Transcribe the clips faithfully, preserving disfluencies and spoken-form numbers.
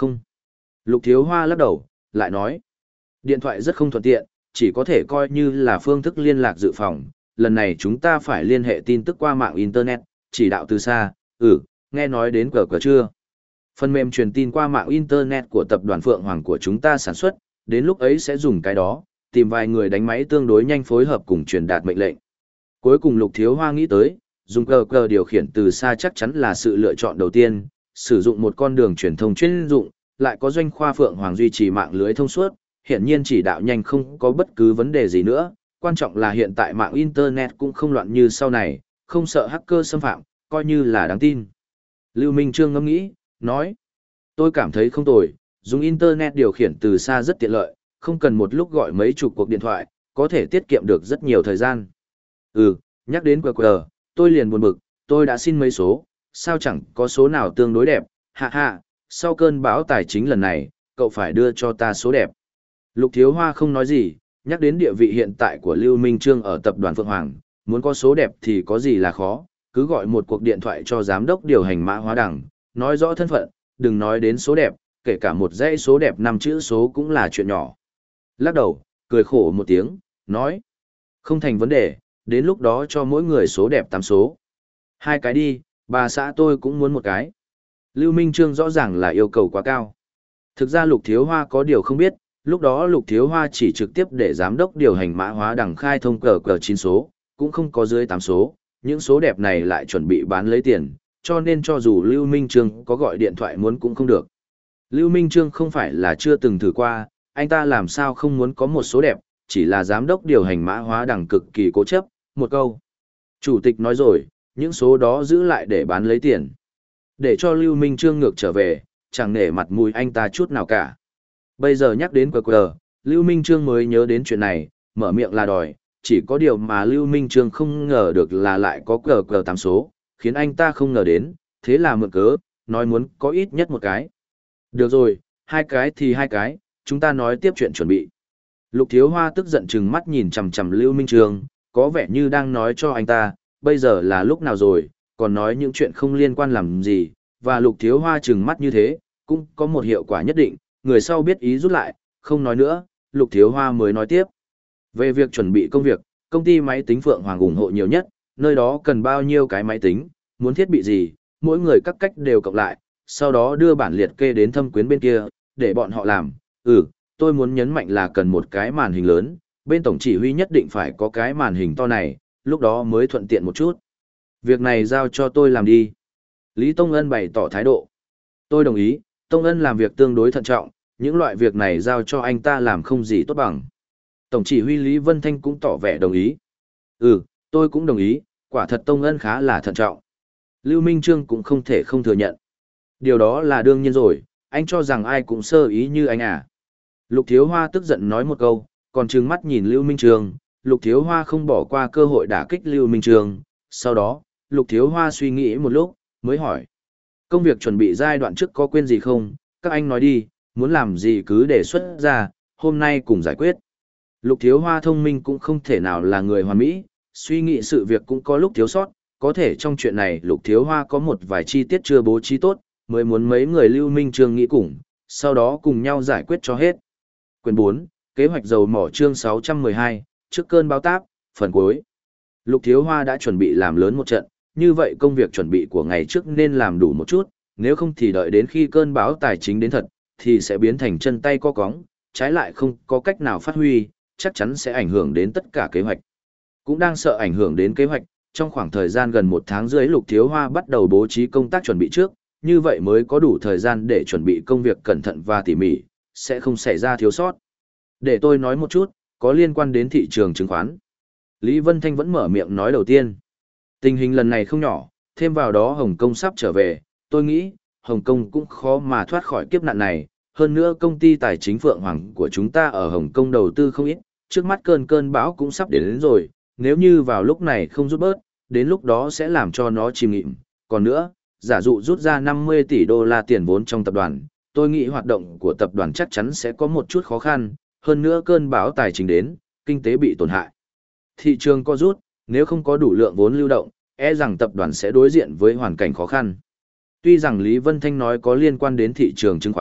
Không. Lục Thiếu Hoa lắc đầu, lại nói. Điện thoại rất không thuận tiện, chỉ có thể coi như là phương thức liên lạc dự phòng. Lần này chúng ta phải liên hệ tin tức qua mạng Internet, chỉ đạo từ xa. Ừ, nghe nói đến cờ cờ chưa? Phần mềm truyền tin qua mạng Internet của tập đoàn Phượng Hoàng của chúng ta sản xuất, đến lúc ấy sẽ dùng cái đó, tìm vài người đánh máy tương đối nhanh phối hợp cùng truyền đạt mệnh lệnh. Cuối cùng Lục Thiếu Hoa nghĩ tới, dùng cờ cờ điều khiển từ xa chắc chắn là sự lựa chọn đầu tiên, sử dụng một con đường truyền thông chuyên dụng, lại có doanh khoa Phượng Hoàng duy trì mạng lưới thông suốt, hiện nhiên chỉ đạo nhanh không có bất cứ vấn đề gì nữa, quan trọng là hiện tại mạng Internet cũng không loạn như sau này, không sợ hacker xâm phạm, coi như là đáng tin. Lưu Minh Trương ngẫm nghĩ, nói, tôi cảm thấy không tồi, dùng Internet điều khiển từ xa rất tiện lợi, không cần một lúc gọi mấy chục cuộc điện thoại, có thể tiết kiệm được rất nhiều thời gian. Ừ, nhắc đến quy quy, tôi liền buồn bực, tôi đã xin mấy số, sao chẳng có số nào tương đối đẹp, hạ hạ, sau cơn bão tài chính lần này, cậu phải đưa cho ta số đẹp. Lục Thiếu Hoa không nói gì, nhắc đến địa vị hiện tại của Lưu Minh Trương ở tập đoàn Phượng Hoàng, muốn có số đẹp thì có gì là khó, cứ gọi một cuộc điện thoại cho giám đốc điều hành Mã Hóa Đằng, nói rõ thân phận, đừng nói đến số đẹp, kể cả một dãy số đẹp năm chữ số cũng là chuyện nhỏ. Lắc đầu, cười khổ một tiếng, nói, không thành vấn đề, đến lúc đó cho mỗi người số đẹp tám số. Hai cái đi, bà xã tôi cũng muốn một cái. Lưu Minh Trương rõ ràng là yêu cầu quá cao. Thực ra Lục Thiếu Hoa có điều không biết, lúc đó Lục Thiếu Hoa chỉ trực tiếp để giám đốc điều hành Mã Hóa Đằng khai thông cờ cờ chín số, cũng không có dưới tám số, những số đẹp này lại chuẩn bị bán lấy tiền, cho nên cho dù Lưu Minh Trương có gọi điện thoại muốn cũng không được. Lưu Minh Trương không phải là chưa từng thử qua, anh ta làm sao không muốn có một số đẹp, chỉ là giám đốc điều hành Mã Hóa Đằng cực kỳ cố chấp, một câu. Chủ tịch nói rồi, những số đó giữ lại để bán lấy tiền. Để cho Lưu Minh Trương ngược trở về, chẳng nể mặt mũi anh ta chút nào cả. Bây giờ nhắc đến quy quy, Lưu Minh Trương mới nhớ đến chuyện này, mở miệng là đòi, chỉ có điều mà Lưu Minh Trương không ngờ được là lại có cờ cờ tám số, khiến anh ta không ngờ đến, thế là mượn cớ, nói muốn có ít nhất một cái. Được rồi, hai cái thì hai cái, chúng ta nói tiếp chuyện chuẩn bị. Lục Thiếu Hoa tức giận chừng mắt nhìn chằm chằm Lưu Minh Trương, có vẻ như đang nói cho anh ta, bây giờ là lúc nào rồi, còn nói những chuyện không liên quan làm gì, và Lục Thiếu Hoa chừng mắt như thế, cũng có một hiệu quả nhất định, người sau biết ý rút lại, không nói nữa, Lục Thiếu Hoa mới nói tiếp. Về việc chuẩn bị công việc, công ty máy tính Phượng Hoàng ủng hộ nhiều nhất, nơi đó cần bao nhiêu cái máy tính, muốn thiết bị gì, mỗi người các cách đều cộng lại, sau đó đưa bản liệt kê đến Thâm Quyến bên kia, để bọn họ làm. Ừ, tôi muốn nhấn mạnh là cần một cái màn hình lớn, bên tổng chỉ huy nhất định phải có cái màn hình to này, lúc đó mới thuận tiện một chút. Việc này giao cho tôi làm đi. Lý Tông Ân bày tỏ thái độ. Tôi đồng ý, Tông Ân làm việc tương đối thận trọng, những loại việc này giao cho anh ta làm không gì tốt bằng. Tổng chỉ huy Lý Vân Thanh cũng tỏ vẻ đồng ý. Ừ, tôi cũng đồng ý, quả thật Tông Ân khá là thận trọng. Lưu Minh Trương cũng không thể không thừa nhận. Điều đó là đương nhiên rồi, anh cho rằng ai cũng sơ ý như anh à. Lục Thiếu Hoa tức giận nói một câu, còn trừng mắt nhìn Lưu Minh Trương, Lục Thiếu Hoa không bỏ qua cơ hội đả kích Lưu Minh Trương. Sau đó, Lục Thiếu Hoa suy nghĩ một lúc, mới hỏi. Công việc chuẩn bị giai đoạn trước có quên gì không? Các anh nói đi, muốn làm gì cứ đề xuất ra, hôm nay cùng giải quyết. Lục Thiếu Hoa thông minh cũng không thể nào là người hoàn mỹ, suy nghĩ sự việc cũng có lúc thiếu sót, có thể trong chuyện này Lục Thiếu Hoa có một vài chi tiết chưa bố trí tốt, mới muốn mấy người Lưu Minh Trương nghĩ cùng, sau đó cùng nhau giải quyết cho hết. Quyền bốn, kế hoạch dầu mỏ chương sáu trăm mười hai, trước cơn bão táp, phần cuối. Lục Thiếu Hoa đã chuẩn bị làm lớn một trận, như vậy công việc chuẩn bị của ngày trước nên làm đủ một chút, nếu không thì đợi đến khi cơn bão tài chính đến thật, thì sẽ biến thành chân tay co cóng, trái lại không có cách nào phát huy, chắc chắn sẽ ảnh hưởng đến tất cả kế hoạch. Cũng đang sợ ảnh hưởng đến kế hoạch, trong khoảng thời gian gần một tháng rưỡi Lục Thiếu Hoa bắt đầu bố trí công tác chuẩn bị trước, như vậy mới có đủ thời gian để chuẩn bị công việc cẩn thận và tỉ mỉ, sẽ không xảy ra thiếu sót. Để tôi nói một chút, có liên quan đến thị trường chứng khoán. Lý Vân Thanh vẫn mở miệng nói đầu tiên. Tình hình lần này không nhỏ, thêm vào đó Hồng Kông sắp trở về, tôi nghĩ, Hồng Kông cũng khó mà thoát khỏi kiếp nạn này. Hơn nữa công ty tài chính Phượng Hoàng của chúng ta ở Hồng Kông đầu tư không ít, trước mắt cơn cơn bão cũng sắp đến, đến rồi, nếu như vào lúc này không rút bớt, đến lúc đó sẽ làm cho nó chìm nghịm. Còn nữa, giả dụ rút ra năm mươi tỷ đô la tiền vốn trong tập đoàn, tôi nghĩ hoạt động của tập đoàn chắc chắn sẽ có một chút khó khăn, hơn nữa cơn bão tài chính đến, kinh tế bị tổn hại. Thị trường có rút, nếu không có đủ lượng vốn lưu động, e rằng tập đoàn sẽ đối diện với hoàn cảnh khó khăn. Tuy rằng Lý Vân Thanh nói có liên quan đến thị trường chứng khoán,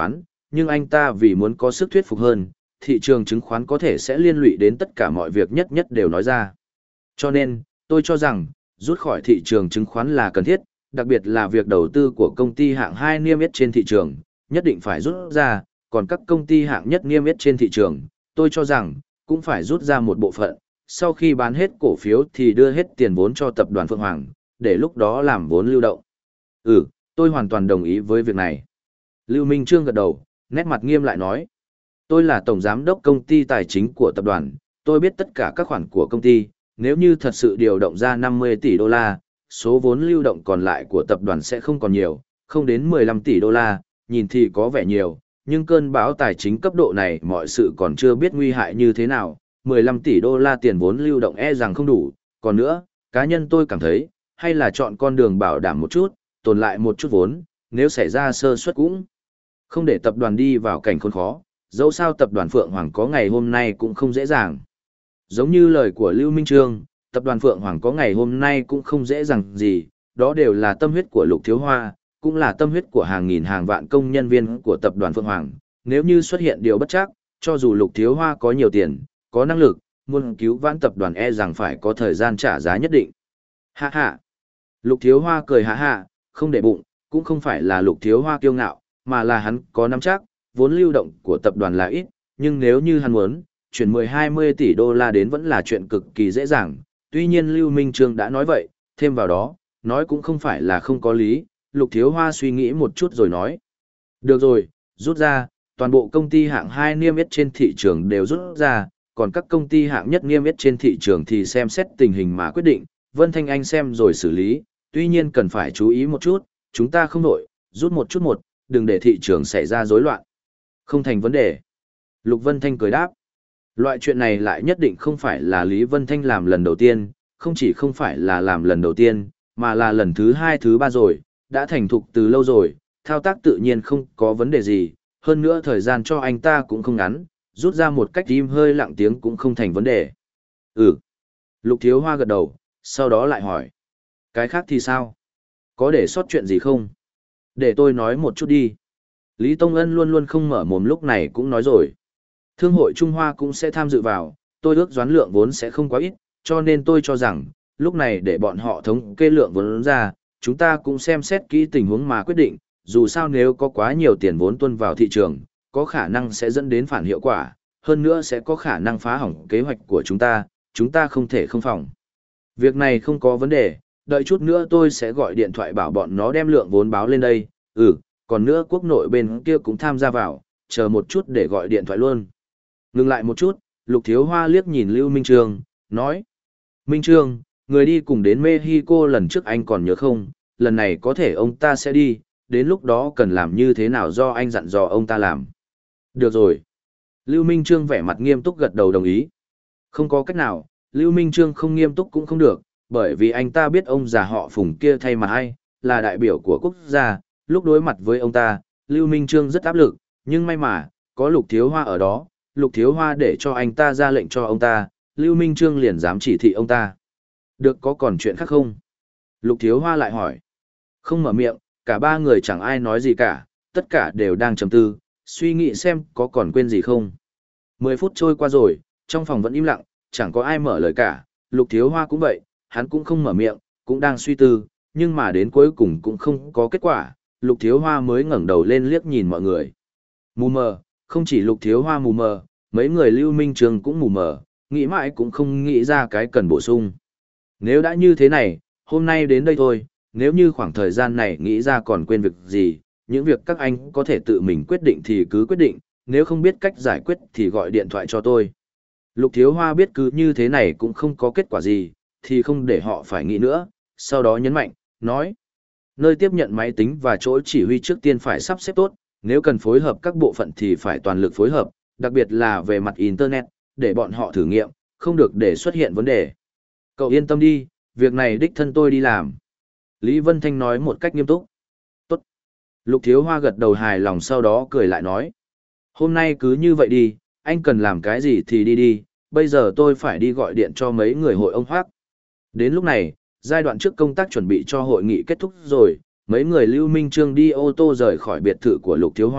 nhưng anh ta vì muốn có sức thuyết phục hơn, thị trường chứng khoán có thể sẽ liên lụy đến tất cả mọi việc nhất nhất đều nói ra. Cho nên, tôi cho rằng, rút khỏi thị trường chứng khoán là cần thiết, đặc biệt là việc đầu tư của công ty hạng hai niêm yết trên thị trường, nhất định phải rút ra, còn các công ty hạng nhất niêm yết trên thị trường, tôi cho rằng, cũng phải rút ra một bộ phận, sau khi bán hết cổ phiếu thì đưa hết tiền vốn cho tập đoàn Phượng Hoàng, để lúc đó làm vốn lưu động. Ừ, tôi hoàn toàn đồng ý với việc này. Lưu Minh Trương gật đầu, nét mặt nghiêm lại nói. Tôi là tổng giám đốc công ty tài chính của tập đoàn, tôi biết tất cả các khoản của công ty, nếu như thật sự điều động ra năm mươi tỷ đô la, số vốn lưu động còn lại của tập đoàn sẽ không còn nhiều, không đến mười lăm tỷ đô la, nhìn thì có vẻ nhiều, nhưng cơn bão tài chính cấp độ này mọi sự còn chưa biết nguy hại như thế nào, mười lăm tỷ đô la tiền vốn lưu động e rằng không đủ, còn nữa, cá nhân tôi cảm thấy, hay là chọn con đường bảo đảm một chút, tồn lại một chút vốn, nếu xảy ra sơ suất cũng không để tập đoàn đi vào cảnh khốn khó, dẫu sao tập đoàn Phượng Hoàng có ngày hôm nay cũng không dễ dàng. Giống như lời của Lưu Minh Trương, tập đoàn Phượng Hoàng có ngày hôm nay cũng không dễ dàng gì, đó đều là tâm huyết của Lục Thiếu Hoa, cũng là tâm huyết của hàng nghìn hàng vạn công nhân viên của tập đoàn Phượng Hoàng. Nếu như xuất hiện điều bất trắc, cho dù Lục Thiếu Hoa có nhiều tiền, có năng lực, muốn cứu vãn tập đoàn e rằng phải có thời gian trả giá nhất định. Hạ hạ. Lục Thiếu Hoa cười hạ hạ, không để bụng, cũng không phải là Lục Thiếu Hoa kiêu ngạo, mà là hắn có nắm chắc, vốn lưu động của tập đoàn là ít, nhưng nếu như hắn muốn, chuyển mười hai mươi tỷ đô la đến vẫn là chuyện cực kỳ dễ dàng. Tuy nhiên Lưu Minh Trương đã nói vậy, thêm vào đó, nói cũng không phải là không có lý, Lục Thiếu Hoa suy nghĩ một chút rồi nói. Được rồi, rút ra, toàn bộ công ty hạng hai niêm yết trên thị trường đều rút ra, còn các công ty hạng nhất niêm yết trên thị trường thì xem xét tình hình mà quyết định, Vân Thanh Anh xem rồi xử lý, tuy nhiên cần phải chú ý một chút, chúng ta không nổi, rút một chút một, đừng để thị trường xảy ra rối loạn. Không thành vấn đề. Lục Vân Thanh cười đáp. Loại chuyện này lại nhất định không phải là Lý Vân Thanh làm lần đầu tiên, không chỉ không phải là làm lần đầu tiên, mà là lần thứ hai thứ ba rồi, đã thành thục từ lâu rồi, thao tác tự nhiên không có vấn đề gì, hơn nữa thời gian cho anh ta cũng không ngắn, rút ra một cách im hơi lặng tiếng cũng không thành vấn đề. Ừ. Lục Thiếu Hoa gật đầu, sau đó lại hỏi. Cái khác thì sao? Có để sót chuyện gì không? Để tôi nói một chút đi. Lý Tông Ân luôn luôn không mở mồm lúc này cũng nói rồi. Thương hội Trung Hoa cũng sẽ tham dự vào, tôi ước đoán lượng vốn sẽ không quá ít, cho nên tôi cho rằng, lúc này để bọn họ thống kê lượng vốn ra, chúng ta cũng xem xét kỹ tình huống mà quyết định, dù sao nếu có quá nhiều tiền vốn tuôn vào thị trường, có khả năng sẽ dẫn đến phản hiệu quả, hơn nữa sẽ có khả năng phá hỏng kế hoạch của chúng ta, chúng ta không thể không phòng. Việc này không có vấn đề, đợi chút nữa tôi sẽ gọi điện thoại bảo bọn nó đem lượng vốn báo lên đây, ừ, còn nữa quốc nội bên kia cũng tham gia vào, chờ một chút để gọi điện thoại luôn. Ngừng lại một chút, Lục Thiếu Hoa liếc nhìn Lưu Minh Trương, nói. Minh Trương, người đi cùng đến Mexico lần trước anh còn nhớ không, lần này có thể ông ta sẽ đi, đến lúc đó cần làm như thế nào do anh dặn dò ông ta làm. Được rồi. Lưu Minh Trương vẻ mặt nghiêm túc gật đầu đồng ý. Không có cách nào, Lưu Minh Trương không nghiêm túc cũng không được, bởi vì anh ta biết ông già họ Phùng kia thay mặt ai, là đại biểu của quốc gia, lúc đối mặt với ông ta, Lưu Minh Trương rất áp lực, nhưng may mà, có Lục Thiếu Hoa ở đó, Lục Thiếu Hoa để cho anh ta ra lệnh cho ông ta, Lưu Minh Trương liền dám chỉ thị ông ta. Được, có còn chuyện khác không? Lục Thiếu Hoa lại hỏi. Không mở miệng, cả ba người chẳng ai nói gì cả, tất cả đều đang trầm tư, suy nghĩ xem có còn quên gì không. Mười phút trôi qua rồi, trong phòng vẫn im lặng, chẳng có ai mở lời cả, Lục Thiếu Hoa cũng vậy, hắn cũng không mở miệng, cũng đang suy tư, nhưng mà đến cuối cùng cũng không có kết quả, Lục Thiếu Hoa mới ngẩng đầu lên liếc nhìn mọi người. Mù mờ, không chỉ Lục Thiếu Hoa mù mờ, mấy người Lưu Minh Trương cũng mù mờ, nghĩ mãi cũng không nghĩ ra cái cần bổ sung. Nếu đã như thế này, hôm nay đến đây thôi, nếu như khoảng thời gian này nghĩ ra còn quên việc gì, những việc các anh có thể tự mình quyết định thì cứ quyết định, nếu không biết cách giải quyết thì gọi điện thoại cho tôi. Lục Thiếu Hoa biết cứ như thế này cũng không có kết quả gì, thì không để họ phải nghĩ nữa, sau đó nhấn mạnh, nói. Nơi tiếp nhận máy tính và chỗ chỉ huy trước tiên phải sắp xếp tốt, nếu cần phối hợp các bộ phận thì phải toàn lực phối hợp, đặc biệt là về mặt Internet, để bọn họ thử nghiệm, không được để xuất hiện vấn đề. Cậu yên tâm đi, việc này đích thân tôi đi làm. Lý Vân Thanh nói một cách nghiêm túc. Tốt. Lục Thiếu Hoa gật đầu hài lòng sau đó cười lại nói. Hôm nay cứ như vậy đi, anh cần làm cái gì thì đi đi, bây giờ tôi phải đi gọi điện cho mấy người hội ông Hoác. Đến lúc này, giai đoạn trước công tác chuẩn bị cho hội nghị kết thúc rồi, mấy người Lưu Minh Trương đi ô tô rời khỏi biệt thự của Lục Thiếu Hoa,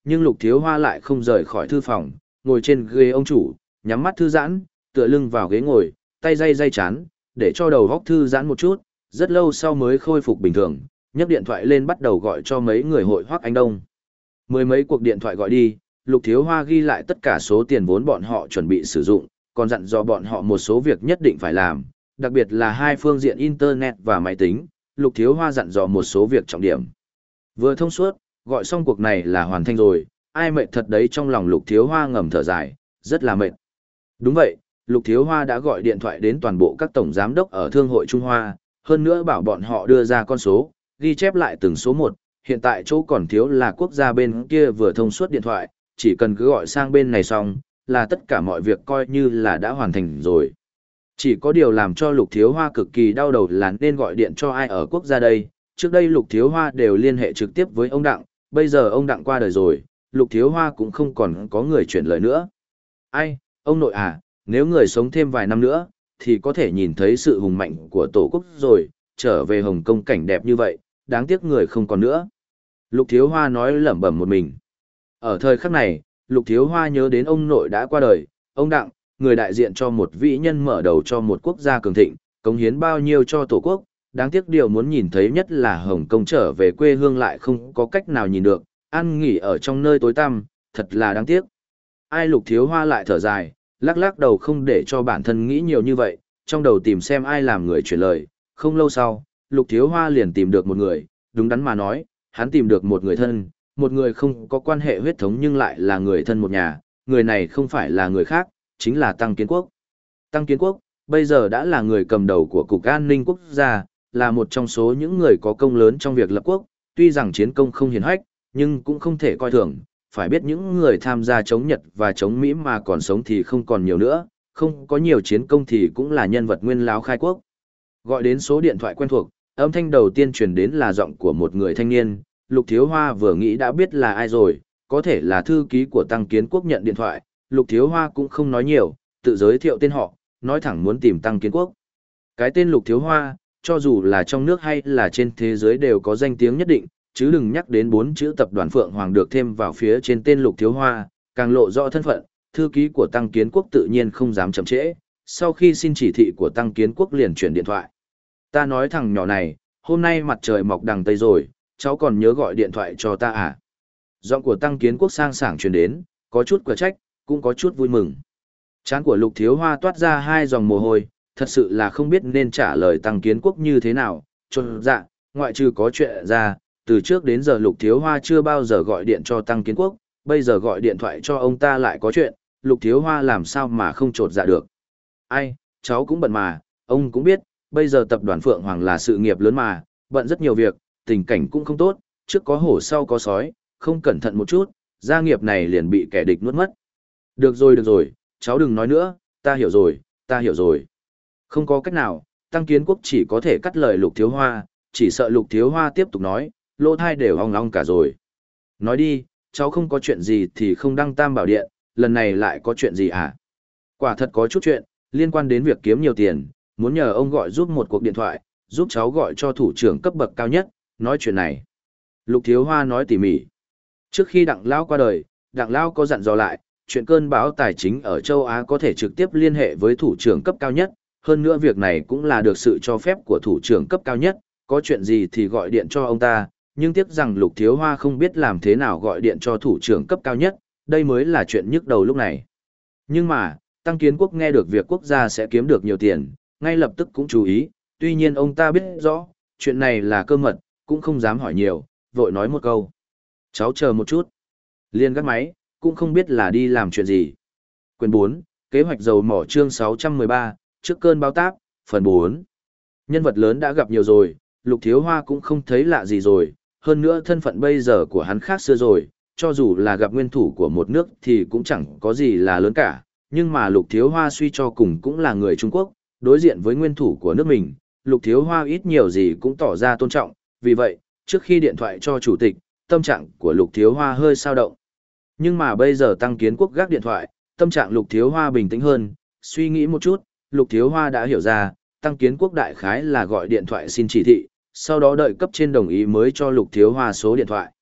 nhưng Lục Thiếu Hoa lại không rời khỏi thư phòng, ngồi trên ghế ông chủ, nhắm mắt thư giãn, tựa lưng vào ghế ngồi, tay day day chán, để cho đầu góc thư giãn một chút, rất lâu sau mới khôi phục bình thường, nhấc điện thoại lên bắt đầu gọi cho mấy người hội Hoắc Anh Đông. Mười mấy cuộc điện thoại gọi đi, Lục Thiếu Hoa ghi lại tất cả số tiền vốn bọn họ chuẩn bị sử dụng, còn dặn dò bọn họ một số việc nhất định phải làm, đặc biệt là hai phương diện Internet và máy tính, Lục Thiếu Hoa dặn dò một số việc trọng điểm. Vừa thông suốt, gọi xong cuộc này là hoàn thành rồi, ai mệt thật đấy, trong lòng Lục Thiếu Hoa ngầm thở dài, rất là mệt. Đúng vậy, Lục Thiếu Hoa đã gọi điện thoại đến toàn bộ các tổng giám đốc ở Thương hội Trung Hoa, hơn nữa bảo bọn họ đưa ra con số, ghi chép lại từng số một, hiện tại chỗ còn thiếu là quốc gia bên kia vừa thông suốt điện thoại, chỉ cần cứ gọi sang bên này xong, là tất cả mọi việc coi như là đã hoàn thành rồi. Chỉ có điều làm cho Lục Thiếu Hoa cực kỳ đau đầu là nên gọi điện cho ai ở quốc gia đây, trước đây Lục Thiếu Hoa đều liên hệ trực tiếp với ông Đặng, bây giờ ông Đặng qua đời rồi, Lục Thiếu Hoa cũng không còn có người chuyển lời nữa. Ai, ông nội à, nếu người sống thêm vài năm nữa, thì có thể nhìn thấy sự hùng mạnh của Tổ quốc rồi, trở về Hồng Kông cảnh đẹp như vậy, đáng tiếc người không còn nữa. Lục Thiếu Hoa nói lẩm bẩm một mình. Ở thời khắc này, Lục Thiếu Hoa nhớ đến ông nội đã qua đời, ông Đặng, người đại diện cho một vĩ nhân mở đầu cho một quốc gia cường thịnh, cống hiến bao nhiêu cho Tổ quốc, đáng tiếc điều muốn nhìn thấy nhất là Hồng Kông trở về quê hương lại không có cách nào nhìn được, ăn nghỉ ở trong nơi tối tăm, thật là đáng tiếc. Ai Lục Thiếu Hoa lại thở dài, lắc lắc đầu không để cho bản thân nghĩ nhiều như vậy, trong đầu tìm xem ai làm người chuyển lời, không lâu sau, Lục Thiếu Hoa liền tìm được một người, đúng đắn mà nói, hắn tìm được một người thân, một người không có quan hệ huyết thống nhưng lại là người thân một nhà, người này không phải là người khác, chính là Tăng Kiến Quốc. Tăng Kiến Quốc, bây giờ đã là người cầm đầu của Cục An ninh Quốc gia, là một trong số những người có công lớn trong việc lập quốc, tuy rằng chiến công không hiển hách, nhưng cũng không thể coi thường, phải biết những người tham gia chống Nhật và chống Mỹ mà còn sống thì không còn nhiều nữa, không có nhiều chiến công thì cũng là nhân vật nguyên láo khai quốc. Gọi đến số điện thoại quen thuộc, âm thanh đầu tiên truyền đến là giọng của một người thanh niên, Lục Thiếu Hoa vừa nghĩ đã biết là ai rồi, có thể là thư ký của Tăng Kiến Quốc nhận điện thoại, Lục Thiếu Hoa cũng không nói nhiều, tự giới thiệu tên họ, nói thẳng muốn tìm Tăng Kiến Quốc. Cái tên Lục Thiếu Hoa, cho dù là trong nước hay là trên thế giới đều có danh tiếng nhất định, chứ đừng nhắc đến bốn chữ tập đoàn Phượng Hoàng được thêm vào phía trên tên Lục Thiếu Hoa, càng lộ rõ thân phận, thư ký của Tăng Kiến Quốc tự nhiên không dám chậm trễ, sau khi xin chỉ thị của Tăng Kiến Quốc liền chuyển điện thoại. Ta nói thằng nhỏ này, hôm nay mặt trời mọc đằng Tây rồi, cháu còn nhớ gọi điện thoại cho ta à? Giọng của Tăng Kiến Quốc sang sảng truyền đến, có chút quả trách, cũng có chút vui mừng. Trán của Lục Thiếu Hoa toát ra hai dòng mồ hôi, thật sự là không biết nên trả lời Tăng Kiến Quốc như thế nào, chôn dạ, ngoại trừ có chuyện ra, từ trước đến giờ Lục Thiếu Hoa chưa bao giờ gọi điện cho Tăng Kiến Quốc, bây giờ gọi điện thoại cho ông ta lại có chuyện, Lục Thiếu Hoa làm sao mà không chột dạ được. Ai, cháu cũng bận mà, ông cũng biết, bây giờ tập đoàn Phượng Hoàng là sự nghiệp lớn mà, bận rất nhiều việc, tình cảnh cũng không tốt, trước có hổ sau có sói, không cẩn thận một chút, gia nghiệp này liền bị kẻ địch nuốt mất. Được rồi được rồi, cháu đừng nói nữa, ta hiểu rồi, ta hiểu rồi. Không có cách nào, Tăng Kiến Quốc chỉ có thể cắt lời Lục Thiếu Hoa, chỉ sợ Lục Thiếu Hoa tiếp tục nói, lỗ thai đều ong ong cả rồi. Nói đi, cháu không có chuyện gì thì không đăng tam bảo điện, lần này lại có chuyện gì hả? Quả thật có chút chuyện, liên quan đến việc kiếm nhiều tiền, muốn nhờ ông gọi giúp một cuộc điện thoại, giúp cháu gọi cho thủ trưởng cấp bậc cao nhất, nói chuyện này. Lục Thiếu Hoa nói tỉ mỉ. Trước khi Đặng Lao qua đời, Đặng Lao có dặn dò lại, chuyện cơn bão tài chính ở châu Á có thể trực tiếp liên hệ với thủ trưởng cấp cao nhất, hơn nữa việc này cũng là được sự cho phép của thủ trưởng cấp cao nhất, có chuyện gì thì gọi điện cho ông ta, nhưng tiếc rằng Lục Thiếu Hoa không biết làm thế nào gọi điện cho thủ trưởng cấp cao nhất, đây mới là chuyện nhức đầu lúc này. Nhưng mà, Tăng Kiến Quốc nghe được việc quốc gia sẽ kiếm được nhiều tiền, ngay lập tức cũng chú ý, tuy nhiên ông ta biết rõ, chuyện này là cơ mật, cũng không dám hỏi nhiều, vội nói một câu. Cháu chờ một chút. Liên gắt máy, cũng không biết là đi làm chuyện gì. Quyền bốn, kế hoạch dầu mỏ chương sáu trăm mười ba, trước cơn bão táp, phần bốn. Nhân vật lớn đã gặp nhiều rồi, Lục Thiếu Hoa cũng không thấy lạ gì rồi, hơn nữa thân phận bây giờ của hắn khác xưa rồi, cho dù là gặp nguyên thủ của một nước thì cũng chẳng có gì là lớn cả, nhưng mà Lục Thiếu Hoa suy cho cùng cũng là người Trung Quốc, đối diện với nguyên thủ của nước mình, Lục Thiếu Hoa ít nhiều gì cũng tỏ ra tôn trọng, vì vậy, trước khi điện thoại cho chủ tịch, tâm trạng của Lục Thiếu Hoa hơi dao động. Nhưng mà bây giờ Tăng Kiến Quốc gác điện thoại, tâm trạng Lục Thiếu Hoa bình tĩnh hơn, suy nghĩ một chút, Lục Thiếu Hoa đã hiểu ra, Tăng Kiến Quốc đại khái là gọi điện thoại xin chỉ thị, sau đó đợi cấp trên đồng ý mới cho Lục Thiếu Hoa số điện thoại.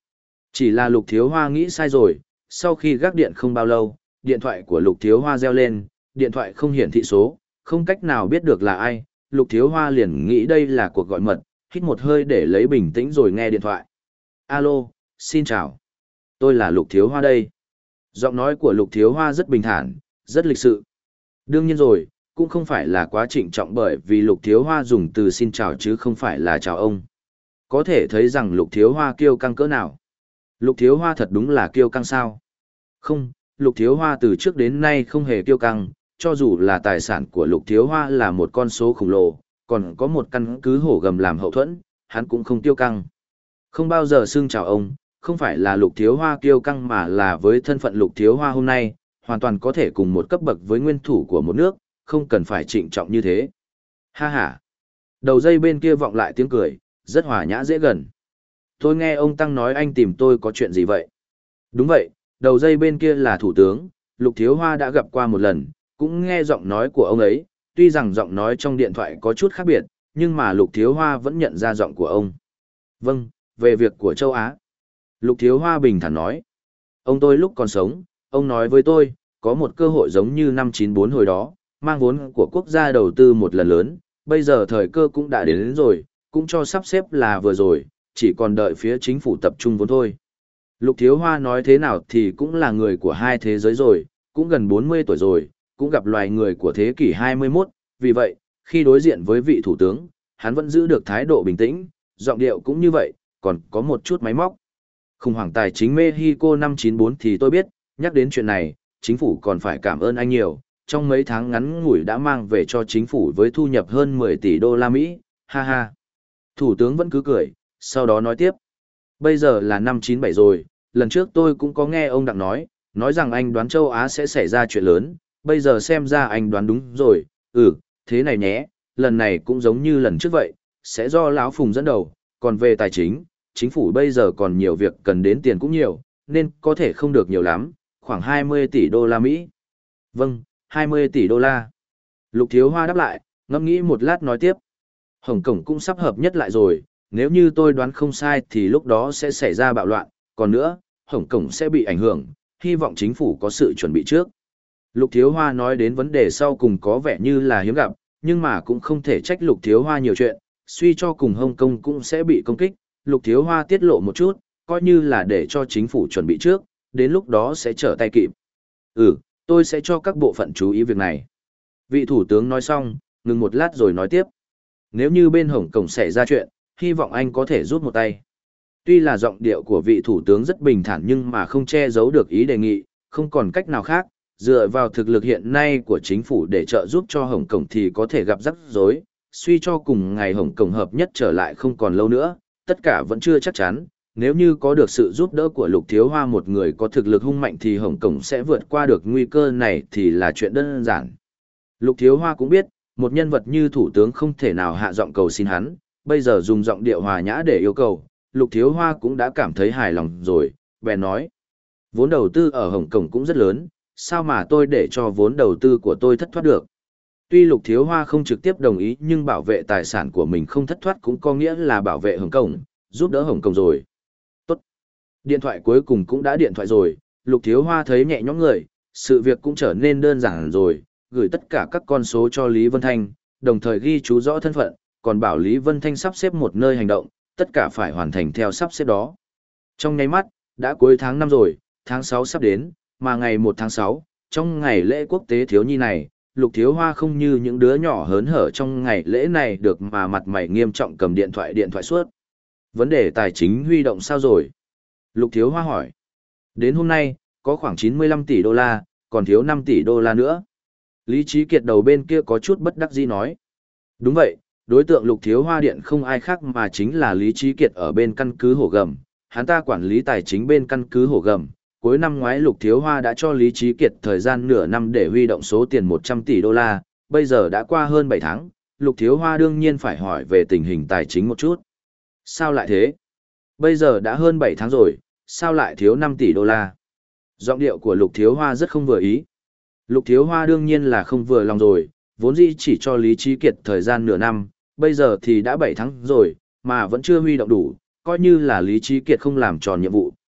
Chỉ là Lục Thiếu Hoa nghĩ sai rồi, sau khi gác điện không bao lâu, điện thoại của Lục Thiếu Hoa reo lên, điện thoại không hiển thị số, không cách nào biết được là ai, Lục Thiếu Hoa liền nghĩ đây là cuộc gọi mật, hít một hơi để lấy bình tĩnh rồi nghe điện thoại. Alo, xin chào. Tôi là Lục Thiếu Hoa đây. Giọng nói của Lục Thiếu Hoa rất bình thản, rất lịch sự. Đương nhiên rồi, cũng không phải là quá trịnh trọng bởi vì Lục Thiếu Hoa dùng từ xin chào chứ không phải là chào ông. Có thể thấy rằng Lục Thiếu Hoa kiêu căng cỡ nào. Lục Thiếu Hoa thật đúng là kiêu căng sao? Không, Lục Thiếu Hoa từ trước đến nay không hề kiêu căng, cho dù là tài sản của Lục Thiếu Hoa là một con số khổng lồ, còn có một căn cứ hổ gầm làm hậu thuẫn, hắn cũng không kiêu căng. Không bao giờ xưng chào ông, không phải là Lục Thiếu Hoa kiêu căng mà là với thân phận Lục Thiếu Hoa hôm nay, hoàn toàn có thể cùng một cấp bậc với nguyên thủ của một nước, không cần phải trịnh trọng như thế. Ha ha. Đầu dây bên kia vọng lại tiếng cười, rất hòa nhã dễ gần. Tôi nghe ông Tăng nói anh tìm tôi có chuyện gì vậy? Đúng vậy, đầu dây bên kia là thủ tướng, Lục Thiếu Hoa đã gặp qua một lần, cũng nghe giọng nói của ông ấy, tuy rằng giọng nói trong điện thoại có chút khác biệt, nhưng mà Lục Thiếu Hoa vẫn nhận ra giọng của ông. Vâng, về việc của châu Á. Lục Thiếu Hoa bình thản nói. Ông tôi lúc còn sống, ông nói với tôi, có một cơ hội giống như năm chín bốn hồi đó, mang vốn của quốc gia đầu tư một lần lớn, bây giờ thời cơ cũng đã đến, đến rồi, cũng cho sắp xếp là vừa rồi, chỉ còn đợi phía chính phủ tập trung vốn thôi. Lục Thiếu Hoa nói thế nào thì cũng là người của hai thế giới rồi, cũng gần bốn mươi tuổi rồi, cũng gặp loài người của thế kỷ hai mươi mốt, vì vậy, khi đối diện với vị thủ tướng, hắn vẫn giữ được thái độ bình tĩnh, giọng điệu cũng như vậy, còn có một chút máy móc. Khủng hoảng tài chính Mexico năm chín bốn thì tôi biết, nhắc đến chuyện này, chính phủ còn phải cảm ơn anh nhiều, trong mấy tháng ngắn ngủi đã mang về cho chính phủ với thu nhập hơn mười tỷ đô la Mỹ, ha ha. Thủ tướng vẫn cứ cười, sau đó nói tiếp. Bây giờ là năm chín bảy rồi, lần trước tôi cũng có nghe ông Đặng nói, nói rằng anh đoán châu Á sẽ xảy ra chuyện lớn, bây giờ xem ra anh đoán đúng rồi, ừ, thế này nhé, lần này cũng giống như lần trước vậy, sẽ do Lão Phùng dẫn đầu, còn về tài chính, chính phủ bây giờ còn nhiều việc cần đến tiền cũng nhiều, nên có thể không được nhiều lắm, khoảng hai mươi tỷ đô la Mỹ. Vâng, hai mươi tỷ đô la. Lục Thiếu Hoa đáp lại, ngẫm nghĩ một lát nói tiếp. Hồng Kông cũng sắp hợp nhất lại rồi, nếu như tôi đoán không sai thì lúc đó sẽ xảy ra bạo loạn, còn nữa, Hồng Kông sẽ bị ảnh hưởng, hy vọng chính phủ có sự chuẩn bị trước. Lục Thiếu Hoa nói đến vấn đề sau cùng có vẻ như là hiếm gặp, nhưng mà cũng không thể trách Lục Thiếu Hoa nhiều chuyện, suy cho cùng Hồng Kông cũng sẽ bị công kích, Lục Thiếu Hoa tiết lộ một chút, coi như là để cho chính phủ chuẩn bị trước, đến lúc đó sẽ trở tay kịp. Ừ, tôi sẽ cho các bộ phận chú ý việc này. Vị thủ tướng nói xong, ngừng một lát rồi nói tiếp. Nếu như bên Hồng Kông xảy ra chuyện, hy vọng anh có thể rút một tay. Tuy là giọng điệu của vị thủ tướng rất bình thản nhưng mà không che giấu được ý đề nghị, không còn cách nào khác, dựa vào thực lực hiện nay của chính phủ để trợ giúp cho Hồng Kông thì có thể gặp rắc rối, suy cho cùng ngày Hồng Kông hợp nhất trở lại không còn lâu nữa, tất cả vẫn chưa chắc chắn, nếu như có được sự giúp đỡ của Lục Thiếu Hoa một người có thực lực hung mạnh thì Hồng Kông sẽ vượt qua được nguy cơ này thì là chuyện đơn giản. Lục Thiếu Hoa cũng biết, một nhân vật như thủ tướng không thể nào hạ giọng cầu xin hắn, bây giờ dùng giọng điệu hòa nhã để yêu cầu, Lục Thiếu Hoa cũng đã cảm thấy hài lòng rồi, bèn nói. Vốn đầu tư ở Hồng Kông cũng rất lớn, sao mà tôi để cho vốn đầu tư của tôi thất thoát được. Tuy Lục Thiếu Hoa không trực tiếp đồng ý nhưng bảo vệ tài sản của mình không thất thoát cũng có nghĩa là bảo vệ Hồng Kông, giúp đỡ Hồng Kông rồi. Tốt. Điện thoại cuối cùng cũng đã điện thoại rồi, Lục Thiếu Hoa thấy nhẹ nhõm người, sự việc cũng trở nên đơn giản rồi, gửi tất cả các con số cho Lý Vân Thanh, đồng thời ghi chú rõ thân phận, còn bảo Lý Vân Thanh sắp xếp một nơi hành động, tất cả phải hoàn thành theo sắp xếp đó. Trong nháy mắt, đã cuối tháng năm rồi, tháng sáu sắp đến, mà ngày một tháng sáu, trong ngày lễ quốc tế thiếu nhi này, Lục Thiếu Hoa không như những đứa nhỏ hớn hở trong ngày lễ này được mà mặt mày nghiêm trọng cầm điện thoại điện thoại suốt. Vấn đề tài chính huy động sao rồi? Lục Thiếu Hoa hỏi. Đến hôm nay, có khoảng chín mươi lăm tỷ đô la, còn thiếu năm tỷ đô la nữa. Lý Trí Kiệt đầu bên kia có chút bất đắc dĩ nói. Đúng vậy, đối tượng Lục Thiếu Hoa điện không ai khác mà chính là Lý Trí Kiệt ở bên căn cứ Hổ Gầm. Hắn ta quản lý tài chính bên căn cứ Hổ Gầm. Cuối năm ngoái Lục Thiếu Hoa đã cho Lý Trí Kiệt thời gian nửa năm để huy động số tiền một trăm tỷ đô la, bây giờ đã qua hơn bảy tháng, Lục Thiếu Hoa đương nhiên phải hỏi về tình hình tài chính một chút. Sao lại thế? Bây giờ đã hơn bảy tháng rồi, sao lại thiếu năm tỷ đô la? Giọng điệu của Lục Thiếu Hoa rất không vừa ý. Lục Thiếu Hoa đương nhiên là không vừa lòng rồi, vốn dĩ chỉ cho Lý Trí Kiệt thời gian nửa năm, bây giờ thì đã bảy tháng rồi, mà vẫn chưa huy động đủ, coi như là Lý Trí Kiệt không làm tròn nhiệm vụ,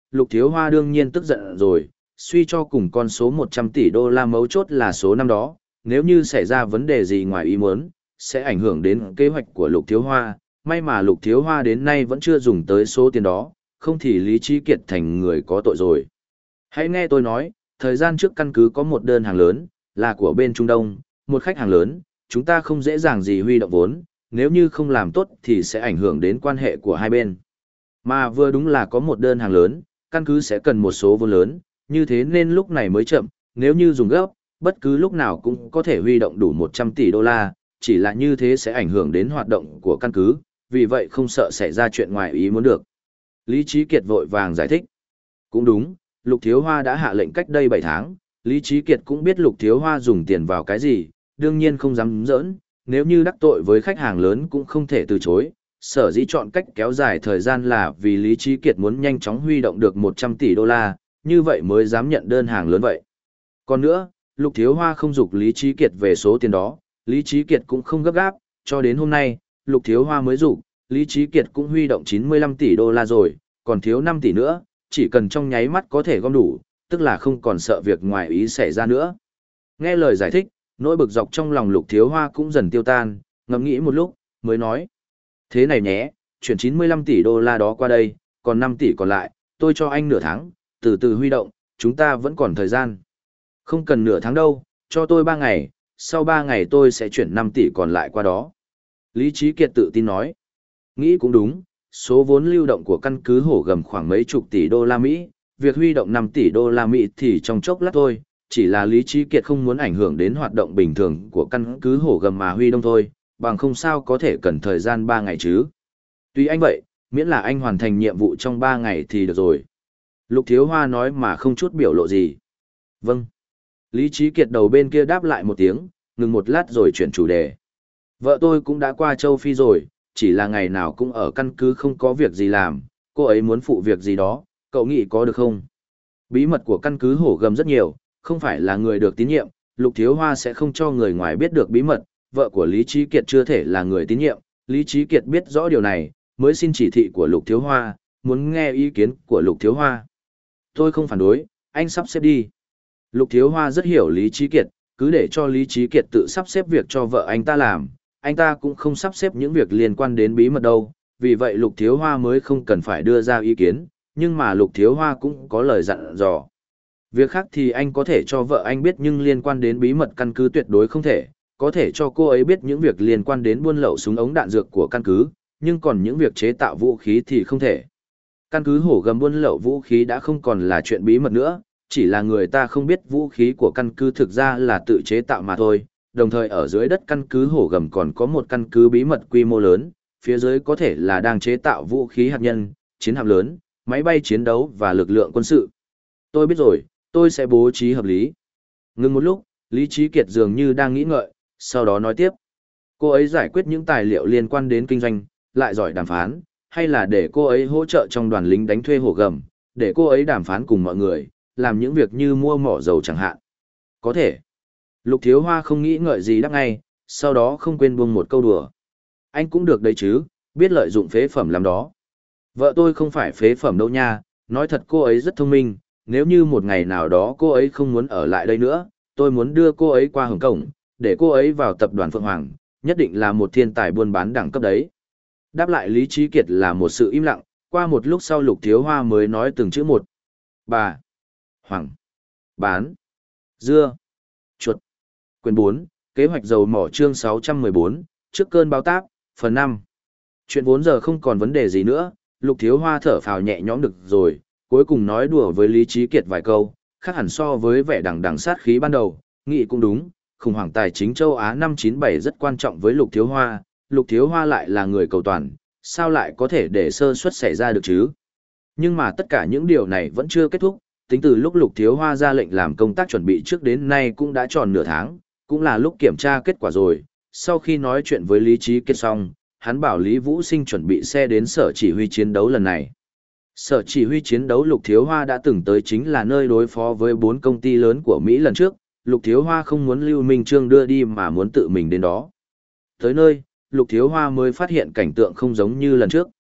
Lục Thiếu Hoa đương nhiên tức giận rồi, suy cho cùng con số một trăm tỷ đô la mấu chốt là số năm đó, nếu như xảy ra vấn đề gì ngoài ý muốn, sẽ ảnh hưởng đến kế hoạch của Lục Thiếu Hoa, may mà Lục Thiếu Hoa đến nay vẫn chưa dùng tới số tiền đó, không thì Lý Trí Kiệt thành người có tội rồi. Hãy nghe tôi nói, thời gian trước căn cứ có một đơn hàng lớn, là của bên Trung Đông, một khách hàng lớn, chúng ta không dễ dàng gì huy động vốn, nếu như không làm tốt thì sẽ ảnh hưởng đến quan hệ của hai bên. Mà vừa đúng là có một đơn hàng lớn, căn cứ sẽ cần một số vốn lớn, như thế nên lúc này mới chậm, nếu như dùng gấp, bất cứ lúc nào cũng có thể huy động đủ một trăm tỷ đô la, chỉ là như thế sẽ ảnh hưởng đến hoạt động của căn cứ, vì vậy không sợ xảy ra chuyện ngoài ý muốn được. Lý Trí Kiệt vội vàng giải thích. Cũng đúng, Lục Thiếu Hoa đã hạ lệnh cách đây bảy tháng, Lý Trí Kiệt cũng biết Lục Thiếu Hoa dùng tiền vào cái gì, đương nhiên không dám giỡn, nếu như đắc tội với khách hàng lớn cũng không thể từ chối. Sở dĩ chọn cách kéo dài thời gian là vì Lý Trí Kiệt muốn nhanh chóng huy động được một trăm tỷ đô la, như vậy mới dám nhận đơn hàng lớn vậy. Còn nữa, Lục Thiếu Hoa không giục Lý Trí Kiệt về số tiền đó, Lý Trí Kiệt cũng không gấp gáp, cho đến hôm nay, Lục Thiếu Hoa mới giục, Lý Trí Kiệt cũng huy động chín mươi lăm tỷ đô la rồi, còn thiếu năm tỷ nữa, chỉ cần trong nháy mắt có thể gom đủ, tức là không còn sợ việc ngoài ý xảy ra nữa. Nghe lời giải thích, nỗi bực dọc trong lòng Lục Thiếu Hoa cũng dần tiêu tan, ngẫm nghĩ một lúc, mới nói. Thế này nhé, chuyển chín mươi lăm tỷ đô la đó qua đây, còn năm tỷ còn lại, tôi cho anh nửa tháng, từ từ huy động, chúng ta vẫn còn thời gian. Không cần nửa tháng đâu, cho tôi ba ngày, sau ba ngày tôi sẽ chuyển năm tỷ còn lại qua đó. Lý Trí Kiệt tự tin nói. Nghĩ cũng đúng, số vốn lưu động của căn cứ Hổ Gầm khoảng mấy chục tỷ đô la Mỹ, việc huy động năm tỷ đô la Mỹ thì trong chốc lát thôi, chỉ là Lý Trí Kiệt không muốn ảnh hưởng đến hoạt động bình thường của căn cứ Hổ Gầm mà huy động thôi, bằng không sao có thể cần thời gian ba ngày chứ. Tuy anh vậy, miễn là anh hoàn thành nhiệm vụ trong ba ngày thì được rồi. Lục Thiếu Hoa nói mà không chút biểu lộ gì. Vâng. Lý Trí Kiệt đầu bên kia đáp lại một tiếng, ngừng một lát rồi chuyển chủ đề. Vợ tôi cũng đã qua châu Phi rồi, chỉ là ngày nào cũng ở căn cứ không có việc gì làm, cô ấy muốn phụ việc gì đó, cậu nghĩ có được không? Bí mật của căn cứ Hổ Gầm rất nhiều, không phải là người được tín nhiệm, Lục Thiếu Hoa sẽ không cho người ngoài biết được bí mật, vợ của Lý Trí Kiệt chưa thể là người tín nhiệm, Lý Trí Kiệt biết rõ điều này, mới xin chỉ thị của Lục Thiếu Hoa, muốn nghe ý kiến của Lục Thiếu Hoa. Tôi không phản đối, anh sắp xếp đi. Lục Thiếu Hoa rất hiểu Lý Trí Kiệt, cứ để cho Lý Trí Kiệt tự sắp xếp việc cho vợ anh ta làm, anh ta cũng không sắp xếp những việc liên quan đến bí mật đâu, vì vậy Lục Thiếu Hoa mới không cần phải đưa ra ý kiến, nhưng mà Lục Thiếu Hoa cũng có lời dặn dò. Việc khác thì anh có thể cho vợ anh biết nhưng liên quan đến bí mật căn cứ tuyệt đối không thể, có thể cho cô ấy biết những việc liên quan đến buôn lậu súng ống đạn dược của căn cứ, nhưng còn những việc chế tạo vũ khí thì không thể. Căn cứ Hổ Gầm buôn lậu vũ khí đã không còn là chuyện bí mật nữa, chỉ là người ta không biết vũ khí của căn cứ thực ra là tự chế tạo mà thôi. Đồng thời ở dưới đất căn cứ Hổ Gầm còn có một căn cứ bí mật quy mô lớn, phía dưới có thể là đang chế tạo vũ khí hạt nhân, chiến hạm lớn, máy bay chiến đấu và lực lượng quân sự. Tôi biết rồi, tôi sẽ bố trí hợp lý. Ngừng một lúc, Lý Trí Kiệt dường như đang nghĩ ngợi, sau đó nói tiếp. Cô ấy giải quyết những tài liệu liên quan đến kinh doanh, lại giỏi đàm phán, hay là để cô ấy hỗ trợ trong đoàn lính đánh thuê Hổ Gầm, để cô ấy đàm phán cùng mọi người, làm những việc như mua mỏ dầu chẳng hạn. Có thể. Lục Thiếu Hoa không nghĩ ngợi gì đáp ngay, sau đó không quên buông một câu đùa. Anh cũng được đấy chứ, biết lợi dụng phế phẩm làm đó. Vợ tôi không phải phế phẩm đâu nha, nói thật cô ấy rất thông minh, nếu như một ngày nào đó cô ấy không muốn ở lại đây nữa, tôi muốn đưa cô ấy qua Hồng Kông, để cô ấy vào tập đoàn Phượng Hoàng, nhất định là một thiên tài buôn bán đẳng cấp đấy. Đáp lại Lý Trí Kiệt là một sự im lặng, qua một lúc sau Lục Thiếu Hoa mới nói từng chữ một. Bà, Hoàng, bán, dưa, chuột. Quyền bốn, kế hoạch dầu mỏ chương sáu trăm mười bốn, trước cơn bão táp, phần năm. Chuyện vốn giờ không còn vấn đề gì nữa, Lục Thiếu Hoa thở phào nhẹ nhõm được rồi, cuối cùng nói đùa với Lý Trí Kiệt vài câu, khác hẳn so với vẻ đằng đằng sát khí ban đầu, nghĩ cũng đúng, khủng hoảng tài chính châu Á năm chín bảy rất quan trọng với Lục Thiếu Hoa, Lục Thiếu Hoa lại là người cầu toàn, sao lại có thể để sơ suất xảy ra được chứ? Nhưng mà tất cả những điều này vẫn chưa kết thúc, tính từ lúc Lục Thiếu Hoa ra lệnh làm công tác chuẩn bị trước đến nay cũng đã tròn nửa tháng, cũng là lúc kiểm tra kết quả rồi. Sau khi nói chuyện với Lý Trí Kiệt xong, hắn bảo Lý Vũ Sinh chuẩn bị xe đến sở chỉ huy chiến đấu lần này. Sở chỉ huy chiến đấu Lục Thiếu Hoa đã từng tới chính là nơi đối phó với bốn công ty lớn của Mỹ lần trước, Lục Thiếu Hoa không muốn Lưu Minh Trương đưa đi mà muốn tự mình đến đó. Tới nơi, Lục Thiếu Hoa mới phát hiện cảnh tượng không giống như lần trước.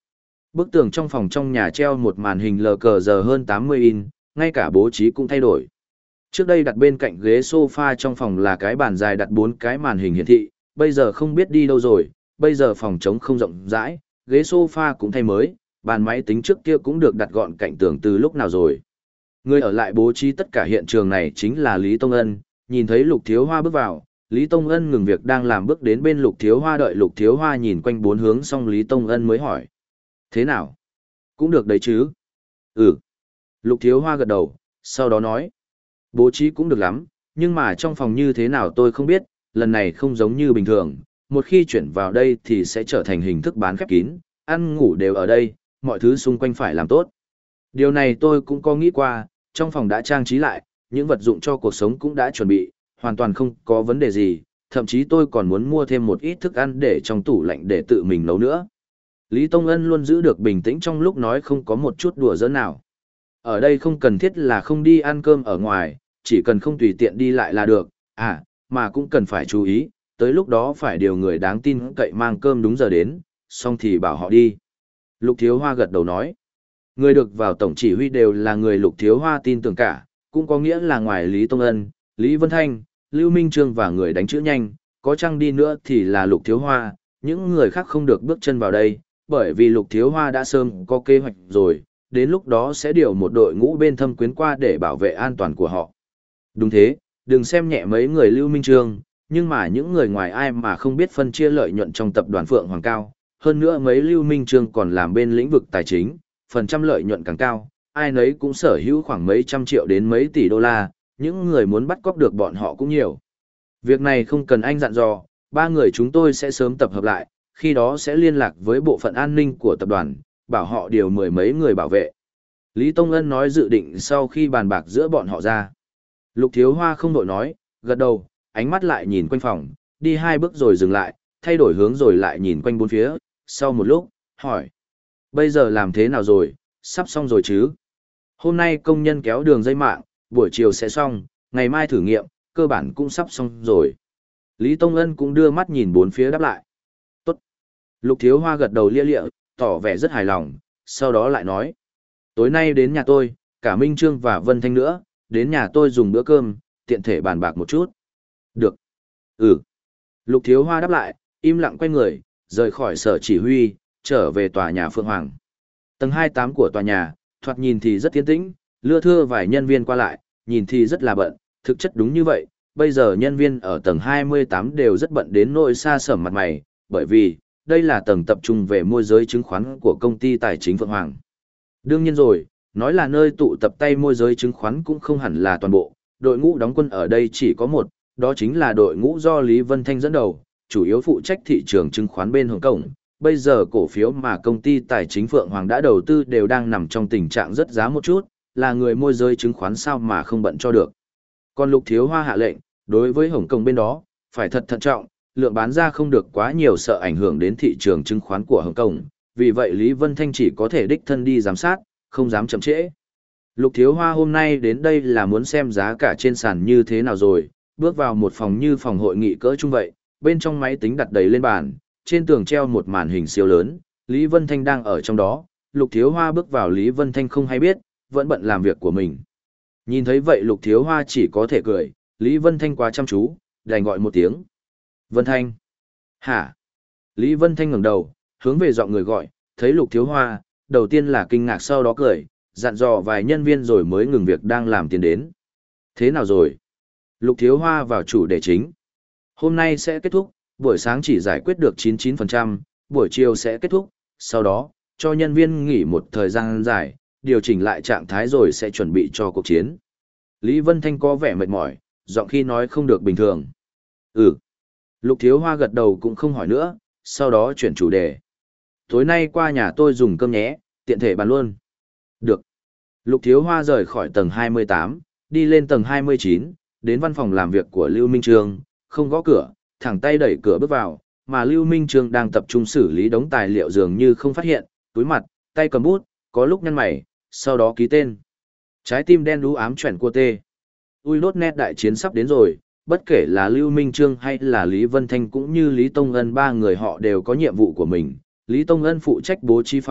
Bức tường trong phòng trong nhà treo một màn hình lờ cờ giờ hơn tám mươi in, ngay cả bố trí cũng thay đổi. Trước đây đặt bên cạnh ghế sofa trong phòng là cái bàn dài đặt bốn cái màn hình hiển thị, bây giờ không biết đi đâu rồi, bây giờ phòng trống không rộng rãi, ghế sofa cũng thay mới, bàn máy tính trước kia cũng được đặt gọn cạnh tường từ lúc nào rồi. Người ở lại bố trí tất cả hiện trường này chính là Lý Tông Ân, nhìn thấy Lục Thiếu Hoa bước vào, Lý Tông Ân ngừng việc đang làm bước đến bên Lục Thiếu Hoa đợi Lục Thiếu Hoa nhìn quanh bốn hướng xong Lý Tông Ân mới hỏi. Thế nào? Cũng được đấy chứ? Ừ. Lục Thiếu Hoa gật đầu, sau đó nói. Bố trí cũng được lắm, nhưng mà trong phòng như thế nào tôi không biết, lần này không giống như bình thường, một khi chuyển vào đây thì sẽ trở thành hình thức bán khép kín, ăn ngủ đều ở đây, mọi thứ xung quanh phải làm tốt. Điều này tôi cũng có nghĩ qua, trong phòng đã trang trí lại, những vật dụng cho cuộc sống cũng đã chuẩn bị, hoàn toàn không có vấn đề gì, thậm chí tôi còn muốn mua thêm một ít thức ăn để trong tủ lạnh để tự mình nấu nữa. Lý Tông Ân luôn giữ được bình tĩnh trong lúc nói không có một chút đùa giỡn nào. Ở đây không cần thiết là không đi ăn cơm ở ngoài, chỉ cần không tùy tiện đi lại là được, à, mà cũng cần phải chú ý, tới lúc đó phải điều người đáng tin cậy mang cơm đúng giờ đến, xong thì bảo họ đi. Lục Thiếu Hoa gật đầu nói, người được vào tổng chỉ huy đều là người Lục Thiếu Hoa tin tưởng cả, cũng có nghĩa là ngoài Lý Tông Ân, Lý Vân Thanh, Lưu Minh Trương và người đánh chữ nhanh, có chăng đi nữa thì là Lục Thiếu Hoa, những người khác không được bước chân vào đây, bởi vì Lục Thiếu Hoa đã sớm có kế hoạch rồi, đến lúc đó sẽ điều một đội ngũ bên thâm quyến qua để bảo vệ an toàn của họ. Đúng thế, đừng xem nhẹ mấy người Lưu Minh Trương, nhưng mà những người ngoài ai mà không biết phân chia lợi nhuận trong tập đoàn Phượng Hoàng Cao, hơn nữa mấy Lưu Minh Trương còn làm bên lĩnh vực tài chính, phần trăm lợi nhuận càng cao, ai nấy cũng sở hữu khoảng mấy trăm triệu đến mấy tỷ đô la, những người muốn bắt cóc được bọn họ cũng nhiều. Việc này không cần anh dặn dò, ba người chúng tôi sẽ sớm tập hợp lại, khi đó sẽ liên lạc với bộ phận an ninh của tập đoàn, bảo họ điều mười mấy người bảo vệ. Lý Tông Ân nói dự định sau khi bàn bạc giữa bọn họ ra. Lục Thiếu Hoa không đội nói, gật đầu, ánh mắt lại nhìn quanh phòng, đi hai bước rồi dừng lại, thay đổi hướng rồi lại nhìn quanh bốn phía, sau một lúc, hỏi. Bây giờ làm thế nào rồi, sắp xong rồi chứ? Hôm nay công nhân kéo đường dây mạng, buổi chiều sẽ xong, ngày mai thử nghiệm, cơ bản cũng sắp xong rồi. Lý Tông Ân cũng đưa mắt nhìn bốn phía đáp lại. Tốt. Lục Thiếu Hoa gật đầu lia lịa, tỏ vẻ rất hài lòng, sau đó lại nói. Tối nay đến nhà tôi, cả Minh Trương và Vân Thanh nữa, đến nhà tôi dùng bữa cơm, tiện thể bàn bạc một chút. Được. Ừ. Lục Thiếu Hoa đáp lại, im lặng quay người, rời khỏi sở chỉ huy, trở về tòa nhà Phượng Hoàng. Tầng hai mươi tám của tòa nhà, thoạt nhìn thì rất tiến tĩnh, lưa thưa vài nhân viên qua lại, nhìn thì rất là bận, thực chất đúng như vậy. Bây giờ nhân viên ở tầng hai mươi tám đều rất bận đến nỗi xa sởm mặt mày, bởi vì, đây là tầng tập trung về môi giới chứng khoán của công ty tài chính Phượng Hoàng. Đương nhiên rồi, nói là nơi tụ tập tay môi giới chứng khoán cũng không hẳn là toàn bộ, đội ngũ đóng quân ở đây chỉ có một, đó chính là đội ngũ do Lý Vân Thanh dẫn đầu, chủ yếu phụ trách thị trường chứng khoán bên Hồng Kông. Bây giờ cổ phiếu mà công ty tài chính Phượng Hoàng đã đầu tư đều đang nằm trong tình trạng rất giá một chút, là người môi giới chứng khoán sao mà không bận cho được. Còn Lục Thiếu Hoa hạ lệnh, đối với Hồng Kông bên đó, phải thật thận trọng, lượng bán ra không được quá nhiều sợ ảnh hưởng đến thị trường chứng khoán của Hồng Kông, vì vậy Lý Vân Thanh chỉ có thể đích thân đi giám sát, không dám chậm trễ. Lục Thiếu Hoa hôm nay đến đây là muốn xem giá cả trên sàn như thế nào rồi, bước vào một phòng như phòng hội nghị cỡ trung vậy, bên trong máy tính đặt đầy lên bàn, trên tường treo một màn hình siêu lớn, Lý Vân Thanh đang ở trong đó, Lục Thiếu Hoa bước vào Lý Vân Thanh không hay biết, vẫn bận làm việc của mình. Nhìn thấy vậy Lục Thiếu Hoa chỉ có thể cười, Lý Vân Thanh quá chăm chú, đành gọi một tiếng. Vân Thanh. Hả? Lý Vân Thanh ngẩng đầu, hướng về giọng người gọi, thấy Lục Thiếu Hoa, đầu tiên là kinh ngạc sau đó cười, dặn dò vài nhân viên rồi mới ngừng việc đang làm tiến đến. Thế nào rồi? Lục Thiếu Hoa vào chủ đề chính. Hôm nay sẽ kết thúc, buổi sáng chỉ giải quyết được chín mươi chín phần trăm, buổi chiều sẽ kết thúc, sau đó, cho nhân viên nghỉ một thời gian dài, điều chỉnh lại trạng thái rồi sẽ chuẩn bị cho cuộc chiến. Lý Vân Thanh có vẻ mệt mỏi, giọng khi nói không được bình thường. Ừ. Lục Thiếu Hoa gật đầu cũng không hỏi nữa, sau đó chuyển chủ đề. Tối nay qua nhà tôi dùng cơm nhé, tiện thể bàn luôn. Được. Lục Thiếu Hoa rời khỏi tầng hai mươi tám, đi lên tầng hai mươi chín, đến văn phòng làm việc của Lưu Minh Trương, không gõ cửa, thẳng tay đẩy cửa bước vào, mà Lưu Minh Trương đang tập trung xử lý đống tài liệu dường như không phát hiện, túi mặt, tay cầm bút, có lúc nhăn mày, sau đó ký tên. Trái tim đen đú ám chuyển qua tê. Ui đốt nét đại chiến sắp đến rồi, bất kể là Lưu Minh Trương hay là Lý Vân Thanh cũng như Lý Tông Ân ba người họ đều có nhiệm vụ của mình. Lý Tông Ân phụ trách bố trí phòng,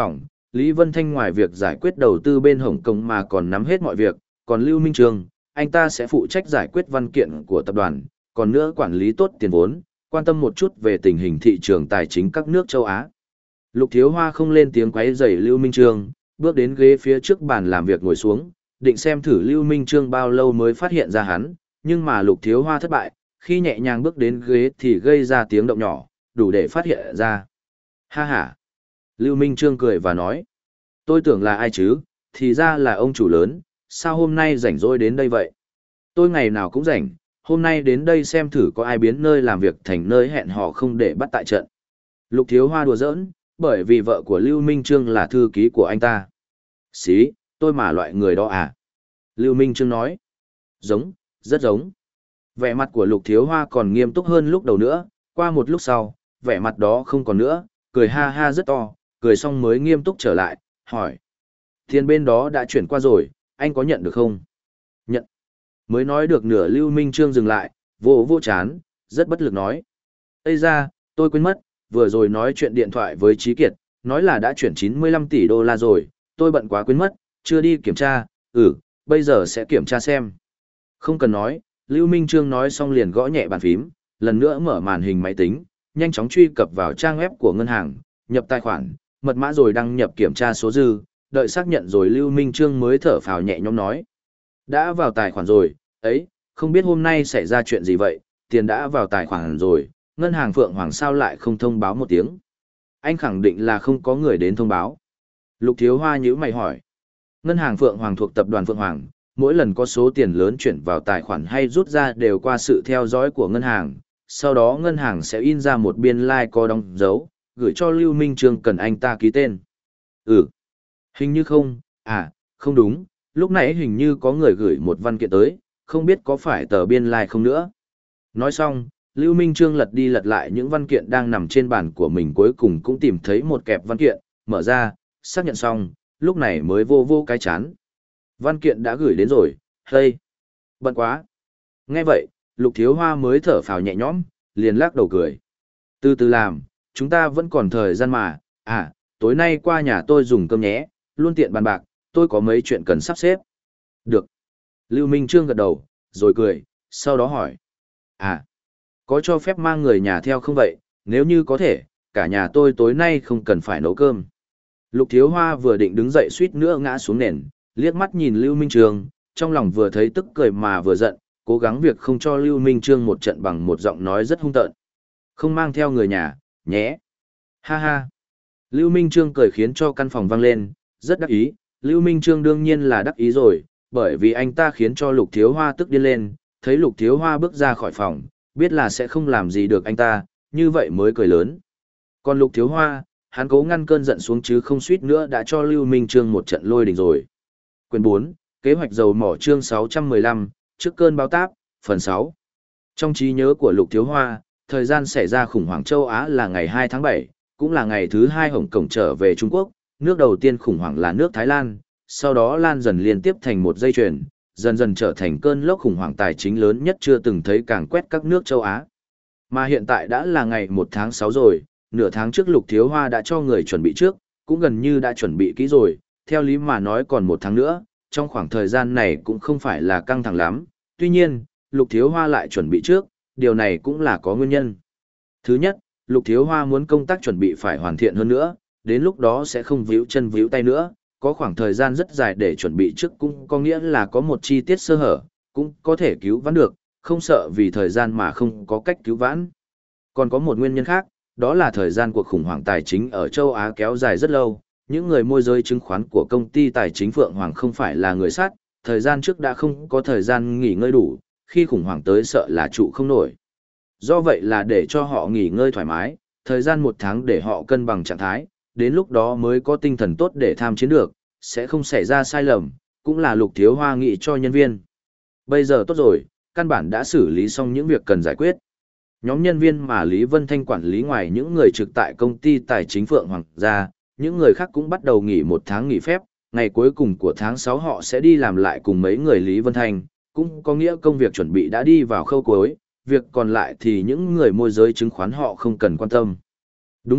Lý Vân Thanh ngoài việc giải quyết đầu tư bên Hồng Kông mà còn nắm hết mọi việc, còn Lưu Minh Trương, anh ta sẽ phụ trách giải quyết văn kiện của tập đoàn, còn nữa quản lý tốt tiền vốn, quan tâm một chút về tình hình thị trường tài chính các nước châu Á. Lục Thiếu Hoa không lên tiếng quấy rầy Lưu Minh Trương, bước đến ghế phía trước bàn làm việc ngồi xuống, định xem thử Lưu Minh Trương bao lâu mới phát hiện ra hắn, nhưng mà Lục Thiếu Hoa thất bại, khi nhẹ nhàng bước đến ghế thì gây ra tiếng động nhỏ, đủ để phát hiện ra. Ha ha! Lưu Minh Trương cười và nói, tôi tưởng là ai chứ, thì ra là ông chủ lớn, sao hôm nay rảnh rỗi đến đây vậy? Tôi ngày nào cũng rảnh, hôm nay đến đây xem thử có ai biến nơi làm việc thành nơi hẹn hò không để bắt tại trận. Lục Thiếu Hoa đùa giỡn, bởi vì vợ của Lưu Minh Trương là thư ký của anh ta. Xí, tôi mà loại người đó à? Lưu Minh Trương nói, giống, rất giống. Vẻ mặt của Lục Thiếu Hoa còn nghiêm túc hơn lúc đầu nữa, qua một lúc sau, vẻ mặt đó không còn nữa, cười ha ha rất to, cười xong mới nghiêm túc trở lại, hỏi. Tiền bên đó đã chuyển qua rồi, anh có nhận được không? Nhận. Mới nói được nửa Lưu Minh Trương dừng lại, vô vô chán, rất bất lực nói. Ây ra, tôi quên mất, vừa rồi nói chuyện điện thoại với Trí Kiệt, nói là đã chuyển chín mươi lăm tỷ đô la rồi, tôi bận quá quên mất, chưa đi kiểm tra, ừ, bây giờ sẽ kiểm tra xem. Không cần nói, Lưu Minh Trương nói xong liền gõ nhẹ bàn phím, lần nữa mở màn hình máy tính, nhanh chóng truy cập vào trang web của ngân hàng, nhập tài khoản, mật mã rồi đăng nhập kiểm tra số dư, đợi xác nhận rồi Lưu Minh Trương mới thở phào nhẹ nhõm nói. Đã vào tài khoản rồi, ấy, không biết hôm nay xảy ra chuyện gì vậy, tiền đã vào tài khoản rồi, ngân hàng Phượng Hoàng sao lại không thông báo một tiếng. Anh khẳng định là không có người đến thông báo. Lục Thiếu Hoa nhíu mày hỏi. Ngân hàng Phượng Hoàng thuộc tập đoàn Phượng Hoàng, mỗi lần có số tiền lớn chuyển vào tài khoản hay rút ra đều qua sự theo dõi của ngân hàng, sau đó ngân hàng sẽ in ra một biên lai like có đóng dấu, gửi cho Lưu Minh Trương cần anh ta ký tên. Ừ, hình như không, à, không đúng, lúc nãy hình như có người gửi một văn kiện tới, không biết có phải tờ biên lai like không nữa. Nói xong, Lưu Minh Trương lật đi lật lại những văn kiện đang nằm trên bàn của mình, cuối cùng cũng tìm thấy một kẹp văn kiện, mở ra, xác nhận xong, lúc này mới vô vô cái chán. Văn kiện đã gửi đến rồi, hey, bận quá. Nghe vậy, Lục Thiếu Hoa mới thở phào nhẹ nhõm, liền lắc đầu cười. Từ từ làm, chúng ta vẫn còn thời gian mà, à, tối nay qua nhà tôi dùng cơm nhé, luôn tiện bàn bạc, tôi có mấy chuyện cần sắp xếp. Được. Lưu Minh Trương gật đầu, rồi cười, sau đó hỏi. À, có cho phép mang người nhà theo không vậy, nếu như có thể, cả nhà tôi tối nay không cần phải nấu cơm. Lục Thiếu Hoa vừa định đứng dậy suýt nữa ngã xuống nền, liếc mắt nhìn Lưu Minh Trương, trong lòng vừa thấy tức cười mà vừa giận, cố gắng việc không cho Lưu Minh Trương một trận bằng một giọng nói rất hung tợn. Không mang theo người nhà, nhé. Ha ha. Lưu Minh Trương cười khiến cho căn phòng vang lên, rất đắc ý. Lưu Minh Trương đương nhiên là đắc ý rồi, bởi vì anh ta khiến cho Lục Thiếu Hoa tức điên lên, thấy Lục Thiếu Hoa bước ra khỏi phòng, biết là sẽ không làm gì được anh ta, như vậy mới cười lớn. Còn Lục Thiếu Hoa, hắn cố ngăn cơn giận xuống chứ không suýt nữa đã cho Lưu Minh Trương một trận lôi đình rồi. Quyền bốn, kế hoạch dầu mỏ chương sáu trăm mười lăm, trước cơn bão táp, phần sáu. Trong trí nhớ của Lục Thiếu Hoa, thời gian xảy ra khủng hoảng châu Á là ngày hai tháng bảy, cũng là ngày thứ hai Hồng Kông trở về Trung Quốc, nước đầu tiên khủng hoảng là nước Thái Lan, sau đó lan dần liên tiếp thành một dây chuyền, dần dần trở thành cơn lốc khủng hoảng tài chính lớn nhất chưa từng thấy càng quét các nước châu Á. Mà hiện tại đã là ngày một tháng sáu rồi, nửa tháng trước Lục Thiếu Hoa đã cho người chuẩn bị trước, cũng gần như đã chuẩn bị kỹ rồi, theo lý mà nói còn một tháng nữa, trong khoảng thời gian này cũng không phải là căng thẳng lắm, tuy nhiên, Lục Thiếu Hoa lại chuẩn bị trước, điều này cũng là có nguyên nhân. Thứ nhất, Lục Thiếu Hoa muốn công tác chuẩn bị phải hoàn thiện hơn nữa, đến lúc đó sẽ không víu chân víu tay nữa, có khoảng thời gian rất dài để chuẩn bị trước cũng có nghĩa là có một chi tiết sơ hở, cũng có thể cứu vãn được, không sợ vì thời gian mà không có cách cứu vãn. Còn có một nguyên nhân khác, đó là thời gian cuộc khủng hoảng tài chính ở châu Á kéo dài rất lâu, những người môi giới chứng khoán của công ty tài chính Phượng Hoàng không phải là người sát, thời gian trước đã không có thời gian nghỉ ngơi đủ, khi khủng hoảng tới sợ là trụ không nổi. Do vậy là để cho họ nghỉ ngơi thoải mái, thời gian một tháng để họ cân bằng trạng thái, đến lúc đó mới có tinh thần tốt để tham chiến được, sẽ không xảy ra sai lầm, cũng là Lục Thiếu Hoa nghĩ cho nhân viên. Bây giờ tốt rồi, căn bản đã xử lý xong những việc cần giải quyết. Nhóm nhân viên mà Lý Vân Thanh quản lý ngoài những người trực tại công ty tài chính Phượng Hoàng ra, những người khác cũng bắt đầu nghỉ một tháng nghỉ phép, ngày cuối cùng của tháng sáu họ sẽ đi làm lại cùng mấy người Lý Vân Thanh, cũng có nghĩa công việc chuẩn bị đã đi vào khâu cuối, việc còn lại thì những người môi giới chứng khoán họ không cần quan tâm. Đúng vậy,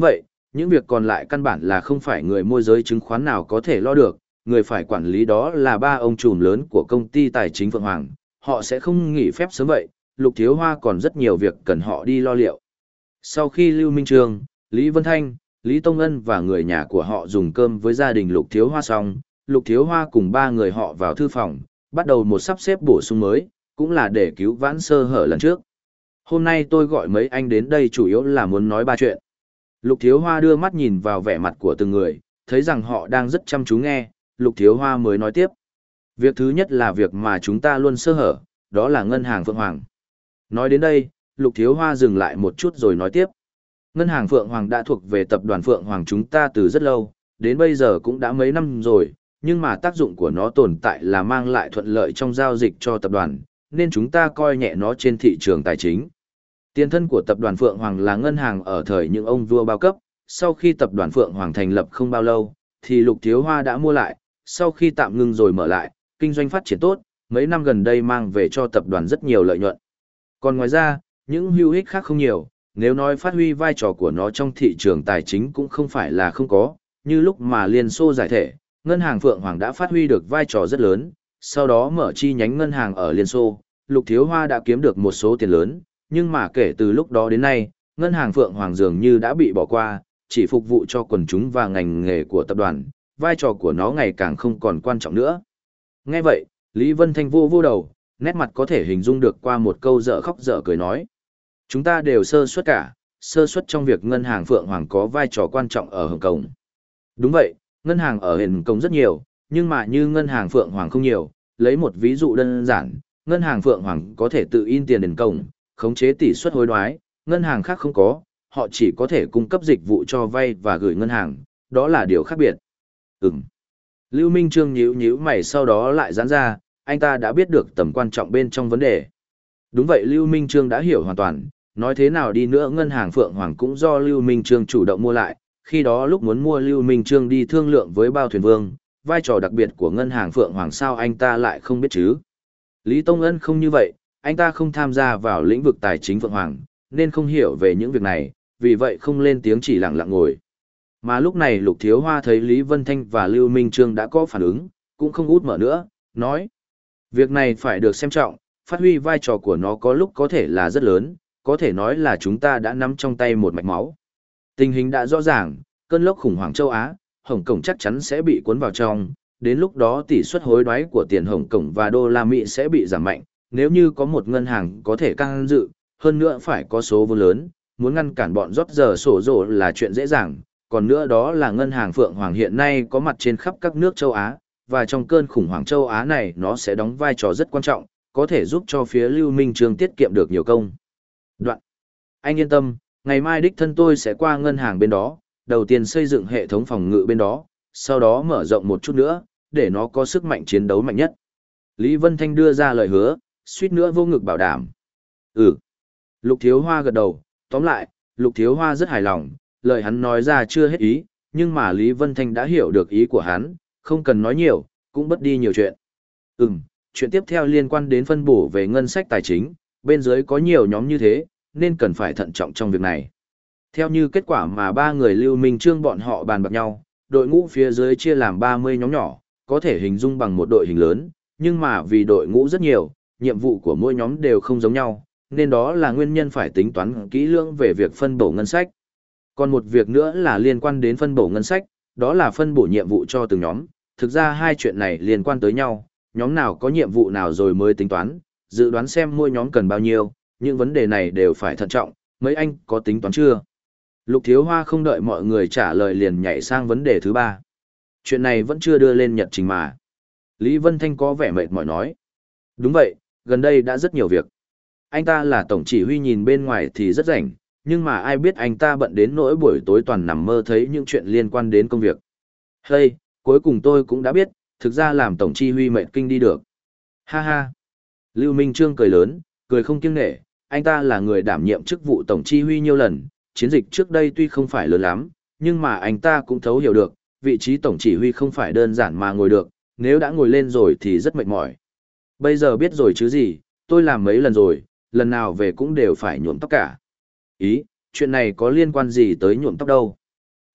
những việc còn lại căn bản là không phải người môi giới chứng khoán nào có thể lo được, người phải quản lý đó là ba ông trùm lớn của công ty tài chính Phượng Hoàng, họ sẽ không nghỉ phép sớm vậy, Lục Thiếu Hoa còn rất nhiều việc cần họ đi lo liệu. Sau khi Lưu Minh Trương, Lý Vân Thanh, Lý Tông Ân và người nhà của họ dùng cơm với gia đình Lục Thiếu Hoa xong, Lục Thiếu Hoa cùng ba người họ vào thư phòng, bắt đầu một sắp xếp bổ sung mới, cũng là để cứu vãn sơ hở lần trước. Hôm nay tôi gọi mấy anh đến đây chủ yếu là muốn nói ba chuyện. Lục Thiếu Hoa đưa mắt nhìn vào vẻ mặt của từng người, thấy rằng họ đang rất chăm chú nghe, Lục Thiếu Hoa mới nói tiếp. Việc thứ nhất là việc mà chúng ta luôn sơ hở, đó là ngân hàng Phượng Hoàng. Nói đến đây, Lục Thiếu Hoa dừng lại một chút rồi nói tiếp. Ngân hàng Phượng Hoàng đã thuộc về tập đoàn Phượng Hoàng chúng ta từ rất lâu, đến bây giờ cũng đã mấy năm rồi, nhưng mà tác dụng của nó tồn tại là mang lại thuận lợi trong giao dịch cho tập đoàn, nên chúng ta coi nhẹ nó trên thị trường tài chính. Tiền thân của tập đoàn Phượng Hoàng là ngân hàng ở thời những ông vua bao cấp, sau khi tập đoàn Phượng Hoàng thành lập không bao lâu, thì Lục Thiếu Hoa đã mua lại, sau khi tạm ngưng rồi mở lại, kinh doanh phát triển tốt, mấy năm gần đây mang về cho tập đoàn rất nhiều lợi nhuận. Còn ngoài ra, những hữu ích khác không nhiều, nếu nói phát huy vai trò của nó trong thị trường tài chính cũng không phải là không có, như lúc mà Liên Xô giải thể, ngân hàng Phượng Hoàng đã phát huy được vai trò rất lớn, sau đó mở chi nhánh ngân hàng ở Liên Xô, Lục Thiếu Hoa đã kiếm được một số tiền lớn, nhưng mà kể từ lúc đó đến nay, ngân hàng Phượng Hoàng dường như đã bị bỏ qua, chỉ phục vụ cho quần chúng và ngành nghề của tập đoàn, vai trò của nó ngày càng không còn quan trọng nữa. Nghe vậy, Lý Vân Thanh vô vô đầu, nét mặt có thể hình dung được qua một câu dở khóc dở cười nói. Chúng ta đều sơ suất cả, sơ suất trong việc ngân hàng Phượng Hoàng có vai trò quan trọng ở Hồng Kông. Đúng vậy, ngân hàng ở Hồng Kông rất nhiều, nhưng mà như ngân hàng Phượng Hoàng không nhiều, lấy một ví dụ đơn giản, ngân hàng Phượng Hoàng có thể tự in tiền đến cổng, khống chế tỷ suất hối đoái, ngân hàng khác không có, họ chỉ có thể cung cấp dịch vụ cho vay và gửi ngân hàng, đó là điều khác biệt. Ừm. Lưu Minh Trương nhíu nhíu mày sau đó lại giãn ra, anh ta đã biết được tầm quan trọng bên trong vấn đề. Đúng vậy, Lưu Minh Trương đã hiểu hoàn toàn, nói thế nào đi nữa ngân hàng Phượng Hoàng cũng do Lưu Minh Trương chủ động mua lại, khi đó lúc muốn mua Lưu Minh Trương đi thương lượng với Bao Thuyền Vương, vai trò đặc biệt của ngân hàng Phượng Hoàng sao anh ta lại không biết chứ. Lý Tông Ân không như vậy, anh ta không tham gia vào lĩnh vực tài chính Phượng Hoàng, nên không hiểu về những việc này, vì vậy không lên tiếng chỉ lặng lặng ngồi. Mà lúc này Lục Thiếu Hoa thấy Lý Vân Thanh và Lưu Minh Trương đã có phản ứng, cũng không út mở nữa, nói. Việc này phải được xem trọng, phát huy vai trò của nó có lúc có thể là rất lớn, có thể nói là chúng ta đã nắm trong tay một mạch máu. Tình hình đã rõ ràng, cơn lốc khủng hoảng châu Á, Hồng Kông chắc chắn sẽ bị cuốn vào trong, đến lúc đó tỷ suất hối đoái của tiền Hồng Kông và đô la Mỹ sẽ bị giảm mạnh, nếu như có một ngân hàng có thể can dự, hơn nữa phải có số vốn lớn, muốn ngăn cản bọn rót giờ sổ rổ là chuyện dễ dàng, còn nữa đó là ngân hàng Phượng Hoàng hiện nay có mặt trên khắp các nước châu Á, và trong cơn khủng hoảng châu Á này nó sẽ đóng vai trò rất quan trọng, có thể giúp cho phía Lưu Minh Trương tiết kiệm được nhiều công. Đoạn. Anh yên tâm, ngày mai đích thân tôi sẽ qua ngân hàng bên đó, đầu tiên xây dựng hệ thống phòng ngự bên đó, sau đó mở rộng một chút nữa, để nó có sức mạnh chiến đấu mạnh nhất. Lý Vân Thanh đưa ra lời hứa, suýt nữa vô ngực bảo đảm. Ừ. Lục Thiếu Hoa gật đầu, tóm lại, Lục Thiếu Hoa rất hài lòng, lời hắn nói ra chưa hết ý, nhưng mà Lý Vân Thanh đã hiểu được ý của hắn, không cần nói nhiều, cũng bất đi nhiều chuyện. Ừm, chuyện tiếp theo liên quan đến phân bổ về ngân sách tài chính, bên dưới có nhiều nhóm như thế, nên cần phải thận trọng trong việc này. Theo như kết quả mà ba người Lưu Minh Trương bọn họ bàn bạc nhau, đội ngũ phía dưới chia làm ba mươi nhóm nhỏ, có thể hình dung bằng một đội hình lớn, nhưng mà vì đội ngũ rất nhiều, nhiệm vụ của mỗi nhóm đều không giống nhau, nên đó là nguyên nhân phải tính toán kỹ lưỡng về việc phân bổ ngân sách. Còn một việc nữa là liên quan đến phân bổ ngân sách, đó là phân bổ nhiệm vụ cho từng nhóm. Thực ra hai chuyện này liên quan tới nhau, nhóm nào có nhiệm vụ nào rồi mới tính toán, dự đoán xem mỗi nhóm cần bao nhiêu, những vấn đề này đều phải thận trọng, mấy anh có tính toán chưa? Lục Thiếu Hoa không đợi mọi người trả lời liền nhảy sang vấn đề thứ ba. Chuyện này vẫn chưa đưa lên nhật trình mà. Lý Vân Thanh có vẻ mệt mỏi nói. Đúng vậy, gần đây đã rất nhiều việc. Anh ta là tổng chỉ huy nhìn bên ngoài thì rất rảnh, nhưng mà ai biết anh ta bận đến nỗi buổi tối toàn nằm mơ thấy những chuyện liên quan đến công việc. Hey, cuối cùng tôi cũng đã biết, thực ra làm tổng chỉ huy mệt kinh đi được. Ha ha. Lưu Minh Trương cười lớn, cười không kiêng nể, anh ta là người đảm nhiệm chức vụ tổng chỉ huy nhiều lần, chiến dịch trước đây tuy không phải lớn lắm, nhưng mà anh ta cũng thấu hiểu được, vị trí tổng chỉ huy không phải đơn giản mà ngồi được, nếu đã ngồi lên rồi thì rất mệt mỏi. Bây giờ biết rồi chứ gì, tôi làm mấy lần rồi, lần nào về cũng đều phải nhuộm tóc cả. Ý, chuyện này có liên quan gì tới nhuộm tóc đâu?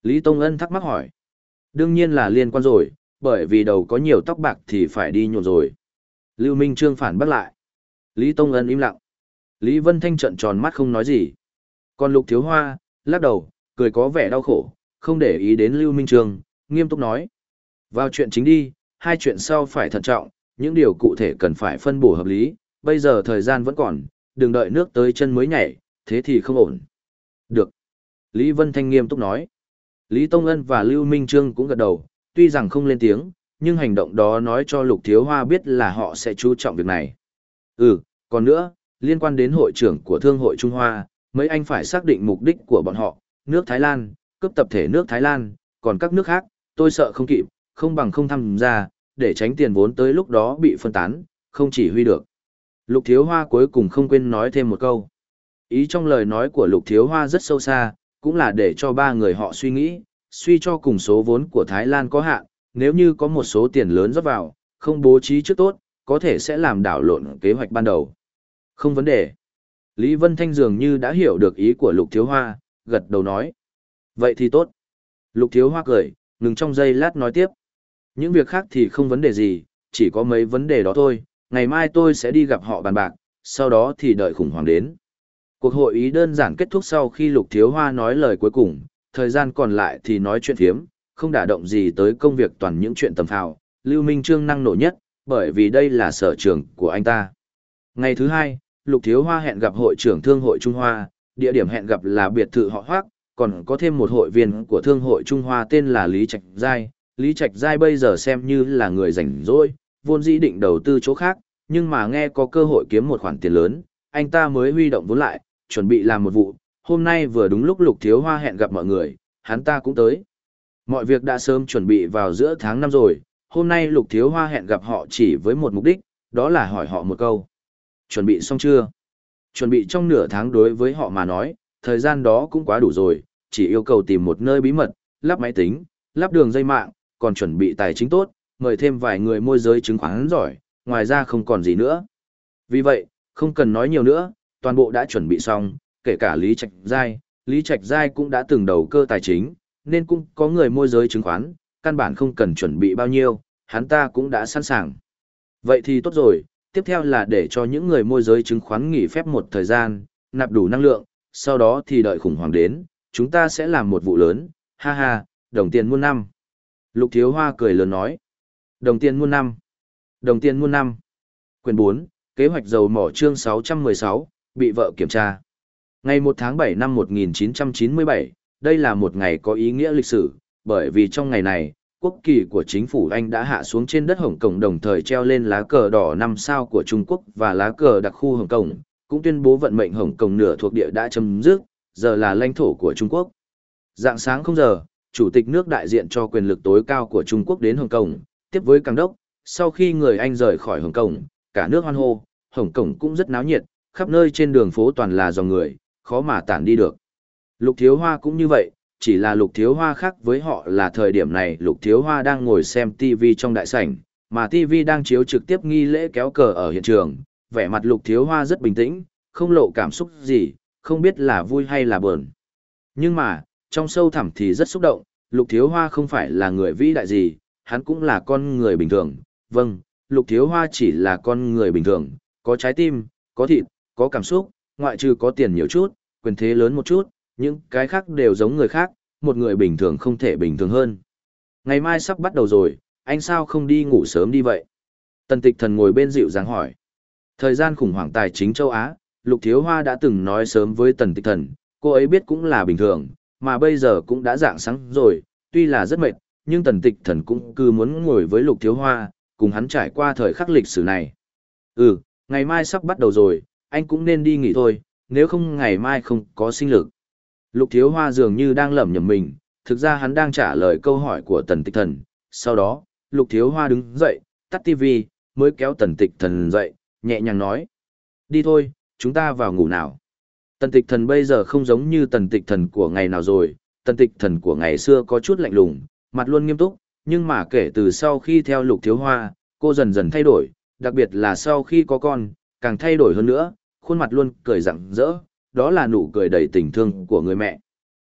Lý Tông Ân thắc mắc hỏi. Đương nhiên là liên quan rồi, bởi vì đầu có nhiều tóc bạc thì phải đi nhuộm rồi. Lưu Minh Trương phản bác lại. Lý Tông Ân im lặng. Lý Vân Thanh trợn tròn mắt không nói gì. Còn Lục Thiếu Hoa, lắc đầu, cười có vẻ đau khổ, không để ý đến Lưu Minh Trương, nghiêm túc nói. Vào chuyện chính đi, hai chuyện sau phải thận trọng, những điều cụ thể cần phải phân bổ hợp lý, bây giờ thời gian vẫn còn, đừng đợi nước tới chân mới nhảy, thế thì không ổn. Được. Lý Vân Thanh nghiêm túc nói. Lý Tông Ân và Lưu Minh Trương cũng gật đầu, tuy rằng không lên tiếng, nhưng hành động đó nói cho Lục Thiếu Hoa biết là họ sẽ chú trọng việc này. Ừ, còn nữa, liên quan đến hội trưởng của Thương hội Trung Hoa, mấy anh phải xác định mục đích của bọn họ, nước Thái Lan, cướp tập thể nước Thái Lan, còn các nước khác, tôi sợ không kịp, không bằng không tham gia, để tránh tiền vốn tới lúc đó bị phân tán, không chỉ huy được. Lục Thiếu Hoa cuối cùng không quên nói thêm một câu. Ý trong lời nói của Lục Thiếu Hoa rất sâu xa, cũng là để cho ba người họ suy nghĩ, suy cho cùng số vốn của Thái Lan có hạn, nếu như có một số tiền lớn rót vào, không bố trí trước tốt, có thể sẽ làm đảo lộn kế hoạch ban đầu. Không vấn đề. Lý Vân Thanh dường như đã hiểu được ý của Lục Thiếu Hoa, gật đầu nói. Vậy thì tốt. Lục Thiếu Hoa cười, ngừng trong giây lát nói tiếp. Những việc khác thì không vấn đề gì, chỉ có mấy vấn đề đó thôi, ngày mai tôi sẽ đi gặp họ bàn bạc, sau đó thì đợi khủng hoảng đến. Cuộc hội ý đơn giản kết thúc sau khi Lục Thiếu Hoa nói lời cuối cùng, thời gian còn lại thì nói chuyện phiếm, không đả động gì tới công việc, toàn những chuyện tầm phào. Lưu Minh Trương năng nổ nhất, bởi vì đây là sở trường của anh ta. Ngày thứ hai, Lục Thiếu Hoa hẹn gặp hội trưởng Thương hội Trung Hoa, địa điểm hẹn gặp là biệt thự họ Hoác, còn có thêm một hội viên của Thương hội Trung Hoa tên là Lý Trạch Giai. Lý Trạch Giai bây giờ xem như là người rảnh rỗi, vốn dĩ định đầu tư chỗ khác, nhưng mà nghe có cơ hội kiếm một khoản tiền lớn, anh ta mới huy động vốn lại, chuẩn bị làm một vụ. Hôm nay vừa đúng lúc Lục Thiếu Hoa hẹn gặp mọi người, hắn ta cũng tới. Mọi việc đã sớm chuẩn bị vào giữa tháng năm rồi, hôm nay Lục Thiếu Hoa hẹn gặp họ chỉ với một mục đích, đó là hỏi họ một câu. Chuẩn bị xong chưa? Chuẩn bị trong nửa tháng đối với họ mà nói, thời gian đó cũng quá đủ rồi, chỉ yêu cầu tìm một nơi bí mật, lắp máy tính, lắp đường dây mạng, còn chuẩn bị tài chính tốt, mời thêm vài người môi giới chứng khoán giỏi, ngoài ra không còn gì nữa. Vì vậy, không cần nói nhiều nữa, toàn bộ đã chuẩn bị xong, kể cả Lý Trạch Giai, Lý Trạch Giai cũng đã từng đầu cơ tài chính, nên cũng có người môi giới chứng khoán, căn bản không cần chuẩn bị bao nhiêu, hắn ta cũng đã sẵn sàng. Vậy thì tốt rồi, tiếp theo là để cho những người môi giới chứng khoán nghỉ phép một thời gian, nạp đủ năng lượng, sau đó thì đợi khủng hoảng đến, chúng ta sẽ làm một vụ lớn, ha ha, đồng tiền muôn năm. Lục Thiếu Hoa cười lớn nói, đồng tiền muôn năm, đồng tiền muôn năm. Quyền bốn, kế hoạch dầu mỏ chương sáu trăm mười sáu, bị vợ kiểm tra. Ngày một tháng bảy năm một nghìn chín trăm chín mươi bảy, đây là một ngày có ý nghĩa lịch sử, bởi vì trong ngày này, quốc kỳ của chính phủ Anh đã hạ xuống trên đất Hồng Kông, đồng thời treo lên lá cờ đỏ năm sao của Trung Quốc và lá cờ đặc khu Hồng Kông, cũng tuyên bố vận mệnh Hồng Kông nửa thuộc địa đã chấm dứt, giờ là lãnh thổ của Trung Quốc. Rạng sáng không giờ, chủ tịch nước đại diện cho quyền lực tối cao của Trung Quốc đến Hồng Kông, tiếp với Cang Đốc, sau khi người Anh rời khỏi Hồng Kông, cả nước hoan hô, Hồng Kông cũng rất náo nhiệt, khắp nơi trên đường phố toàn là dòng người, khó mà tản đi được. Lục Thiếu Hoa cũng như vậy, chỉ là Lục Thiếu Hoa khác với họ là thời điểm này Lục Thiếu Hoa đang ngồi xem ti vi trong đại sảnh, mà ti vi đang chiếu trực tiếp nghi lễ kéo cờ ở hiện trường, vẻ mặt Lục Thiếu Hoa rất bình tĩnh, không lộ cảm xúc gì, không biết là vui hay là buồn. Nhưng mà, trong sâu thẳm thì rất xúc động, Lục Thiếu Hoa không phải là người vĩ đại gì, hắn cũng là con người bình thường. Vâng, Lục Thiếu Hoa chỉ là con người bình thường, có trái tim, có thịt, có cảm xúc, ngoại trừ có tiền nhiều chút, quyền thế lớn một chút, những cái khác đều giống người khác, một người bình thường không thể bình thường hơn. Ngày mai sắp bắt đầu rồi, anh sao không đi ngủ sớm đi vậy? Tần Tịch Thần ngồi bên dịu dàng hỏi. Thời gian khủng hoảng tài chính châu Á, Lục Thiếu Hoa đã từng nói sớm với Tần Tịch Thần, cô ấy biết cũng là bình thường, mà bây giờ cũng đã rạng sáng rồi, tuy là rất mệt, nhưng Tần Tịch Thần cũng cứ muốn ngồi với Lục Thiếu Hoa, cùng hắn trải qua thời khắc lịch sử này. Ừ, ngày mai sắp bắt đầu rồi, anh cũng nên đi nghỉ thôi, nếu không ngày mai không có sinh lực. Lục Thiếu Hoa dường như đang lẩm nhẩm mình, thực ra hắn đang trả lời câu hỏi của Tần Tịch Thần. Sau đó, Lục Thiếu Hoa đứng dậy, tắt tivi, mới kéo Tần Tịch Thần dậy, nhẹ nhàng nói. Đi thôi, chúng ta vào ngủ nào. Tần Tịch Thần bây giờ không giống như Tần Tịch Thần của ngày nào rồi, Tần Tịch Thần của ngày xưa có chút lạnh lùng, mặt luôn nghiêm túc, nhưng mà kể từ sau khi theo Lục Thiếu Hoa, cô dần dần thay đổi, đặc biệt là sau khi có con, càng thay đổi hơn nữa, khuôn mặt luôn cười rạng rỡ, đó là nụ cười đầy tình thương của người mẹ.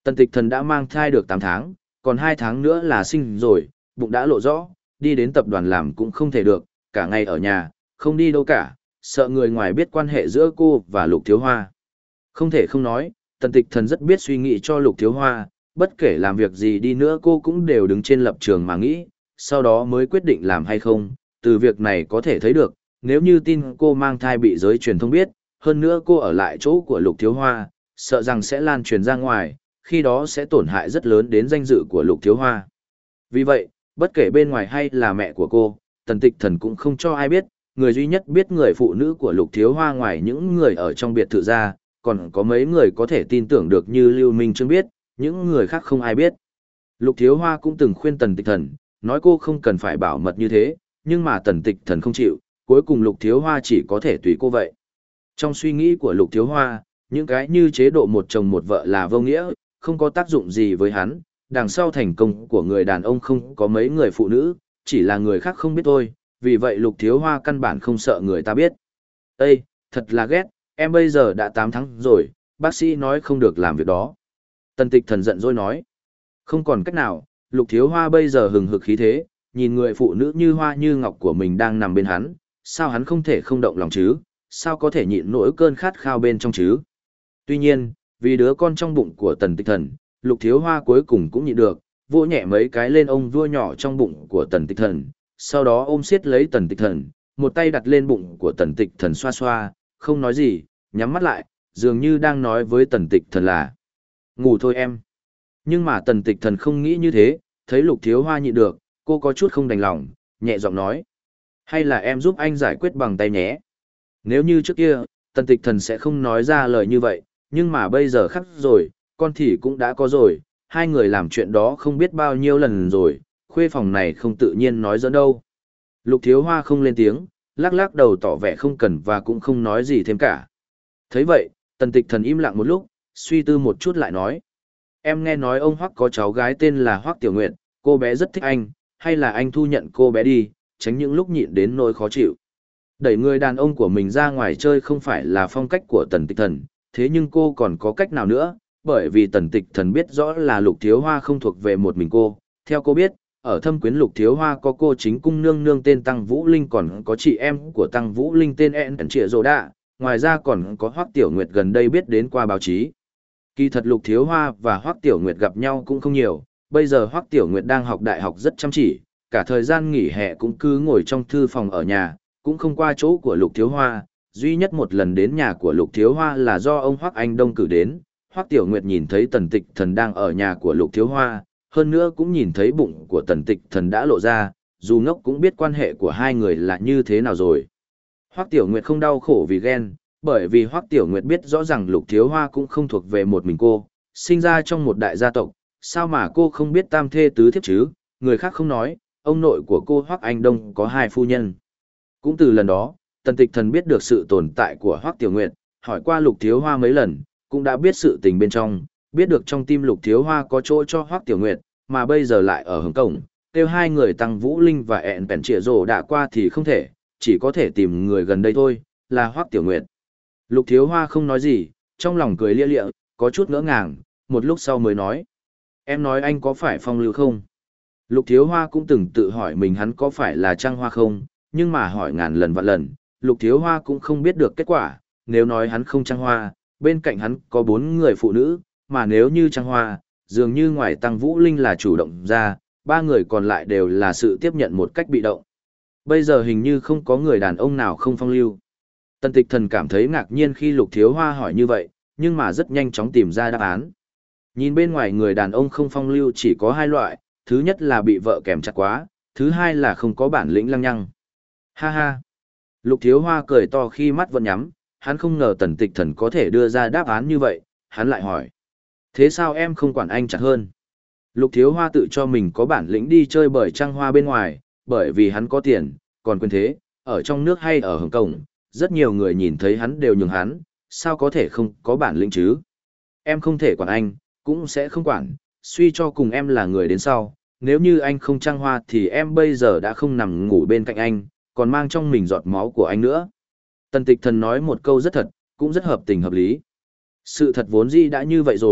Tần tịch thần đã mang thai được tám tháng, còn hai tháng nữa là sinh rồi, bụng đã lộ rõ, đi đến tập đoàn làm cũng không thể được, cả ngày ở nhà, không đi đâu cả, sợ người ngoài biết quan hệ giữa cô và Lục Thiếu Hoa. Không thể không nói, tần tịch thần rất biết suy nghĩ cho Lục Thiếu Hoa, bất kể làm việc gì đi nữa cô cũng đều đứng trên lập trường mà nghĩ, sau đó mới quyết định làm hay không, từ việc này có thể thấy được, nếu như tin cô mang thai bị giới truyền thông biết, hơn nữa cô ở lại chỗ của Lục Thiếu Hoa, sợ rằng sẽ lan truyền ra ngoài, khi đó sẽ tổn hại rất lớn đến danh dự của Lục Thiếu Hoa. Vì vậy, bất kể bên ngoài hay là mẹ của cô, tần tịch thần cũng không cho ai biết, người duy nhất biết người phụ nữ của Lục Thiếu Hoa ngoài những người ở trong biệt thự ra, còn có mấy người có thể tin tưởng được như Lưu Minh Trương biết, những người khác không ai biết. Lục Thiếu Hoa cũng từng khuyên tần tịch thần, nói cô không cần phải bảo mật như thế, nhưng mà tần tịch thần không chịu, cuối cùng Lục Thiếu Hoa chỉ có thể tùy cô vậy. Trong suy nghĩ của Lục Thiếu Hoa, những cái như chế độ một chồng một vợ là vô nghĩa, không có tác dụng gì với hắn, đằng sau thành công của người đàn ông không có mấy người phụ nữ, chỉ là người khác không biết thôi, vì vậy Lục Thiếu Hoa căn bản không sợ người ta biết. Ê, thật là ghét, em bây giờ đã tám tháng rồi, bác sĩ nói không được làm việc đó. Tần tịch thần giận dỗi nói. Không còn cách nào, Lục Thiếu Hoa bây giờ hừng hực khí thế, nhìn người phụ nữ như hoa như ngọc của mình đang nằm bên hắn, sao hắn không thể không động lòng chứ, sao có thể nhịn nỗi cơn khát khao bên trong chứ. Tuy nhiên, vì đứa con trong bụng của tần tịch thần, Lục Thiếu Hoa cuối cùng cũng nhịn được, vỗ nhẹ mấy cái lên ông vua nhỏ trong bụng của tần tịch thần, sau đó ôm siết lấy tần tịch thần, một tay đặt lên bụng của tần tịch thần xoa xoa, không nói gì, nhắm mắt lại, dường như đang nói với tần tịch thần là ngủ thôi em. Nhưng mà tần tịch thần không nghĩ như thế, thấy Lục Thiếu Hoa nhịn được, cô có chút không đành lòng, nhẹ giọng nói. Hay là em giúp anh giải quyết bằng tay nhé. Nếu như trước kia, tần tịch thần sẽ không nói ra lời như vậy, nhưng mà bây giờ khắc rồi, con thì cũng đã có rồi, hai người làm chuyện đó không biết bao nhiêu lần rồi, khuê phòng này không tự nhiên nói giỡn đâu. Lục Thiếu Hoa không lên tiếng, lắc lắc đầu tỏ vẻ không cần và cũng không nói gì thêm cả. Thấy vậy, tần tịch thần im lặng một lúc, suy tư một chút lại nói. Em nghe nói ông Hoắc có cháu gái tên là Hoắc Tiểu Nguyệt, cô bé rất thích anh, hay là anh thu nhận cô bé đi, tránh những lúc nhịn đến nỗi khó chịu. Đẩy người đàn ông của mình ra ngoài chơi không phải là phong cách của tần tịch thần, thế nhưng cô còn có cách nào nữa, bởi vì tần tịch thần biết rõ là Lục Thiếu Hoa không thuộc về một mình cô. Theo cô biết, ở thâm quyến Lục Thiếu Hoa có cô chính cung nương nương tên Tăng Vũ Linh, còn có chị em của Tăng Vũ Linh tên En Ẩn Trịa Rồ Đạ, ngoài ra còn có Hoắc Tiểu Nguyệt gần đây biết đến qua báo chí. Kỳ thật Lục Thiếu Hoa và Hoắc Tiểu Nguyệt gặp nhau cũng không nhiều, bây giờ Hoắc Tiểu Nguyệt đang học đại học rất chăm chỉ, cả thời gian nghỉ hè cũng cứ ngồi trong thư phòng ở nhà, cũng không qua chỗ của Lục Thiếu Hoa, duy nhất một lần đến nhà của Lục Thiếu Hoa là do ông Hoắc Anh Đông cử đến. Hoắc Tiểu Nguyệt nhìn thấy Tần Tịch Thần đang ở nhà của Lục Thiếu Hoa, hơn nữa cũng nhìn thấy bụng của Tần Tịch Thần đã lộ ra, dù ngốc cũng biết quan hệ của hai người là như thế nào rồi. Hoắc Tiểu Nguyệt không đau khổ vì ghen, bởi vì Hoắc Tiểu Nguyệt biết rõ ràng Lục Thiếu Hoa cũng không thuộc về một mình cô, sinh ra trong một đại gia tộc, sao mà cô không biết tam thê tứ thiếp chứ, người khác không nói, ông nội của cô Hoắc Anh Đông có hai phu nhân. Cũng từ lần đó, Tần Tịch Thần biết được sự tồn tại của Hoắc Tiểu Nguyệt, hỏi qua Lục Thiếu Hoa mấy lần, cũng đã biết sự tình bên trong, biết được trong tim Lục Thiếu Hoa có chỗ cho Hoắc Tiểu Nguyệt, mà bây giờ lại ở Hồng Cổng, kêu hai người Tăng Vũ Linh và ẹn bèn trịa rồ đã qua thì không thể, chỉ có thể tìm người gần đây thôi, là Hoắc Tiểu Nguyệt. Lục Thiếu Hoa không nói gì, trong lòng cười lia lịa, có chút ngỡ ngàng, một lúc sau mới nói. Em nói anh có phải phong lưu không? Lục Thiếu Hoa cũng từng tự hỏi mình hắn có phải là trăng hoa không, nhưng mà hỏi ngàn lần vạn lần, Lục Thiếu Hoa cũng không biết được kết quả, nếu nói hắn không trăng hoa, bên cạnh hắn có bốn người phụ nữ, mà nếu như trăng hoa, dường như ngoài Tăng Vũ Linh là chủ động ra, ba người còn lại đều là sự tiếp nhận một cách bị động. Bây giờ hình như không có người đàn ông nào không phong lưu. Tần Tịch Thần cảm thấy ngạc nhiên khi Lục Thiếu Hoa hỏi như vậy, nhưng mà rất nhanh chóng tìm ra đáp án. Nhìn bên ngoài người đàn ông không phong lưu chỉ có hai loại, thứ nhất là bị vợ kèm chặt quá, thứ hai là không có bản lĩnh lăng nhăng. Ha ha! Lục Thiếu Hoa cười to khi mắt vẫn nhắm, hắn không ngờ Tần Tịch Thần có thể đưa ra đáp án như vậy, hắn lại hỏi. Thế sao em không quản anh chặt hơn? Lục Thiếu Hoa tự cho mình có bản lĩnh đi chơi bời trăng hoa bên ngoài, bởi vì hắn có tiền, còn quyền thế, ở trong nước hay ở Hồng Kông, rất nhiều người nhìn thấy hắn đều nhường hắn, sao có thể không có bản lĩnh chứ? Em không thể quản anh, cũng sẽ không quản, suy cho cùng em là người đến sau, nếu như anh không trăng hoa thì em bây giờ đã không nằm ngủ bên cạnh anh, còn mang trong mình giọt máu của anh nữa. Tần Tịch Thần nói một câu rất thật, cũng rất hợp tình hợp lý. Sự thật vốn dĩ đã như vậy rồi,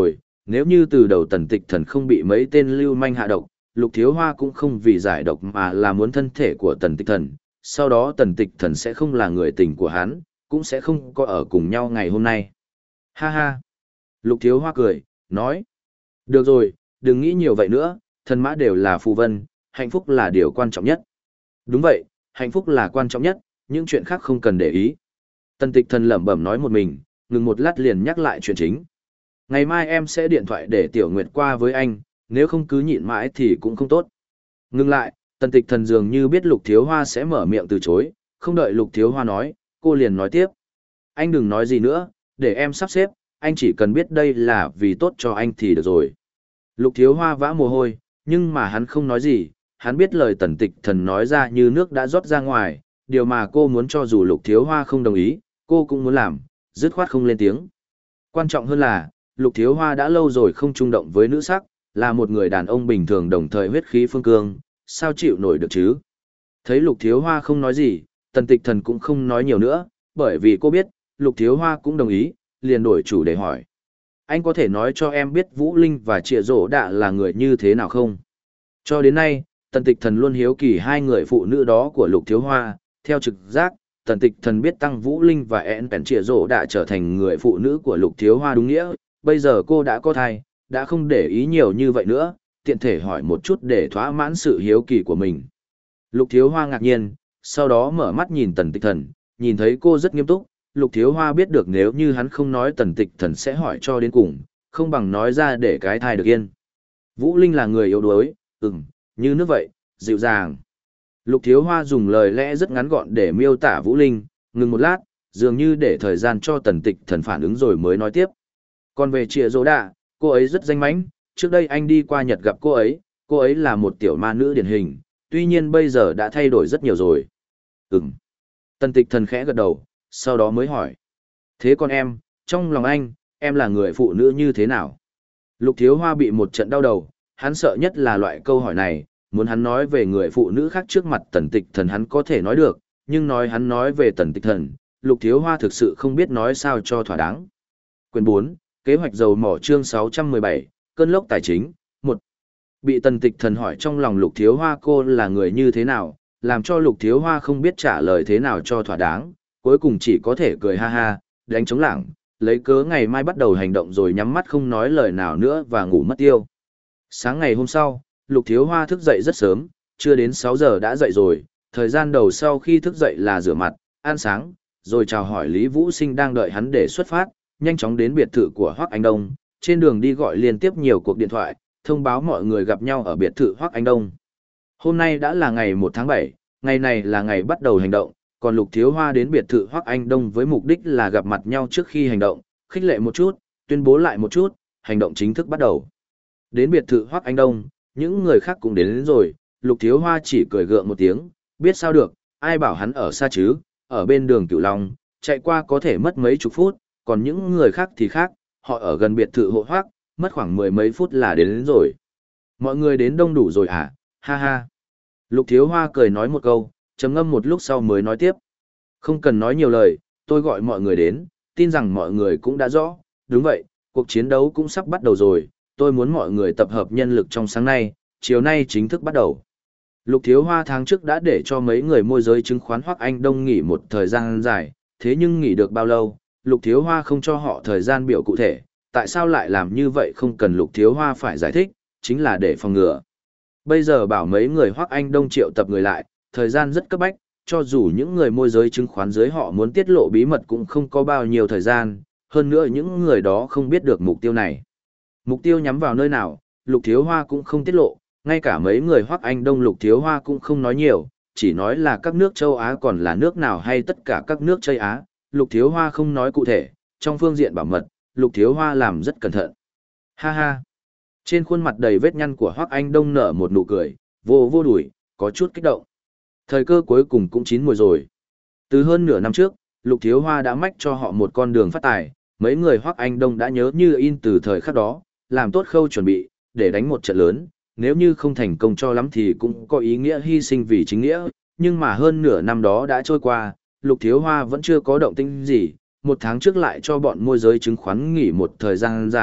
nếu như từ đầu Tần Tịch Thần không bị mấy tên lưu manh hạ độc, Lục Thiếu Hoa cũng không vì giải độc mà là muốn thân thể của Tần Tịch Thần, sau đó Tần Tịch Thần sẽ không là người tình của hắn, cũng sẽ không có ở cùng nhau ngày hôm nay. Ha ha! Lục Thiếu Hoa cười, nói. Được rồi, đừng nghĩ nhiều vậy nữa, thần mã đều là phù vân, hạnh phúc là điều quan trọng nhất. Đúng vậy, hạnh phúc là quan trọng nhất, những chuyện khác không cần để ý. Tần Tịch Thần lẩm bẩm nói một mình, ngừng một lát liền nhắc lại chuyện chính. Ngày mai em sẽ điện thoại để Tiểu Nguyệt qua với anh, nếu không cứ nhịn mãi thì cũng không tốt. Ngừng lại, Tần Tịch Thần dường như biết Lục Thiếu Hoa sẽ mở miệng từ chối, không đợi Lục Thiếu Hoa nói, cô liền nói tiếp. Anh đừng nói gì nữa, để em sắp xếp, anh chỉ cần biết đây là vì tốt cho anh thì được rồi. Lục Thiếu Hoa vã mồ hôi, nhưng mà hắn không nói gì, hắn biết lời Tần Tịch Thần nói ra như nước đã rót ra ngoài, điều mà cô muốn cho dù Lục Thiếu Hoa không đồng ý, cô cũng muốn làm, dứt khoát không lên tiếng. Quan trọng hơn là, Lục Thiếu Hoa đã lâu rồi không chung động với nữ sắc, là một người đàn ông bình thường đồng thời huyết khí phương cương, sao chịu nổi được chứ? Thấy Lục Thiếu Hoa không nói gì, Tần Tịch Thần cũng không nói nhiều nữa, bởi vì cô biết, Lục Thiếu Hoa cũng đồng ý, liền đổi chủ để hỏi. Anh có thể nói cho em biết Vũ Linh và Trịa Rỗ Đạ là người như thế nào không? Cho đến nay, Tần Tịch Thần luôn hiếu kỳ hai người phụ nữ đó của Lục Thiếu Hoa, theo trực giác, Tần Tịch Thần biết Tăng Vũ Linh và En Pèn Trịa Rỗ Đạ trở thành người phụ nữ của Lục Thiếu Hoa đúng nghĩa, bây giờ cô đã có thai, đã không để ý nhiều như vậy nữa, tiện thể hỏi một chút để thỏa mãn sự hiếu kỳ của mình. Lục Thiếu Hoa ngạc nhiên, sau đó mở mắt nhìn Tần Tịch Thần, nhìn thấy cô rất nghiêm túc, Lục Thiếu Hoa biết được nếu như hắn không nói Tần Tịch Thần sẽ hỏi cho đến cùng, không bằng nói ra để cái thai được yên. Vũ Linh là người yếu đuối, ừm, như nước vậy, dịu dàng. Lục Thiếu Hoa dùng lời lẽ rất ngắn gọn để miêu tả Vũ Linh, ngừng một lát, dường như để thời gian cho Tần Tịch Thần phản ứng rồi mới nói tiếp. Còn về Trịa Rỗ Đạ, cô ấy rất danh mãnh, trước đây anh đi qua Nhật gặp cô ấy, cô ấy là một tiểu ma nữ điển hình, tuy nhiên bây giờ đã thay đổi rất nhiều rồi. Ừm. Tần Tịch Thần khẽ gật đầu, sau đó mới hỏi. Thế còn em, trong lòng anh, em là người phụ nữ như thế nào? Lục Thiếu Hoa bị một trận đau đầu, hắn sợ nhất là loại câu hỏi này, muốn hắn nói về người phụ nữ khác trước mặt Tần Tịch Thần hắn có thể nói được, nhưng nói hắn nói về Tần Tịch Thần, Lục Thiếu Hoa thực sự không biết nói sao cho thỏa đáng. Quyền bốn, Kế hoạch dầu mỏ chương sáu trăm mười bảy, Cơn lốc tài chính, một. Bị Tần Tịch Thần hỏi trong lòng Lục Thiếu Hoa cô là người như thế nào, làm cho Lục Thiếu Hoa không biết trả lời thế nào cho thỏa đáng, cuối cùng chỉ có thể cười ha ha, đánh trống lảng, lấy cớ ngày mai bắt đầu hành động rồi nhắm mắt không nói lời nào nữa và ngủ mất tiêu. Sáng ngày hôm sau, Lục Thiếu Hoa thức dậy rất sớm, chưa đến sáu giờ đã dậy rồi, thời gian đầu sau khi thức dậy là rửa mặt, ăn sáng, rồi chào hỏi Lý Vũ Sinh đang đợi hắn để xuất phát, nhanh chóng đến biệt thự của Hoắc Anh Đông, trên đường đi gọi liên tiếp nhiều cuộc điện thoại, thông báo mọi người gặp nhau ở biệt thự Hoắc Anh Đông. Hôm nay đã là ngày một tháng bảy, ngày này là ngày bắt đầu hành động, còn Lục Thiếu Hoa đến biệt thự Hoắc Anh Đông với mục đích là gặp mặt nhau trước khi hành động, khích lệ một chút, tuyên bố lại một chút, hành động chính thức bắt đầu. Đến biệt thự Hoắc Anh Đông, những người khác cũng đến, đến rồi, Lục Thiếu Hoa chỉ cười gượng một tiếng, biết sao được, ai bảo hắn ở xa chứ, ở bên đường Cửu Long, chạy qua có thể mất mấy chục phút, còn những người khác thì khác, họ ở gần biệt thự hộ Hoắc, mất khoảng mười mấy phút là đến, đến rồi. Mọi người đến đông đủ rồi à, ha ha. Lục Thiếu Hoa cười nói một câu, trầm ngâm một lúc sau mới nói tiếp. Không cần nói nhiều lời, tôi gọi mọi người đến, tin rằng mọi người cũng đã rõ, đúng vậy, cuộc chiến đấu cũng sắp bắt đầu rồi, tôi muốn mọi người tập hợp nhân lực trong sáng nay, chiều nay chính thức bắt đầu. Lục Thiếu Hoa tháng trước đã để cho mấy người môi giới chứng khoán Hoắc Anh Đông nghỉ một thời gian dài, thế nhưng nghỉ được bao lâu, Lục Thiếu Hoa không cho họ thời gian biểu cụ thể, tại sao lại làm như vậy không cần Lục Thiếu Hoa phải giải thích, chính là để phòng ngừa. Bây giờ bảo mấy người Hoắc Anh Đông triệu tập người lại, thời gian rất cấp bách, cho dù những người môi giới chứng khoán dưới họ muốn tiết lộ bí mật cũng không có bao nhiêu thời gian, hơn nữa những người đó không biết được mục tiêu này. Mục tiêu nhắm vào nơi nào, Lục Thiếu Hoa cũng không tiết lộ, ngay cả mấy người Hoắc Anh Đông Lục Thiếu Hoa cũng không nói nhiều, chỉ nói là các nước châu Á còn là nước nào hay tất cả các nước Châu Á, Lục Thiếu Hoa không nói cụ thể, trong phương diện bảo mật, Lục Thiếu Hoa làm rất cẩn thận. Ha ha! Trên khuôn mặt đầy vết nhăn của Hoắc Anh Đông nở một nụ cười, vô vô đuổi, có chút kích động. Thời cơ cuối cùng cũng chín mùi rồi. Từ hơn nửa năm trước, Lục Thiếu Hoa đã mách cho họ một con đường phát tài, mấy người Hoắc Anh Đông đã nhớ như in từ thời khắc đó, làm tốt khâu chuẩn bị, để đánh một trận lớn, nếu như không thành công cho lắm thì cũng có ý nghĩa hy sinh vì chính nghĩa, nhưng mà hơn nửa năm đó đã trôi qua, Lục Thiếu Hoa vẫn chưa có động tĩnh gì, một tháng trước lại cho bọn môi giới chứng khoán nghỉ một thời gian dài,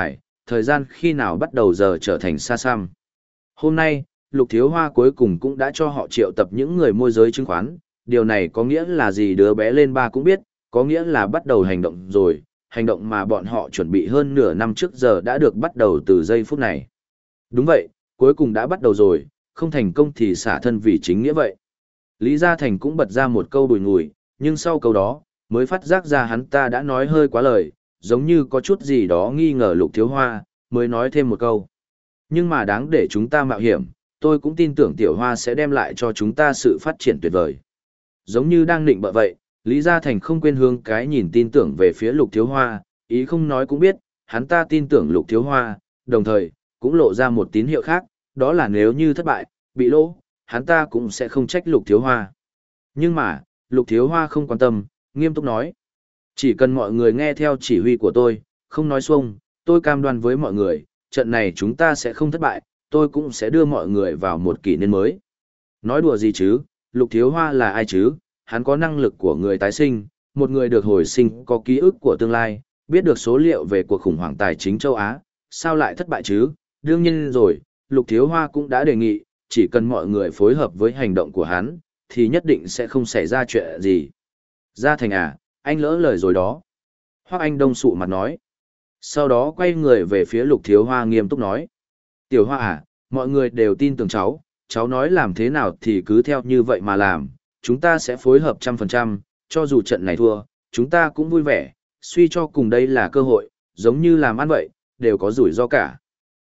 thời gian khi nào bắt đầu giờ trở thành xa xăm. Hôm nay, Lục Thiếu Hoa cuối cùng cũng đã cho họ triệu tập những người môi giới chứng khoán, điều này có nghĩa là gì đứa bé lên ba cũng biết, có nghĩa là bắt đầu hành động rồi, hành động mà bọn họ chuẩn bị hơn nửa năm trước giờ đã được bắt đầu từ giây phút này. Đúng vậy, cuối cùng đã bắt đầu rồi, không thành công thì xả thân vì chính nghĩa vậy. Lý Gia Thành cũng bật ra một câu bùi ngùi, nhưng sau câu đó, mới phát giác ra hắn ta đã nói hơi quá lời, giống như có chút gì đó nghi ngờ Lục Thiếu Hoa, mới nói thêm một câu. Nhưng mà đáng để chúng ta mạo hiểm, tôi cũng tin tưởng Tiểu Hoa sẽ đem lại cho chúng ta sự phát triển tuyệt vời. Giống như đang định bợ vậy, Lý Gia Thành không quên hướng cái nhìn tin tưởng về phía Lục Thiếu Hoa, ý không nói cũng biết, hắn ta tin tưởng Lục Thiếu Hoa, đồng thời, cũng lộ ra một tín hiệu khác, đó là nếu như thất bại, bị lỗ, hắn ta cũng sẽ không trách Lục Thiếu Hoa. Nhưng mà, Lục Thiếu Hoa không quan tâm, nghiêm túc nói. Chỉ cần mọi người nghe theo chỉ huy của tôi, không nói xuông, tôi cam đoan với mọi người, trận này chúng ta sẽ không thất bại, tôi cũng sẽ đưa mọi người vào một kỷ nguyên mới. Nói đùa gì chứ, Lục Thiếu Hoa là ai chứ, hắn có năng lực của người tái sinh, một người được hồi sinh có ký ức của tương lai, biết được số liệu về cuộc khủng hoảng tài chính châu Á, sao lại thất bại chứ, đương nhiên rồi, Lục Thiếu Hoa cũng đã đề nghị, chỉ cần mọi người phối hợp với hành động của hắn, thì nhất định sẽ không xảy ra chuyện gì. Gia Thành à, anh lỡ lời rồi đó. Hoắc Anh Đông sụ mặt nói. Sau đó quay người về phía Lục Thiếu Hoa nghiêm túc nói. Tiểu Hoa à, mọi người đều tin tưởng cháu, cháu nói làm thế nào thì cứ theo như vậy mà làm, chúng ta sẽ phối hợp trăm phần trăm, cho dù trận này thua, chúng ta cũng vui vẻ, suy cho cùng đây là cơ hội, giống như làm ăn vậy, đều có rủi ro cả.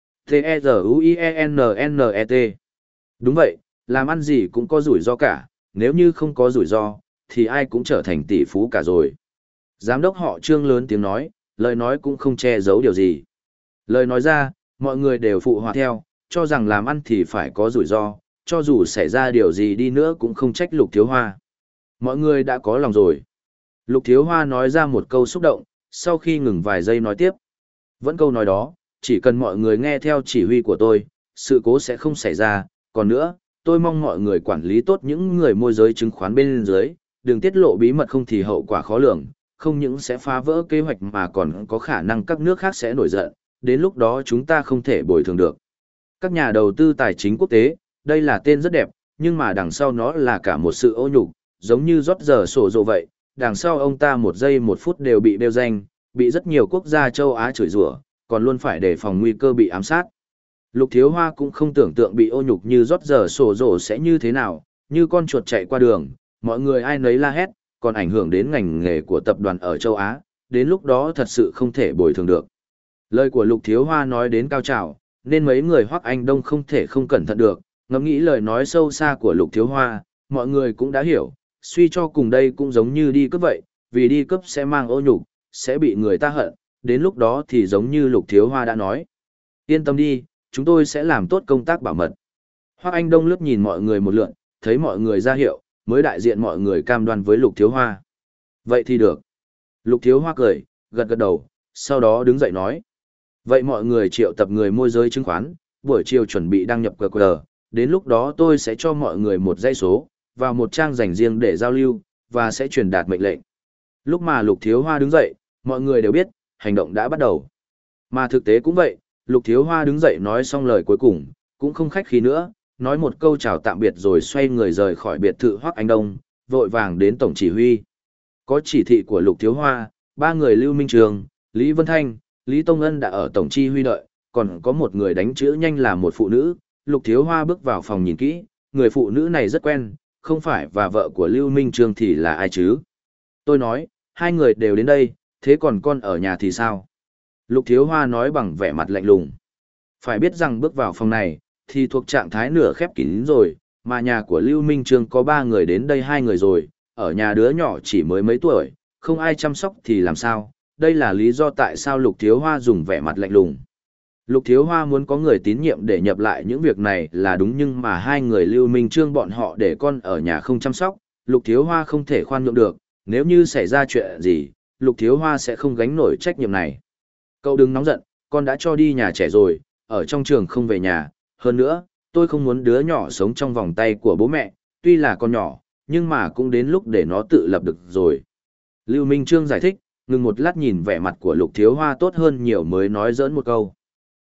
T-E-Z-U-I-E-N-N-E-T Đúng vậy, làm ăn gì cũng có rủi ro cả, nếu như không có rủi ro, thì ai cũng trở thành tỷ phú cả rồi. Giám đốc họ Trương lớn tiếng nói, lời nói cũng không che giấu điều gì. Lời nói ra, mọi người đều phụ họa theo, cho rằng làm ăn thì phải có rủi ro, cho dù xảy ra điều gì đi nữa cũng không trách Lục Thiếu Hoa. Mọi người đã có lòng rồi. Lục Thiếu Hoa nói ra một câu xúc động, sau khi ngừng vài giây nói tiếp. Vẫn câu nói đó, chỉ cần mọi người nghe theo chỉ huy của tôi, sự cố sẽ không xảy ra, còn nữa, tôi mong mọi người quản lý tốt những người môi giới chứng khoán bên dưới, đừng tiết lộ bí mật không thì hậu quả khó lường, không những sẽ phá vỡ kế hoạch mà còn có khả năng các nước khác sẽ nổi giận, đến lúc đó chúng ta không thể bồi thường được. Các nhà đầu tư tài chính quốc tế, đây là tên rất đẹp, nhưng mà đằng sau nó là cả một sự ô nhục, giống như rót giờ sổ rộ vậy, đằng sau ông ta một giây một phút đều bị đeo danh, bị rất nhiều quốc gia châu Á chửi rủa, còn luôn phải đề phòng nguy cơ bị ám sát. Lục Thiếu Hoa cũng không tưởng tượng bị ô nhục như rót giờ sổ rộ sẽ như thế nào, như con chuột chạy qua đường, mọi người ai nấy la hét, còn ảnh hưởng đến ngành nghề của tập đoàn ở châu Á, đến lúc đó thật sự không thể bồi thường được. Lời của Lục Thiếu Hoa nói đến cao trào, nên mấy người Hoắc Anh Đông không thể không cẩn thận được, ngẫm nghĩ lời nói sâu xa của Lục Thiếu Hoa, mọi người cũng đã hiểu, suy cho cùng đây cũng giống như đi cướp vậy, vì đi cướp sẽ mang ô nhục, sẽ bị người ta hận, đến lúc đó thì giống như Lục Thiếu Hoa đã nói. Yên tâm đi, chúng tôi sẽ làm tốt công tác bảo mật. Hoắc Anh Đông lướt nhìn mọi người một lượt, thấy mọi người ra hiệu, mới đại diện mọi người cam đoan với Lục Thiếu Hoa. Vậy thì được. Lục Thiếu Hoa cười, gật gật đầu, sau đó đứng dậy nói. Vậy mọi người triệu tập người môi giới chứng khoán, buổi chiều chuẩn bị đăng nhập quy rờ, đến lúc đó tôi sẽ cho mọi người một dãy số, vào một trang dành riêng để giao lưu, và sẽ truyền đạt mệnh lệnh. Lúc mà Lục Thiếu Hoa đứng dậy, mọi người đều biết, hành động đã bắt đầu. Mà thực tế cũng vậy, Lục Thiếu Hoa đứng dậy nói xong lời cuối cùng, cũng không khách khí nữa, nói một câu chào tạm biệt rồi xoay người rời khỏi biệt thự Hoắc Anh Đông, vội vàng đến tổng chỉ huy. Có chỉ thị của Lục Thiếu Hoa, ba người Lưu Minh Trường, Lý Vân Thanh, Lý Tông Ân đã ở tổng chỉ huy đợi, còn có một người đánh chữ nhanh là một phụ nữ. Lục Thiếu Hoa bước vào phòng nhìn kỹ, người phụ nữ này rất quen, không phải và vợ của Lưu Minh Trường thì là ai chứ? Tôi nói, hai người đều đến đây, thế còn con ở nhà thì sao? Lục Thiếu Hoa nói bằng vẻ mặt lạnh lùng. Phải biết rằng bước vào phòng này, thì thuộc trạng thái nửa khép kín rồi, mà nhà của Lưu Minh Trương có ba người đến đây hai người rồi, ở nhà đứa nhỏ chỉ mới mấy tuổi, không ai chăm sóc thì làm sao, đây là lý do tại sao Lục Thiếu Hoa dùng vẻ mặt lạnh lùng. Lục Thiếu Hoa muốn có người tín nhiệm để nhập lại những việc này là đúng, nhưng mà hai người Lưu Minh Trương bọn họ để con ở nhà không chăm sóc, Lục Thiếu Hoa không thể khoan nhượng được, nếu như xảy ra chuyện gì, Lục Thiếu Hoa sẽ không gánh nổi trách nhiệm này. Cậu đừng nóng giận, con đã cho đi nhà trẻ rồi, ở trong trường không về nhà, hơn nữa, tôi không muốn đứa nhỏ sống trong vòng tay của bố mẹ, tuy là con nhỏ, nhưng mà cũng đến lúc để nó tự lập được rồi. Lưu Minh Trương giải thích, ngừng một lát nhìn vẻ mặt của Lục Thiếu Hoa tốt hơn nhiều mới nói giỡn một câu.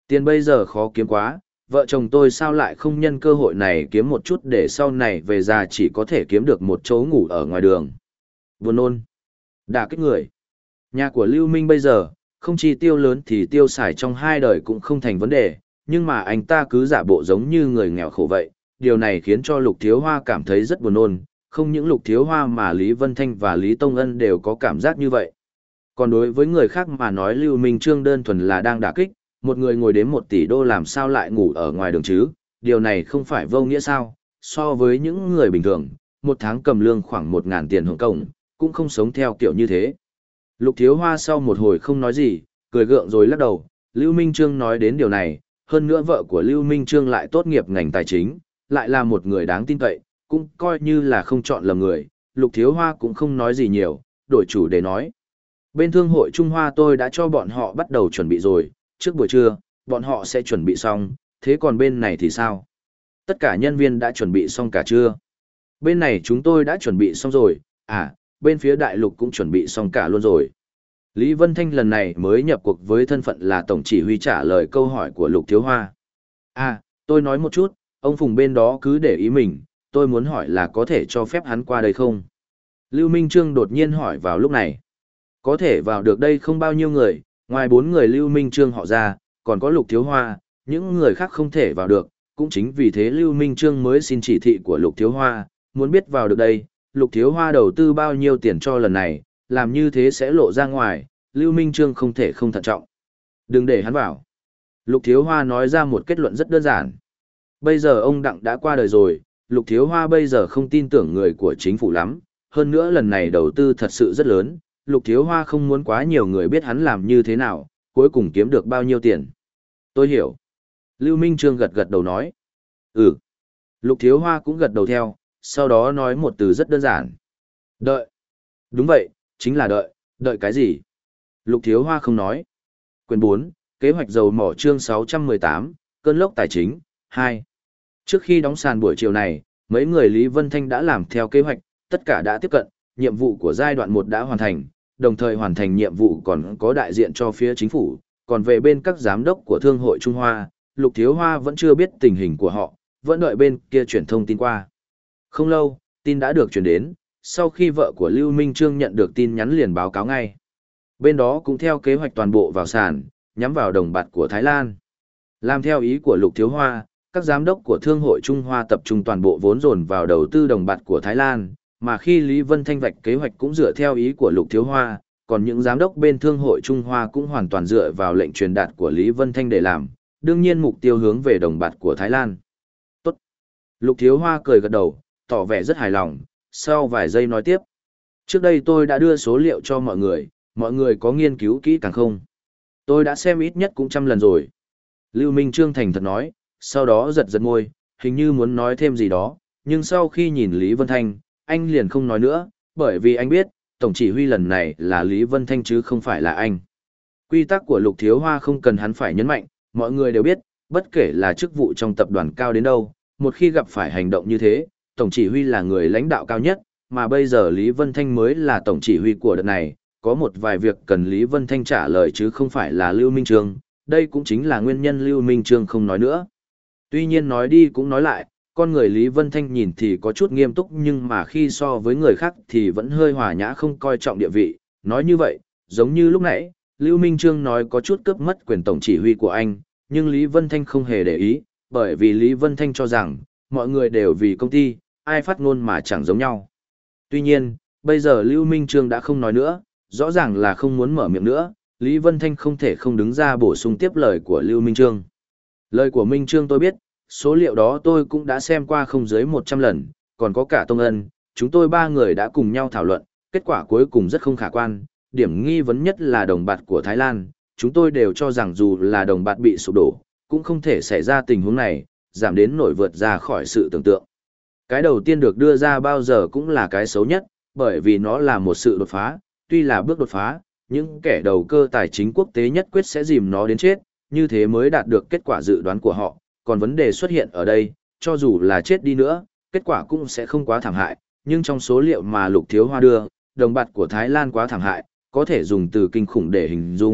Tiền bây giờ khó kiếm quá, vợ chồng tôi sao lại không nhân cơ hội này kiếm một chút để sau này về già chỉ có thể kiếm được một chỗ ngủ ở ngoài đường. Buồn nôn. Đả kích người. Nhà của Lưu Minh bây giờ, không chi tiêu lớn thì tiêu xài trong hai đời cũng không thành vấn đề, nhưng mà anh ta cứ giả bộ giống như người nghèo khổ vậy. Điều này khiến cho Lục Thiếu Hoa cảm thấy rất buồn nôn, không những Lục Thiếu Hoa mà Lý Vân Thanh và Lý Tông Ân đều có cảm giác như vậy. Còn đối với người khác mà nói Lưu Minh Trương đơn thuần là đang đả kích, một người ngồi đếm một tỷ đô làm sao lại ngủ ở ngoài đường chứ, điều này không phải vô nghĩa sao, so với những người bình thường, một tháng cầm lương khoảng một ngàn tiền Hồng Kông, cũng không sống theo kiểu như thế. Lục Thiếu Hoa sau một hồi không nói gì, cười gượng rồi lắc đầu, Lưu Minh Trương nói đến điều này, hơn nữa vợ của Lưu Minh Trương lại tốt nghiệp ngành tài chính, lại là một người đáng tin cậy, cũng coi như là không chọn lầm người, Lục Thiếu Hoa cũng không nói gì nhiều, đổi chủ để nói. Bên Thương hội Trung Hoa tôi đã cho bọn họ bắt đầu chuẩn bị rồi, trước buổi trưa, bọn họ sẽ chuẩn bị xong, thế còn bên này thì sao? Tất cả nhân viên đã chuẩn bị xong cả chưa? Bên này chúng tôi đã chuẩn bị xong rồi, à, bên phía đại lục cũng chuẩn bị xong cả luôn rồi. Lý Vân Thanh lần này mới nhập cuộc với thân phận là tổng chỉ huy trả lời câu hỏi của Lục Thiếu Hoa. À, tôi nói một chút, ông Phùng bên đó cứ để ý mình, tôi muốn hỏi là có thể cho phép hắn qua đây không? Lưu Minh Trương đột nhiên hỏi vào lúc này. Có thể vào được đây không bao nhiêu người, ngoài bốn người Lưu Minh Trương họ ra, còn có Lục Thiếu Hoa, những người khác không thể vào được, cũng chính vì thế Lưu Minh Trương mới xin chỉ thị của Lục Thiếu Hoa, muốn biết vào được đây, Lục Thiếu Hoa đầu tư bao nhiêu tiền cho lần này, làm như thế sẽ lộ ra ngoài, Lưu Minh Trương không thể không thận trọng. Đừng để hắn vào. Lục Thiếu Hoa nói ra một kết luận rất đơn giản. Bây giờ ông Đặng đã qua đời rồi, Lục Thiếu Hoa bây giờ không tin tưởng người của chính phủ lắm, hơn nữa lần này đầu tư thật sự rất lớn, Lục Thiếu Hoa không muốn quá nhiều người biết hắn làm như thế nào, cuối cùng kiếm được bao nhiêu tiền. Tôi hiểu. Lưu Minh Trương gật gật đầu nói. Ừ. Lục Thiếu Hoa cũng gật đầu theo, sau đó nói một từ rất đơn giản. Đợi. Đúng vậy, chính là đợi, đợi cái gì? Lục Thiếu Hoa không nói. Quyển bốn, kế hoạch dầu mỏ chương sáu trăm mười tám, cơn lốc tài chính, hai. Trước khi đóng sàn buổi chiều này, mấy người Lý Vân Thanh đã làm theo kế hoạch, tất cả đã tiếp cận, nhiệm vụ của giai đoạn một đã hoàn thành, đồng thời hoàn thành nhiệm vụ còn có đại diện cho phía chính phủ, còn về bên các giám đốc của Thương hội Trung Hoa, Lục Thiếu Hoa vẫn chưa biết tình hình của họ, vẫn đợi bên kia chuyển thông tin qua. Không lâu, tin đã được chuyển đến, sau khi vợ của Lưu Minh Trương nhận được tin nhắn liền báo cáo ngay. Bên đó cũng theo kế hoạch toàn bộ vào sàn, nhắm vào đồng bạt của Thái Lan. Làm theo ý của Lục Thiếu Hoa, các giám đốc của Thương hội Trung Hoa tập trung toàn bộ vốn dồn vào đầu tư đồng bạt của Thái Lan, mà khi Lý Vân Thanh vạch kế hoạch cũng dựa theo ý của Lục Thiếu Hoa, còn những giám đốc bên Thương hội Trung Hoa cũng hoàn toàn dựa vào lệnh truyền đạt của Lý Vân Thanh để làm, đương nhiên mục tiêu hướng về đồng bạt của Thái Lan. Tốt. Lục Thiếu Hoa cười gật đầu, tỏ vẻ rất hài lòng, sau vài giây nói tiếp. Trước đây tôi đã đưa số liệu cho mọi người, mọi người có nghiên cứu kỹ càng không? Tôi đã xem ít nhất cũng trăm lần rồi. Lưu Minh Trương thành thật nói, sau đó giật giật môi, hình như muốn nói thêm gì đó, nhưng sau khi nhìn Lý Vân Thanh, anh liền không nói nữa, bởi vì anh biết, tổng chỉ huy lần này là Lý Vân Thanh chứ không phải là anh. Quy tắc của Lục Thiếu Hoa không cần hắn phải nhấn mạnh, mọi người đều biết, bất kể là chức vụ trong tập đoàn cao đến đâu, một khi gặp phải hành động như thế, tổng chỉ huy là người lãnh đạo cao nhất, mà bây giờ Lý Vân Thanh mới là tổng chỉ huy của đợt này, có một vài việc cần Lý Vân Thanh trả lời chứ không phải là Lưu Minh Trương, đây cũng chính là nguyên nhân Lưu Minh Trương không nói nữa. Tuy nhiên nói đi cũng nói lại, con người Lý Vân Thanh nhìn thì có chút nghiêm túc nhưng mà khi so với người khác thì vẫn hơi hòa nhã không coi trọng địa vị, nói như vậy, giống như lúc nãy, Lưu Minh Trương nói có chút cướp mất quyền tổng chỉ huy của anh, nhưng Lý Vân Thanh không hề để ý, bởi vì Lý Vân Thanh cho rằng, mọi người đều vì công ty, ai phát ngôn mà chẳng giống nhau. Tuy nhiên, bây giờ Lưu Minh Trương đã không nói nữa, rõ ràng là không muốn mở miệng nữa, Lý Vân Thanh không thể không đứng ra bổ sung tiếp lời của Lưu Minh Trương. Lời của Minh Trương tôi biết, số liệu đó tôi cũng đã xem qua không dưới một trăm lần, còn có cả Tông Ân, chúng tôi ba người đã cùng nhau thảo luận, kết quả cuối cùng rất không khả quan, điểm nghi vấn nhất là đồng bạt của Thái Lan, chúng tôi đều cho rằng dù là đồng bạt bị sụp đổ, cũng không thể xảy ra tình huống này, giảm đến nổi vượt ra khỏi sự tưởng tượng. Cái đầu tiên được đưa ra bao giờ cũng là cái xấu nhất, bởi vì nó là một sự đột phá, tuy là bước đột phá, những kẻ đầu cơ tài chính quốc tế nhất quyết sẽ dìm nó đến chết, như thế mới đạt được kết quả dự đoán của họ, còn vấn đề xuất hiện ở đây, cho dù là chết đi nữa, kết quả cũng sẽ không quá thảm hại, nhưng trong số liệu mà Lục Thiếu Hoa đưa, đồng bạt của Thái Lan quá thảm hại, có thể dùng từ kinh khủng để hình dung,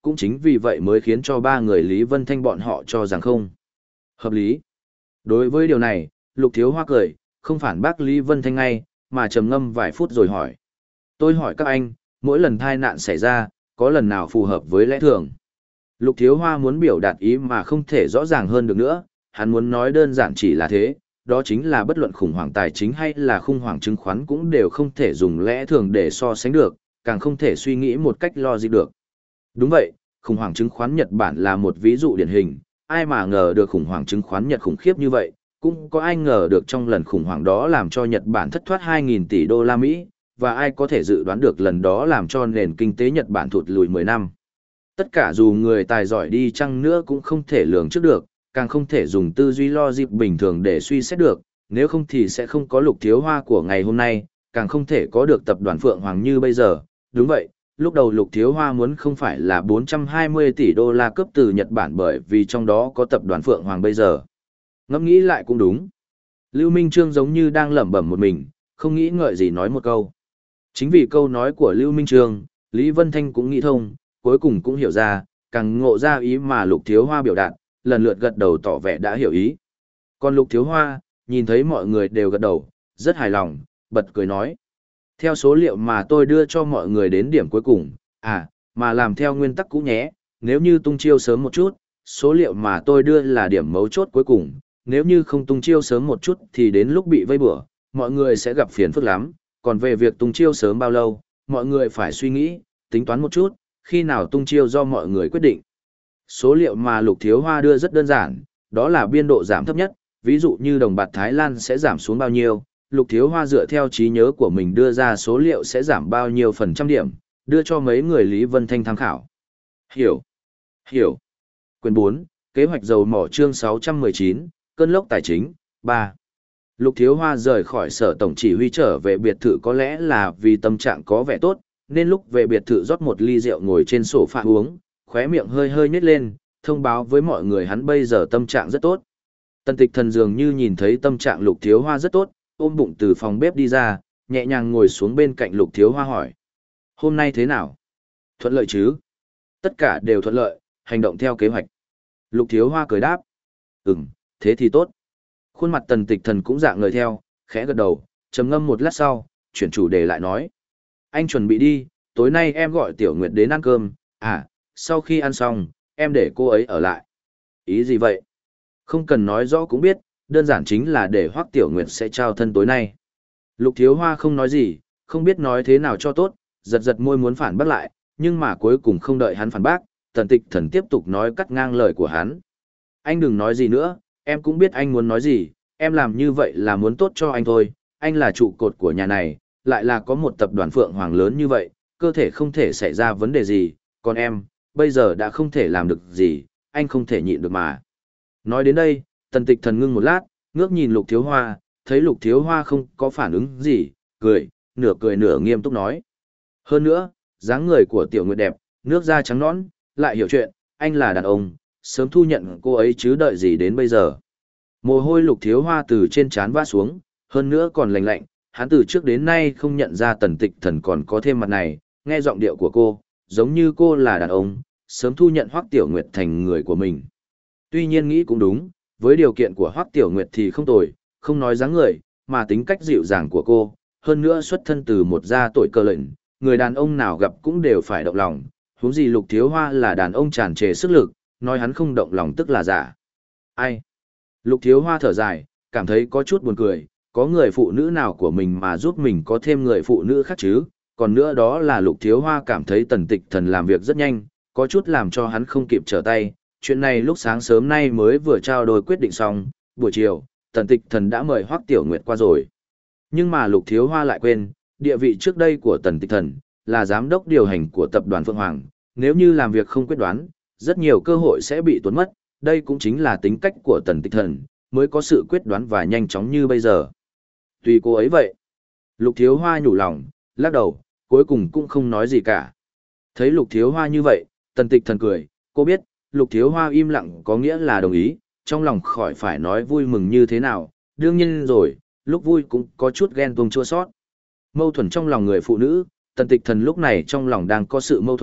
cũng chính vì vậy mới khiến cho ba người Lý Vân Thanh bọn họ cho rằng không hợp lý. Đối với điều này, Lục Thiếu Hoa cười, không phản bác Lý Vân Thanh ngay, mà trầm ngâm vài phút rồi hỏi. Tôi hỏi các anh, mỗi lần tai nạn xảy ra, có lần nào phù hợp với lẽ thường? Lục Thiếu Hoa muốn biểu đạt ý mà không thể rõ ràng hơn được nữa, hắn muốn nói đơn giản chỉ là thế, đó chính là bất luận khủng hoảng tài chính hay là khủng hoảng chứng khoán cũng đều không thể dùng lẽ thường để so sánh được, càng không thể suy nghĩ một cách logic được. Đúng vậy, khủng hoảng chứng khoán Nhật Bản là một ví dụ điển hình, ai mà ngờ được khủng hoảng chứng khoán Nhật khủng khiếp như vậy, cũng có ai ngờ được trong lần khủng hoảng đó làm cho Nhật Bản thất thoát hai nghìn tỷ đô la Mỹ, và ai có thể dự đoán được lần đó làm cho nền kinh tế Nhật Bản thụt lùi mười năm. Tất cả dù người tài giỏi đi chăng nữa cũng không thể lường trước được, càng không thể dùng tư duy logic bình thường để suy xét được, nếu không thì sẽ không có Lục Thiếu Hoa của ngày hôm nay, càng không thể có được tập đoàn Phượng Hoàng như bây giờ. Đúng vậy, lúc đầu Lục Thiếu Hoa muốn không phải là bốn trăm hai mươi tỷ đô la cướp từ Nhật Bản bởi vì trong đó có tập đoàn Phượng Hoàng bây giờ. Ngẫm nghĩ lại cũng đúng. Lưu Minh Trương giống như đang lẩm bẩm một mình, không nghĩ ngợi gì nói một câu. Chính vì câu nói của Lưu Minh Trương, Lý Vân Thanh cũng nghĩ thông, cuối cùng cũng hiểu ra, càng ngộ ra ý mà Lục Thiếu Hoa biểu đạt, lần lượt gật đầu tỏ vẻ đã hiểu ý. Còn Lục Thiếu Hoa, nhìn thấy mọi người đều gật đầu, rất hài lòng, bật cười nói. Theo số liệu mà tôi đưa cho mọi người đến điểm cuối cùng, à, mà làm theo nguyên tắc cũ nhé, nếu như tung chiêu sớm một chút, số liệu mà tôi đưa là điểm mấu chốt cuối cùng, nếu như không tung chiêu sớm một chút thì đến lúc bị vây bủa, mọi người sẽ gặp phiền phức lắm, còn về việc tung chiêu sớm bao lâu, mọi người phải suy nghĩ, tính toán một chút, khi nào tung chiêu do mọi người quyết định. Số liệu mà Lục Thiếu Hoa đưa rất đơn giản, đó là biên độ giảm thấp nhất, ví dụ như đồng bạc Thái Lan sẽ giảm xuống bao nhiêu, Lục Thiếu Hoa dựa theo trí nhớ của mình đưa ra số liệu sẽ giảm bao nhiêu phần trăm điểm, đưa cho mấy người Lý Vân Thanh tham khảo. Hiểu. Hiểu. Quyền bốn, kế hoạch dầu mỏ chương sáu trăm mười chín, cơn lốc tài chính, ba. Lục Thiếu Hoa rời khỏi sở tổng chỉ huy trở về biệt thự có lẽ là vì tâm trạng có vẻ tốt, nên lúc về biệt thự rót một ly rượu ngồi trên sofa uống, khóe miệng hơi hơi nhếch lên, thông báo với mọi người hắn bây giờ tâm trạng rất tốt. Tần Tịch Thần dường như nhìn thấy tâm trạng Lục Thiếu Hoa rất tốt, ôm bụng từ phòng bếp đi ra, nhẹ nhàng ngồi xuống bên cạnh Lục Thiếu Hoa hỏi. Hôm nay thế nào? Thuận lợi chứ? Tất cả đều thuận lợi, hành động theo kế hoạch. Lục Thiếu Hoa cười đáp. Ừm, thế thì tốt. Khuôn mặt Tần Tịch Thần cũng dạng người theo, khẽ gật đầu, trầm ngâm một lát sau, chuyển chủ đề lại nói. Anh chuẩn bị đi, tối nay em gọi Tiểu Nguyệt đến ăn cơm, à, sau khi ăn xong, em để cô ấy ở lại. Ý gì vậy? Không cần nói rõ cũng biết, đơn giản chính là để Hoắc Tiểu Nguyệt sẽ trao thân tối nay. Lục Thiếu Hoa không nói gì, không biết nói thế nào cho tốt, giật giật môi muốn phản bác lại, nhưng mà cuối cùng không đợi hắn phản bác, Tần Tịch Thần tiếp tục nói cắt ngang lời của hắn. Anh đừng nói gì nữa, em cũng biết anh muốn nói gì, em làm như vậy là muốn tốt cho anh thôi, anh là trụ cột của nhà này, lại là có một tập đoàn Phượng Hoàng lớn như vậy, cơ thể không thể xảy ra vấn đề gì, còn em, bây giờ đã không thể làm được gì, anh không thể nhịn được mà. Nói đến đây, Tần Tịch Thần ngưng một lát, ngước nhìn Lục Thiếu Hoa, thấy Lục Thiếu Hoa không có phản ứng gì, cười, nửa cười nửa nghiêm túc nói. Hơn nữa, dáng người của Tiểu Nguyệt đẹp, nước da trắng nõn, lại hiểu chuyện, anh là đàn ông, sớm thu nhận cô ấy chứ đợi gì đến bây giờ. Mồ hôi Lục Thiếu Hoa từ trên trán vã xuống, hơn nữa còn lạnh lạnh, hắn từ trước đến nay không nhận ra Tần Tịch Thần còn có thêm mặt này, nghe giọng điệu của cô, giống như cô là đàn ông, sớm thu nhận Hoắc Tiểu Nguyệt thành người của mình. Tuy nhiên nghĩ cũng đúng, với điều kiện của Hoắc Tiểu Nguyệt thì không tồi, không nói dáng người, mà tính cách dịu dàng của cô, hơn nữa xuất thân từ một gia tội cơ lệnh, người đàn ông nào gặp cũng đều phải động lòng, huống gì Lục Thiếu Hoa là đàn ông tràn trề sức lực, nói hắn không động lòng tức là giả. Ai? Lục Thiếu Hoa thở dài, cảm thấy có chút buồn cười, có người phụ nữ nào của mình mà giúp mình có thêm người phụ nữ khác chứ, còn nữa đó là Lục Thiếu Hoa cảm thấy Tần Tịch Thần làm việc rất nhanh, có chút làm cho hắn không kịp trở tay. Chuyện này lúc sáng sớm nay mới vừa trao đổi quyết định xong, buổi chiều, Tần Tịch Thần đã mời Hoắc Tiểu Nguyệt qua rồi. Nhưng mà Lục Thiếu Hoa lại quên, địa vị trước đây của Tần Tịch Thần là giám đốc điều hành của tập đoàn Phượng Hoàng, nếu như làm việc không quyết đoán, rất nhiều cơ hội sẽ bị tuột mất, đây cũng chính là tính cách của Tần Tịch Thần, mới có sự quyết đoán và nhanh chóng như bây giờ. Tùy cô ấy vậy. Lục Thiếu Hoa nhủ lòng, lắc đầu, cuối cùng cũng không nói gì cả. Thấy Lục Thiếu Hoa như vậy, Tần Tịch Thần cười, cô biết, Lục Thiếu Hoa im lặng có nghĩa là đồng ý, trong lòng khỏi phải nói vui mừng như thế nào, đương nhiên rồi, lúc vui cũng có chút ghen tuông chua sót. Mâu thuẫn trong lòng người phụ nữ, Tần Tịch Thần lúc này trong lòng đang có sự mâu thuẫn,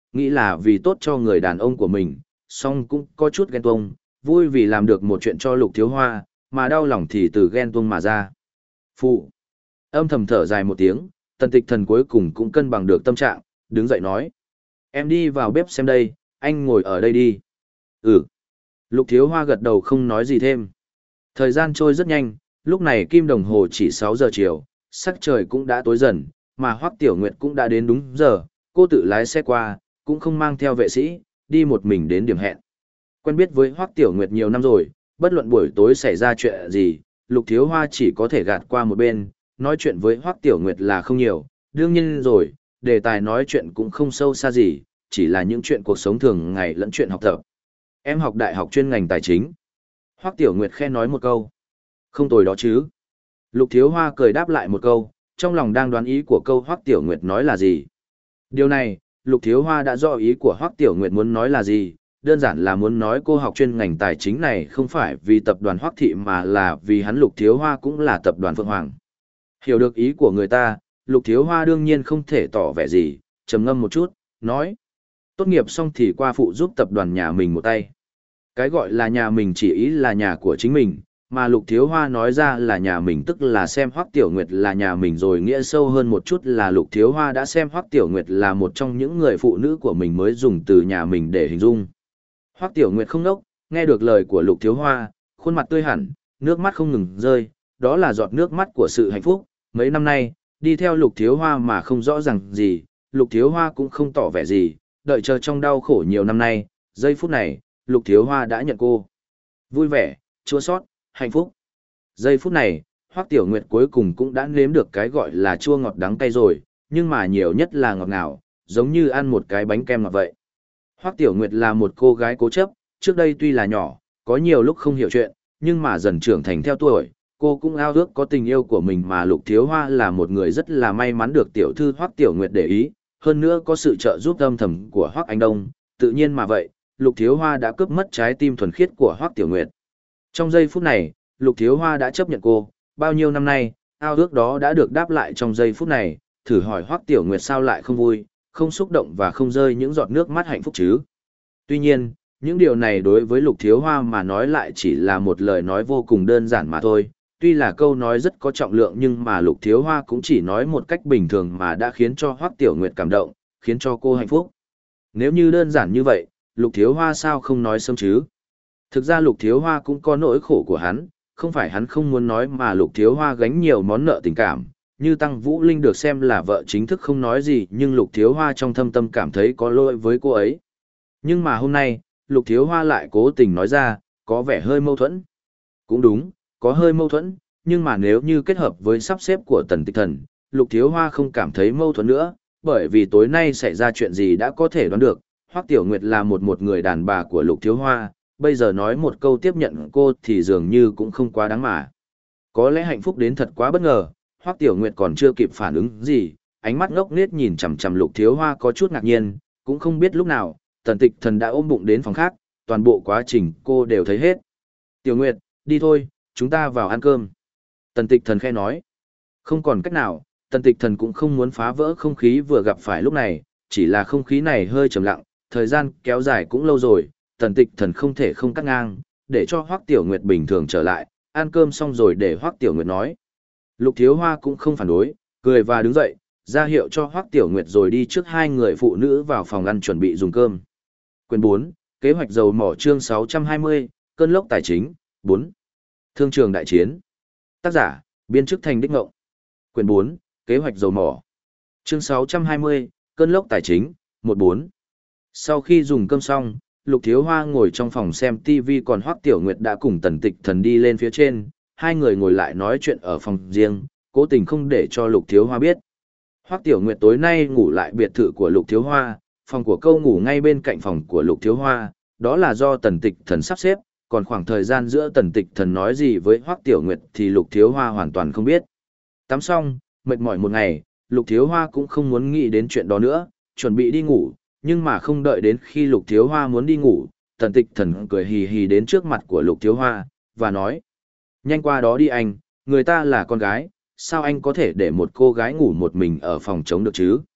nghĩ là vì tốt cho người đàn ông của mình, song cũng có chút ghen tuông, vui vì làm được một chuyện cho Lục Thiếu Hoa, mà đau lòng thì từ ghen tuông mà ra. Phụ. Âm thầm thở dài một tiếng, Tần Tịch Thần cuối cùng cũng cân bằng được tâm trạng, đứng dậy nói. Em đi vào bếp xem đây, anh ngồi ở đây đi. Ừ. Lục Thiếu Hoa gật đầu không nói gì thêm. Thời gian trôi rất nhanh, lúc này kim đồng hồ chỉ sáu giờ chiều, sắc trời cũng đã tối dần, mà Hoắc Tiểu Nguyệt cũng đã đến đúng giờ, cô tự lái xe qua, cũng không mang theo vệ sĩ, đi một mình đến điểm hẹn. Quen biết với Hoắc Tiểu Nguyệt nhiều năm rồi, bất luận buổi tối xảy ra chuyện gì, Lục Thiếu Hoa chỉ có thể gạt qua một bên, nói chuyện với Hoắc Tiểu Nguyệt là không nhiều, đương nhiên rồi, đề tài nói chuyện cũng không sâu xa gì, chỉ là những chuyện cuộc sống thường ngày lẫn chuyện học tập. Em học đại học chuyên ngành tài chính. Hoắc Tiểu Nguyệt khen nói một câu. Không tồi đó chứ. Lục Thiếu Hoa cười đáp lại một câu, trong lòng đang đoán ý của câu Hoắc Tiểu Nguyệt nói là gì. Điều này, Lục Thiếu Hoa đã rõ ý của Hoắc Tiểu Nguyệt muốn nói là gì, đơn giản là muốn nói cô học chuyên ngành tài chính này không phải vì tập đoàn Hoắc Thị mà là vì hắn Lục Thiếu Hoa cũng là tập đoàn Phượng Hoàng. Hiểu được ý của người ta, Lục Thiếu Hoa đương nhiên không thể tỏ vẻ gì, trầm ngâm một chút, nói. Tốt nghiệp xong thì qua phụ giúp tập đoàn nhà mình một tay. Cái gọi là nhà mình chỉ ý là nhà của chính mình, mà Lục Thiếu Hoa nói ra là nhà mình tức là xem Hoắc Tiểu Nguyệt là nhà mình rồi, nghĩa sâu hơn một chút là Lục Thiếu Hoa đã xem Hoắc Tiểu Nguyệt là một trong những người phụ nữ của mình mới dùng từ nhà mình để hình dung. Hoắc Tiểu Nguyệt không nốc, nghe được lời của Lục Thiếu Hoa, khuôn mặt tươi hẳn, nước mắt không ngừng rơi, đó là giọt nước mắt của sự hạnh phúc. Mấy năm nay, đi theo Lục Thiếu Hoa mà không rõ ràng gì, Lục Thiếu Hoa cũng không tỏ vẻ gì, đợi chờ trong đau khổ nhiều năm nay, giây phút này, Lục Thiếu Hoa đã nhận cô. Vui vẻ, chua xót, hạnh phúc. Giây phút này, Hoắc Tiểu Nguyệt cuối cùng cũng đã nếm được cái gọi là chua ngọt đắng cay rồi, nhưng mà nhiều nhất là ngọt ngào, giống như ăn một cái bánh kem ngọt vậy. Hoắc Tiểu Nguyệt là một cô gái cố chấp, trước đây tuy là nhỏ, có nhiều lúc không hiểu chuyện, nhưng mà dần trưởng thành theo tuổi, cô cũng ao ước có tình yêu của mình, mà Lục Thiếu Hoa là một người rất là may mắn được tiểu thư Hoắc Tiểu Nguyệt để ý, hơn nữa có sự trợ giúp âm thầm của Hoắc Anh Đông, tự nhiên mà vậy, Lục Thiếu Hoa đã cướp mất trái tim thuần khiết của Hoắc Tiểu Nguyệt. Trong giây phút này, Lục Thiếu Hoa đã chấp nhận cô, bao nhiêu năm nay, ao ước đó đã được đáp lại trong giây phút này, thử hỏi Hoắc Tiểu Nguyệt sao lại không vui, không xúc động và không rơi những giọt nước mắt hạnh phúc chứ. Tuy nhiên, những điều này đối với Lục Thiếu Hoa mà nói lại chỉ là một lời nói vô cùng đơn giản mà thôi. Tuy là câu nói rất có trọng lượng nhưng mà Lục Thiếu Hoa cũng chỉ nói một cách bình thường mà đã khiến cho Hoắc Tiểu Nguyệt cảm động, khiến cho cô hạnh phúc. Nếu như đơn giản như vậy, Lục Thiếu Hoa sao không nói sớm chứ? Thực ra Lục Thiếu Hoa cũng có nỗi khổ của hắn, không phải hắn không muốn nói mà Lục Thiếu Hoa gánh nhiều món nợ tình cảm, như Tăng Vũ Linh được xem là vợ chính thức không nói gì nhưng Lục Thiếu Hoa trong thâm tâm cảm thấy có lỗi với cô ấy. Nhưng mà hôm nay, Lục Thiếu Hoa lại cố tình nói ra, có vẻ hơi mâu thuẫn. Cũng đúng, có hơi mâu thuẫn, nhưng mà nếu như kết hợp với sắp xếp của Tần Tịch Thần, Lục Thiếu Hoa không cảm thấy mâu thuẫn nữa, bởi vì tối nay xảy ra chuyện gì đã có thể đoán được, Hoắc Tiểu Nguyệt là một một người đàn bà của Lục Thiếu Hoa, bây giờ nói một câu tiếp nhận cô thì dường như cũng không quá đáng mà. Có lẽ hạnh phúc đến thật quá bất ngờ, Hoắc Tiểu Nguyệt còn chưa kịp phản ứng gì, ánh mắt ngốc nghếch nhìn chằm chằm Lục Thiếu Hoa có chút ngạc nhiên, cũng không biết lúc nào, Tần Tịch Thần đã ôm bụng đến phòng khác, toàn bộ quá trình cô đều thấy hết. Tiểu Nguyệt, đi thôi, chúng ta vào ăn cơm. Tần Tịch Thần khẽ nói. Không còn cách nào, Tần Tịch Thần cũng không muốn phá vỡ không khí vừa gặp phải lúc này, chỉ là không khí này hơi trầm lặng, thời gian kéo dài cũng lâu rồi, Tần Tịch Thần không thể không cắt ngang, để cho Hoắc Tiểu Nguyệt bình thường trở lại, ăn cơm xong rồi để Hoắc Tiểu Nguyệt nói. Lục Thiếu Hoa cũng không phản đối, cười và đứng dậy, ra hiệu cho Hoắc Tiểu Nguyệt rồi đi trước hai người phụ nữ vào phòng ăn chuẩn bị dùng cơm. Quyền bốn, kế hoạch dầu mỏ chương sáu trăm hai mươi, cơn lốc tài chính, bốn. Thương trường đại chiến. Tác giả, biên chức thành đích ngộng. Quyền bốn, kế hoạch dầu mỏ. Chương sáu trăm hai mươi, cơn lốc tài chính, một bốn. Sau khi dùng cơm xong, Lục Thiếu Hoa ngồi trong phòng xem ti vi còn Hoắc Tiểu Nguyệt đã cùng Tần Tịch Thần đi lên phía trên, hai người ngồi lại nói chuyện ở phòng riêng, cố tình không để cho Lục Thiếu Hoa biết. Hoắc Tiểu Nguyệt tối nay ngủ lại biệt thự của Lục Thiếu Hoa, phòng của câu ngủ ngay bên cạnh phòng của Lục Thiếu Hoa, đó là do Tần Tịch Thần sắp xếp, còn khoảng thời gian giữa Tần Tịch Thần nói gì với Hoắc Tiểu Nguyệt thì Lục Thiếu Hoa hoàn toàn không biết. Tắm xong, mệt mỏi một ngày, Lục Thiếu Hoa cũng không muốn nghĩ đến chuyện đó nữa, chuẩn bị đi ngủ, nhưng mà không đợi đến khi Lục Thiếu Hoa muốn đi ngủ, Tần Tịch Thần cười hì hì đến trước mặt của Lục Thiếu Hoa, và nói: nhanh qua đó đi anh, người ta là con gái, sao anh có thể để một cô gái ngủ một mình ở phòng trống được chứ?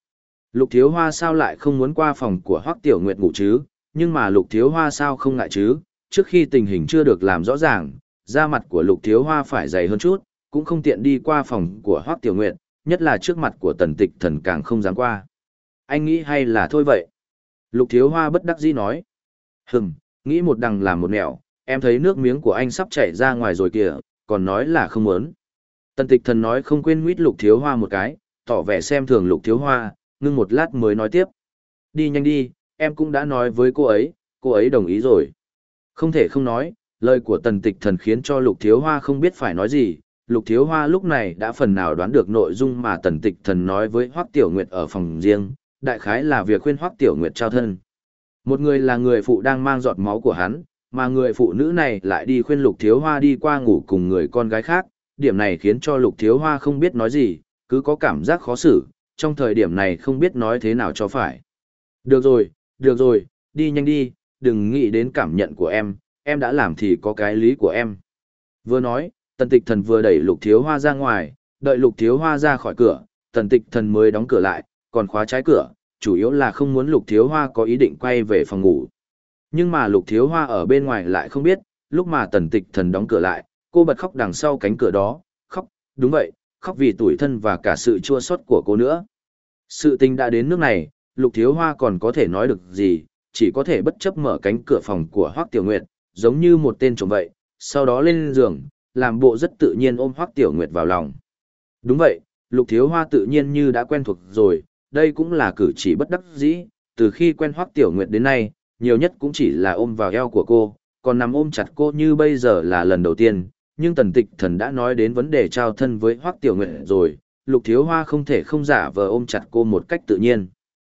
Lục Thiếu Hoa sao lại không muốn qua phòng của Hoắc Tiểu Nguyệt ngủ chứ, nhưng mà Lục Thiếu Hoa sao không ngại chứ, trước khi tình hình chưa được làm rõ ràng, da mặt của Lục Thiếu Hoa phải dày hơn chút, cũng không tiện đi qua phòng của Hoắc Tiểu Nguyệt, nhất là trước mặt của Tần Tịch Thần càng không dám qua. Anh nghĩ hay là thôi vậy? Lục Thiếu Hoa bất đắc dĩ nói. Hừm, nghĩ một đằng làm một nẻo, em thấy nước miếng của anh sắp chảy ra ngoài rồi kìa, còn nói là không muốn. Tần Tịch Thần nói không quên nguyết Lục Thiếu Hoa một cái, tỏ vẻ xem thường Lục Thiếu Hoa, ngưng một lát mới nói tiếp. Đi nhanh đi, em cũng đã nói với cô ấy, cô ấy đồng ý rồi. Không thể không nói, lời của Tần Tịch Thần khiến cho Lục Thiếu Hoa không biết phải nói gì. Lục Thiếu Hoa lúc này đã phần nào đoán được nội dung mà Tần Tịch Thần nói với Hoắc Tiểu Nguyệt ở phòng riêng, đại khái là việc khuyên Hoắc Tiểu Nguyệt trao thân. Một người là người phụ đang mang giọt máu của hắn, mà người phụ nữ này lại đi khuyên Lục Thiếu Hoa đi qua ngủ cùng người con gái khác, điểm này khiến cho Lục Thiếu Hoa không biết nói gì, cứ có cảm giác khó xử, trong thời điểm này không biết nói thế nào cho phải. Được rồi, được rồi, đi nhanh đi, đừng nghĩ đến cảm nhận của em, em đã làm thì có cái lý của em. Vừa nói, Tần Tịch Thần vừa đẩy Lục Thiếu Hoa ra ngoài, đợi Lục Thiếu Hoa ra khỏi cửa, Tần Tịch Thần mới đóng cửa lại, còn khóa trái cửa, chủ yếu là không muốn Lục Thiếu Hoa có ý định quay về phòng ngủ. Nhưng mà Lục Thiếu Hoa ở bên ngoài lại không biết, lúc mà Tần Tịch Thần đóng cửa lại, cô bật khóc đằng sau cánh cửa đó, khóc, đúng vậy, khóc vì tủi thân và cả sự chua xót của cô nữa. Sự tình đã đến nước này, Lục Thiếu Hoa còn có thể nói được gì, chỉ có thể bất chấp mở cánh cửa phòng của Hoắc Tiểu Nguyệt, giống như một tên trộm vậy, sau đó lên giường, làm bộ rất tự nhiên ôm Hoắc Tiểu Nguyệt vào lòng. Đúng vậy, Lục Thiếu Hoa tự nhiên như đã quen thuộc rồi, đây cũng là cử chỉ bất đắc dĩ, từ khi quen Hoắc Tiểu Nguyệt đến nay, nhiều nhất cũng chỉ là ôm vào eo của cô, còn nằm ôm chặt cô như bây giờ là lần đầu tiên, nhưng Tần Tịch Thần đã nói đến vấn đề trao thân với Hoắc Tiểu Nguyệt rồi, Lục Thiếu Hoa không thể không giả vờ ôm chặt cô một cách tự nhiên.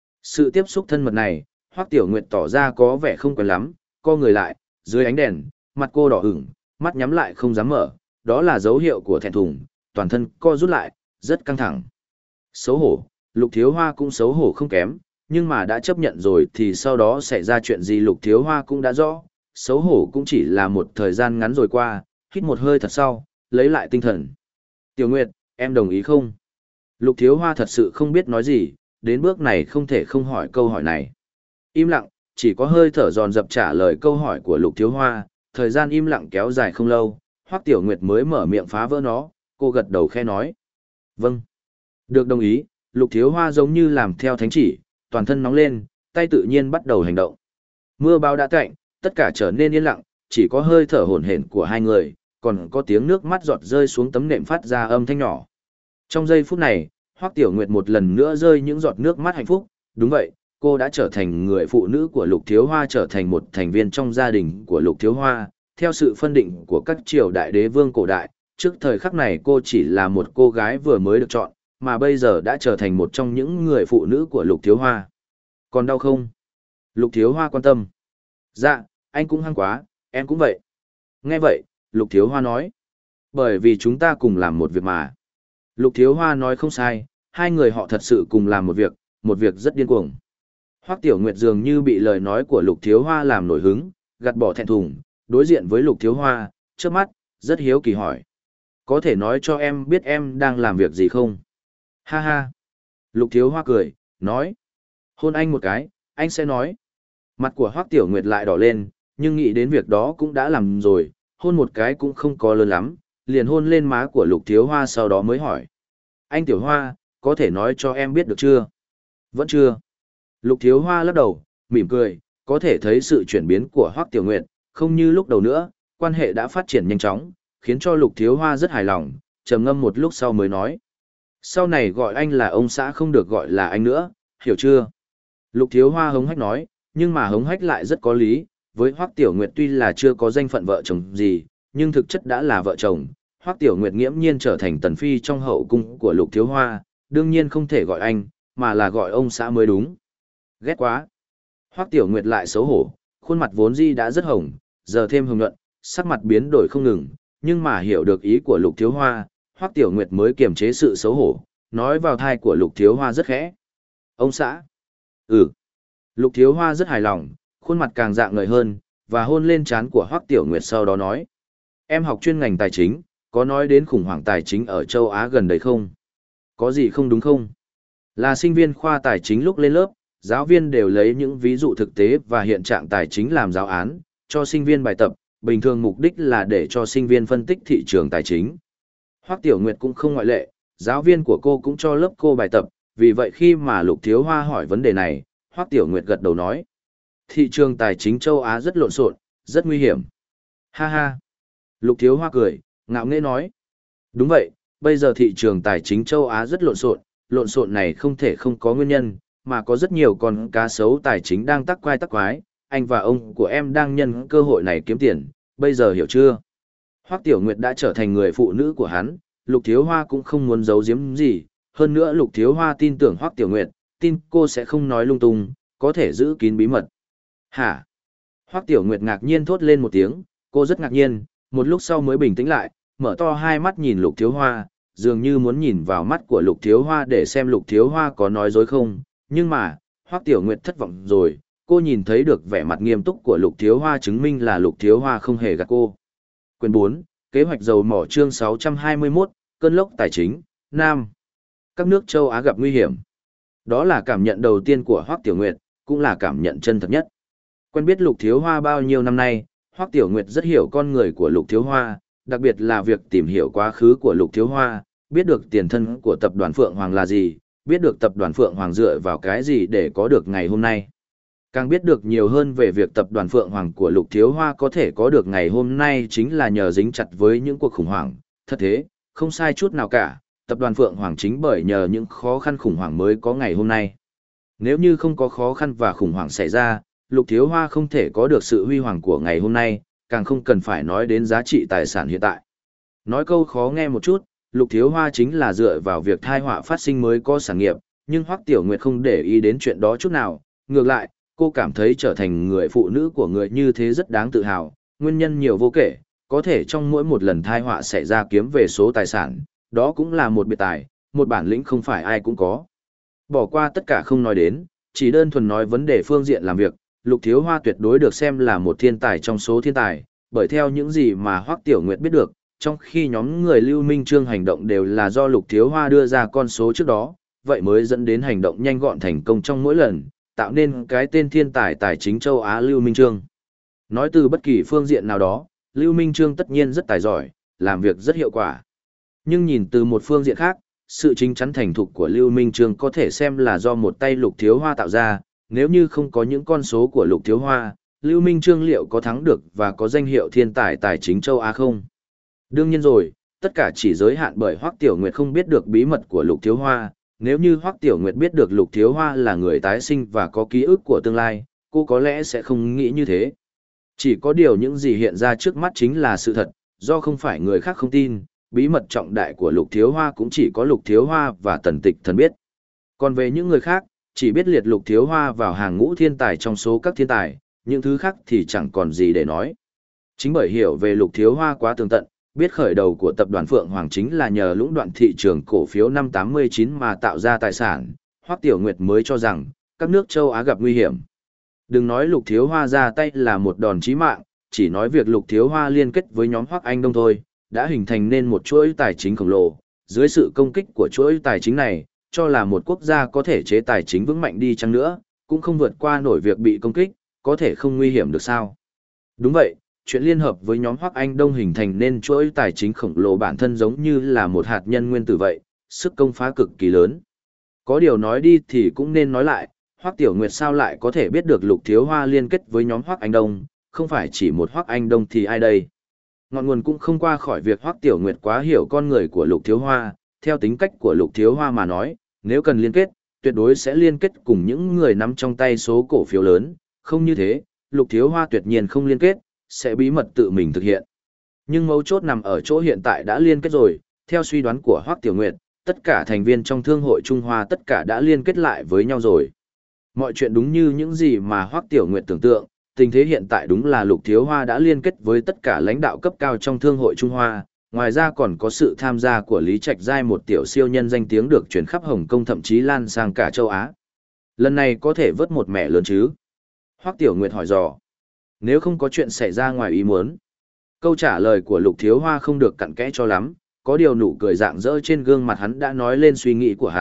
Sự tiếp xúc thân mật này, Hoắc Tiểu Nguyệt tỏ ra có vẻ không quen lắm, co người lại, dưới ánh đèn, mặt cô đỏ ửng, mắt nhắm lại không dám mở, đó là dấu hiệu của thẹn thùng, toàn thân co rút lại, rất căng thẳng. Xấu hổ, Lục Thiếu Hoa cũng xấu hổ không kém, nhưng mà đã chấp nhận rồi thì sau đó xảy ra chuyện gì Lục Thiếu Hoa cũng đã rõ, xấu hổ cũng chỉ là một thời gian ngắn rồi qua, hít một hơi thật sau, lấy lại tinh thần. Tiểu Nguyệt, em đồng ý không? Lục Thiếu Hoa thật sự không biết nói gì, đến bước này không thể không hỏi câu hỏi này. Im lặng, chỉ có hơi thở giòn dập trả lời câu hỏi của Lục Thiếu Hoa, thời gian im lặng kéo dài không lâu, Hoắc Tiểu Nguyệt mới mở miệng phá vỡ nó, cô gật đầu khe nói. Vâng. Được đồng ý, Lục Thiếu Hoa giống như làm theo thánh chỉ, toàn thân nóng lên, tay tự nhiên bắt đầu hành động. Mưa bão đã tạnh, tất cả trở nên yên lặng, chỉ có hơi thở hổn hển của hai người, còn có tiếng nước mắt giọt rơi xuống tấm nệm phát ra âm thanh nhỏ. Trong giây phút này, Hoắc Tiểu Nguyệt một lần nữa rơi những giọt nước mắt hạnh phúc, đúng vậy, cô đã trở thành người phụ nữ của Lục Thiếu Hoa, trở thành một thành viên trong gia đình của Lục Thiếu Hoa, theo sự phân định của các triều đại đế vương cổ đại, trước thời khắc này cô chỉ là một cô gái vừa mới được chọn, mà bây giờ đã trở thành một trong những người phụ nữ của Lục Thiếu Hoa. Còn đau không? Lục Thiếu Hoa quan tâm. Dạ, anh cũng hăng quá, em cũng vậy. Nghe vậy, Lục Thiếu Hoa nói. Bởi vì chúng ta cùng làm một việc mà. Lục Thiếu Hoa nói không sai, hai người họ thật sự cùng làm một việc, một việc rất điên cuồng. Hoắc Tiểu Nguyệt dường như bị lời nói của Lục Thiếu Hoa làm nổi hứng, gạt bỏ thẹn thùng, đối diện với Lục Thiếu Hoa, trước mắt, rất hiếu kỳ hỏi. Có thể nói cho em biết em đang làm việc gì không? Ha ha. Lục Thiếu Hoa cười, nói. Hôn anh một cái, anh sẽ nói. Mặt của Hoắc Tiểu Nguyệt lại đỏ lên, nhưng nghĩ đến việc đó cũng đã làm rồi, hôn một cái cũng không có lớn lắm, liền hôn lên má của Lục Thiếu Hoa sau đó mới hỏi. Anh Tiểu Hoa, có thể nói cho em biết được chưa? Vẫn chưa. Lục Thiếu Hoa lắc đầu, mỉm cười, có thể thấy sự chuyển biến của Hoắc Tiểu Nguyệt, không như lúc đầu nữa, quan hệ đã phát triển nhanh chóng, khiến cho Lục Thiếu Hoa rất hài lòng, trầm ngâm một lúc sau mới nói. Sau này gọi anh là ông xã không được gọi là anh nữa, hiểu chưa? Lục Thiếu Hoa hống hách nói, nhưng mà hống hách lại rất có lý, với Hoắc Tiểu Nguyệt tuy là chưa có danh phận vợ chồng gì, nhưng thực chất đã là vợ chồng. Hoắc Tiểu Nguyệt nghiễm nhiên trở thành tần phi trong hậu cung của Lục Thiếu Hoa, đương nhiên không thể gọi anh, mà là gọi ông xã mới đúng. Ghét quá. Hoắc Tiểu Nguyệt lại xấu hổ, khuôn mặt vốn di đã rất hồng, giờ thêm hồng nhuận, sắc mặt biến đổi không ngừng, nhưng mà hiểu được ý của Lục Thiếu Hoa, Hoắc Tiểu Nguyệt mới kiềm chế sự xấu hổ, nói vào tai của Lục Thiếu Hoa rất khẽ. Ông xã. Ừ. Lục Thiếu Hoa rất hài lòng, khuôn mặt càng dạng ngời hơn, và hôn lên trán của Hoắc Tiểu Nguyệt sau đó nói. Em học chuyên ngành tài chính, có nói đến khủng hoảng tài chính ở châu Á gần đây không? Có gì không đúng không? Là sinh viên khoa tài chính lúc lên lớp, giáo viên đều lấy những ví dụ thực tế và hiện trạng tài chính làm giáo án, cho sinh viên bài tập, bình thường mục đích là để cho sinh viên phân tích thị trường tài chính. Hoắc Tiểu Nguyệt cũng không ngoại lệ, giáo viên của cô cũng cho lớp cô bài tập, vì vậy khi mà Lục Thiếu Hoa hỏi vấn đề này, Hoắc Tiểu Nguyệt gật đầu nói. Thị trường tài chính châu Á rất lộn xộn, rất nguy hiểm. Ha ha. Lục Thiếu Hoa cười, ngạo nghễ nói. Đúng vậy, bây giờ thị trường tài chính châu Á rất lộn xộn, lộn xộn này không thể không có nguyên nhân, mà có rất nhiều con cá sấu tài chính đang tắc quai tắc quái, anh và ông của em đang nhân cơ hội này kiếm tiền, bây giờ hiểu chưa? Hoắc Tiểu Nguyệt đã trở thành người phụ nữ của hắn, Lục Thiếu Hoa cũng không muốn giấu giếm gì, hơn nữa Lục Thiếu Hoa tin tưởng Hoắc Tiểu Nguyệt, tin cô sẽ không nói lung tung, có thể giữ kín bí mật. Hả? Hoắc Tiểu Nguyệt ngạc nhiên thốt lên một tiếng, cô rất ngạc nhiên, một lúc sau mới bình tĩnh lại, mở to hai mắt nhìn Lục Thiếu Hoa, dường như muốn nhìn vào mắt của Lục Thiếu Hoa để xem Lục Thiếu Hoa có nói dối không, nhưng mà, Hoắc Tiểu Nguyệt thất vọng rồi, cô nhìn thấy được vẻ mặt nghiêm túc của Lục Thiếu Hoa chứng minh là Lục Thiếu Hoa không hề gạt cô. Quyền bốn, Kế hoạch dầu mỏ chương sáu trăm hai mươi mốt, cơn lốc tài chính, Nam. Các nước châu Á gặp nguy hiểm. Đó là cảm nhận đầu tiên của Hoắc Tiểu Nguyệt, cũng là cảm nhận chân thật nhất. Quen biết Lục Thiếu Hoa bao nhiêu năm nay, Hoắc Tiểu Nguyệt rất hiểu con người của Lục Thiếu Hoa, đặc biệt là việc tìm hiểu quá khứ của Lục Thiếu Hoa, biết được tiền thân của tập đoàn Phượng Hoàng là gì, biết được tập đoàn Phượng Hoàng dựa vào cái gì để có được ngày hôm nay. Càng biết được nhiều hơn về việc tập đoàn Phượng Hoàng của Lục Thiếu Hoa có thể có được ngày hôm nay chính là nhờ dính chặt với những cuộc khủng hoảng. Thật thế, không sai chút nào cả, tập đoàn Phượng Hoàng chính bởi nhờ những khó khăn khủng hoảng mới có ngày hôm nay. Nếu như không có khó khăn và khủng hoảng xảy ra, Lục Thiếu Hoa không thể có được sự huy hoàng của ngày hôm nay, càng không cần phải nói đến giá trị tài sản hiện tại. Nói câu khó nghe một chút, Lục Thiếu Hoa chính là dựa vào việc thai họa phát sinh mới có sản nghiệp, nhưng Hoắc Tiểu Nguyệt không để ý đến chuyện đó chút nào, ngược lại, cô cảm thấy trở thành người phụ nữ của người như thế rất đáng tự hào, nguyên nhân nhiều vô kể, có thể trong mỗi một lần thai họa xảy ra kiếm về số tài sản, đó cũng là một biệt tài, một bản lĩnh không phải ai cũng có. Bỏ qua tất cả không nói đến, chỉ đơn thuần nói vấn đề phương diện làm việc, Lục Thiếu Hoa tuyệt đối được xem là một thiên tài trong số thiên tài, bởi theo những gì mà Hoắc Tiểu Nguyệt biết được, trong khi nhóm người Lưu Minh Trương hành động đều là do Lục Thiếu Hoa đưa ra con số trước đó, vậy mới dẫn đến hành động nhanh gọn thành công trong mỗi lần, tạo nên cái tên thiên tài tài chính châu Á Lưu Minh Trương. Nói từ bất kỳ phương diện nào đó, Lưu Minh Trương tất nhiên rất tài giỏi, làm việc rất hiệu quả. Nhưng nhìn từ một phương diện khác, sự chính chắn thành thục của Lưu Minh Trương có thể xem là do một tay Lục Thiếu Hoa tạo ra, nếu như không có những con số của Lục Thiếu Hoa, Lưu Minh Trương liệu có thắng được và có danh hiệu thiên tài tài chính châu Á không? Đương nhiên rồi, tất cả chỉ giới hạn bởi Hoắc Tiểu Nguyệt không biết được bí mật của Lục Thiếu Hoa, nếu như Hoắc Tiểu Nguyệt biết được Lục Thiếu Hoa là người tái sinh và có ký ức của tương lai, cô có lẽ sẽ không nghĩ như thế. Chỉ có điều những gì hiện ra trước mắt chính là sự thật, do không phải người khác không tin, bí mật trọng đại của Lục Thiếu Hoa cũng chỉ có Lục Thiếu Hoa và Tần Tịch Thần biết. Còn về những người khác, chỉ biết liệt Lục Thiếu Hoa vào hàng ngũ thiên tài trong số các thiên tài, những thứ khác thì chẳng còn gì để nói. Chính bởi hiểu về Lục Thiếu Hoa quá tường tận, biết khởi đầu của tập đoàn Phượng Hoàng chính là nhờ lũng đoạn thị trường cổ phiếu năm tám mươi chín mà tạo ra tài sản, Hoắc Tiểu Nguyệt mới cho rằng, các nước châu Á gặp nguy hiểm. Đừng nói Lục Thiếu Hoa ra tay là một đòn chí mạng, chỉ nói việc Lục Thiếu Hoa liên kết với nhóm Hoắc Anh Đông thôi, đã hình thành nên một chuỗi tài chính khổng lồ. Dưới sự công kích của chuỗi tài chính này, cho là một quốc gia có thể chế tài chính vững mạnh đi chăng nữa, cũng không vượt qua nổi việc bị công kích, có thể không nguy hiểm được sao. Đúng vậy, chuyện liên hợp với nhóm Hoắc Anh Đông hình thành nên chuỗi tài chính khổng lồ bản thân giống như là một hạt nhân nguyên tử vậy, sức công phá cực kỳ lớn. Có điều nói đi thì cũng nên nói lại, Hoắc Tiểu Nguyệt sao lại có thể biết được Lục Thiếu Hoa liên kết với nhóm Hoắc Anh Đông, không phải chỉ một Hoắc Anh Đông thì ai đây? Ngọn nguồn cũng không qua khỏi việc Hoắc Tiểu Nguyệt quá hiểu con người của Lục Thiếu Hoa, theo tính cách của Lục Thiếu Hoa mà nói, nếu cần liên kết, tuyệt đối sẽ liên kết cùng những người nắm trong tay số cổ phiếu lớn, không như thế, Lục Thiếu Hoa tuyệt nhiên không liên kết, sẽ bí mật tự mình thực hiện. Nhưng mấu chốt nằm ở chỗ hiện tại đã liên kết rồi, theo suy đoán của Hoắc Tiểu Nguyệt, tất cả thành viên trong Thương hội Trung Hoa tất cả đã liên kết lại với nhau rồi. Mọi chuyện đúng như những gì mà Hoắc Tiểu Nguyệt tưởng tượng, tình thế hiện tại đúng là Lục Thiếu Hoa đã liên kết với tất cả lãnh đạo cấp cao trong Thương hội Trung Hoa, ngoài ra còn có sự tham gia của Lý Trạch Giai, một tiểu siêu nhân danh tiếng được truyền khắp Hồng Kông thậm chí lan sang cả châu Á. Lần này có thể vớt một mẻ lớn chứ? Hoắc Tiểu Nguyệt hỏi dò. Nếu không có chuyện xảy ra ngoài ý muốn. Câu trả lời của Lục Thiếu Hoa không được cặn kẽ cho lắm, có điều nụ cười rạng rỡ trên gương mặt hắn đã nói lên suy nghĩ của hắn,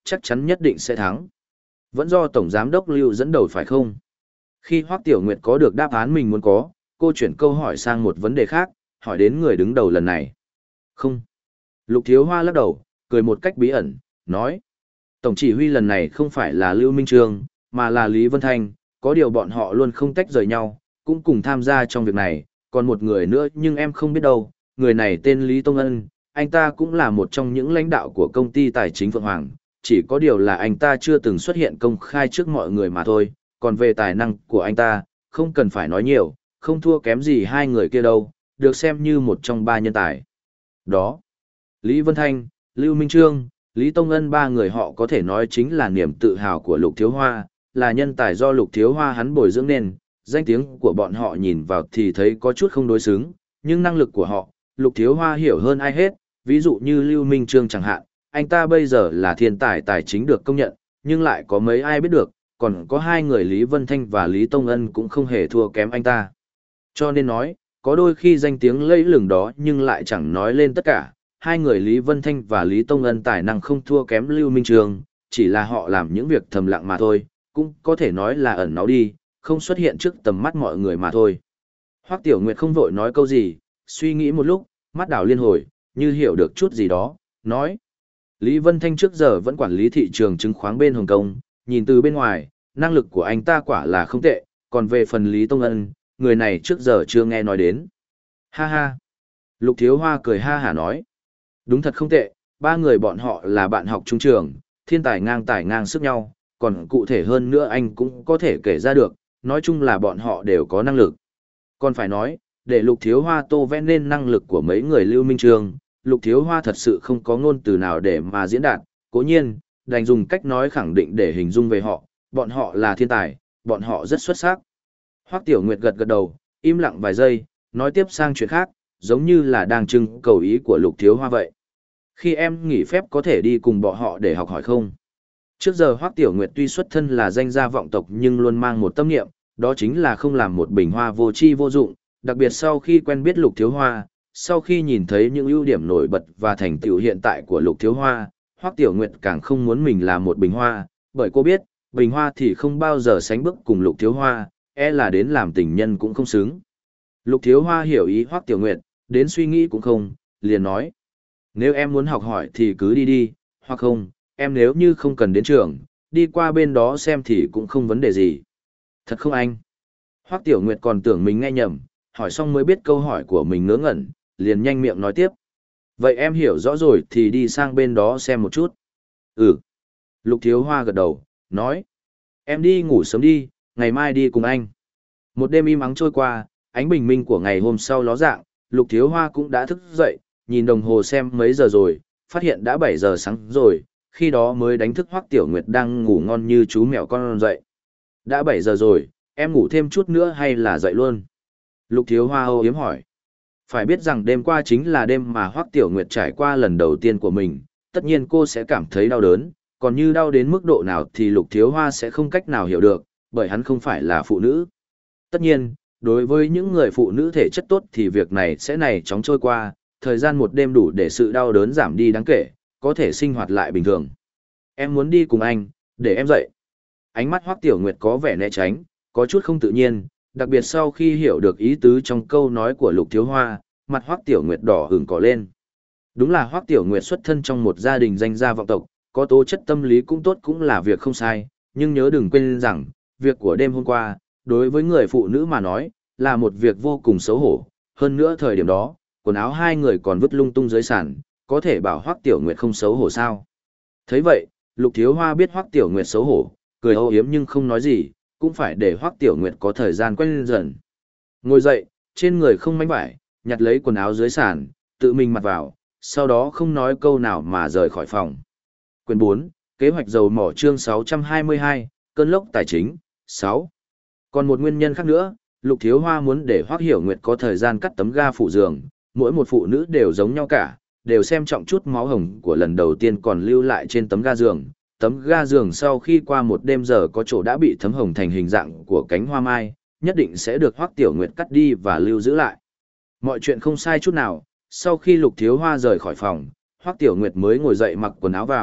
chắc chắn nhất định sẽ thắng. Vẫn do Tổng Giám đốc Lưu dẫn đầu phải không? Khi Hoắc Tiểu Nguyệt có được đáp án mình muốn có, cô chuyển câu hỏi sang một vấn đề khác, hỏi đến người đứng đầu lần này. Không. Lục Thiếu Hoa lắc đầu, cười một cách bí ẩn, nói. Tổng chỉ huy lần này không phải là Lưu Minh Trương, mà là Lý Vân Thanh, có điều bọn họ luôn không tách rời nhau, cũng cùng tham gia trong việc này, còn một người nữa nhưng em không biết đâu, người này tên Lý Tông Ân, anh ta cũng là một trong những lãnh đạo của công ty tài chính Phượng Hoàng, chỉ có điều là anh ta chưa từng xuất hiện công khai trước mọi người mà thôi, còn về tài năng của anh ta, không cần phải nói nhiều, không thua kém gì hai người kia đâu, được xem như một trong ba nhân tài. Đó, Lý Vân Thanh, Lưu Minh Trương, Lý Tông Ân ba người họ có thể nói chính là niềm tự hào của Lục Thiếu Hoa, là nhân tài do Lục Thiếu Hoa hắn bồi dưỡng nên, danh tiếng của bọn họ nhìn vào thì thấy có chút không đối xứng, nhưng năng lực của họ, Lục Thiếu Hoa hiểu hơn ai hết, ví dụ như Lưu Minh Trương chẳng hạn, anh ta bây giờ là thiên tài tài chính được công nhận, nhưng lại có mấy ai biết được, còn có hai người Lý Vân Thanh và Lý Tông Ân cũng không hề thua kém anh ta. Cho nên nói, có đôi khi danh tiếng lẫy lừng đó nhưng lại chẳng nói lên tất cả, hai người Lý Vân Thanh và Lý Tông Ân tài năng không thua kém Lưu Minh Trương, chỉ là họ làm những việc thầm lặng mà thôi, cũng có thể nói là ẩn náu đi, không xuất hiện trước tầm mắt mọi người mà thôi. Hoắc Tiểu Nguyệt không vội nói câu gì, suy nghĩ một lúc, mắt đảo liên hồi, như hiểu được chút gì đó, nói. Lý Vân Thanh trước giờ vẫn quản lý thị trường chứng khoán bên Hồng Kông, nhìn từ bên ngoài, năng lực của anh ta quả là không tệ, còn về phần Lý Tông Ân, người này trước giờ chưa nghe nói đến. Ha ha. Lục Thiếu Hoa cười ha hả nói. Đúng thật không tệ, ba người bọn họ là bạn học trung trường, thiên tài ngang tài ngang sức nhau, còn cụ thể hơn nữa anh cũng có thể kể ra được, nói chung là bọn họ đều có năng lực. Còn phải nói, để Lục Thiếu Hoa tô vẽ nên năng lực của mấy người Lưu Minh Trương, Lục Thiếu Hoa thật sự không có ngôn từ nào để mà diễn đạt, cố nhiên, đành dùng cách nói khẳng định để hình dung về họ, bọn họ là thiên tài, bọn họ rất xuất sắc. Hoắc Tiểu Nguyệt gật gật đầu, im lặng vài giây, nói tiếp sang chuyện khác, giống như là đang trưng cầu ý của Lục Thiếu Hoa vậy. Khi em nghỉ phép có thể đi cùng bọn họ để học hỏi không? Trước giờ Hoắc Tiểu Nguyệt tuy xuất thân là danh gia vọng tộc nhưng luôn mang một tâm niệm, đó chính là không làm một bình hoa vô tri vô dụng, đặc biệt sau khi quen biết Lục Thiếu Hoa, sau khi nhìn thấy những ưu điểm nổi bật và thành tựu hiện tại của Lục Thiếu Hoa, Hoắc Tiểu Nguyệt càng không muốn mình là một bình hoa, bởi cô biết, bình hoa thì không bao giờ sánh bước cùng Lục Thiếu Hoa, e là đến làm tình nhân cũng không xứng. Lục Thiếu Hoa hiểu ý Hoắc Tiểu Nguyệt, đến suy nghĩ cũng không, liền nói. Nếu em muốn học hỏi thì cứ đi đi, hoặc không, em nếu như không cần đến trường, đi qua bên đó xem thì cũng không vấn đề gì. Thật không anh? Hoắc Tiểu Nguyệt còn tưởng mình nghe nhầm, hỏi xong mới biết câu hỏi của mình ngớ ngẩn, liền nhanh miệng nói tiếp. Vậy em hiểu rõ rồi thì đi sang bên đó xem một chút. Ừ. Lục Thiếu Hoa gật đầu, nói. Em đi ngủ sớm đi, ngày mai đi cùng anh. Một đêm im ắng trôi qua, ánh bình minh của ngày hôm sau ló dạng, Lục Thiếu Hoa cũng đã thức dậy, nhìn đồng hồ xem mấy giờ rồi, phát hiện đã bảy giờ sáng rồi, khi đó mới đánh thức Hoắc Tiểu Nguyệt đang ngủ ngon như chú mèo con dậy. Đã bảy giờ rồi, em ngủ thêm chút nữa hay là dậy luôn? Lục Thiếu Hoa âu yếm hỏi. Phải biết rằng đêm qua chính là đêm mà Hoắc Tiểu Nguyệt trải qua lần đầu tiên của mình, tất nhiên cô sẽ cảm thấy đau đớn, còn như đau đến mức độ nào thì Lục Thiếu Hoa sẽ không cách nào hiểu được, bởi hắn không phải là phụ nữ. Tất nhiên, đối với những người phụ nữ thể chất tốt thì việc này sẽ này chóng trôi qua, thời gian một đêm đủ để sự đau đớn giảm đi đáng kể, có thể sinh hoạt lại bình thường. Em muốn đi cùng anh, để em dậy. Ánh mắt Hoắc Tiểu Nguyệt có vẻ né tránh, có chút không tự nhiên, đặc biệt sau khi hiểu được ý tứ trong câu nói của Lục Thiếu Hoa, mặt Hoắc Tiểu Nguyệt đỏ ửng cỏ lên. Đúng là Hoắc Tiểu Nguyệt xuất thân trong một gia đình danh gia vọng tộc, có tố chất tâm lý cũng tốt cũng là việc không sai, nhưng nhớ đừng quên rằng, việc của đêm hôm qua, đối với người phụ nữ mà nói, là một việc vô cùng xấu hổ, hơn nữa thời điểm đó, quần áo hai người còn vứt lung tung dưới sàn, có thể bảo Hoắc Tiểu Nguyệt không xấu hổ sao? Thấy vậy, Lục Thiếu Hoa biết Hoắc Tiểu Nguyệt xấu hổ, cười âu yếm nhưng không nói gì, cũng phải để Hoắc Tiểu Nguyệt có thời gian quen dần. Ngồi dậy, trên người không manh vải, nhặt lấy quần áo dưới sàn, tự mình mặc vào, sau đó không nói câu nào mà rời khỏi phòng. Quyển bốn, kế hoạch dầu mỏ chương sáu trăm hai mươi hai, cơn lốc tài chính, sáu. Còn một nguyên nhân khác nữa, Lục Thiếu Hoa muốn để Hoắc Hiểu Nguyệt có thời gian cắt tấm ga phủ giường, mỗi một phụ nữ đều giống nhau cả, đều xem trọng chút máu hồng của lần đầu tiên còn lưu lại trên tấm ga giường. Tấm ga giường sau khi qua một đêm giờ có chỗ đã bị thấm hồng thành hình dạng của cánh hoa mai, nhất định sẽ được Hoắc Tiểu Nguyệt cắt đi và lưu giữ lại. Mọi chuyện không sai chút nào, sau khi Lục Thiếu Hoa rời khỏi phòng, Hoắc Tiểu Nguyệt mới ngồi dậy mặc quần áo vào,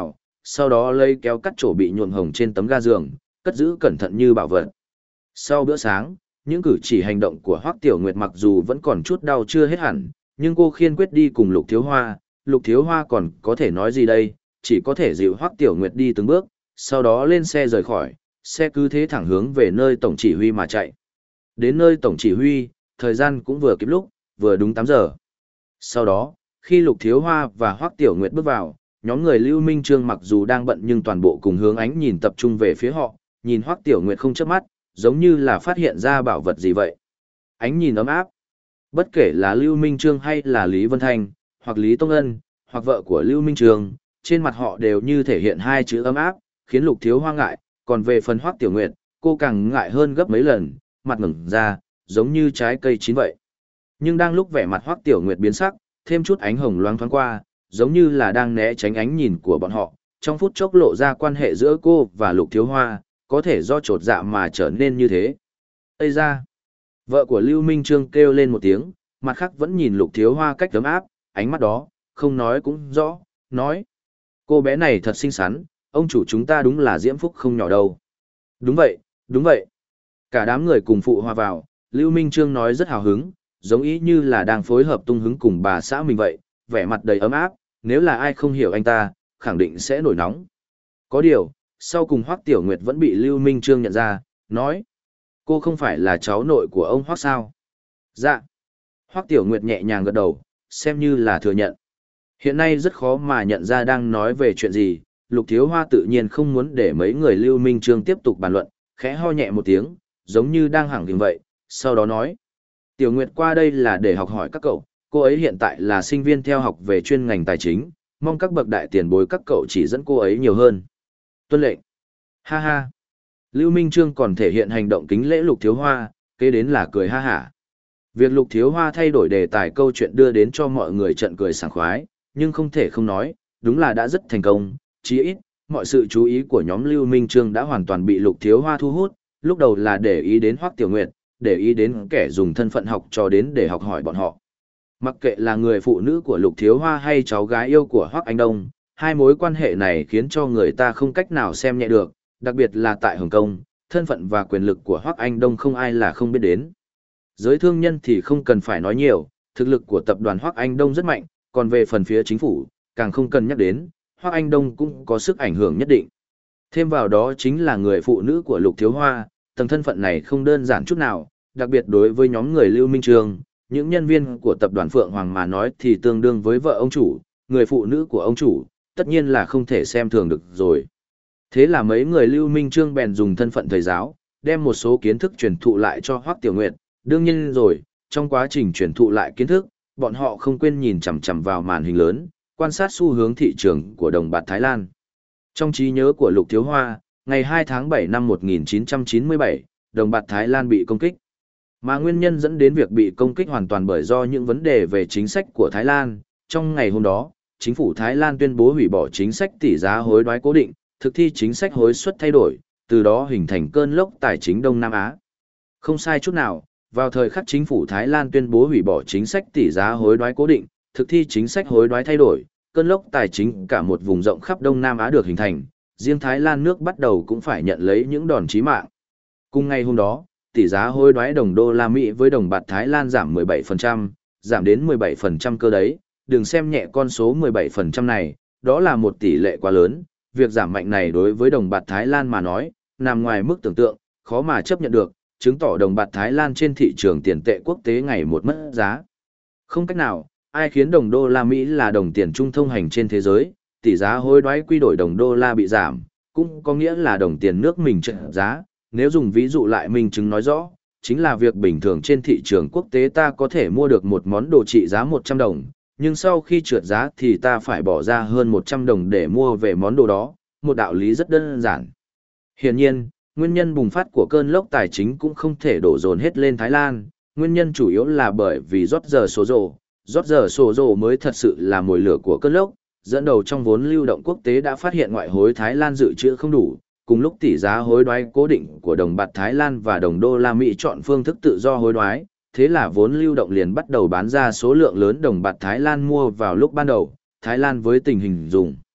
sau đó lấy kéo cắt chỗ bị nhuộm hồng trên tấm ga giường, cất giữ cẩn thận như bảo vật. Sau bữa sáng, những cử chỉ hành động của Hoắc Tiểu Nguyệt mặc dù vẫn còn chút đau chưa hết hẳn, nhưng cô kiên quyết đi cùng Lục Thiếu Hoa, Lục Thiếu Hoa còn có thể nói gì đây, chỉ có thể dịu Hoắc Tiểu Nguyệt đi từng bước, sau đó lên xe rời khỏi, xe cứ thế thẳng hướng về nơi tổng chỉ huy mà chạy. Đến nơi tổng chỉ huy, thời gian cũng vừa kịp lúc, vừa đúng tám giờ. Sau đó, khi Lục Thiếu Hoa và Hoắc Tiểu Nguyệt bước vào, nhóm người Lưu Minh Trương mặc dù đang bận nhưng toàn bộ cùng hướng ánh nhìn tập trung về phía họ, nhìn Hoắc Tiểu Nguyệt không chớp mắt, giống như là phát hiện ra bảo vật gì vậy. Ánh nhìn ấm áp. Bất kể là Lưu Minh Trương hay là Lý Vân Thanh, hoặc Lý Tông Ân, hoặc vợ của Lưu Minh Trương, trên mặt họ đều như thể hiện hai chữ ấm áp, khiến Lục Thiếu Hoa ngại, còn về phần Hoắc Tiểu Nguyệt, cô càng ngại hơn gấp mấy lần, mặt ngẩng ra, giống như trái cây chín vậy. Nhưng đang lúc vẻ mặt Hoắc Tiểu Nguyệt biến sắc, thêm chút ánh hồng loáng thoáng qua, giống như là đang né tránh ánh nhìn của bọn họ, trong phút chốc lộ ra quan hệ giữa cô và Lục Thiếu Hoa, có thể do trột dạ mà trở nên như thế. Ây ra! Vợ của Lưu Minh Trương kêu lên một tiếng, mặt khác vẫn nhìn Lục Thiếu Hoa cách ấm áp, ánh mắt đó, không nói cũng rõ, nói. Cô bé này thật xinh xắn, ông chủ chúng ta đúng là diễm phúc không nhỏ đâu. Đúng vậy, đúng vậy. Cả đám người cùng phụ hòa vào, Lưu Minh Trương nói rất hào hứng, giống ý như là đang phối hợp tung hứng cùng bà xã mình vậy, vẻ mặt đầy ấm áp, nếu là ai không hiểu anh ta, khẳng định sẽ nổi nóng. Có điều, sau cùng Hoắc Tiểu Nguyệt vẫn bị Lưu Minh Trương nhận ra, nói. Cô không phải là cháu nội của ông Hoắc sao? Dạ. Hoắc Tiểu Nguyệt nhẹ nhàng gật đầu, xem như là thừa nhận. Hiện nay rất khó mà nhận ra đang nói về chuyện gì, Lục Thiếu Hoa tự nhiên không muốn để mấy người Lưu Minh Trương tiếp tục bàn luận, khẽ ho nhẹ một tiếng, giống như đang hẳng hình vậy, sau đó nói. Tiểu Nguyệt qua đây là để học hỏi các cậu, cô ấy hiện tại là sinh viên theo học về chuyên ngành tài chính, mong các bậc đại tiền bối các cậu chỉ dẫn cô ấy nhiều hơn. Tuân lệnh. Ha ha. Lưu Minh Trương còn thể hiện hành động kính lễ Lục Thiếu Hoa, kế đến là cười ha hả. Việc Lục Thiếu Hoa thay đổi đề tài câu chuyện đưa đến cho mọi người trận cười sảng khoái, nhưng không thể không nói, đúng là đã rất thành công, chí ít, mọi sự chú ý của nhóm Lưu Minh Trương đã hoàn toàn bị Lục Thiếu Hoa thu hút, lúc đầu là để ý đến Hoắc Tiểu Nguyệt, để ý đến kẻ dùng thân phận học trò đến để học hỏi bọn họ. Mặc kệ là người phụ nữ của Lục Thiếu Hoa hay cháu gái yêu của Hoắc Anh Đông, hai mối quan hệ này khiến cho người ta không cách nào xem nhẹ được, đặc biệt là tại Hồng Kông, thân phận và quyền lực của Hoắc Anh Đông không ai là không biết đến. Giới thương nhân thì không cần phải nói nhiều, thực lực của tập đoàn Hoắc Anh Đông rất mạnh, còn về phần phía chính phủ, càng không cần nhắc đến, Hoắc Anh Đông cũng có sức ảnh hưởng nhất định. Thêm vào đó chính là người phụ nữ của Lục Thiếu Hoa, tầng thân phận này không đơn giản chút nào, đặc biệt đối với nhóm người Lưu Minh Trương, những nhân viên của tập đoàn Phượng Hoàng mà nói thì tương đương với vợ ông chủ, người phụ nữ của ông chủ, tất nhiên là không thể xem thường được rồi. Thế là mấy người Lưu Minh Trương bèn dùng thân phận thầy giáo, đem một số kiến thức truyền thụ lại cho Hoắc Tiểu Nguyệt, đương nhiên rồi, trong quá trình truyền thụ lại kiến thức, bọn họ không quên nhìn chằm chằm vào màn hình lớn, quan sát xu hướng thị trường của đồng bạc Thái Lan. Trong trí nhớ của Lục Thiếu Hoa, ngày hai tháng bảy năm một nghìn chín trăm chín mươi bảy, đồng bạc Thái Lan bị công kích. Mà nguyên nhân dẫn đến việc bị công kích hoàn toàn bởi do những vấn đề về chính sách của Thái Lan. Trong ngày hôm đó, chính phủ Thái Lan tuyên bố hủy bỏ chính sách tỷ giá hối đoái cố định, thực thi chính sách hối suất thay đổi, từ đó hình thành cơn lốc tài chính Đông Nam Á. Không sai chút nào, vào thời khắc chính phủ Thái Lan tuyên bố hủy bỏ chính sách tỷ giá hối đoái cố định, thực thi chính sách hối đoái thay đổi, cơn lốc tài chính cả một vùng rộng khắp Đông Nam Á được hình thành, riêng Thái Lan nước bắt đầu cũng phải nhận lấy những đòn chí mạng. Cùng ngày hôm đó, tỷ giá hối đoái đồng đô la Mỹ với đồng bạc Thái Lan giảm mười bảy phần trăm, giảm đến mười bảy phần trăm cơ đấy, đừng xem nhẹ con số mười bảy phần trăm này, đó là một tỷ lệ quá lớn, việc giảm mạnh này đối với đồng bạc Thái Lan mà nói, nằm ngoài mức tưởng tượng, khó mà chấp nhận được, chứng tỏ đồng bạc Thái Lan trên thị trường tiền tệ quốc tế ngày một mất giá. Không cách nào, ai khiến đồng đô la Mỹ là đồng tiền trung thông hành trên thế giới, tỷ giá hối đoái quy đổi đồng đô la bị giảm, cũng có nghĩa là đồng tiền nước mình trợ giá. Nếu dùng ví dụ lại minh chứng nói rõ, chính là việc bình thường trên thị trường quốc tế ta có thể mua được một món đồ trị giá một trăm đồng, nhưng sau khi trượt giá thì ta phải bỏ ra hơn một trăm đồng để mua về món đồ đó, một đạo lý rất đơn giản. Hiển nhiên, nguyên nhân bùng phát của cơn lốc tài chính cũng không thể đổ dồn hết lên Thái Lan, nguyên nhân chủ yếu là bởi vì rót giờ số rồ, rót giờ số rồ mới thật sự là mồi lửa của cơn lốc, dẫn đầu trong vốn lưu động quốc tế đã phát hiện ngoại hối Thái Lan dự trữ không đủ. Cùng lúc tỷ giá hối đoái cố định của đồng bạc Thái Lan và đồng đô la Mỹ chọn phương thức tự do hối đoái, thế là vốn lưu động liền bắt đầu bán ra số lượng lớn đồng bạc Thái Lan mua vào lúc ban đầu, Thái Lan với tình hình dùng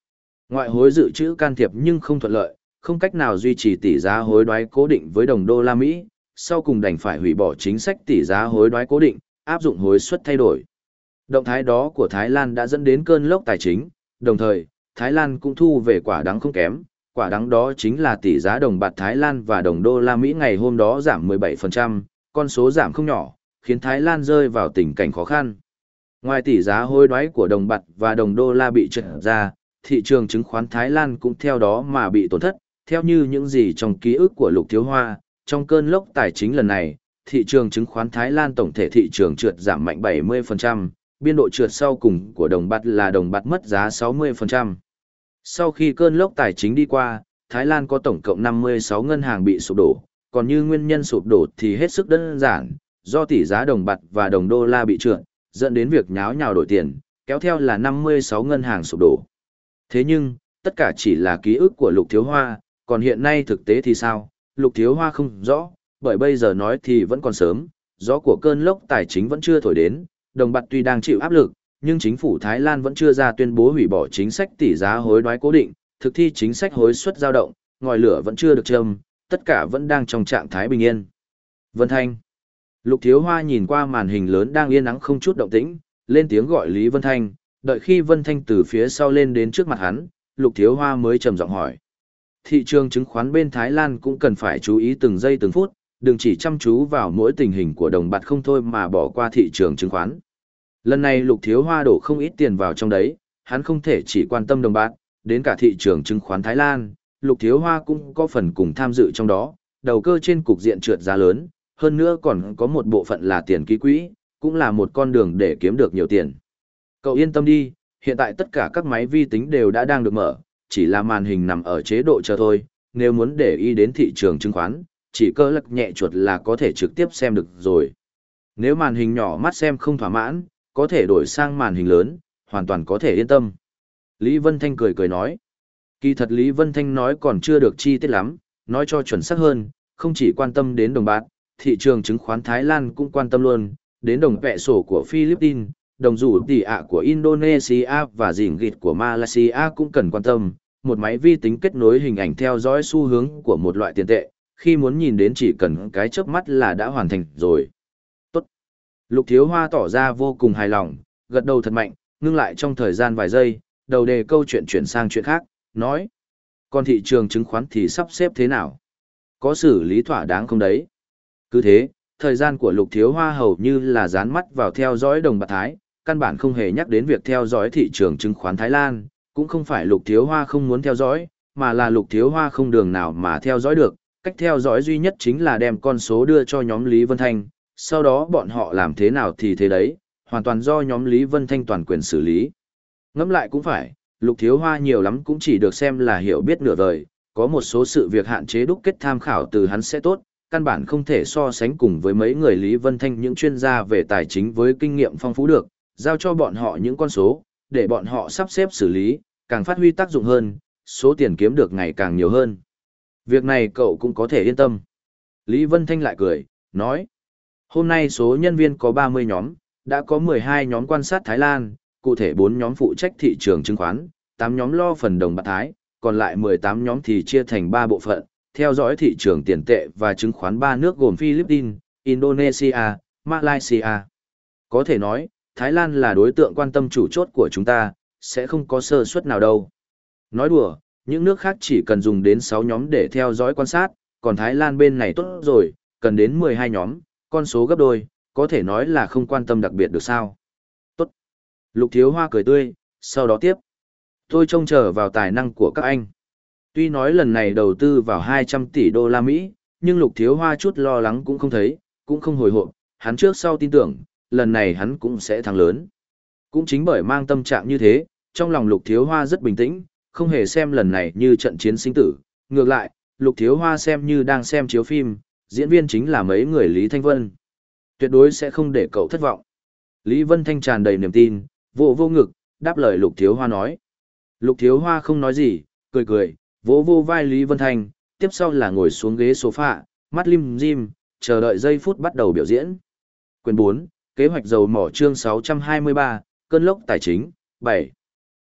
Ngoại hối dự trữ can thiệp nhưng không thuận lợi, không cách nào duy trì tỷ giá hối đoái cố định với đồng đô la Mỹ, sau cùng đành phải hủy bỏ chính sách tỷ giá hối đoái cố định, áp dụng hối suất thay đổi. Động thái đó của Thái Lan đã dẫn đến cơn lốc tài chính, đồng thời, Thái Lan cũng thu về quả đắng không kém, quả đắng đó chính là tỷ giá đồng bạc Thái Lan và đồng đô la Mỹ ngày hôm đó giảm mười bảy phần trăm, con số giảm không nhỏ, khiến Thái Lan rơi vào tình cảnh khó khăn. Ngoài tỷ giá hối đoái của đồng bạc và đồng đô la bị trượt ra, thị trường chứng khoán Thái Lan cũng theo đó mà bị tổn thất, theo như những gì trong ký ức của Lục Thiếu Hoa, trong cơn lốc tài chính lần này, thị trường chứng khoán Thái Lan tổng thể thị trường trượt giảm mạnh bảy mươi phần trăm, biên độ trượt sau cùng của đồng bạc là đồng bạc mất giá sáu mươi phần trăm. Sau khi cơn lốc tài chính đi qua, Thái Lan có tổng cộng năm mươi sáu ngân hàng bị sụp đổ, còn như nguyên nhân sụp đổ thì hết sức đơn giản, do tỷ giá đồng bạc và đồng đô la bị trượt, dẫn đến việc nháo nhào đổi tiền, kéo theo là năm mươi sáu ngân hàng sụp đổ. Thế nhưng, tất cả chỉ là ký ức của Lục Thiếu Hoa, còn hiện nay thực tế thì sao, Lục Thiếu Hoa không rõ, bởi bây giờ nói thì vẫn còn sớm, gió của cơn lốc tài chính vẫn chưa thổi đến, đồng bạc tuy đang chịu áp lực, nhưng chính phủ Thái Lan vẫn chưa ra tuyên bố hủy bỏ chính sách tỷ giá hối đoái cố định, thực thi chính sách hối suất dao động, ngòi lửa vẫn chưa được châm, tất cả vẫn đang trong trạng thái bình yên. Vân Thanh. Lục Thiếu Hoa nhìn qua màn hình lớn đang yên ắng không chút động tĩnh, lên tiếng gọi Lý Vân Thanh, đợi khi Vân Thanh từ phía sau lên đến trước mặt hắn, Lục Thiếu Hoa mới trầm giọng hỏi. Thị trường chứng khoán bên Thái Lan cũng cần phải chú ý từng giây từng phút, đừng chỉ chăm chú vào mỗi tình hình của đồng bạc không thôi mà bỏ qua thị trường chứng khoán. Lần này Lục Thiếu Hoa đổ không ít tiền vào trong đấy, hắn không thể chỉ quan tâm đồng bạc, đến cả thị trường chứng khoán Thái Lan, Lục Thiếu Hoa cũng có phần cùng tham dự trong đó, đầu cơ trên cục diện trượt giá lớn, hơn nữa còn có một bộ phận là tiền ký quỹ, cũng là một con đường để kiếm được nhiều tiền. Cậu yên tâm đi, hiện tại tất cả các máy vi tính đều đã đang được mở, chỉ là màn hình nằm ở chế độ chờ thôi, nếu muốn để ý đến thị trường chứng khoán, chỉ cơ lắc nhẹ chuột là có thể trực tiếp xem được rồi. Nếu màn hình nhỏ mắt xem không thỏa mãn, có thể đổi sang màn hình lớn, hoàn toàn có thể yên tâm. Lý Vân Thanh cười cười nói. Kỳ thật Lý Vân Thanh nói còn chưa được chi tiết lắm, nói cho chuẩn xác hơn, không chỉ quan tâm đến đồng bạc, thị trường chứng khoán Thái Lan cũng quan tâm luôn, đến đồng vẹ sổ của Philippines, đồng rủ tỷ ạ của Indonesia và dình gịt của Malaysia cũng cần quan tâm. Một máy vi tính kết nối hình ảnh theo dõi xu hướng của một loại tiền tệ, khi muốn nhìn đến chỉ cần cái chớp mắt là đã hoàn thành rồi. Tốt. Lục Thiếu Hoa tỏ ra vô cùng hài lòng, gật đầu thật mạnh, ngưng lại trong thời gian vài giây, đầu đề câu chuyện chuyển sang chuyện khác, nói. Còn thị trường chứng khoán thì sắp xếp thế nào? Có xử lý thỏa đáng không đấy? Cứ thế, thời gian của Lục Thiếu Hoa hầu như là dán mắt vào theo dõi đồng bạc Thái, căn bản không hề nhắc đến việc theo dõi thị trường chứng khoán Thái Lan, cũng không phải Lục Thiếu Hoa không muốn theo dõi, mà là Lục Thiếu Hoa không đường nào mà theo dõi được, cách theo dõi duy nhất chính là đem con số đưa cho nhóm Lý Vân Thanh, sau đó bọn họ làm thế nào thì thế đấy, hoàn toàn do nhóm Lý Vân Thanh toàn quyền xử lý. Ngẫm lại cũng phải, Lục Thiếu Hoa nhiều lắm cũng chỉ được xem là hiểu biết nửa vời, có một số sự việc hạn chế đúc kết tham khảo từ hắn sẽ tốt, căn bản không thể so sánh cùng với mấy người Lý Vân Thanh những chuyên gia về tài chính với kinh nghiệm phong phú được, giao cho bọn họ những con số, để bọn họ sắp xếp xử lý, càng phát huy tác dụng hơn, số tiền kiếm được ngày càng nhiều hơn. Việc này cậu cũng có thể yên tâm. Lý Vân Thanh lại cười, nói. Hôm nay số nhân viên có ba mươi nhóm, đã có mười hai nhóm quan sát Thái Lan, cụ thể bốn nhóm phụ trách thị trường chứng khoán, tám nhóm lo phần đồng bạc Thái, còn lại mười tám nhóm thì chia thành ba bộ phận, theo dõi thị trường tiền tệ và chứng khoán ba nước gồm Philippines, Indonesia, Malaysia. Có thể nói, Thái Lan là đối tượng quan tâm chủ chốt của chúng ta, sẽ không có sơ suất nào đâu. Nói đùa, những nước khác chỉ cần dùng đến sáu nhóm để theo dõi quan sát, còn Thái Lan bên này tốt rồi, cần đến mười hai nhóm, con số gấp đôi, có thể nói là không quan tâm đặc biệt được sao. Tốt. Lục Thiếu Hoa cười tươi, sau đó tiếp. Tôi trông chờ vào tài năng của các anh. Tuy nói lần này đầu tư vào hai trăm tỷ đô la Mỹ, nhưng Lục Thiếu Hoa chút lo lắng cũng không thấy, cũng không hồi hộp, hắn trước sau tin tưởng, lần này hắn cũng sẽ thắng lớn. Cũng chính bởi mang tâm trạng như thế, trong lòng Lục Thiếu Hoa rất bình tĩnh, không hề xem lần này như trận chiến sinh tử. Ngược lại, Lục Thiếu Hoa xem như đang xem chiếu phim, diễn viên chính là mấy người Lý Thanh Vân. Tuyệt đối sẽ không để cậu thất vọng. Lý Vân Thanh tràn đầy niềm tin, vỗ vô ngực, đáp lời Lục Thiếu Hoa nói. Lục Thiếu Hoa không nói gì, cười cười, vỗ vô vai Lý Vân Thanh, tiếp sau là ngồi xuống ghế sofa, mắt lim dim, chờ đợi giây phút bắt đầu biểu diễn. Quyền bốn, kế hoạch dầu mỏ chương sáu trăm hai mươi ba, cơn lốc tài chính, bảy.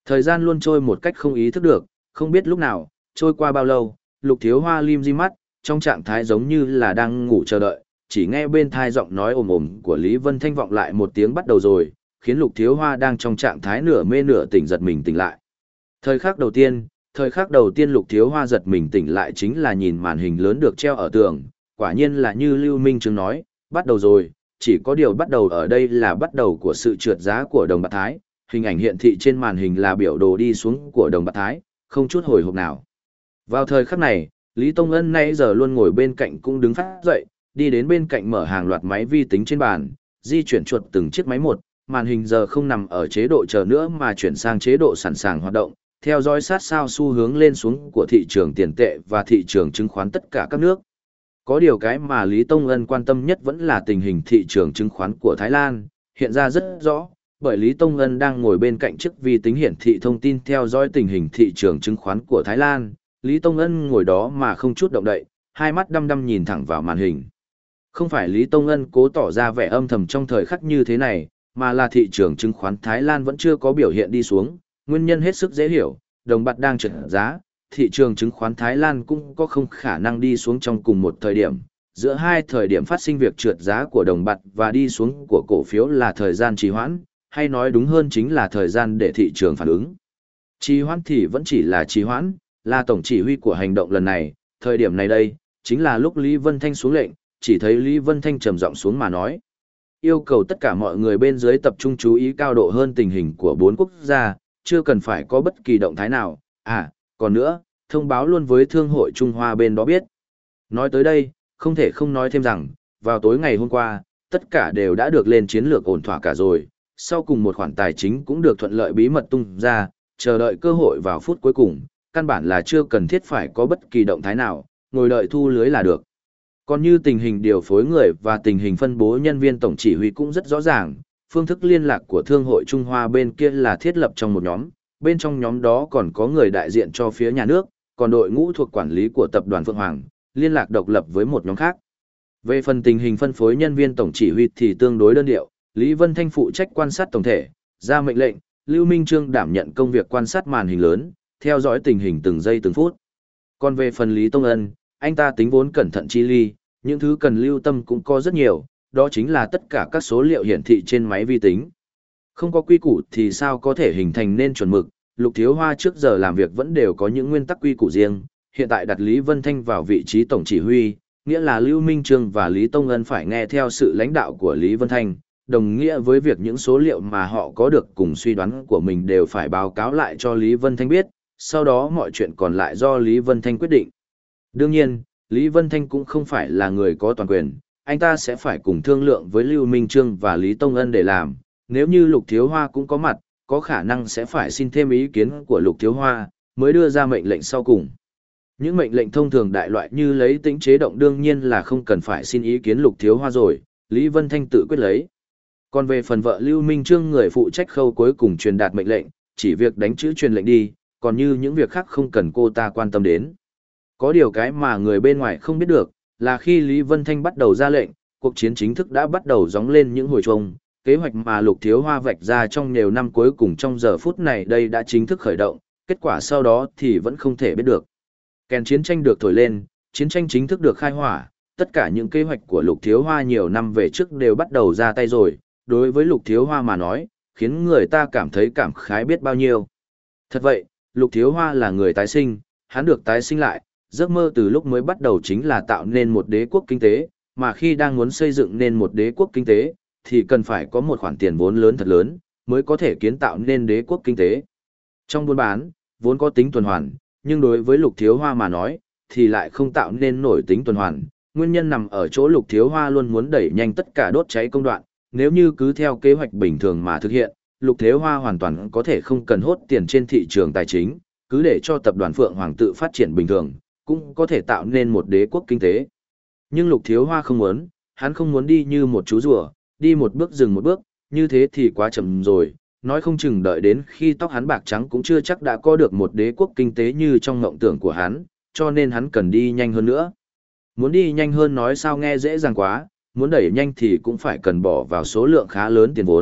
Thời gian luôn trôi một cách không ý thức được, không biết lúc nào, trôi qua bao lâu, Lục Thiếu Hoa lim di mắt, trong trạng thái giống như là đang ngủ chờ đợi, chỉ nghe bên thai giọng nói ồm ồm của Lý Vân Thanh vọng lại một tiếng bắt đầu rồi, khiến Lục Thiếu Hoa đang trong trạng thái nửa mê nửa tỉnh giật mình tỉnh lại. Thời khắc đầu tiên, thời khắc đầu tiên Lục Thiếu Hoa giật mình tỉnh lại chính là nhìn màn hình lớn được treo ở tường, quả nhiên là như Lưu Minh Trương nói, bắt đầu rồi, chỉ có điều bắt đầu ở đây là bắt đầu của sự trượt giá của đồng bạc Thái, hình ảnh hiện thị trên màn hình là biểu đồ đi xuống của đồng bạc Thái, không chút hồi hộp nào. Vào thời khắc này, Lý Tông Ân nãy giờ luôn ngồi bên cạnh cũng đứng phát dậy, đi đến bên cạnh mở hàng loạt máy vi tính trên bàn, di chuyển chuột từng chiếc máy một, màn hình giờ không nằm ở chế độ chờ nữa mà chuyển sang chế độ sẵn sàng hoạt động, theo dõi sát sao xu hướng lên xuống của thị trường tiền tệ và thị trường chứng khoán tất cả các nước. Có điều cái mà Lý Tông Ân quan tâm nhất vẫn là tình hình thị trường chứng khoán của Thái Lan, hiện ra rất rõ, bởi Lý Tông Ân đang ngồi bên cạnh chiếc vi tính hiển thị thông tin theo dõi tình hình thị trường chứng khoán của Thái Lan. Lý Tông Ân ngồi đó mà không chút động đậy, hai mắt đăm đăm nhìn thẳng vào màn hình. Không phải Lý Tông Ân cố tỏ ra vẻ âm thầm trong thời khắc như thế này, mà là thị trường chứng khoán Thái Lan vẫn chưa có biểu hiện đi xuống, nguyên nhân hết sức dễ hiểu, đồng bạc đang trượt giá, thị trường chứng khoán Thái Lan cũng có không khả năng đi xuống trong cùng một thời điểm. Giữa hai thời điểm phát sinh việc trượt giá của đồng bạc và đi xuống của cổ phiếu là thời gian trì hoãn, hay nói đúng hơn chính là thời gian để thị trường phản ứng. Trì hoãn thì vẫn chỉ là trì hoãn, là tổng chỉ huy của hành động lần này, thời điểm này đây, chính là lúc Lý Vân Thanh xuống lệnh, chỉ thấy Lý Vân Thanh trầm giọng xuống mà nói. Yêu cầu tất cả mọi người bên dưới tập trung chú ý cao độ hơn tình hình của bốn quốc gia, chưa cần phải có bất kỳ động thái nào, à, còn nữa, thông báo luôn với Thương hội Trung Hoa bên đó biết. Nói tới đây, không thể không nói thêm rằng, vào tối ngày hôm qua, tất cả đều đã được lên chiến lược ổn thỏa cả rồi, sau cùng một khoản tài chính cũng được thuận lợi bí mật tung ra, chờ đợi cơ hội vào phút cuối cùng, căn bản là chưa cần thiết phải có bất kỳ động thái nào, ngồi đợi thu lưới là được. Còn như tình hình điều phối người và tình hình phân bố nhân viên tổng chỉ huy cũng rất rõ ràng, phương thức liên lạc của Thương hội Trung Hoa bên kia là thiết lập trong một nhóm, bên trong nhóm đó còn có người đại diện cho phía nhà nước, còn đội ngũ thuộc quản lý của tập đoàn Phượng Hoàng, liên lạc độc lập với một nhóm khác. Về phần tình hình phân phối nhân viên tổng chỉ huy thì tương đối đơn điệu, Lý Vân Thanh phụ trách quan sát tổng thể, ra mệnh lệnh, Lưu Minh Trương đảm nhận công việc quan sát màn hình lớn, theo dõi tình hình từng giây từng phút. Còn về phần Lý Tông Ân, anh ta tính vốn cẩn thận chi ly, những thứ cần lưu tâm cũng có rất nhiều, đó chính là tất cả các số liệu hiển thị trên máy vi tính. Không có quy củ thì sao có thể hình thành nên chuẩn mực, Lục Thiếu Hoa trước giờ làm việc vẫn đều có những nguyên tắc quy củ riêng, hiện tại đặt Lý Vân Thanh vào vị trí tổng chỉ huy, nghĩa là Lưu Minh Trương và Lý Tông Ân phải nghe theo sự lãnh đạo của Lý Vân Thanh, đồng nghĩa với việc những số liệu mà họ có được cùng suy đoán của mình đều phải báo cáo lại cho Lý Vân Thanh biết, sau đó mọi chuyện còn lại do Lý Vân Thanh quyết định. Đương nhiên, Lý Vân Thanh cũng không phải là người có toàn quyền, anh ta sẽ phải cùng thương lượng với Lưu Minh Trương và Lý Tông Ân để làm, nếu như Lục Thiếu Hoa cũng có mặt, có khả năng sẽ phải xin thêm ý kiến của Lục Thiếu Hoa, mới đưa ra mệnh lệnh sau cùng. Những mệnh lệnh thông thường đại loại như lấy tính chế động đương nhiên là không cần phải xin ý kiến Lục Thiếu Hoa rồi, Lý Vân Thanh tự quyết lấy. Còn về phần vợ Lưu Minh Trương người phụ trách khâu cuối cùng truyền đạt mệnh lệnh, chỉ việc đánh chữ truyền lệnh đi, còn như những việc khác không cần cô ta quan tâm đến. Có điều cái mà người bên ngoài không biết được, là khi Lý Vân Thanh bắt đầu ra lệnh, cuộc chiến chính thức đã bắt đầu gióng lên những hồi chuông, kế hoạch mà Lục Thiếu Hoa vạch ra trong nhiều năm cuối cùng trong giờ phút này đây đã chính thức khởi động, kết quả sau đó thì vẫn không thể biết được. Kèn chiến tranh được thổi lên, chiến tranh chính thức được khai hỏa, tất cả những kế hoạch của Lục Thiếu Hoa nhiều năm về trước đều bắt đầu ra tay rồi, đối với Lục Thiếu Hoa mà nói, khiến người ta cảm thấy cảm khái biết bao nhiêu. Thật vậy, Lục Thiếu Hoa là người tái sinh, hắn được tái sinh lại, giấc mơ từ lúc mới bắt đầu chính là tạo nên một đế quốc kinh tế, mà khi đang muốn xây dựng nên một đế quốc kinh tế, thì cần phải có một khoản tiền vốn lớn thật lớn, mới có thể kiến tạo nên đế quốc kinh tế. Trong buôn bán, vốn có tính tuần hoàn, nhưng đối với Lục Thiếu Hoa mà nói, thì lại không tạo nên nổi tính tuần hoàn. Nguyên nhân nằm ở chỗ Lục Thiếu Hoa luôn muốn đẩy nhanh tất cả đốt cháy công đoạn, nếu như cứ theo kế hoạch bình thường mà thực hiện, Lục Thiếu Hoa hoàn toàn có thể không cần hốt tiền trên thị trường tài chính, cứ để cho tập đoàn Phượng Hoàng tự phát triển bình thường, cũng có thể tạo nên một đế quốc kinh tế. Nhưng Lục Thiếu Hoa không muốn, hắn không muốn đi như một chú rùa, đi một bước dừng một bước, như thế thì quá chậm rồi, nói không chừng đợi đến khi tóc hắn bạc trắng cũng chưa chắc đã có được một đế quốc kinh tế như trong ngộng tưởng của hắn, cho nên hắn cần đi nhanh hơn nữa. Muốn đi nhanh hơn nói sao nghe dễ dàng quá, muốn đẩy nhanh thì cũng phải cần bỏ vào số lượng khá lớn tiền vốn,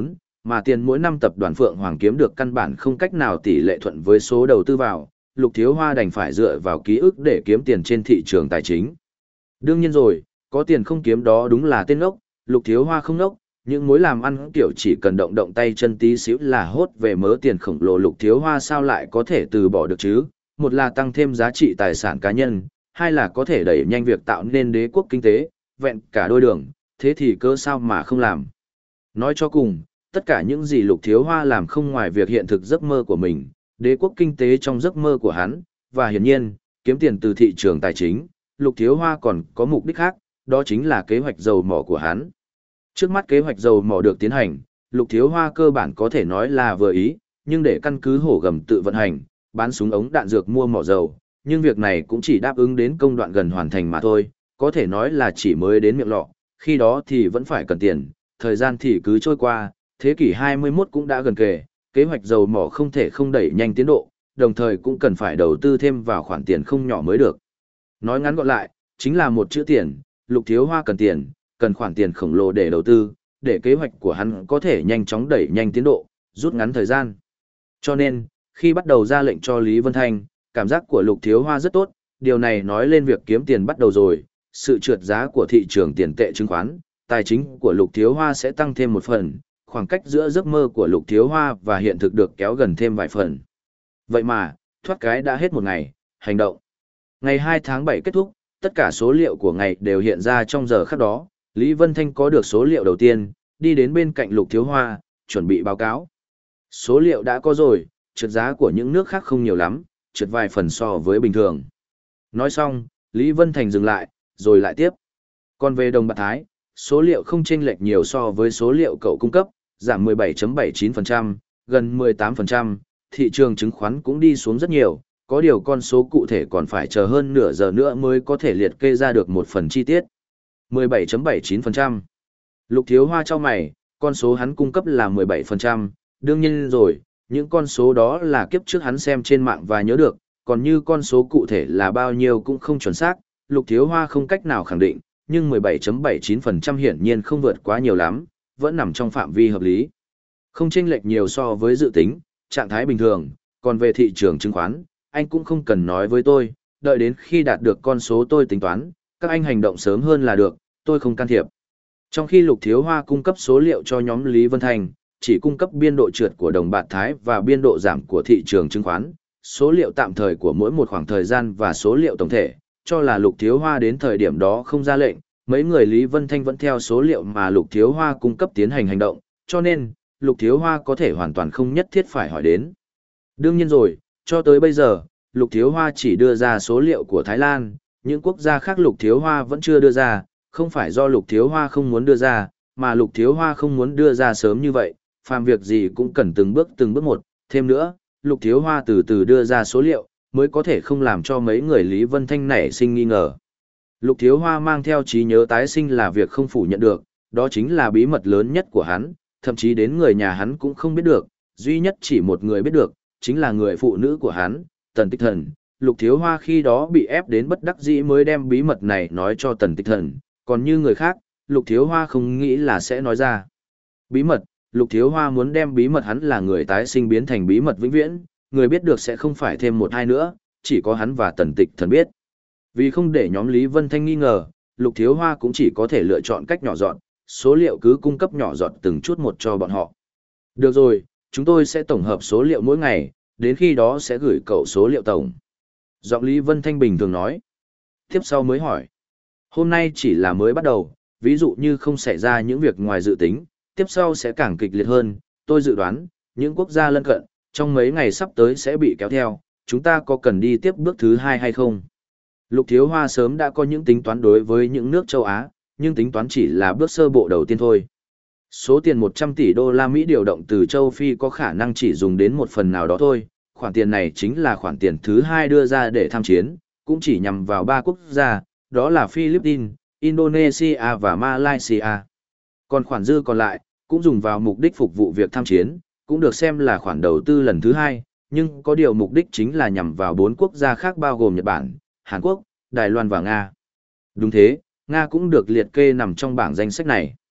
mà tiền mỗi năm tập đoàn Phượng Hoàng kiếm được căn bản không cách nào tỷ lệ thuận với số đầu tư vào, Lục Thiếu Hoa đành phải dựa vào ký ức để kiếm tiền trên thị trường tài chính. Đương nhiên rồi, có tiền không kiếm đó đúng là tên ngốc, Lục Thiếu Hoa không ngốc, những mối làm ăn kiểu chỉ cần động động tay chân tí xíu là hốt về mớ tiền khổng lồ, Lục Thiếu Hoa sao lại có thể từ bỏ được chứ? Một là tăng thêm giá trị tài sản cá nhân, hai là có thể đẩy nhanh việc tạo nên đế quốc kinh tế, vẹn cả đôi đường, thế thì cớ sao mà không làm. Nói cho cùng, tất cả những gì Lục Thiếu Hoa làm không ngoài việc hiện thực giấc mơ của mình, đế quốc kinh tế trong giấc mơ của hắn, và hiển nhiên, kiếm tiền từ thị trường tài chính, Lục Thiếu Hoa còn có mục đích khác, đó chính là kế hoạch dầu mỏ của hắn. Trước mắt kế hoạch dầu mỏ được tiến hành, Lục Thiếu Hoa cơ bản có thể nói là vừa ý, nhưng để căn cứ hổ gầm tự vận hành, bán súng ống đạn dược mua mỏ dầu, nhưng việc này cũng chỉ đáp ứng đến công đoạn gần hoàn thành mà thôi, có thể nói là chỉ mới đến miệng lọ, khi đó thì vẫn phải cần tiền, thời gian thì cứ trôi qua, thế kỷ hai mươi mốt cũng đã gần kề, kế hoạch dầu mỏ không thể không đẩy nhanh tiến độ, đồng thời cũng cần phải đầu tư thêm vào khoản tiền không nhỏ mới được. Nói ngắn gọn lại, chính là một chữ tiền, Lục Thiếu Hoa cần tiền, cần khoản tiền khổng lồ để đầu tư, để kế hoạch của hắn có thể nhanh chóng đẩy nhanh tiến độ, rút ngắn thời gian. Cho nên, khi bắt đầu ra lệnh cho Lý Vân Thanh, cảm giác của Lục Thiếu Hoa rất tốt, điều này nói lên việc kiếm tiền bắt đầu rồi, sự trượt giá của thị trường tiền tệ chứng khoán, tài chính của Lục Thiếu Hoa sẽ tăng thêm một phần, khoảng cách giữa giấc mơ của Lục Thiếu Hoa và hiện thực được kéo gần thêm vài phần. Vậy mà, thoát cái đã hết một ngày, hành động. Ngày hai tháng bảy kết thúc, tất cả số liệu của ngày đều hiện ra trong giờ khắc đó, Lý Vân Thanh có được số liệu đầu tiên, đi đến bên cạnh Lục Thiếu Hoa, chuẩn bị báo cáo. Số liệu đã có rồi, trượt giá của những nước khác không nhiều lắm, trượt vài phần so với bình thường. Nói xong, Lý Vân Thành dừng lại, rồi lại tiếp. Còn về đồng bạc Thái, số liệu không chênh lệch nhiều so với số liệu cậu cung cấp, giảm mười bảy phẩy bảy chín phần trăm, gần mười tám phần trăm, thị trường chứng khoán cũng đi xuống rất nhiều, có điều con số cụ thể còn phải chờ hơn nửa giờ nữa mới có thể liệt kê ra được một phần chi tiết. mười bảy phẩy bảy chín phần trăm. Lục Thiếu Hoa cho mày, con số hắn cung cấp là mười bảy phần trăm, đương nhiên rồi, những con số đó là kiếp trước hắn xem trên mạng và nhớ được, còn như con số cụ thể là bao nhiêu cũng không chuẩn xác, Lục Thiếu Hoa không cách nào khẳng định, nhưng mười bảy phẩy bảy chín phần trăm hiển nhiên không vượt quá nhiều lắm, vẫn nằm trong phạm vi hợp lý. Không chênh lệch nhiều so với dự tính, trạng thái bình thường, còn về thị trường chứng khoán, anh cũng không cần nói với tôi, đợi đến khi đạt được con số tôi tính toán, các anh hành động sớm hơn là được, tôi không can thiệp. Trong khi Lục Thiếu Hoa cung cấp số liệu cho nhóm Lý Vân Thành, chỉ cung cấp biên độ trượt của đồng bạc Thái và biên độ giảm của thị trường chứng khoán, số liệu tạm thời của mỗi một khoảng thời gian và số liệu tổng thể, cho là Lục Thiếu Hoa đến thời điểm đó không ra lệnh, mấy người Lý Vân Thanh vẫn theo số liệu mà Lục Thiếu Hoa cung cấp tiến hành hành động, cho nên, Lục Thiếu Hoa có thể hoàn toàn không nhất thiết phải hỏi đến. Đương nhiên rồi, cho tới bây giờ, Lục Thiếu Hoa chỉ đưa ra số liệu của Thái Lan, những quốc gia khác Lục Thiếu Hoa vẫn chưa đưa ra, không phải do Lục Thiếu Hoa không muốn đưa ra, mà Lục Thiếu Hoa không muốn đưa ra sớm như vậy, phàm việc gì cũng cần từng bước từng bước một, thêm nữa, Lục Thiếu Hoa từ từ đưa ra số liệu, mới có thể không làm cho mấy người Lý Vân Thanh nảy sinh nghi ngờ. Lục Thiếu Hoa mang theo trí nhớ tái sinh là việc không phủ nhận được, đó chính là bí mật lớn nhất của hắn, thậm chí đến người nhà hắn cũng không biết được, duy nhất chỉ một người biết được, chính là người phụ nữ của hắn, Tần Tịch Thần. Lục Thiếu Hoa khi đó bị ép đến bất đắc dĩ mới đem bí mật này nói cho Tần Tịch Thần, còn như người khác, Lục Thiếu Hoa không nghĩ là sẽ nói ra. Bí mật, Lục Thiếu Hoa muốn đem bí mật hắn là người tái sinh biến thành bí mật vĩnh viễn, người biết được sẽ không phải thêm một hai nữa, chỉ có hắn và Tần Tịch Thần biết. Vì không để nhóm Lý Vân Thanh nghi ngờ, Lục Thiếu Hoa cũng chỉ có thể lựa chọn cách nhỏ dọn, số liệu cứ cung cấp nhỏ dọn từng chút một cho bọn họ. Được rồi, chúng tôi sẽ tổng hợp số liệu mỗi ngày, đến khi đó sẽ gửi cậu số liệu tổng. Giọng Lý Vân Thanh bình thường nói. Tiếp sau mới hỏi. Hôm nay chỉ là mới bắt đầu, ví dụ như không xảy ra những việc ngoài dự tính, tiếp sau sẽ càng kịch liệt hơn. Tôi dự đoán, những quốc gia lân cận, trong mấy ngày sắp tới sẽ bị kéo theo, chúng ta có cần đi tiếp bước thứ hai hay không? Lục Thiếu Hoa sớm đã có những tính toán đối với những nước châu Á, nhưng tính toán chỉ là bước sơ bộ đầu tiên thôi. Số tiền một trăm tỷ đô la Mỹ điều động từ châu Phi có khả năng chỉ dùng đến một phần nào đó thôi, khoản tiền này chính là khoản tiền thứ hai đưa ra để tham chiến, cũng chỉ nhằm vào ba quốc gia, đó là Philippines, Indonesia và Malaysia. Còn khoản dư còn lại, cũng dùng vào mục đích phục vụ việc tham chiến, cũng được xem là khoản đầu tư lần thứ hai, nhưng có điều mục đích chính là nhằm vào bốn quốc gia khác bao gồm Nhật Bản, Hàn Quốc, Đài Loan và Nga. Đúng thế, Nga cũng được liệt kê nằm trong bảng danh sách này.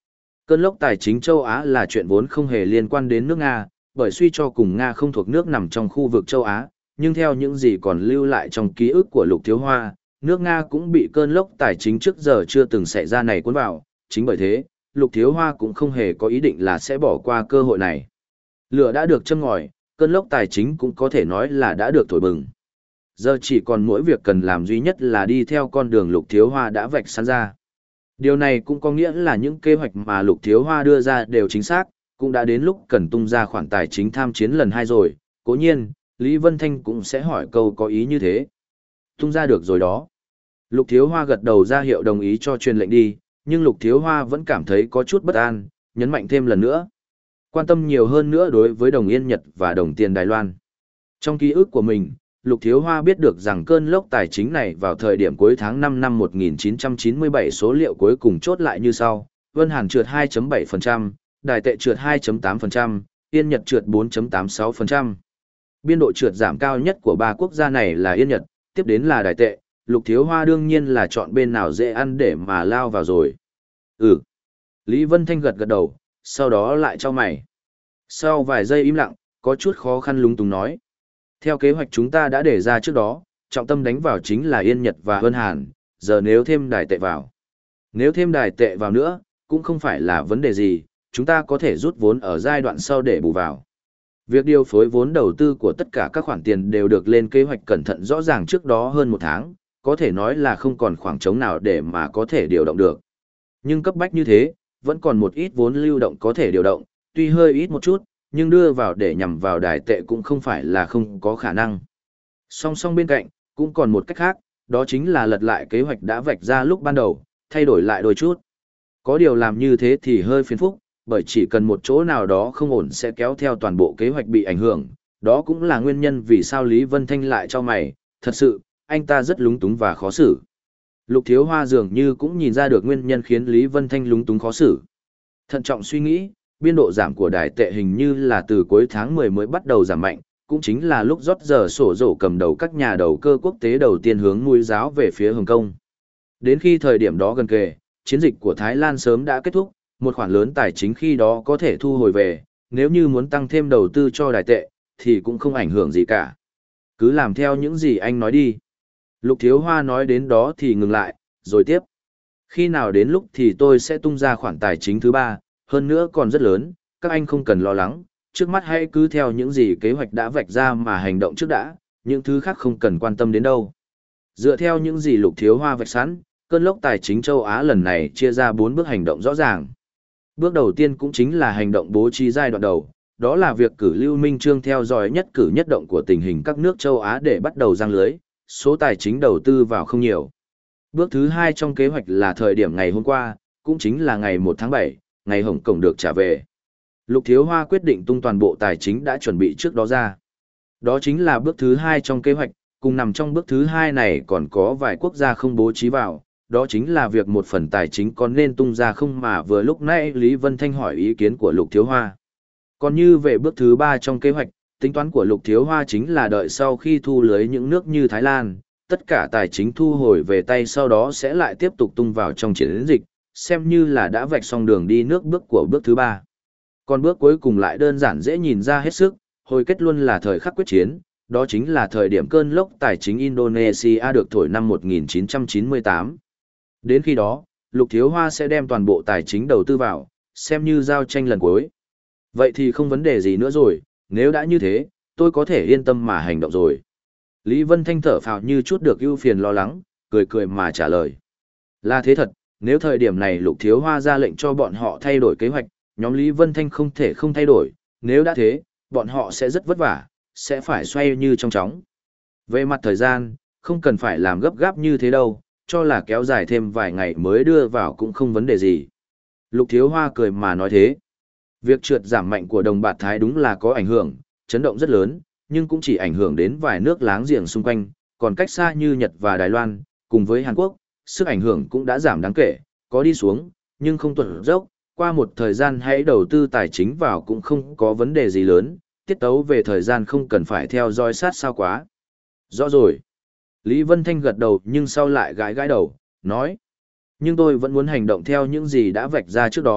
Cơn lốc tài chính châu Á là chuyện vốn không hề liên quan đến nước Nga, bởi suy cho cùng Nga không thuộc nước nằm trong khu vực châu Á, nhưng theo những gì còn lưu lại trong ký ức của Lục Thiếu Hoa, nước Nga cũng bị cơn lốc tài chính trước giờ chưa từng xảy ra này cuốn vào, chính bởi thế, Lục Thiếu Hoa cũng không hề có ý định là sẽ bỏ qua cơ hội này. Lửa đã được châm ngòi, cơn lốc tài chính cũng có thể nói là đã được thổi bừng. Giờ chỉ còn mỗi việc cần làm duy nhất là đi theo con đường Lục Thiếu Hoa đã vạch sẵn ra. Điều này cũng có nghĩa là những kế hoạch mà Lục Thiếu Hoa đưa ra đều chính xác, cũng đã đến lúc cần tung ra khoản tài chính tham chiến lần hai rồi. Cố nhiên, Lý Vân Thanh cũng sẽ hỏi câu có ý như thế. Tung ra được rồi đó. Lục Thiếu Hoa gật đầu ra hiệu đồng ý cho truyền lệnh đi, nhưng Lục Thiếu Hoa vẫn cảm thấy có chút bất an, nhấn mạnh thêm lần nữa. Quan tâm nhiều hơn nữa đối với đồng Yên Nhật và đồng tiền Đài Loan. Trong ký ức của mình, Lục Thiếu Hoa biết được rằng cơn lốc tài chính này vào thời điểm cuối tháng năm năm một nghìn chín trăm chín mươi bảy số liệu cuối cùng chốt lại như sau: Vân Hàn trượt hai phẩy bảy phần trăm, Đài Tệ trượt hai phẩy tám phần trăm, Yên Nhật trượt bốn phẩy tám mươi sáu phần trăm. Biên độ trượt giảm cao nhất của ba quốc gia này là Yên Nhật, tiếp đến là Đài Tệ. Lục Thiếu Hoa đương nhiên là chọn bên nào dễ ăn để mà lao vào rồi. Ừ. Lý Vân Thanh gật gật đầu, sau đó lại cho mày. Sau vài giây im lặng, có chút khó khăn lúng túng nói. Theo kế hoạch chúng ta đã đề ra trước đó, trọng tâm đánh vào chính là Yên Nhật và Vân Hàn, giờ nếu thêm Đài Tệ vào. Nếu thêm Đài Tệ vào nữa, cũng không phải là vấn đề gì, chúng ta có thể rút vốn ở giai đoạn sau để bù vào. Việc điều phối vốn đầu tư của tất cả các khoản tiền đều được lên kế hoạch cẩn thận rõ ràng trước đó hơn một tháng, có thể nói là không còn khoảng trống nào để mà có thể điều động được. Nhưng cấp bách như thế, vẫn còn một ít vốn lưu động có thể điều động, tuy hơi ít một chút, nhưng đưa vào để nhằm vào Đài Tệ cũng không phải là không có khả năng. Song song bên cạnh, cũng còn một cách khác, đó chính là lật lại kế hoạch đã vạch ra lúc ban đầu, thay đổi lại đôi chút. Có điều làm như thế thì hơi phiền phức, bởi chỉ cần một chỗ nào đó không ổn sẽ kéo theo toàn bộ kế hoạch bị ảnh hưởng, đó cũng là nguyên nhân vì sao Lý Vân Thanh lại cho mày, thật sự, anh ta rất lúng túng và khó xử. Lục Thiếu Hoa dường như cũng nhìn ra được nguyên nhân khiến Lý Vân Thanh lúng túng khó xử. Thận trọng suy nghĩ, biên độ giảm của Đài Tệ hình như là từ cuối tháng mười mới bắt đầu giảm mạnh, cũng chính là lúc rót giờ sổ rổ cầm đầu các nhà đầu cơ quốc tế đầu tiên hướng mũi giáo về phía Hồng Kông. Đến khi thời điểm đó gần kề, chiến dịch của Thái Lan sớm đã kết thúc, một khoản lớn tài chính khi đó có thể thu hồi về, nếu như muốn tăng thêm đầu tư cho Đài Tệ, thì cũng không ảnh hưởng gì cả. Cứ làm theo những gì anh nói đi. Lục Thiếu Hoa nói đến đó thì ngừng lại, rồi tiếp. Khi nào đến lúc thì tôi sẽ tung ra khoản tài chính thứ ba, hơn nữa còn rất lớn, các anh không cần lo lắng, trước mắt hãy cứ theo những gì kế hoạch đã vạch ra mà hành động trước đã, những thứ khác không cần quan tâm đến đâu. Dựa theo những gì Lục Thiếu Hoa vạch sẵn, cơn lốc tài chính châu Á lần này chia ra bốn bước hành động rõ ràng. Bước đầu tiên cũng chính là hành động bố trí giai đoạn đầu, đó là việc cử Lưu Minh Trương theo dõi nhất cử nhất động của tình hình các nước châu Á để bắt đầu giăng lưới, số tài chính đầu tư vào không nhiều. Bước thứ hai trong kế hoạch là thời điểm ngày hôm qua, cũng chính là ngày một tháng bảy, ngày Hồng Kông được trả về. Lục Thiếu Hoa quyết định tung toàn bộ tài chính đã chuẩn bị trước đó ra. Đó chính là bước thứ hai trong kế hoạch, cùng nằm trong bước thứ hai này còn có vài quốc gia không bố trí vào, đó chính là việc một phần tài chính có nên tung ra không mà vừa lúc nãy Lý Vân Thanh hỏi ý kiến của Lục Thiếu Hoa. Còn như về bước thứ ba trong kế hoạch, tính toán của Lục Thiếu Hoa chính là đợi sau khi thu lưới những nước như Thái Lan, tất cả tài chính thu hồi về tay sau đó sẽ lại tiếp tục tung vào trong chiến dịch, xem như là đã vạch xong đường đi nước bước của bước thứ ba. Còn bước cuối cùng lại đơn giản dễ nhìn ra hết sức, hồi kết luôn là thời khắc quyết chiến, đó chính là thời điểm cơn lốc tài chính Indonesia được thổi năm một nghìn chín trăm chín mươi tám. Đến khi đó, Lục Thiếu Hoa sẽ đem toàn bộ tài chính đầu tư vào, xem như giao tranh lần cuối. Vậy thì không vấn đề gì nữa rồi, nếu đã như thế, tôi có thể yên tâm mà hành động rồi. Lý Vân Thanh thở phào như chút được ưu phiền lo lắng, cười cười mà trả lời. Là thế thật, nếu thời điểm này Lục Thiếu Hoa ra lệnh cho bọn họ thay đổi kế hoạch, nhóm Lý Vân Thanh không thể không thay đổi, nếu đã thế, bọn họ sẽ rất vất vả, sẽ phải xoay như trong chóng. Về mặt thời gian, không cần phải làm gấp gáp như thế đâu, cho là kéo dài thêm vài ngày mới đưa vào cũng không vấn đề gì. Lục Thiếu Hoa cười mà nói thế. Việc trượt giảm mạnh của đồng bạc Thái đúng là có ảnh hưởng, chấn động rất lớn, nhưng cũng chỉ ảnh hưởng đến vài nước láng giềng xung quanh, còn cách xa như Nhật và Đài Loan, cùng với Hàn Quốc, sức ảnh hưởng cũng đã giảm đáng kể, có đi xuống, nhưng không tuột dốc, qua một thời gian hãy đầu tư tài chính vào cũng không có vấn đề gì lớn, tiết tấu về thời gian không cần phải theo dõi sát sao quá. Rõ rồi. Lý Vân Thanh gật đầu nhưng sau lại gãi gãi đầu, nói. Nhưng tôi vẫn muốn hành động theo những gì đã vạch ra trước đó,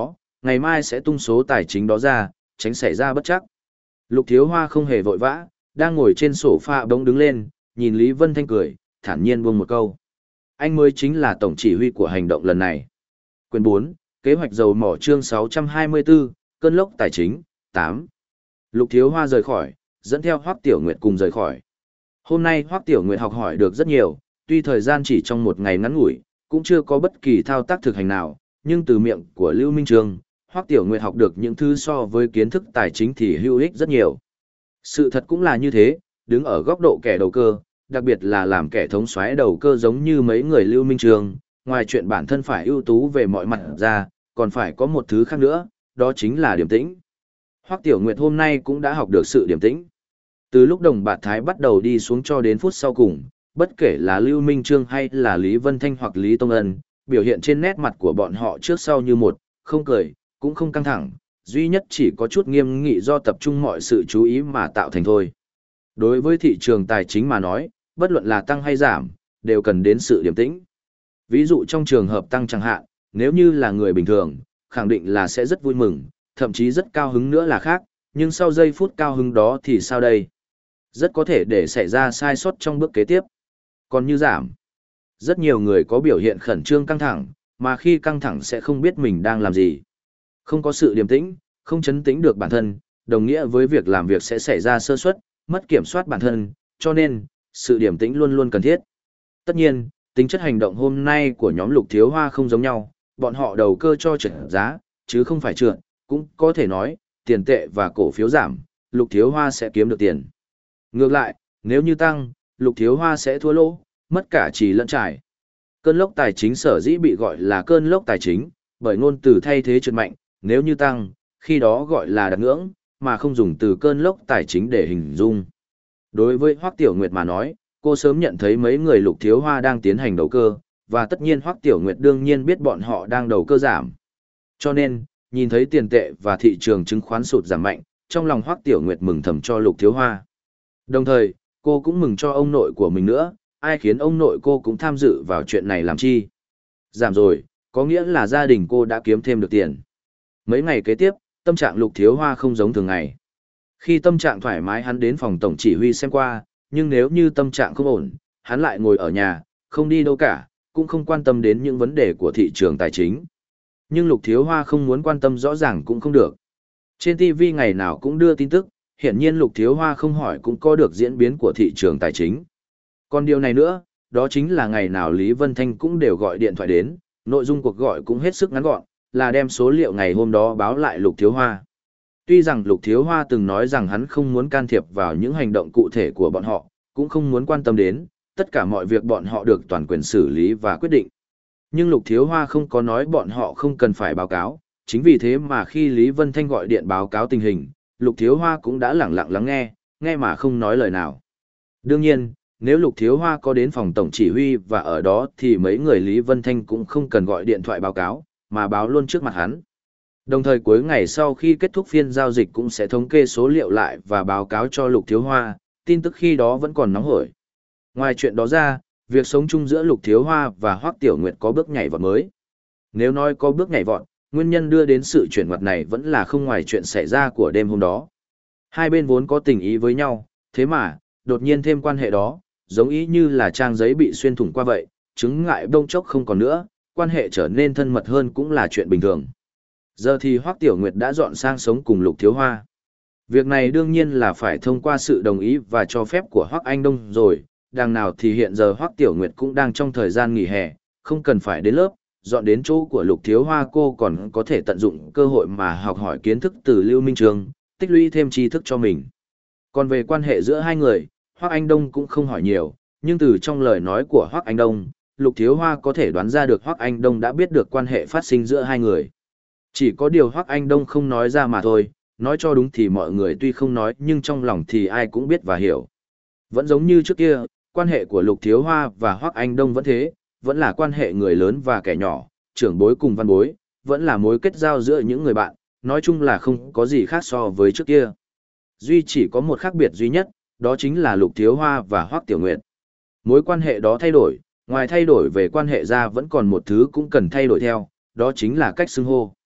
ngày mai sẽ tung số tài chính đó ra, tránh xảy ra bất chắc. Lục Thiếu Hoa không hề vội vã, đang ngồi trên sofa bỗng đứng lên, nhìn Lý Vân Thanh cười, thản nhiên buông một câu. Anh mới chính là tổng chỉ huy của hành động lần này. Quyển bốn, kế hoạch dầu mỏ chương sáu trăm hai mươi tư, cơn lốc tài chính, tám. Lục Thiếu Hoa rời khỏi, dẫn theo Hoắc Tiểu Nguyệt cùng rời khỏi. Hôm nay Hoắc Tiểu Nguyệt học hỏi được rất nhiều, tuy thời gian chỉ trong một ngày ngắn ngủi, cũng chưa có bất kỳ thao tác thực hành nào, nhưng từ miệng của Lưu Minh Trương, Hoắc Tiểu Nguyệt học được những thứ so với kiến thức tài chính thì hữu ích rất nhiều. Sự thật cũng là như thế, đứng ở góc độ kẻ đầu cơ, đặc biệt là làm kẻ thống soái đầu cơ giống như mấy người Lưu Minh Trương, ngoài chuyện bản thân phải ưu tú về mọi mặt ra, còn phải có một thứ khác nữa, đó chính là điềm tĩnh. Hoắc Tiểu Nguyệt hôm nay cũng đã học được sự điềm tĩnh. Từ lúc Đồng Bạt Thái bắt đầu đi xuống cho đến phút sau cùng, bất kể là Lưu Minh Trương hay là Lý Vân Thanh hoặc Lý Tông Ân, biểu hiện trên nét mặt của bọn họ trước sau như một, không cười, cũng không căng thẳng, duy nhất chỉ có chút nghiêm nghị do tập trung mọi sự chú ý mà tạo thành thôi. Đối với thị trường tài chính mà nói, bất luận là tăng hay giảm, đều cần đến sự điềm tĩnh. Ví dụ trong trường hợp tăng chẳng hạn, nếu như là người bình thường, khẳng định là sẽ rất vui mừng, thậm chí rất cao hứng nữa là khác, nhưng sau giây phút cao hứng đó thì sao đây? Rất có thể để xảy ra sai sót trong bước kế tiếp. Còn như giảm, rất nhiều người có biểu hiện khẩn trương căng thẳng, mà khi căng thẳng sẽ không biết mình đang làm gì. Không có sự điềm tĩnh, không chấn tĩnh được bản thân, đồng nghĩa với việc làm việc sẽ xảy ra sơ suất, mất kiểm soát bản thân, cho nên, sự điềm tĩnh luôn luôn cần thiết. Tất nhiên, tính chất hành động hôm nay của nhóm Lục Thiếu Hoa không giống nhau, bọn họ đầu cơ cho trượt giá, chứ không phải trượt, cũng có thể nói, tiền tệ và cổ phiếu giảm, Lục Thiếu Hoa sẽ kiếm được tiền. Ngược lại, nếu như tăng, Lục Thiếu Hoa sẽ thua lỗ, mất cả trì lẫn trải. Cơn lốc tài chính sở dĩ bị gọi là cơn lốc tài chính, bởi ngôn từ thay thế trượt mạnh, nếu như tăng, khi đó gọi là đặt ngưỡng, mà không dùng từ cơn lốc tài chính để hình dung. Đối với Hoắc Tiểu Nguyệt mà nói, cô sớm nhận thấy mấy người Lục Thiếu Hoa đang tiến hành đầu cơ, và tất nhiên Hoắc Tiểu Nguyệt đương nhiên biết bọn họ đang đầu cơ giảm. Cho nên, nhìn thấy tiền tệ và thị trường chứng khoán sụt giảm mạnh, trong lòng Hoắc Tiểu Nguyệt mừng thầm cho Lục Thiếu Hoa. Đồng thời, cô cũng mừng cho ông nội của mình nữa, ai khiến ông nội cô cũng tham dự vào chuyện này làm chi. Giảm rồi, có nghĩa là gia đình cô đã kiếm thêm được tiền. Mấy ngày kế tiếp, tâm trạng Lục Thiếu Hoa không giống thường ngày. Khi tâm trạng thoải mái hắn đến phòng tổng chỉ huy xem qua, nhưng nếu như tâm trạng không ổn, hắn lại ngồi ở nhà, không đi đâu cả, cũng không quan tâm đến những vấn đề của thị trường tài chính. Nhưng Lục Thiếu Hoa không muốn quan tâm rõ ràng cũng không được. Trên ti vi ngày nào cũng đưa tin tức, hiển nhiên Lục Thiếu Hoa không hỏi cũng có được diễn biến của thị trường tài chính. Còn điều này nữa, đó chính là ngày nào Lý Vân Thanh cũng đều gọi điện thoại đến, nội dung cuộc gọi cũng hết sức ngắn gọn, là đem số liệu ngày hôm đó báo lại Lục Thiếu Hoa. Tuy rằng Lục Thiếu Hoa từng nói rằng hắn không muốn can thiệp vào những hành động cụ thể của bọn họ, cũng không muốn quan tâm đến, tất cả mọi việc bọn họ được toàn quyền xử lý và quyết định. Nhưng Lục Thiếu Hoa không có nói bọn họ không cần phải báo cáo, chính vì thế mà khi Lý Vân Thanh gọi điện báo cáo tình hình, Lục Thiếu Hoa cũng đã lẳng lặng lắng nghe, nghe mà không nói lời nào. Đương nhiên, nếu Lục Thiếu Hoa có đến phòng tổng chỉ huy và ở đó thì mấy người Lý Vân Thanh cũng không cần gọi điện thoại báo cáo, mà báo luôn trước mặt hắn. Đồng thời cuối ngày sau khi kết thúc phiên giao dịch cũng sẽ thống kê số liệu lại và báo cáo cho Lục Thiếu Hoa, tin tức khi đó vẫn còn nóng hổi. Ngoài chuyện đó ra, việc sống chung giữa Lục Thiếu Hoa và Hoắc Tiểu Nguyệt có bước nhảy vọt mới. Nếu nói có bước nhảy vọt, nguyên nhân đưa đến sự chuyển ngoặt này vẫn là không ngoài chuyện xảy ra của đêm hôm đó. Hai bên vốn có tình ý với nhau, thế mà, đột nhiên thêm quan hệ đó, giống ý như là trang giấy bị xuyên thủng qua vậy, chứng ngại bông chốc không còn nữa, quan hệ trở nên thân mật hơn cũng là chuyện bình thường. Giờ thì Hoắc Tiểu Nguyệt đã dọn sang sống cùng Lục Thiếu Hoa. Việc này đương nhiên là phải thông qua sự đồng ý và cho phép của Hoắc Anh Đông rồi, đằng nào thì hiện giờ Hoắc Tiểu Nguyệt cũng đang trong thời gian nghỉ hè, không cần phải đến lớp, dọn đến chỗ của Lục Thiếu Hoa cô còn có thể tận dụng cơ hội mà học hỏi kiến thức từ Lưu Minh Trường, tích lũy thêm tri thức cho mình. Còn về quan hệ giữa hai người, Hoắc Anh Đông cũng không hỏi nhiều, nhưng từ trong lời nói của Hoắc Anh Đông, Lục Thiếu Hoa có thể đoán ra được Hoắc Anh Đông đã biết được quan hệ phát sinh giữa hai người. Chỉ có điều Hoắc Anh Đông không nói ra mà thôi, nói cho đúng thì mọi người tuy không nói nhưng trong lòng thì ai cũng biết và hiểu. Vẫn giống như trước kia, quan hệ của Lục Thiếu Hoa và Hoắc Anh Đông vẫn thế, vẫn là quan hệ người lớn và kẻ nhỏ, trưởng bối cùng văn bối, vẫn là mối kết giao giữa những người bạn, nói chung là không có gì khác so với trước kia. Duy chỉ có một khác biệt duy nhất, đó chính là Lục Thiếu Hoa và Hoắc Tiểu Nguyệt. Mối quan hệ đó thay đổi, ngoài thay đổi về quan hệ ra vẫn còn một thứ cũng cần thay đổi theo, đó chính là cách xưng hô.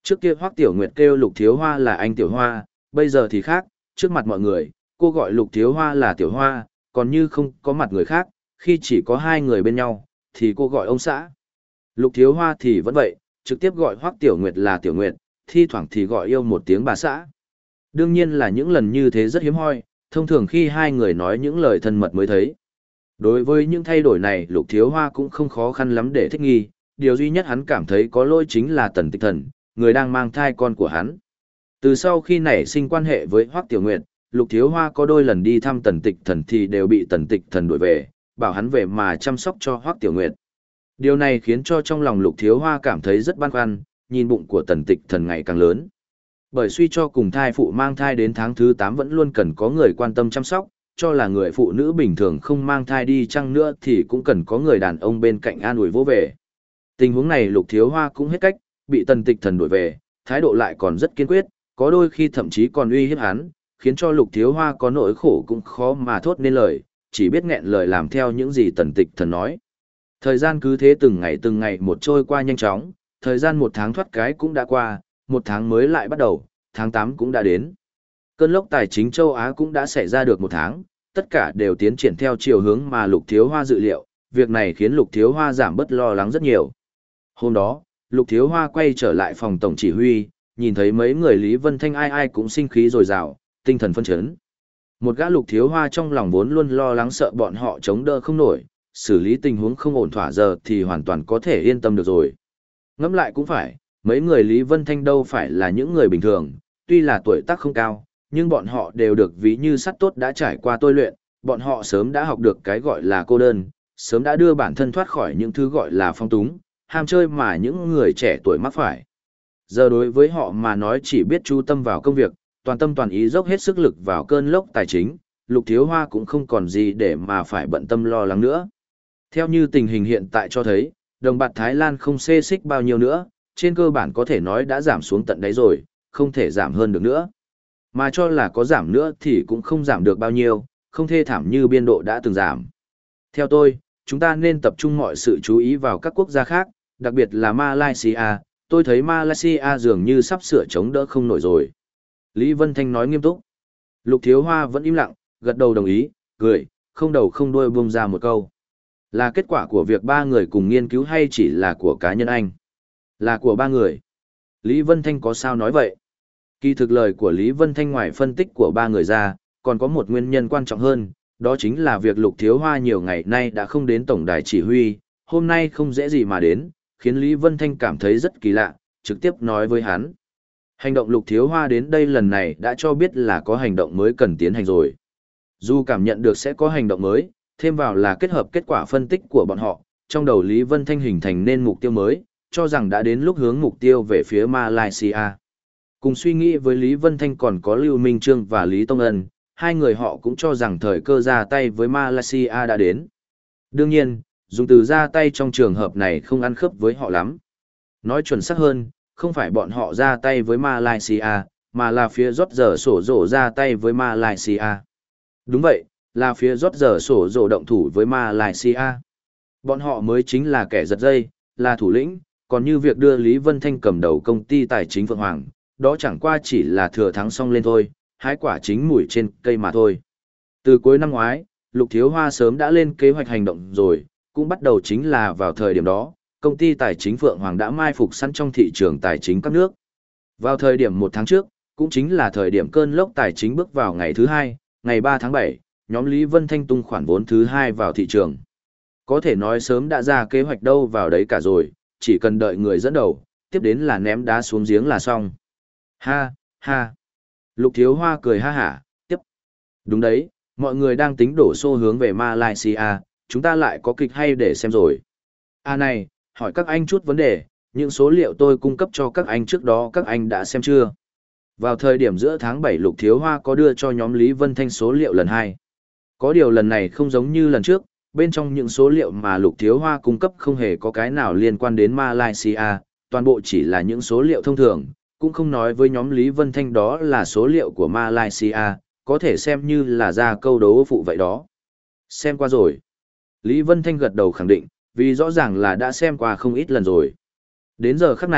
Trước kia Hoắc Tiểu Nguyệt kêu Lục Thiếu Hoa là anh Tiểu Hoa, bây giờ thì khác, trước mặt mọi người, cô gọi Lục Thiếu Hoa là Tiểu Hoa, còn như không có mặt người khác, khi chỉ có hai người bên nhau, thì cô gọi ông xã. Lục Thiếu Hoa thì vẫn vậy, trực tiếp gọi Hoắc Tiểu Nguyệt là Tiểu Nguyệt, thi thoảng thì gọi yêu một tiếng bà xã. Đương nhiên là những lần như thế rất hiếm hoi, thông thường khi hai người nói những lời thân mật mới thấy. Đối với những thay đổi này, Lục Thiếu Hoa cũng không khó khăn lắm để thích nghi, điều duy nhất hắn cảm thấy có lỗi chính là Tần Tịch Thần, người đang mang thai con của hắn. Từ sau khi nảy sinh quan hệ với Hoắc Tiểu Nguyệt, Lục Thiếu Hoa có đôi lần đi thăm Tần Tịch Thần thì đều bị Tần Tịch Thần đuổi về, bảo hắn về mà chăm sóc cho Hoắc Tiểu Nguyệt. Điều này khiến cho trong lòng Lục Thiếu Hoa cảm thấy rất băn khoăn, nhìn bụng của Tần Tịch Thần ngày càng lớn. Bởi suy cho cùng thai phụ mang thai đến tháng thứ tám vẫn luôn cần có người quan tâm chăm sóc, cho là người phụ nữ bình thường không mang thai đi chăng nữa thì cũng cần có người đàn ông bên cạnh an ủi vỗ về. Tình huống này Lục Thiếu Hoa cũng hết cách, bị Tần Tịch Thần đuổi về, thái độ lại còn rất kiên quyết, có đôi khi thậm chí còn uy hiếp hắn, khiến cho Lục Thiếu Hoa có nỗi khổ cũng khó mà thốt nên lời, chỉ biết nghẹn lời làm theo những gì Tần Tịch Thần nói. Thời gian cứ thế từng ngày từng ngày một trôi qua nhanh chóng, thời gian một tháng thoát cái cũng đã qua, một tháng mới lại bắt đầu, tháng tám cũng đã đến. Cơn lốc tài chính châu Á cũng đã xảy ra được một tháng, tất cả đều tiến triển theo chiều hướng mà Lục Thiếu Hoa dự liệu, việc này khiến Lục Thiếu Hoa giảm bớt lo lắng rất nhiều. Hôm đó, Lục Thiếu Hoa quay trở lại phòng tổng chỉ huy, nhìn thấy mấy người Lý Vân Thanh ai ai cũng sinh khí dồi dào, tinh thần phân chấn. Một gã Lục Thiếu Hoa trong lòng vốn luôn lo lắng sợ bọn họ chống đỡ không nổi, xử lý tình huống không ổn thỏa giờ thì hoàn toàn có thể yên tâm được rồi. Ngẫm lại cũng phải, mấy người Lý Vân Thanh đâu phải là những người bình thường, tuy là tuổi tác không cao, nhưng bọn họ đều được ví như sắt tốt đã trải qua tôi luyện, bọn họ sớm đã học được cái gọi là cô đơn, sớm đã đưa bản thân thoát khỏi những thứ gọi là phong túng, ham chơi mà những người trẻ tuổi mắc phải. Giờ đối với họ mà nói chỉ biết chú tâm vào công việc, toàn tâm toàn ý dốc hết sức lực vào cơn lốc tài chính, Lục Thiếu Hoa cũng không còn gì để mà phải bận tâm lo lắng nữa. Theo như tình hình hiện tại cho thấy, đồng bạc Thái Lan không xê xích bao nhiêu nữa, trên cơ bản có thể nói đã giảm xuống tận đáy rồi, không thể giảm hơn được nữa. Mà cho là có giảm nữa thì cũng không giảm được bao nhiêu, không thê thảm như biên độ đã từng giảm. Theo tôi, chúng ta nên tập trung mọi sự chú ý vào các quốc gia khác, đặc biệt là Malaysia, tôi thấy Malaysia dường như sắp sửa chống đỡ không nổi rồi. Lý Vân Thanh nói nghiêm túc. Lục Thiếu Hoa vẫn im lặng, gật đầu đồng ý, cười, không đầu không đuôi buông ra một câu. Là kết quả của việc ba người cùng nghiên cứu hay chỉ là của cá nhân anh? Là của ba người. Lý Vân Thanh có sao nói vậy? Kỳ thực lời của Lý Vân Thanh ngoài phân tích của ba người ra, còn có một nguyên nhân quan trọng hơn, đó chính là việc Lục Thiếu Hoa nhiều ngày nay đã không đến tổng đài chỉ huy, hôm nay không dễ gì mà đến, khiến Lý Vân Thanh cảm thấy rất kỳ lạ, trực tiếp nói với hắn. Hành động Lục Thiếu Hoa đến đây lần này đã cho biết là có hành động mới cần tiến hành rồi. Dù cảm nhận được sẽ có hành động mới, thêm vào là kết hợp kết quả phân tích của bọn họ, trong đầu Lý Vân Thanh hình thành nên mục tiêu mới, cho rằng đã đến lúc hướng mục tiêu về phía Malaysia. Cùng suy nghĩ với Lý Vân Thanh còn có Lưu Minh Trương và Lý Tông Ân, hai người họ cũng cho rằng thời cơ ra tay với Malaysia đã đến. Đương nhiên, dùng từ ra tay trong trường hợp này không ăn khớp với họ lắm. Nói chuẩn xác hơn, không phải bọn họ ra tay với Malaysia, mà là phía rót giờ sổ rổ ra tay với Malaysia. Đúng vậy, là phía rót giờ sổ rổ động thủ với Malaysia. Bọn họ mới chính là kẻ giật dây, là thủ lĩnh, còn như việc đưa Lý Vân Thanh cầm đầu công ty tài chính Phượng Hoàng, đó chẳng qua chỉ là thừa thắng xong lên thôi, hái quả chính mùi trên cây mà thôi. Từ cuối năm ngoái, Lục Thiếu Hoa sớm đã lên kế hoạch hành động rồi, cũng bắt đầu chính là vào thời điểm đó, công ty tài chính Phượng Hoàng đã mai phục sẵn trong thị trường tài chính các nước. Vào thời điểm một tháng trước, cũng chính là thời điểm cơn lốc tài chính bước vào ngày thứ hai, ngày ba tháng bảy, nhóm Lý Vân Thanh tung khoản vốn thứ hai vào thị trường. Có thể nói sớm đã ra kế hoạch đâu vào đấy cả rồi, chỉ cần đợi người dẫn đầu, tiếp đến là ném đá xuống giếng là xong. Ha, ha. Lục Thiếu Hoa cười ha hả, tiếp. Đúng đấy, mọi người đang tính đổ xô hướng về Malaysia, chúng ta lại có kịch hay để xem rồi. À này, hỏi các anh chút vấn đề, những số liệu tôi cung cấp cho các anh trước đó các anh đã xem chưa? Vào thời điểm giữa tháng bảy Lục Thiếu Hoa có đưa cho nhóm Lý Vân Thanh số liệu lần hai. Có điều lần này không giống như lần trước, bên trong những số liệu mà Lục Thiếu Hoa cung cấp không hề có cái nào liên quan đến Malaysia, toàn bộ chỉ là những số liệu thông thường, cũng không nói với nhóm Lý Vân Thanh đó là số liệu của Malaysia, có thể xem như là ra câu đố phụ vậy đó. Xem qua rồi. Lý Vân Thanh gật đầu khẳng định, vì rõ ràng là đã xem qua không ít lần rồi. Đến giờ khắc này,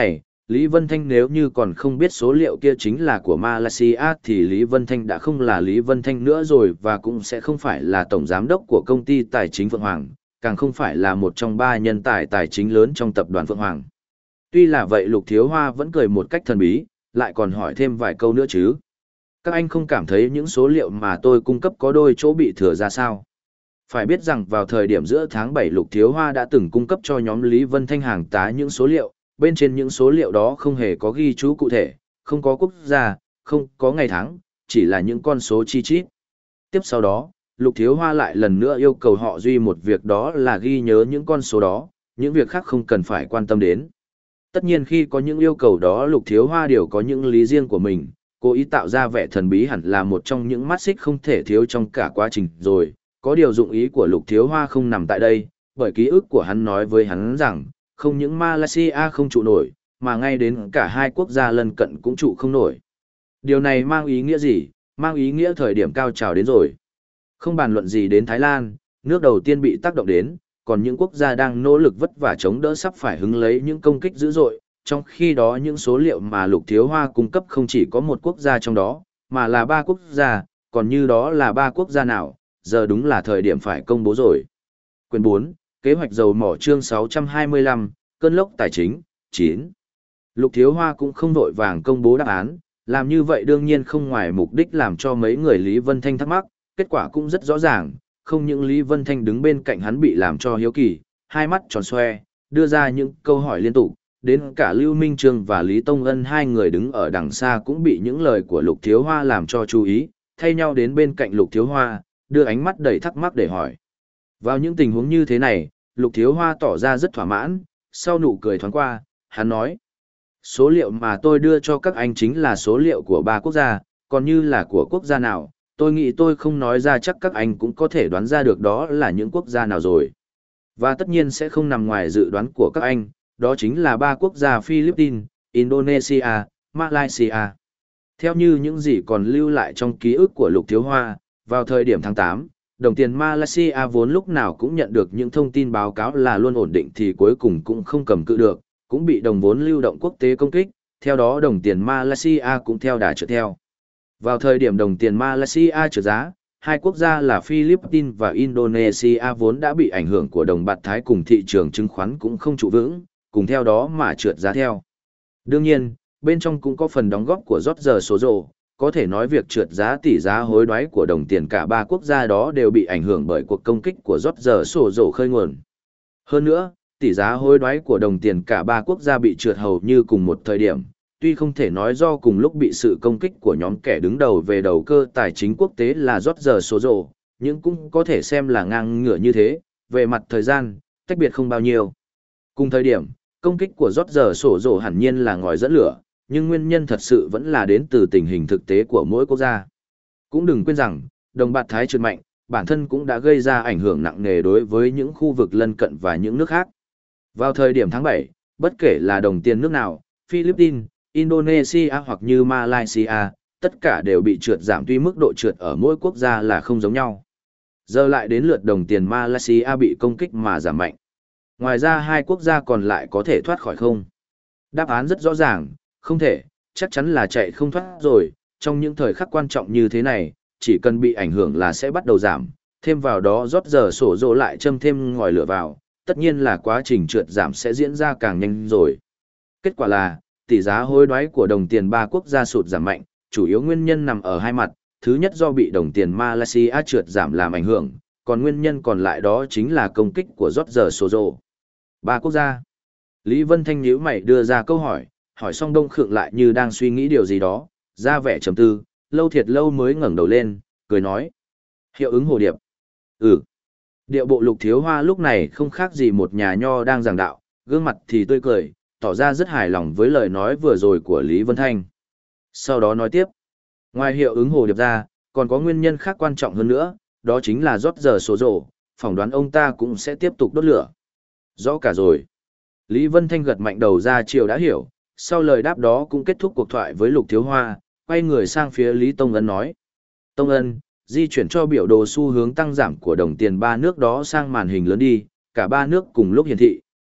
Lý Vân Thanh nếu như còn không biết số liệu kia chính là của Malaysia thì Lý Vân Thanh đã không là Lý Vân Thanh nữa rồi và cũng sẽ không phải là tổng giám đốc của công ty tài chính Phượng Hoàng, càng không phải là một trong ba nhân tài tài chính lớn trong tập đoàn Phượng Hoàng. Tuy là vậy Lục Thiếu Hoa vẫn cười một cách thần bí, lại còn hỏi thêm vài câu nữa chứ. Các anh không cảm thấy những số liệu mà tôi cung cấp có đôi chỗ bị thừa ra sao? Phải biết rằng vào thời điểm giữa tháng bảy Lục Thiếu Hoa đã từng cung cấp cho nhóm Lý Vân Thanh hàng tá những số liệu, bên trên những số liệu đó không hề có ghi chú cụ thể, không có quốc gia, không có ngày tháng, chỉ là những con số chi chít. Tiếp sau đó, Lục Thiếu Hoa lại lần nữa yêu cầu họ duy một việc đó là ghi nhớ những con số đó, những việc khác không cần phải quan tâm đến. Tất nhiên khi có những yêu cầu đó Lục Thiếu Hoa đều có những lý riêng của mình, cố ý tạo ra vẻ thần bí hẳn là một trong những mắt xích không thể thiếu trong cả quá trình rồi. Có điều dụng ý của Lục Thiếu Hoa không nằm tại đây, bởi ký ức của hắn nói với hắn rằng, không những Malaysia không trụ nổi, mà ngay đến cả hai quốc gia lân cận cũng trụ không nổi. Điều này mang ý nghĩa gì? Mang ý nghĩa thời điểm cao trào đến rồi. Không bàn luận gì đến Thái Lan, nước đầu tiên bị tác động đến, còn những quốc gia đang nỗ lực vất vả chống đỡ sắp phải hứng lấy những công kích dữ dội, trong khi đó những số liệu mà Lục Thiếu Hoa cung cấp không chỉ có một quốc gia trong đó, mà là ba quốc gia, còn như đó là ba quốc gia nào, giờ đúng là thời điểm phải công bố rồi. Quyển bốn, Kế hoạch dầu mỏ chương sáu trăm hai mươi lăm, Cơn lốc tài chính, chín. Lục Thiếu Hoa cũng không vội vàng công bố đáp án, làm như vậy đương nhiên không ngoài mục đích làm cho mấy người Lý Vân Thanh thắc mắc, kết quả cũng rất rõ ràng, không những Lý Vân Thanh đứng bên cạnh hắn bị làm cho hiếu kỳ, hai mắt tròn xoe, đưa ra những câu hỏi liên tục, đến cả Lưu Minh Trương và Lý Tông Ân hai người đứng ở đằng xa cũng bị những lời của Lục Thiếu Hoa làm cho chú ý, thay nhau đến bên cạnh Lục Thiếu Hoa, đưa ánh mắt đầy thắc mắc để hỏi. Vào những tình huống như thế này, Lục Thiếu Hoa tỏ ra rất thỏa mãn, sau nụ cười thoáng qua, hắn nói. Số liệu mà tôi đưa cho các anh chính là số liệu của ba quốc gia, còn như là của quốc gia nào, tôi nghĩ tôi không nói ra chắc các anh cũng có thể đoán ra được đó là những quốc gia nào rồi. Và tất nhiên sẽ không nằm ngoài dự đoán của các anh, đó chính là ba quốc gia Philippines, Indonesia, Malaysia. Theo như những gì còn lưu lại trong ký ức của Lục Thiếu Hoa, vào thời điểm tháng tám, đồng tiền Malaysia vốn lúc nào cũng nhận được những thông tin báo cáo là luôn ổn định thì cuối cùng cũng không cầm cự được, cũng bị đồng vốn lưu động quốc tế công kích, theo đó đồng tiền Malaysia cũng theo đà trượt theo. Vào thời điểm đồng tiền Malaysia trượt giá, hai quốc gia là Philippines và Indonesia vốn đã bị ảnh hưởng của đồng bạc Thái cùng thị trường chứng khoán cũng không trụ vững, cùng theo đó mà trượt giá theo. Đương nhiên, bên trong cũng có phần đóng góp của George Soros, có thể nói việc trượt giá tỷ giá hối đoái của đồng tiền cả ba quốc gia đó đều bị ảnh hưởng bởi cuộc công kích của George Soros khơi nguồn. Hơn nữa, tỷ giá hối đoái của đồng tiền cả ba quốc gia bị trượt hầu như cùng một thời điểm, tuy không thể nói do cùng lúc bị sự công kích của nhóm kẻ đứng đầu về đầu cơ tài chính quốc tế là George Soros, nhưng cũng có thể xem là ngang ngửa như thế, về mặt thời gian, tách biệt không bao nhiêu. Cùng thời điểm, công kích của George Soros hẳn nhiên là ngòi dẫn lửa, nhưng nguyên nhân thật sự vẫn là đến từ tình hình thực tế của mỗi quốc gia. Cũng đừng quên rằng, đồng bạc Thái trượt mạnh, bản thân cũng đã gây ra ảnh hưởng nặng nề đối với những khu vực lân cận và những nước khác. Vào thời điểm tháng bảy, bất kể là đồng tiền nước nào, Philippines, Indonesia hoặc như Malaysia, tất cả đều bị trượt giảm tuy mức độ trượt ở mỗi quốc gia là không giống nhau. Giờ lại đến lượt đồng tiền Malaysia bị công kích mà giảm mạnh. Ngoài ra hai quốc gia còn lại có thể thoát khỏi không? Đáp án rất rõ ràng, không thể, chắc chắn là chạy không thoát rồi, trong những thời khắc quan trọng như thế này, chỉ cần bị ảnh hưởng là sẽ bắt đầu giảm, thêm vào đó rót giờ sổ rộ lại châm thêm ngòi lửa vào, tất nhiên là quá trình trượt giảm sẽ diễn ra càng nhanh rồi. Kết quả là, tỷ giá hối đoái của đồng tiền ba quốc gia sụt giảm mạnh, chủ yếu nguyên nhân nằm ở hai mặt, thứ nhất do bị đồng tiền Malaysia trượt giảm làm ảnh hưởng, còn nguyên nhân còn lại đó chính là công kích của rót giờ sổ rộ. Ba quốc gia. Lý Vân Thanh nhíu mày đưa ra câu hỏi, hỏi xong Đông Khượng lại như đang suy nghĩ điều gì đó, ra vẻ trầm tư, lâu thiệt lâu mới ngẩng đầu lên, cười nói. Hiệu ứng hồ điệp. Ừ. Điệu bộ Lục Thiếu Hoa lúc này không khác gì một nhà nho đang giảng đạo, gương mặt thì tươi cười, tỏ ra rất hài lòng với lời nói vừa rồi của Lý Vân Thanh. Sau đó nói tiếp, ngoài hiệu ứng hồ điệp ra, còn có nguyên nhân khác quan trọng hơn nữa, đó chính là rót giờ số rổ, phỏng đoán ông ta cũng sẽ tiếp tục đốt lửa. Rõ cả rồi. Lý Vân Thanh gật mạnh đầu ra chiều đã hiểu, sau lời đáp đó cũng kết thúc cuộc thoại với Lục Thiếu Hoa, quay người sang phía Lý Tông Ân nói. Tông Ân, di chuyển cho biểu đồ xu hướng tăng giảm của đồng tiền ba nước đó sang màn hình lớn đi, cả ba nước cùng lúc hiển thị,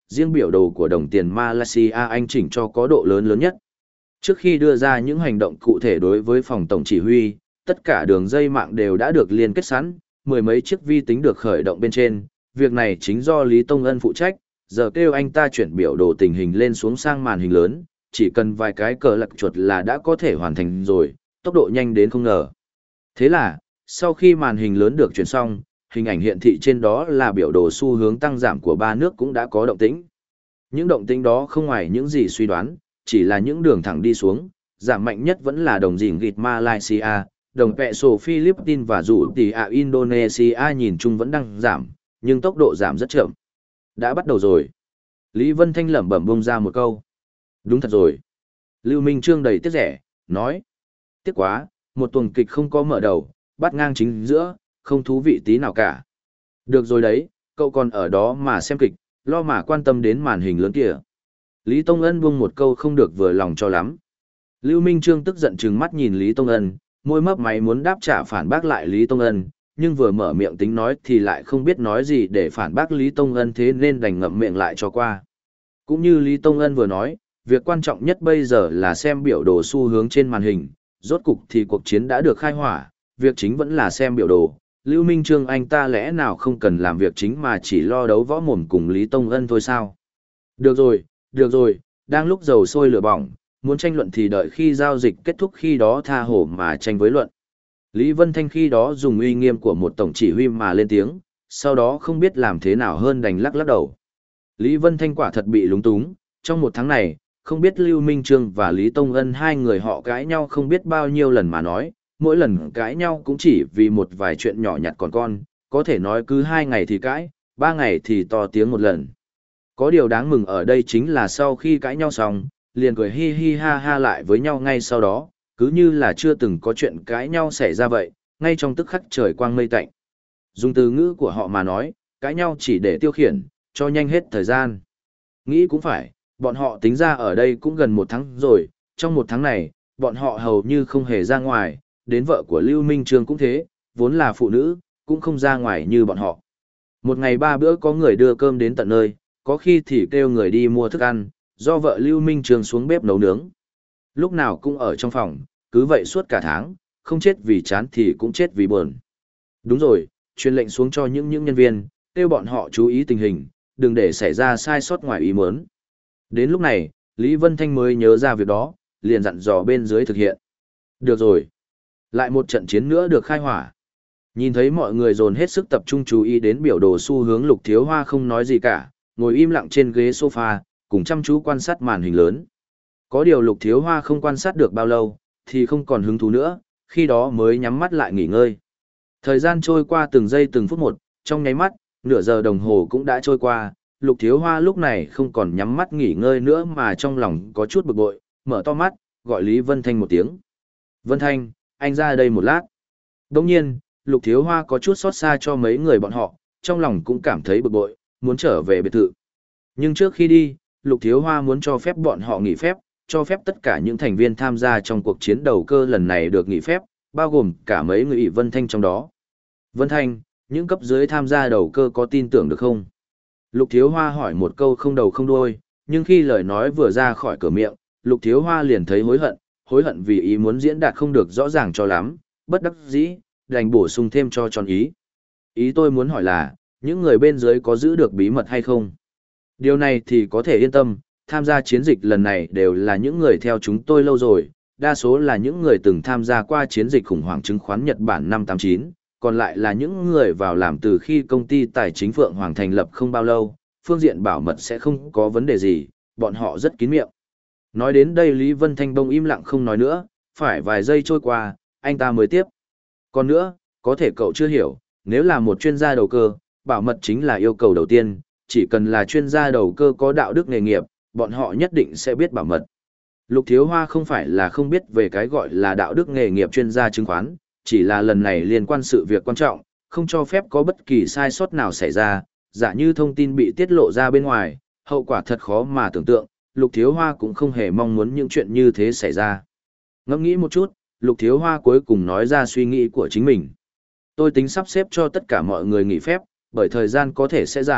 riêng biểu đồ của đồng tiền Malaysia anh chỉnh cho có độ lớn lớn nhất. Trước khi đưa ra những hành động cụ thể đối với phòng tổng chỉ huy, tất cả đường dây mạng đều đã được liên kết sẵn, mười mấy chiếc vi tính được khởi động bên trên, việc này chính do Lý Tông Ân phụ trách, giờ kêu anh ta chuyển biểu đồ tình hình lên xuống sang màn hình lớn, chỉ cần vài cái cờ lật chuột là đã có thể hoàn thành rồi, tốc độ nhanh đến không ngờ. Thế là, sau khi màn hình lớn được chuyển xong, hình ảnh hiện thị trên đó là biểu đồ xu hướng tăng giảm của ba nước cũng đã có động tĩnh. Những động tĩnh đó không ngoài những gì suy đoán, chỉ là những đường thẳng đi xuống, giảm mạnh nhất vẫn là đồng dình gịt Malaysia, đồng peso Philippines và rủ tỷ ạ Indonesia nhìn chung vẫn đang giảm, nhưng tốc độ giảm rất chậm. Đã bắt đầu rồi. Lý Vân Thanh lẩm bẩm bông ra một câu. Đúng thật rồi. Lưu Minh Trương đầy tiếc rẻ, nói. Tiếc quá, một tuần kịch không có mở đầu, bắt ngang chính giữa, không thú vị tí nào cả. Được rồi đấy, cậu còn ở đó mà xem kịch, lo mà quan tâm đến màn hình lớn kìa. Lý Tông Ân buông một câu không được vừa lòng cho lắm. Lưu Minh Trương tức giận trừng mắt nhìn Lý Tông Ân, môi mấp máy muốn đáp trả phản bác lại Lý Tông Ân, nhưng vừa mở miệng tính nói thì lại không biết nói gì để phản bác Lý Tông Ân, thế nên đành ngậm miệng lại cho qua. Cũng như Lý Tông Ân vừa nói, việc quan trọng nhất bây giờ là xem biểu đồ xu hướng trên màn hình, rốt cục thì cuộc chiến đã được khai hỏa, việc chính vẫn là xem biểu đồ. Lưu Minh Trương anh ta lẽ nào không cần làm việc chính mà chỉ lo đấu võ mồm cùng Lý Tông Ân thôi sao? Được rồi, được rồi, đang lúc dầu sôi lửa bỏng, muốn tranh luận thì đợi khi giao dịch kết thúc khi đó tha hồ mà tranh với luận. Lý Vân Thanh khi đó dùng uy nghiêm của một tổng chỉ huy mà lên tiếng, sau đó không biết làm thế nào hơn đành lắc lắc đầu. Lý Vân Thanh quả thật bị lúng túng, trong một tháng này, không biết Lưu Minh Trương và Lý Tông Ân hai người họ cãi nhau không biết bao nhiêu lần mà nói, mỗi lần cãi nhau cũng chỉ vì một vài chuyện nhỏ nhặt còn con, có thể nói cứ hai ngày thì cãi, ba ngày thì to tiếng một lần. Có điều đáng mừng ở đây chính là sau khi cãi nhau xong, liền cười hi hi ha ha lại với nhau ngay sau đó, cứ như là chưa từng có chuyện cãi nhau xảy ra vậy, ngay trong tức khắc trời quang mây tạnh. Dùng từ ngữ của họ mà nói, cãi nhau chỉ để tiêu khiển, cho nhanh hết thời gian. Nghĩ cũng phải, bọn họ tính ra ở đây cũng gần một tháng rồi, trong một tháng này, bọn họ hầu như không hề ra ngoài, đến vợ của Lưu Minh Trương cũng thế, vốn là phụ nữ, cũng không ra ngoài như bọn họ. Một ngày ba bữa có người đưa cơm đến tận nơi, có khi thì kêu người đi mua thức ăn, do vợ Lưu Minh Trương xuống bếp nấu nướng. Lúc nào cũng ở trong phòng, cứ vậy suốt cả tháng, không chết vì chán thì cũng chết vì buồn. Đúng rồi, truyền lệnh xuống cho những những nhân viên, kêu bọn họ chú ý tình hình, đừng để xảy ra sai sót ngoài ý muốn. Đến lúc này, Lý Vân Thanh mới nhớ ra việc đó, liền dặn dò bên dưới thực hiện. Được rồi. Lại một trận chiến nữa được khai hỏa. Nhìn thấy mọi người dồn hết sức tập trung chú ý đến biểu đồ xu hướng, Lục Thiếu Hoa không nói gì cả, ngồi im lặng trên ghế sofa, cùng chăm chú quan sát màn hình lớn. Có điều Lục Thiếu Hoa không quan sát được bao lâu, thì không còn hứng thú nữa, khi đó mới nhắm mắt lại nghỉ ngơi. Thời gian trôi qua từng giây từng phút một, trong nháy mắt, nửa giờ đồng hồ cũng đã trôi qua, Lục Thiếu Hoa lúc này không còn nhắm mắt nghỉ ngơi nữa mà trong lòng có chút bực bội, mở to mắt, gọi Lý Vân Thanh một tiếng. Vân Thanh, anh ra đây một lát. Đồng nhiên, Lục Thiếu Hoa có chút xót xa cho mấy người bọn họ, trong lòng cũng cảm thấy bực bội, muốn trở về biệt thự. Nhưng trước khi đi, Lục Thiếu Hoa muốn cho phép bọn họ nghỉ phép, cho phép tất cả những thành viên tham gia trong cuộc chiến đầu cơ lần này được nghỉ phép, bao gồm cả mấy người ỷ Vân Thanh trong đó. Vân Thanh, những cấp dưới tham gia đầu cơ có tin tưởng được không? Lục Thiếu Hoa hỏi một câu không đầu không đuôi, nhưng khi lời nói vừa ra khỏi cửa miệng, Lục Thiếu Hoa liền thấy hối hận, hối hận vì ý muốn diễn đạt không được rõ ràng cho lắm, bất đắc dĩ, đành bổ sung thêm cho tròn ý. Ý tôi muốn hỏi là, những người bên dưới có giữ được bí mật hay không? Điều này thì có thể yên tâm, tham gia chiến dịch lần này đều là những người theo chúng tôi lâu rồi, đa số là những người từng tham gia qua chiến dịch khủng hoảng chứng khoán Nhật Bản năm tám chín, còn lại là những người vào làm từ khi công ty tài chính Phượng Hoàng thành lập không bao lâu, phương diện bảo mật sẽ không có vấn đề gì, bọn họ rất kín miệng. Nói đến đây Lý Vân Thanh bông im lặng không nói nữa, phải vài giây trôi qua, anh ta mới tiếp. Còn nữa, có thể cậu chưa hiểu, nếu là một chuyên gia đầu cơ, bảo mật chính là yêu cầu đầu tiên, chỉ cần là chuyên gia đầu cơ có đạo đức nghề nghiệp, bọn họ nhất định sẽ biết bảo mật. Lục Thiếu Hoa không phải là không biết về cái gọi là đạo đức nghề nghiệp chuyên gia chứng khoán, chỉ là lần này liên quan sự việc quan trọng, không cho phép có bất kỳ sai sót nào xảy ra, giả như thông tin bị tiết lộ ra bên ngoài, hậu quả thật khó mà tưởng tượng, Lục Thiếu Hoa cũng không hề mong muốn những chuyện như thế xảy ra. Ngẫm nghĩ một chút, Lục Thiếu Hoa cuối cùng nói ra suy nghĩ của chính mình. Tôi tính sắp xếp cho tất cả mọi người nghỉ phép, bởi thời gian có thể sẽ dài,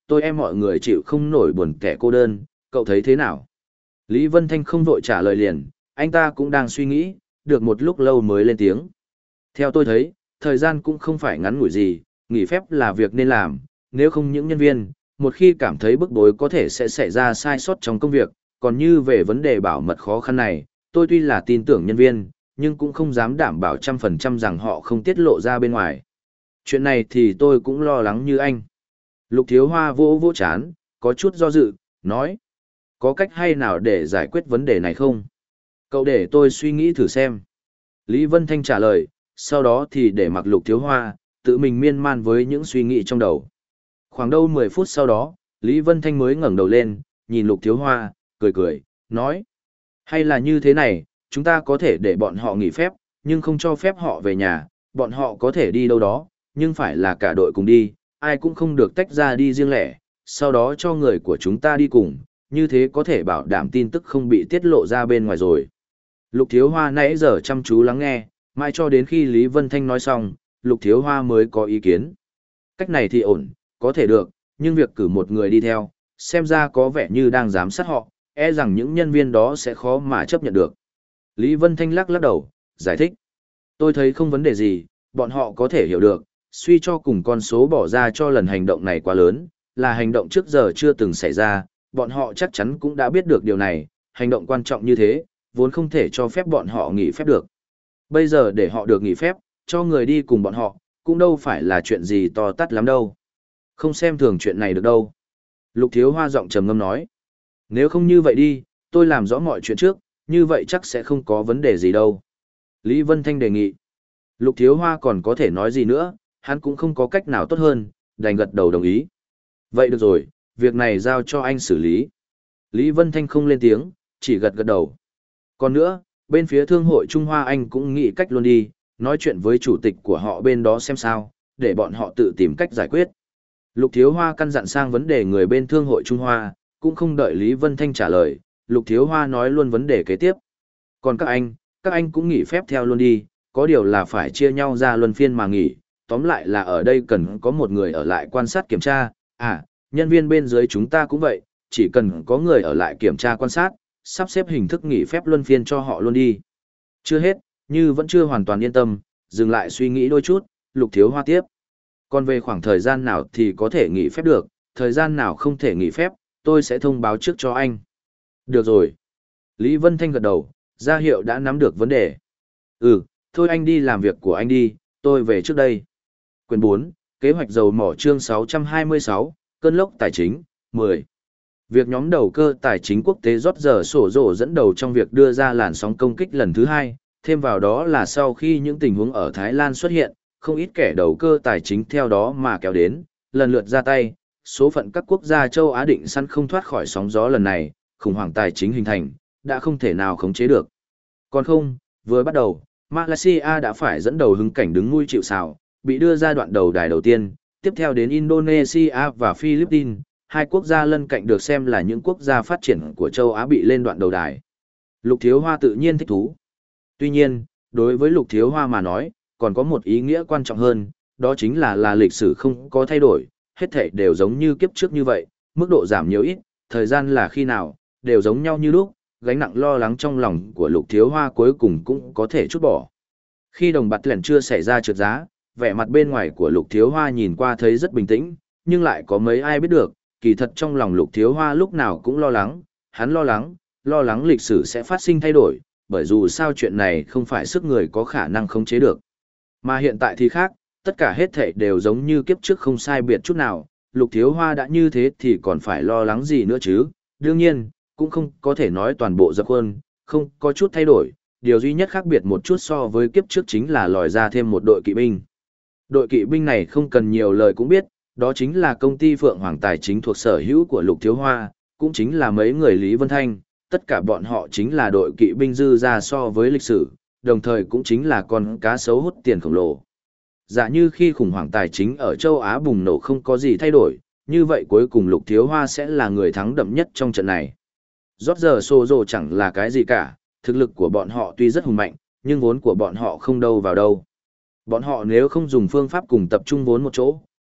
tôi em mọi người chịu không nổi buồn kẻ cô đơn, cậu thấy thế nào? Lý Vân Thanh không vội trả lời liền, anh ta cũng đang suy nghĩ, được một lúc lâu mới lên tiếng. Theo tôi thấy, thời gian cũng không phải ngắn ngủi gì, nghỉ phép là việc nên làm, nếu không những nhân viên, một khi cảm thấy bức bối có thể sẽ xảy ra sai sót trong công việc, còn như về vấn đề bảo mật khó khăn này, tôi tuy là tin tưởng nhân viên, nhưng cũng không dám đảm bảo trăm phần trăm rằng họ không tiết lộ ra bên ngoài. Chuyện này thì tôi cũng lo lắng như anh. Lục Thiếu Hoa vỗ vỗ chán, có chút do dự, nói. Có cách hay nào để giải quyết vấn đề này không? Cậu để tôi suy nghĩ thử xem. Lý Vân Thanh trả lời, sau đó thì để mặc Lục Thiếu Hoa, tự mình miên man với những suy nghĩ trong đầu. Khoảng đâu mười phút sau đó, Lý Vân Thanh mới ngẩng đầu lên, nhìn Lục Thiếu Hoa, cười cười, nói. Hay là như thế này, chúng ta có thể để bọn họ nghỉ phép, nhưng không cho phép họ về nhà, bọn họ có thể đi đâu đó, nhưng phải là cả đội cùng đi, ai cũng không được tách ra đi riêng lẻ, sau đó cho người của chúng ta đi cùng, như thế có thể bảo đảm tin tức không bị tiết lộ ra bên ngoài rồi. Lục Thiếu Hoa nãy giờ chăm chú lắng nghe, mãi cho đến khi Lý Vân Thanh nói xong, Lục Thiếu Hoa mới có ý kiến. Cách này thì ổn, có thể được, nhưng việc cử một người đi theo, xem ra có vẻ như đang giám sát họ, e rằng những nhân viên đó sẽ khó mà chấp nhận được. Lý Vân Thanh lắc lắc đầu, giải thích. Tôi thấy không vấn đề gì, bọn họ có thể hiểu được, suy cho cùng con số bỏ ra cho lần hành động này quá lớn, là hành động trước giờ chưa từng xảy ra, bọn họ chắc chắn cũng đã biết được điều này, hành động quan trọng như thế, vốn không thể cho phép bọn họ nghỉ phép được. Bây giờ để họ được nghỉ phép, cho người đi cùng bọn họ, cũng đâu phải là chuyện gì to tát lắm đâu. Không xem thường chuyện này được đâu. Lục Thiếu Hoa giọng trầm ngâm nói. Nếu không như vậy đi, tôi làm rõ mọi chuyện trước, như vậy chắc sẽ không có vấn đề gì đâu. Lý Vân Thanh đề nghị. Lục Thiếu Hoa còn có thể nói gì nữa, hắn cũng không có cách nào tốt hơn, đành gật đầu đồng ý. Vậy được rồi, việc này giao cho anh xử lý. Lý Vân Thanh không lên tiếng, chỉ gật gật đầu. Còn nữa, bên phía Thương hội Trung Hoa Anh cũng nghĩ cách luôn đi, nói chuyện với chủ tịch của họ bên đó xem sao, để bọn họ tự tìm cách giải quyết. Lục Thiếu Hoa căn dặn sang vấn đề người bên Thương hội Trung Hoa, cũng không đợi Lý Vân Thanh trả lời, Lục Thiếu Hoa nói luôn vấn đề kế tiếp. Còn các anh, các anh cũng nghỉ phép theo luôn đi, có điều là phải chia nhau ra luân phiên mà nghỉ, tóm lại là ở đây cần có một người ở lại quan sát kiểm tra, à, nhân viên bên dưới chúng ta cũng vậy, chỉ cần có người ở lại kiểm tra quan sát, sắp xếp hình thức nghỉ phép luân phiên cho họ luôn đi. Chưa hết, như vẫn chưa hoàn toàn yên tâm, dừng lại suy nghĩ đôi chút, Lục Thiếu Hoa tiếp. Còn về khoảng thời gian nào thì có thể nghỉ phép được, thời gian nào không thể nghỉ phép, tôi sẽ thông báo trước cho anh. Được rồi. Lý Vân Thanh gật đầu, ra hiệu đã nắm được vấn đề. Ừ, thôi anh đi làm việc của anh đi, tôi về trước đây. Quyền bốn, kế hoạch dầu mỏ chương sáu trăm hai mươi sáu, cơn lốc tài chính, mười. Việc nhóm đầu cơ tài chính quốc tế rót giờ sổ rổ dẫn đầu trong việc đưa ra làn sóng công kích lần thứ hai, thêm vào đó là sau khi những tình huống ở Thái Lan xuất hiện, không ít kẻ đầu cơ tài chính theo đó mà kéo đến, lần lượt ra tay, số phận các quốc gia châu Á định săn không thoát khỏi sóng gió lần này, khủng hoảng tài chính hình thành, đã không thể nào khống chế được. Còn không, vừa bắt đầu, Malaysia đã phải dẫn đầu hứng cảnh đứng nuôi chịu sào, bị đưa ra đoạn đầu đài đầu tiên, tiếp theo đến Indonesia và Philippines, hai quốc gia lân cạnh được xem là những quốc gia phát triển của châu Á bị lên đoạn đầu đài. Lục Thiếu Hoa tự nhiên thích thú. Tuy nhiên, đối với Lục Thiếu Hoa mà nói, còn có một ý nghĩa quan trọng hơn, đó chính là là lịch sử không có thay đổi, hết thảy đều giống như kiếp trước như vậy, mức độ giảm nhiều ít, thời gian là khi nào, đều giống nhau như lúc, gánh nặng lo lắng trong lòng của Lục Thiếu Hoa cuối cùng cũng có thể chút bỏ. Khi đồng bạc lẻn chưa xảy ra trượt giá, vẻ mặt bên ngoài của Lục Thiếu Hoa nhìn qua thấy rất bình tĩnh, nhưng lại có mấy ai biết được, kỳ thật trong lòng Lục Thiếu Hoa lúc nào cũng lo lắng, hắn lo lắng, lo lắng lịch sử sẽ phát sinh thay đổi, bởi dù sao chuyện này không phải sức người có khả năng khống chế được. Mà hiện tại thì khác, tất cả hết thảy đều giống như kiếp trước không sai biệt chút nào, Lục Thiếu Hoa đã như thế thì còn phải lo lắng gì nữa chứ, đương nhiên, cũng không có thể nói toàn bộ dập khuôn, không có chút thay đổi, điều duy nhất khác biệt một chút so với kiếp trước chính là lòi ra thêm một đội kỵ binh. Đội kỵ binh này không cần nhiều lời cũng biết, đó chính là công ty Phượng Hoàng Tài chính thuộc sở hữu của Lục Thiếu Hoa, cũng chính là mấy người Lý Vân Thanh, tất cả bọn họ chính là đội kỵ binh dư ra so với lịch sử, đồng thời cũng chính là con cá sấu hút tiền khổng lồ. Giả như khi khủng hoảng tài chính ở châu Á bùng nổ không có gì thay đổi, như vậy cuối cùng Lục Thiếu Hoa sẽ là người thắng đậm nhất trong trận này. Rót giờ xô rồ chẳng là cái gì cả, thực lực của bọn họ tuy rất hùng mạnh, nhưng vốn của bọn họ không đâu vào đâu. Bọn họ nếu không dùng phương pháp cùng tập trung vốn một chỗ,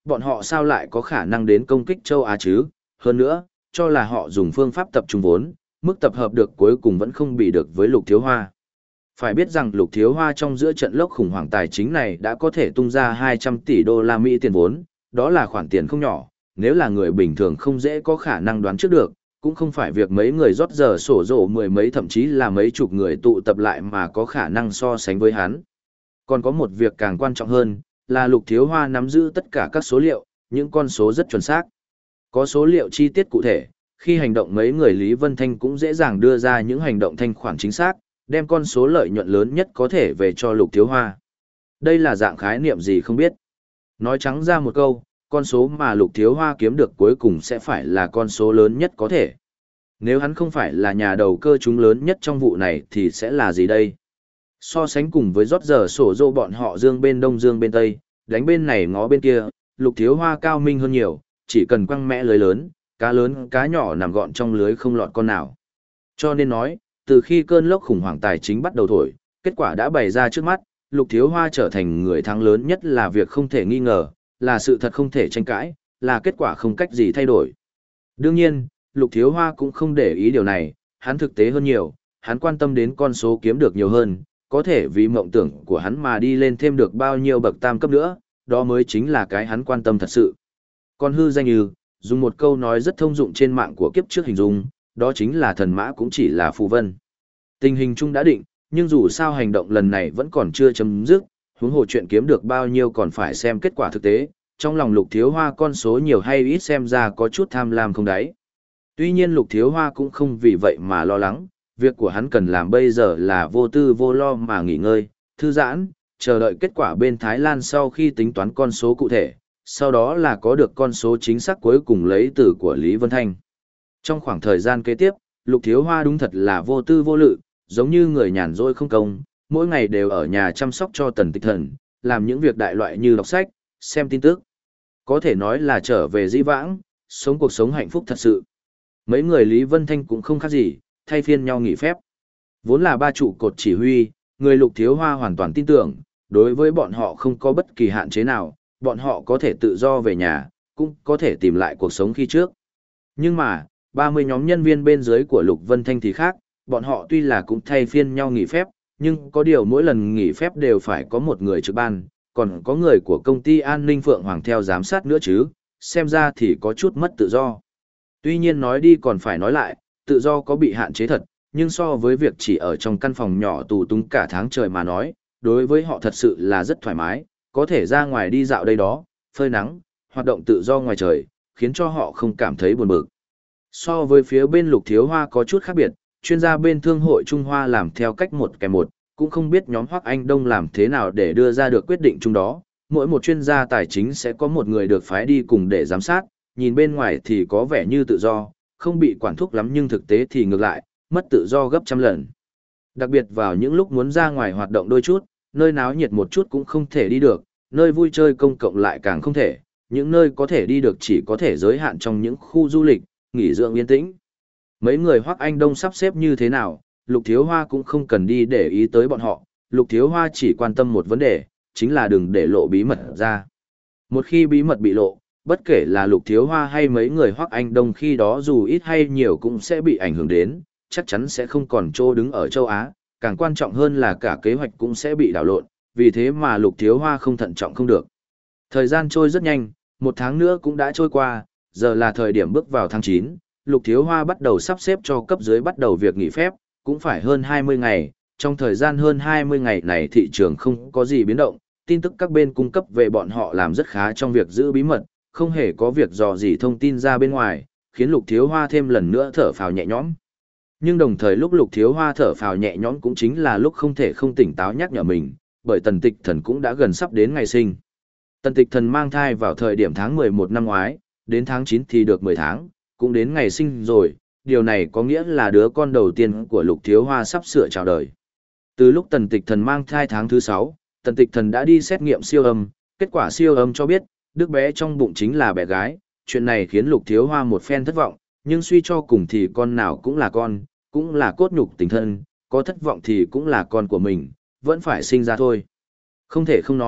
Bọn họ sao lại có khả năng đến công kích châu Á chứ? Hơn nữa, cho là họ dùng phương pháp tập trung vốn, mức tập hợp được cuối cùng vẫn không bị được với Lục Thiếu Hoa. Phải biết rằng Lục Thiếu Hoa trong giữa trận lốc khủng hoảng tài chính này đã có thể tung ra hai trăm tỷ đô la Mỹ tiền vốn, đó là khoản tiền không nhỏ, nếu là người bình thường không dễ có khả năng đoán trước được, cũng không phải việc mấy người rót giờ sổ rổ mười mấy thậm chí là mấy chục người tụ tập lại mà có khả năng so sánh với hắn. Còn có một việc càng quan trọng hơn, là Lục Thiếu Hoa nắm giữ tất cả các số liệu, những con số rất chuẩn xác. Có số liệu chi tiết cụ thể, khi hành động mấy người Lý Vân Thanh cũng dễ dàng đưa ra những hành động thanh khoản chính xác, đem con số lợi nhuận lớn nhất có thể về cho Lục Thiếu Hoa. Đây là dạng khái niệm gì không biết. Nói trắng ra một câu, con số mà Lục Thiếu Hoa kiếm được cuối cùng sẽ phải là con số lớn nhất có thể. Nếu hắn không phải là nhà đầu cơ trúng lớn nhất trong vụ này thì sẽ là gì đây? So sánh cùng với rót giờ sổ rô bọn họ dương bên đông dương bên tây, đánh bên này ngó bên kia, Lục Thiếu Hoa cao minh hơn nhiều, chỉ cần quăng mẽ lưới lớn, cá lớn cá nhỏ nằm gọn trong lưới không lọt con nào. Cho nên nói, từ khi cơn lốc khủng hoảng tài chính bắt đầu thổi, kết quả đã bày ra trước mắt, Lục Thiếu Hoa trở thành người thắng lớn nhất là việc không thể nghi ngờ, là sự thật không thể tranh cãi, là kết quả không cách gì thay đổi. Đương nhiên, Lục Thiếu Hoa cũng không để ý điều này, hắn thực tế hơn nhiều, hắn quan tâm đến con số kiếm được nhiều hơn, có thể vì mộng tưởng của hắn mà đi lên thêm được bao nhiêu bậc tam cấp nữa, đó mới chính là cái hắn quan tâm thật sự. Còn hư danh như, dùng một câu nói rất thông dụng trên mạng của kiếp trước hình dung, đó chính là thần mã cũng chỉ là phù vân. Tình hình chung đã định, nhưng dù sao hành động lần này vẫn còn chưa chấm dứt, huống hồ chuyện kiếm được bao nhiêu còn phải xem kết quả thực tế, trong lòng Lục Thiếu Hoa con số nhiều hay ít xem ra có chút tham lam không đáy. Tuy nhiên Lục Thiếu Hoa cũng không vì vậy mà lo lắng, việc của hắn cần làm bây giờ là vô tư vô lo mà nghỉ ngơi, thư giãn, chờ đợi kết quả bên Thái Lan sau khi tính toán con số cụ thể, sau đó là có được con số chính xác cuối cùng lấy từ của Lý Vân Thanh. Trong khoảng thời gian kế tiếp, Lục Thiếu Hoa đúng thật là vô tư vô lự, giống như người nhàn rỗi không công, mỗi ngày đều ở nhà chăm sóc cho Tần Tịch Thần, làm những việc đại loại như đọc sách, xem tin tức. Có thể nói là trở về dĩ vãng, sống cuộc sống hạnh phúc thật sự. Mấy người Lý Vân Thanh cũng không khác gì, thay phiên nhau nghỉ phép. Vốn là ba trụ cột chỉ huy, người Lục Thiếu Hoa hoàn toàn tin tưởng, đối với bọn họ không có bất kỳ hạn chế nào, bọn họ có thể tự do về nhà, cũng có thể tìm lại cuộc sống khi trước. Nhưng mà, ba mươi nhóm nhân viên bên dưới của Lục Vân Thanh thì khác, bọn họ tuy là cũng thay phiên nhau nghỉ phép, nhưng có điều mỗi lần nghỉ phép đều phải có một người trực ban, còn có người của công ty an ninh Phượng Hoàng theo giám sát nữa chứ, xem ra thì có chút mất tự do. Tuy nhiên nói đi còn phải nói lại, tự do có bị hạn chế thật, nhưng so với việc chỉ ở trong căn phòng nhỏ tù túng cả tháng trời mà nói, đối với họ thật sự là rất thoải mái, có thể ra ngoài đi dạo đây đó, phơi nắng, hoạt động tự do ngoài trời, khiến cho họ không cảm thấy buồn bực. So với phía bên Lục Thiếu Hoa có chút khác biệt, chuyên gia bên Thương hội Trung Hoa làm theo cách một kèm một, cũng không biết nhóm Hoắc Anh Đông làm thế nào để đưa ra được quyết định chung đó. Mỗi một chuyên gia tài chính sẽ có một người được phái đi cùng để giám sát, nhìn bên ngoài thì có vẻ như tự do, không bị quản thúc lắm nhưng thực tế thì ngược lại, mất tự do gấp trăm lần. Đặc biệt vào những lúc muốn ra ngoài hoạt động đôi chút, nơi náo nhiệt một chút cũng không thể đi được, nơi vui chơi công cộng lại càng không thể, những nơi có thể đi được chỉ có thể giới hạn trong những khu du lịch, nghỉ dưỡng yên tĩnh. Mấy người Hoắc Anh Đông sắp xếp như thế nào, Lục Thiếu Hoa cũng không cần đi để ý tới bọn họ, Lục Thiếu Hoa chỉ quan tâm một vấn đề, chính là đừng để lộ bí mật ra. Một khi bí mật bị lộ, bất kể là Lục Thiếu Hoa hay mấy người Hoắc Anh Đông khi đó dù ít hay nhiều cũng sẽ bị ảnh hưởng đến, chắc chắn sẽ không còn chỗ đứng ở châu Á, càng quan trọng hơn là cả kế hoạch cũng sẽ bị đảo lộn, vì thế mà Lục Thiếu Hoa không thận trọng không được. Thời gian trôi rất nhanh, một tháng nữa cũng đã trôi qua, giờ là thời điểm bước vào tháng chín, Lục Thiếu Hoa bắt đầu sắp xếp cho cấp dưới bắt đầu việc nghỉ phép, cũng phải hơn hai mươi ngày, trong thời gian hơn hai mươi ngày này thị trường không có gì biến động, tin tức các bên cung cấp về bọn họ làm rất khá trong việc giữ bí mật, không hề có việc dò dỉ thông tin ra bên ngoài, khiến Lục Thiếu Hoa thêm lần nữa thở phào nhẹ nhõm. Nhưng đồng thời lúc Lục Thiếu Hoa thở phào nhẹ nhõm cũng chính là lúc không thể không tỉnh táo nhắc nhở mình, bởi Tần Tịch Thần cũng đã gần sắp đến ngày sinh. Tần Tịch Thần mang thai vào thời điểm tháng mười một năm ngoái, đến tháng chín thì được mười tháng, cũng đến ngày sinh rồi, điều này có nghĩa là đứa con đầu tiên của Lục Thiếu Hoa sắp sửa chào đời. Từ lúc Tần Tịch Thần mang thai tháng thứ sáu, Tần Tịch Thần đã đi xét nghiệm siêu âm, kết quả siêu âm cho biết, đứa bé trong bụng chính là bé gái, chuyện này khiến Lục Thiếu Hoa một phen thất vọng, nhưng suy cho cùng thì con nào cũng là con, cũng là cốt nhục tình thân, có thất vọng thì cũng là con của mình, vẫn phải sinh ra thôi. Không thể không nói,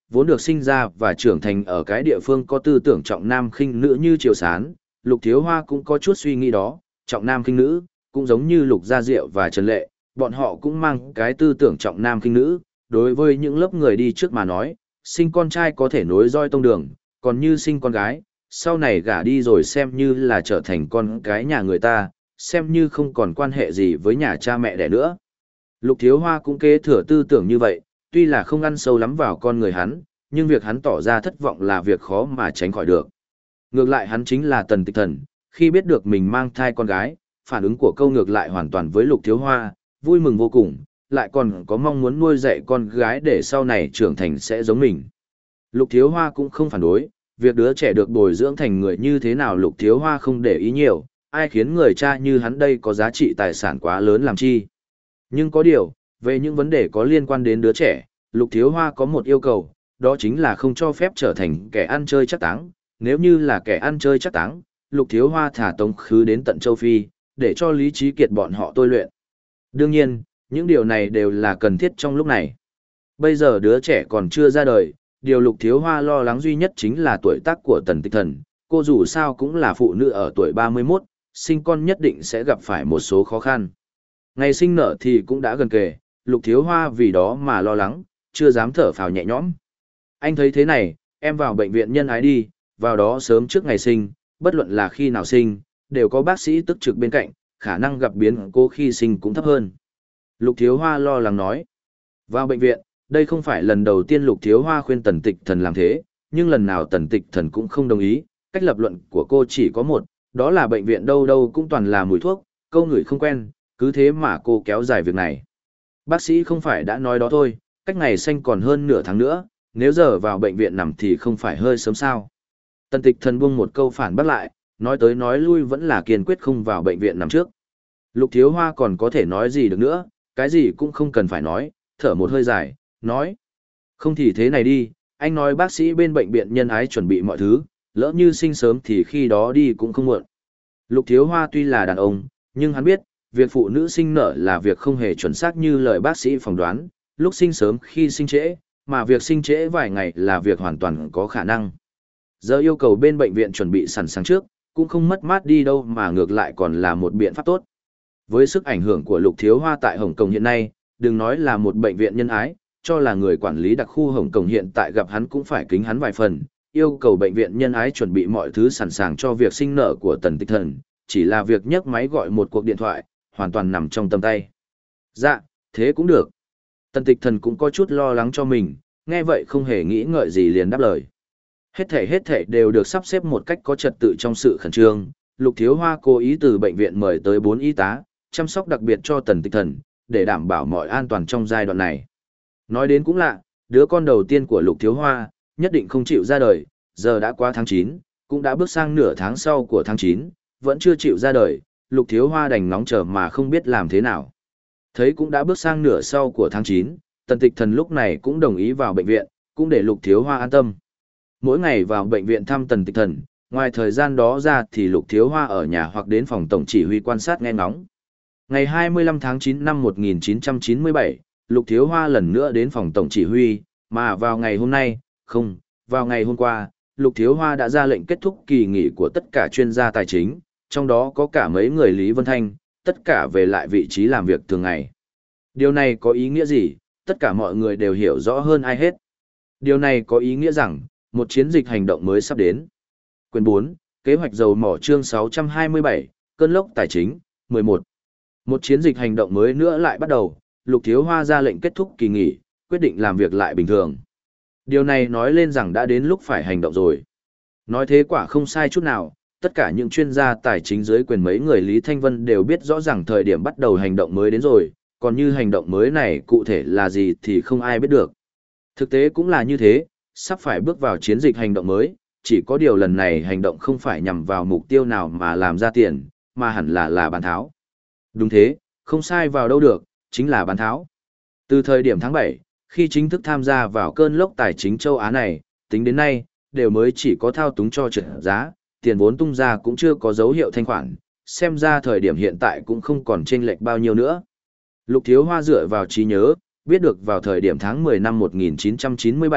vốn được sinh ra và trưởng thành ở cái địa phương có tư tưởng trọng nam khinh nữ như Triều Sán, Lục Thiếu Hoa cũng có chút suy nghĩ đó, trọng nam khinh nữ, cũng giống như Lục Gia Diệu và Trần Lệ, bọn họ cũng mang cái tư tưởng trọng nam khinh nữ, đối với những lớp người đi trước mà nói, sinh con trai có thể nối roi tông đường, còn như sinh con gái, sau này gả đi rồi xem như là trở thành con cái nhà người ta, xem như không còn quan hệ gì với nhà cha mẹ đẻ nữa. Lục Thiếu Hoa cũng kế thừa tư tưởng như vậy, tuy là không ăn sâu lắm vào con người hắn, nhưng việc hắn tỏ ra thất vọng là việc khó mà tránh khỏi được. Ngược lại hắn chính là Tần Tịch Thần, khi biết được mình mang thai con gái, phản ứng của câu ngược lại hoàn toàn với Lục Thiếu Hoa, vui mừng vô cùng, lại còn có mong muốn nuôi dạy con gái để sau này trưởng thành sẽ giống mình. Lục Thiếu Hoa cũng không phản đối, việc đứa trẻ được bồi dưỡng thành người như thế nào Lục Thiếu Hoa không để ý nhiều, ai khiến người cha như hắn đây có giá trị tài sản quá lớn làm chi. Nhưng có điều, về những vấn đề có liên quan đến đứa trẻ, Lục Thiếu Hoa có một yêu cầu, đó chính là không cho phép trở thành kẻ ăn chơi chắc táng. Nếu như là kẻ ăn chơi chắc táng, Lục Thiếu Hoa thả tống khứ đến tận châu Phi, để cho Lý Trí Kiệt bọn họ tôi luyện. Đương nhiên, những điều này đều là cần thiết trong lúc này. Bây giờ đứa trẻ còn chưa ra đời, điều Lục Thiếu Hoa lo lắng duy nhất chính là tuổi tác của Tần Tịch Thần, cô dù sao cũng là phụ nữ ở tuổi ba mươi mốt, sinh con nhất định sẽ gặp phải một số khó khăn. Ngày sinh nở thì cũng đã gần kề, Lục Thiếu Hoa vì đó mà lo lắng, chưa dám thở phào nhẹ nhõm. Anh thấy thế này, em vào bệnh viện nhân ái đi, vào đó sớm trước ngày sinh, bất luận là khi nào sinh, đều có bác sĩ tức trực bên cạnh, khả năng gặp biến cố khi sinh cũng thấp hơn. Lục Thiếu Hoa lo lắng nói. Vào bệnh viện, đây không phải lần đầu tiên Lục Thiếu Hoa khuyên Tần Tịch Thần làm thế, nhưng lần nào Tần Tịch Thần cũng không đồng ý, cách lập luận của cô chỉ có một, đó là bệnh viện đâu đâu cũng toàn là mùi thuốc, câu người không quen, cứ thế mà cô kéo dài việc này. Bác sĩ không phải đã nói đó thôi, cách ngày sinh còn hơn nửa tháng nữa, nếu giờ vào bệnh viện nằm thì không phải hơi sớm sao. Tần Tịch Thần buông một câu phản bác lại, nói tới nói lui vẫn là kiên quyết không vào bệnh viện nằm trước. Lục Thiếu Hoa còn có thể nói gì được nữa, cái gì cũng không cần phải nói, thở một hơi dài, nói. Không thì thế này đi, anh nói bác sĩ bên bệnh viện nhân ái chuẩn bị mọi thứ, lỡ như sinh sớm thì khi đó đi cũng không muộn. Lục Thiếu Hoa tuy là đàn ông, nhưng hắn biết, việc phụ nữ sinh nở là việc không hề chuẩn xác như lời bác sĩ phỏng đoán, lúc sinh sớm khi sinh trễ, mà việc sinh trễ vài ngày là việc hoàn toàn có khả năng. Giờ yêu cầu bên bệnh viện chuẩn bị sẵn sàng trước, cũng không mất mát đi đâu mà ngược lại còn là một biện pháp tốt. Với sức ảnh hưởng của Lục Thiếu Hoa tại Hồng Kông hiện nay, đừng nói là một bệnh viện nhân ái, cho là người quản lý đặc khu Hồng Kông hiện tại gặp hắn cũng phải kính hắn vài phần, yêu cầu bệnh viện nhân ái chuẩn bị mọi thứ sẵn sàng cho việc sinh nở của Tần Tịch Thần, chỉ là việc nhấc máy gọi một cuộc điện thoại, hoàn toàn nằm trong tầm tay. Dạ, thế cũng được. Tần Tịch Thần cũng có chút lo lắng cho mình, nghe vậy không hề nghĩ ngợi gì liền đáp lời. Hết thể hết thể đều được sắp xếp một cách có trật tự trong sự khẩn trương. Lục Thiếu Hoa cố ý từ bệnh viện mời tới bốn y tá, chăm sóc đặc biệt cho Tần Tịch Thần, để đảm bảo mọi an toàn trong giai đoạn này. Nói đến cũng lạ, đứa con đầu tiên của Lục Thiếu Hoa, nhất định không chịu ra đời, giờ đã qua tháng chín, cũng đã bước sang nửa tháng sau của tháng chín, vẫn chưa chịu ra đời, Lục Thiếu Hoa đành nóng chờ mà không biết làm thế nào. Thấy cũng đã bước sang nửa sau của tháng chín, Tần Tịch Thần lúc này cũng đồng ý vào bệnh viện, cũng để Lục Thiếu Hoa an tâm. Mỗi ngày vào bệnh viện thăm Tần Tịch Thần, ngoài thời gian đó ra thì Lục Thiếu Hoa ở nhà hoặc đến phòng tổng chỉ huy quan sát nghe ngóng. Ngày hai mươi lăm tháng chín năm một nghìn chín trăm chín mươi bảy, Lục Thiếu Hoa lần nữa đến phòng tổng chỉ huy, mà vào ngày hôm nay, không, vào ngày hôm qua, Lục Thiếu Hoa đã ra lệnh kết thúc kỳ nghỉ của tất cả chuyên gia tài chính, trong đó có cả mấy người Lý Vân Thanh, tất cả về lại vị trí làm việc thường ngày. Điều này có ý nghĩa gì? Tất cả mọi người đều hiểu rõ hơn ai hết. Điều này có ý nghĩa rằng, một chiến dịch hành động mới sắp đến. Quyển bốn, Kế hoạch dầu mỏ chương sáu trăm hai mươi bảy, Cơn lốc tài chính, mười một. Một chiến dịch hành động mới nữa lại bắt đầu, Lục Thiếu Hoa ra lệnh kết thúc kỳ nghỉ, quyết định làm việc lại bình thường. Điều này nói lên rằng đã đến lúc phải hành động rồi. Nói thế quả không sai chút nào, tất cả những chuyên gia tài chính dưới quyền mấy người Lý Thanh Vân đều biết rõ ràng thời điểm bắt đầu hành động mới đến rồi, còn như hành động mới này cụ thể là gì thì không ai biết được. Thực tế cũng là như thế, sắp phải bước vào chiến dịch hành động mới, chỉ có điều lần này hành động không phải nhằm vào mục tiêu nào mà làm ra tiền, mà hẳn là là bán tháo. Đúng thế, không sai vào đâu được, chính là bán tháo. Từ thời điểm tháng bảy, khi chính thức tham gia vào cơn lốc tài chính châu Á này, tính đến nay, đều mới chỉ có thao túng cho trượt giá, tiền vốn tung ra cũng chưa có dấu hiệu thanh khoản, xem ra thời điểm hiện tại cũng không còn chênh lệch bao nhiêu nữa. Lục Thiếu Hoa dựa vào trí nhớ, biết được vào thời điểm tháng mười năm một nghìn chín trăm chín mươi bảy,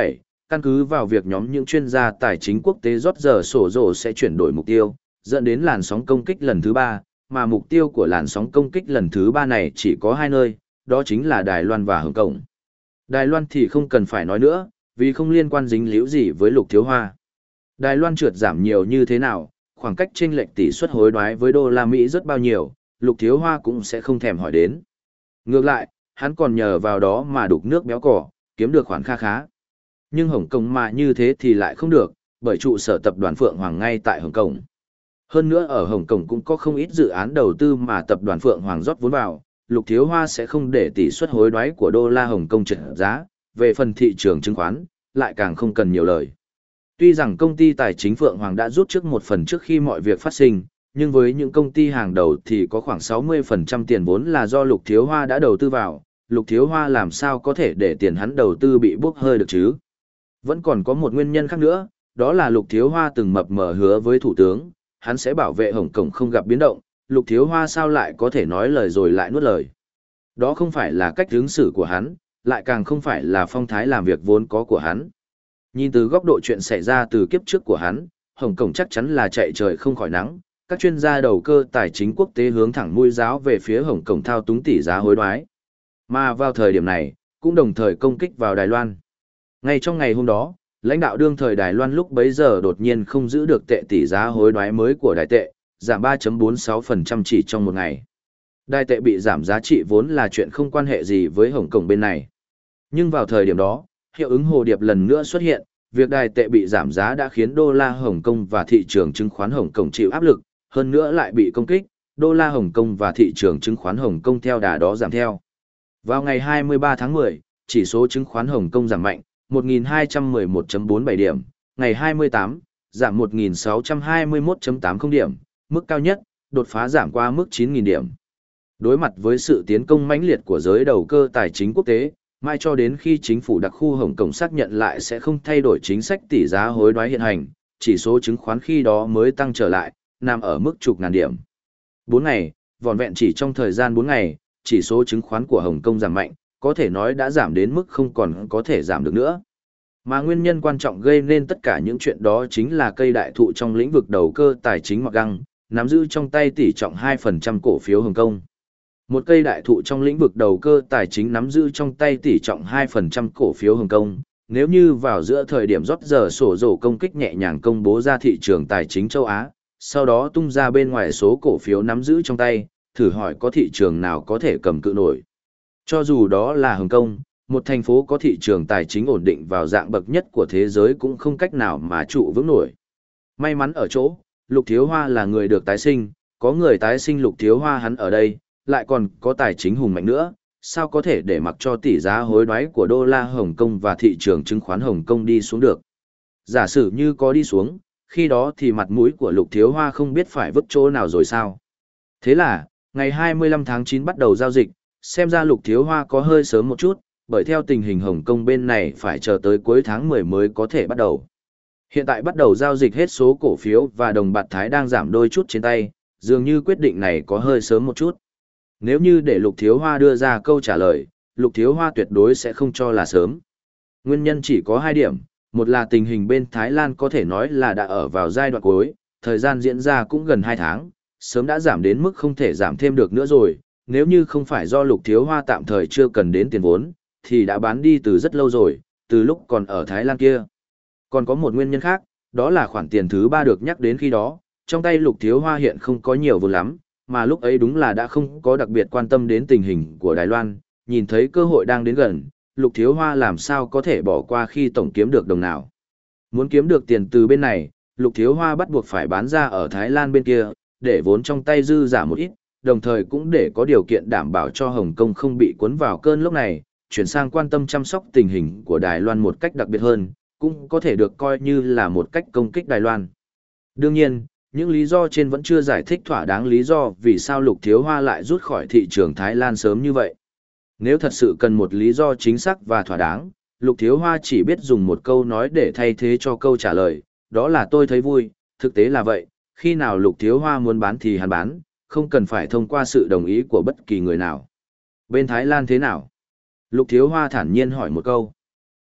Căn cứ vào việc nhóm những chuyên gia tài chính quốc tế rót giờ sổ rổ sẽ chuyển đổi mục tiêu, dẫn đến làn sóng công kích lần thứ ba, mà mục tiêu của làn sóng công kích lần thứ ba này chỉ có hai nơi, đó chính là Đài Loan và Hồng Kông. Đài Loan thì không cần phải nói nữa, vì không liên quan dính líu gì với Lục Thiếu Hoa. Đài Loan trượt giảm nhiều như thế nào, khoảng cách chênh lệch tỷ suất hối đoái với đô la Mỹ rất bao nhiêu, Lục Thiếu Hoa cũng sẽ không thèm hỏi đến. Ngược lại, hắn còn nhờ vào đó mà đục nước béo cỏ, kiếm được khoản kha khá. Nhưng Hồng Kông mà như thế thì lại không được, bởi trụ sở tập đoàn Phượng Hoàng ngay tại Hồng Kông. Hơn nữa ở Hồng Kông cũng có không ít dự án đầu tư mà tập đoàn Phượng Hoàng rót vốn vào, Lục Thiếu Hoa sẽ không để tỷ suất hối đoái của đô la Hồng Kông trượt giá, về phần thị trường chứng khoán, lại càng không cần nhiều lời. Tuy rằng công ty tài chính Phượng Hoàng đã rút trước một phần trước khi mọi việc phát sinh, nhưng với những công ty hàng đầu thì có khoảng sáu mươi phần trăm tiền vốn là do Lục Thiếu Hoa đã đầu tư vào, Lục Thiếu Hoa làm sao có thể để tiền hắn đầu tư bị bốc hơi được chứ? Vẫn còn có một nguyên nhân khác nữa, đó là Lục Thiếu Hoa từng mập mờ hứa với Thủ tướng, hắn sẽ bảo vệ Hồng Kông không gặp biến động, Lục Thiếu Hoa sao lại có thể nói lời rồi lại nuốt lời. Đó không phải là cách ứng xử của hắn, lại càng không phải là phong thái làm việc vốn có của hắn. Nhìn từ góc độ chuyện xảy ra từ kiếp trước của hắn, Hồng Kông chắc chắn là chạy trời không khỏi nắng, các chuyên gia đầu cơ tài chính quốc tế hướng thẳng mũi giáo về phía Hồng Kông thao túng tỷ giá hối đoái. Mà vào thời điểm này, cũng đồng thời công kích vào Đài Loan. Ngay trong ngày hôm đó, lãnh đạo đương thời Đài Loan lúc bấy giờ đột nhiên không giữ được tệ tỷ giá hối đoái mới của Đài tệ, giảm ba phẩy bốn sáu phần trăm chỉ trong một ngày. Đài tệ bị giảm giá trị vốn là chuyện không quan hệ gì với Hồng Kông bên này. Nhưng vào thời điểm đó, hiệu ứng hồ điệp lần nữa xuất hiện, việc đài tệ bị giảm giá đã khiến đô la Hồng Kông và thị trường chứng khoán Hồng Kông chịu áp lực, hơn nữa lại bị công kích, đô la Hồng Kông và thị trường chứng khoán Hồng Kông theo đà đó giảm theo. Vào ngày hai mươi ba tháng mười, chỉ số chứng khoán Hồng Kông giảm mạnh, một nghìn hai trăm mười một phẩy bốn bảy điểm, ngày hai mươi tám, giảm một nghìn sáu trăm hai mươi mốt phẩy tám mươi điểm, mức cao nhất, đột phá giảm qua mức chín nghìn điểm. Đối mặt với sự tiến công mãnh liệt của giới đầu cơ tài chính quốc tế, mai cho đến khi chính phủ đặc khu Hồng Kông xác nhận lại sẽ không thay đổi chính sách tỷ giá hối đoái hiện hành, chỉ số chứng khoán khi đó mới tăng trở lại, nằm ở mức chục ngàn điểm. bốn ngày, vỏn vẹn chỉ trong thời gian bốn ngày, chỉ số chứng khoán của Hồng Kông giảm mạnh, có thể nói đã giảm đến mức không còn có thể giảm được nữa. Mà nguyên nhân quan trọng gây nên tất cả những chuyện đó chính là cây đại thụ trong lĩnh vực đầu cơ tài chính Mặc Găng, nắm giữ trong tay tỷ trọng hai phần trăm cổ phiếu Hồng Kông. Một cây đại thụ trong lĩnh vực đầu cơ tài chính nắm giữ trong tay tỷ trọng hai phần trăm cổ phiếu Hồng Kông, nếu như vào giữa thời điểm rót giờ sổ rổ công kích nhẹ nhàng công bố ra thị trường tài chính châu Á, sau đó tung ra bên ngoài số cổ phiếu nắm giữ trong tay, thử hỏi có thị trường nào có thể cầm cự nổi. Cho dù đó là Hồng Kông, một thành phố có thị trường tài chính ổn định vào dạng bậc nhất của thế giới cũng không cách nào mà trụ vững nổi. May mắn ở chỗ, Lục Thiếu Hoa là người được tái sinh, có người tái sinh Lục Thiếu Hoa hắn ở đây, lại còn có tài chính hùng mạnh nữa, sao có thể để mặc cho tỷ giá hối đoái của đô la Hồng Kông và thị trường chứng khoán Hồng Kông đi xuống được. Giả sử như có đi xuống, khi đó thì mặt mũi của Lục Thiếu Hoa không biết phải vứt chỗ nào rồi sao. Thế là, ngày hai mươi lăm tháng chín bắt đầu giao dịch, xem ra Lục Thiếu Hoa có hơi sớm một chút, bởi theo tình hình Hồng Kông bên này phải chờ tới cuối tháng mười mới có thể bắt đầu. Hiện tại bắt đầu giao dịch hết số cổ phiếu và đồng bạc Thái đang giảm đôi chút trên tay, dường như quyết định này có hơi sớm một chút. Nếu như để Lục Thiếu Hoa đưa ra câu trả lời, Lục Thiếu Hoa tuyệt đối sẽ không cho là sớm. Nguyên nhân chỉ có hai điểm, một là tình hình bên Thái Lan có thể nói là đã ở vào giai đoạn cuối, thời gian diễn ra cũng gần hai tháng, sớm đã giảm đến mức không thể giảm thêm được nữa rồi, nếu như không phải do Lục Thiếu Hoa tạm thời chưa cần đến tiền vốn, thì đã bán đi từ rất lâu rồi, từ lúc còn ở Thái Lan kia. Còn có một nguyên nhân khác, đó là khoản tiền thứ ba được nhắc đến khi đó, trong tay Lục Thiếu Hoa hiện không có nhiều vốn lắm, mà lúc ấy đúng là đã không có đặc biệt quan tâm đến tình hình của Đài Loan, nhìn thấy cơ hội đang đến gần, Lục Thiếu Hoa làm sao có thể bỏ qua khi tổng kiếm được đồng nào. Muốn kiếm được tiền từ bên này, Lục Thiếu Hoa bắt buộc phải bán ra ở Thái Lan bên kia, để vốn trong tay dư giả một ít, đồng thời cũng để có điều kiện đảm bảo cho Hồng Kông không bị cuốn vào cơn lốc này, chuyển sang quan tâm chăm sóc tình hình của Đài Loan một cách đặc biệt hơn, cũng có thể được coi như là một cách công kích Đài Loan. Đương nhiên, những lý do trên vẫn chưa giải thích thỏa đáng lý do vì sao Lục Thiếu Hoa lại rút khỏi thị trường Thái Lan sớm như vậy. Nếu thật sự cần một lý do chính xác và thỏa đáng, Lục Thiếu Hoa chỉ biết dùng một câu nói để thay thế cho câu trả lời, đó là tôi thấy vui, thực tế là vậy, khi nào Lục Thiếu Hoa muốn bán thì hắn bán, không cần phải thông qua sự đồng ý của bất kỳ người nào. Bên Thái Lan thế nào? Lục Thiếu Hoa thản nhiên hỏi một câu.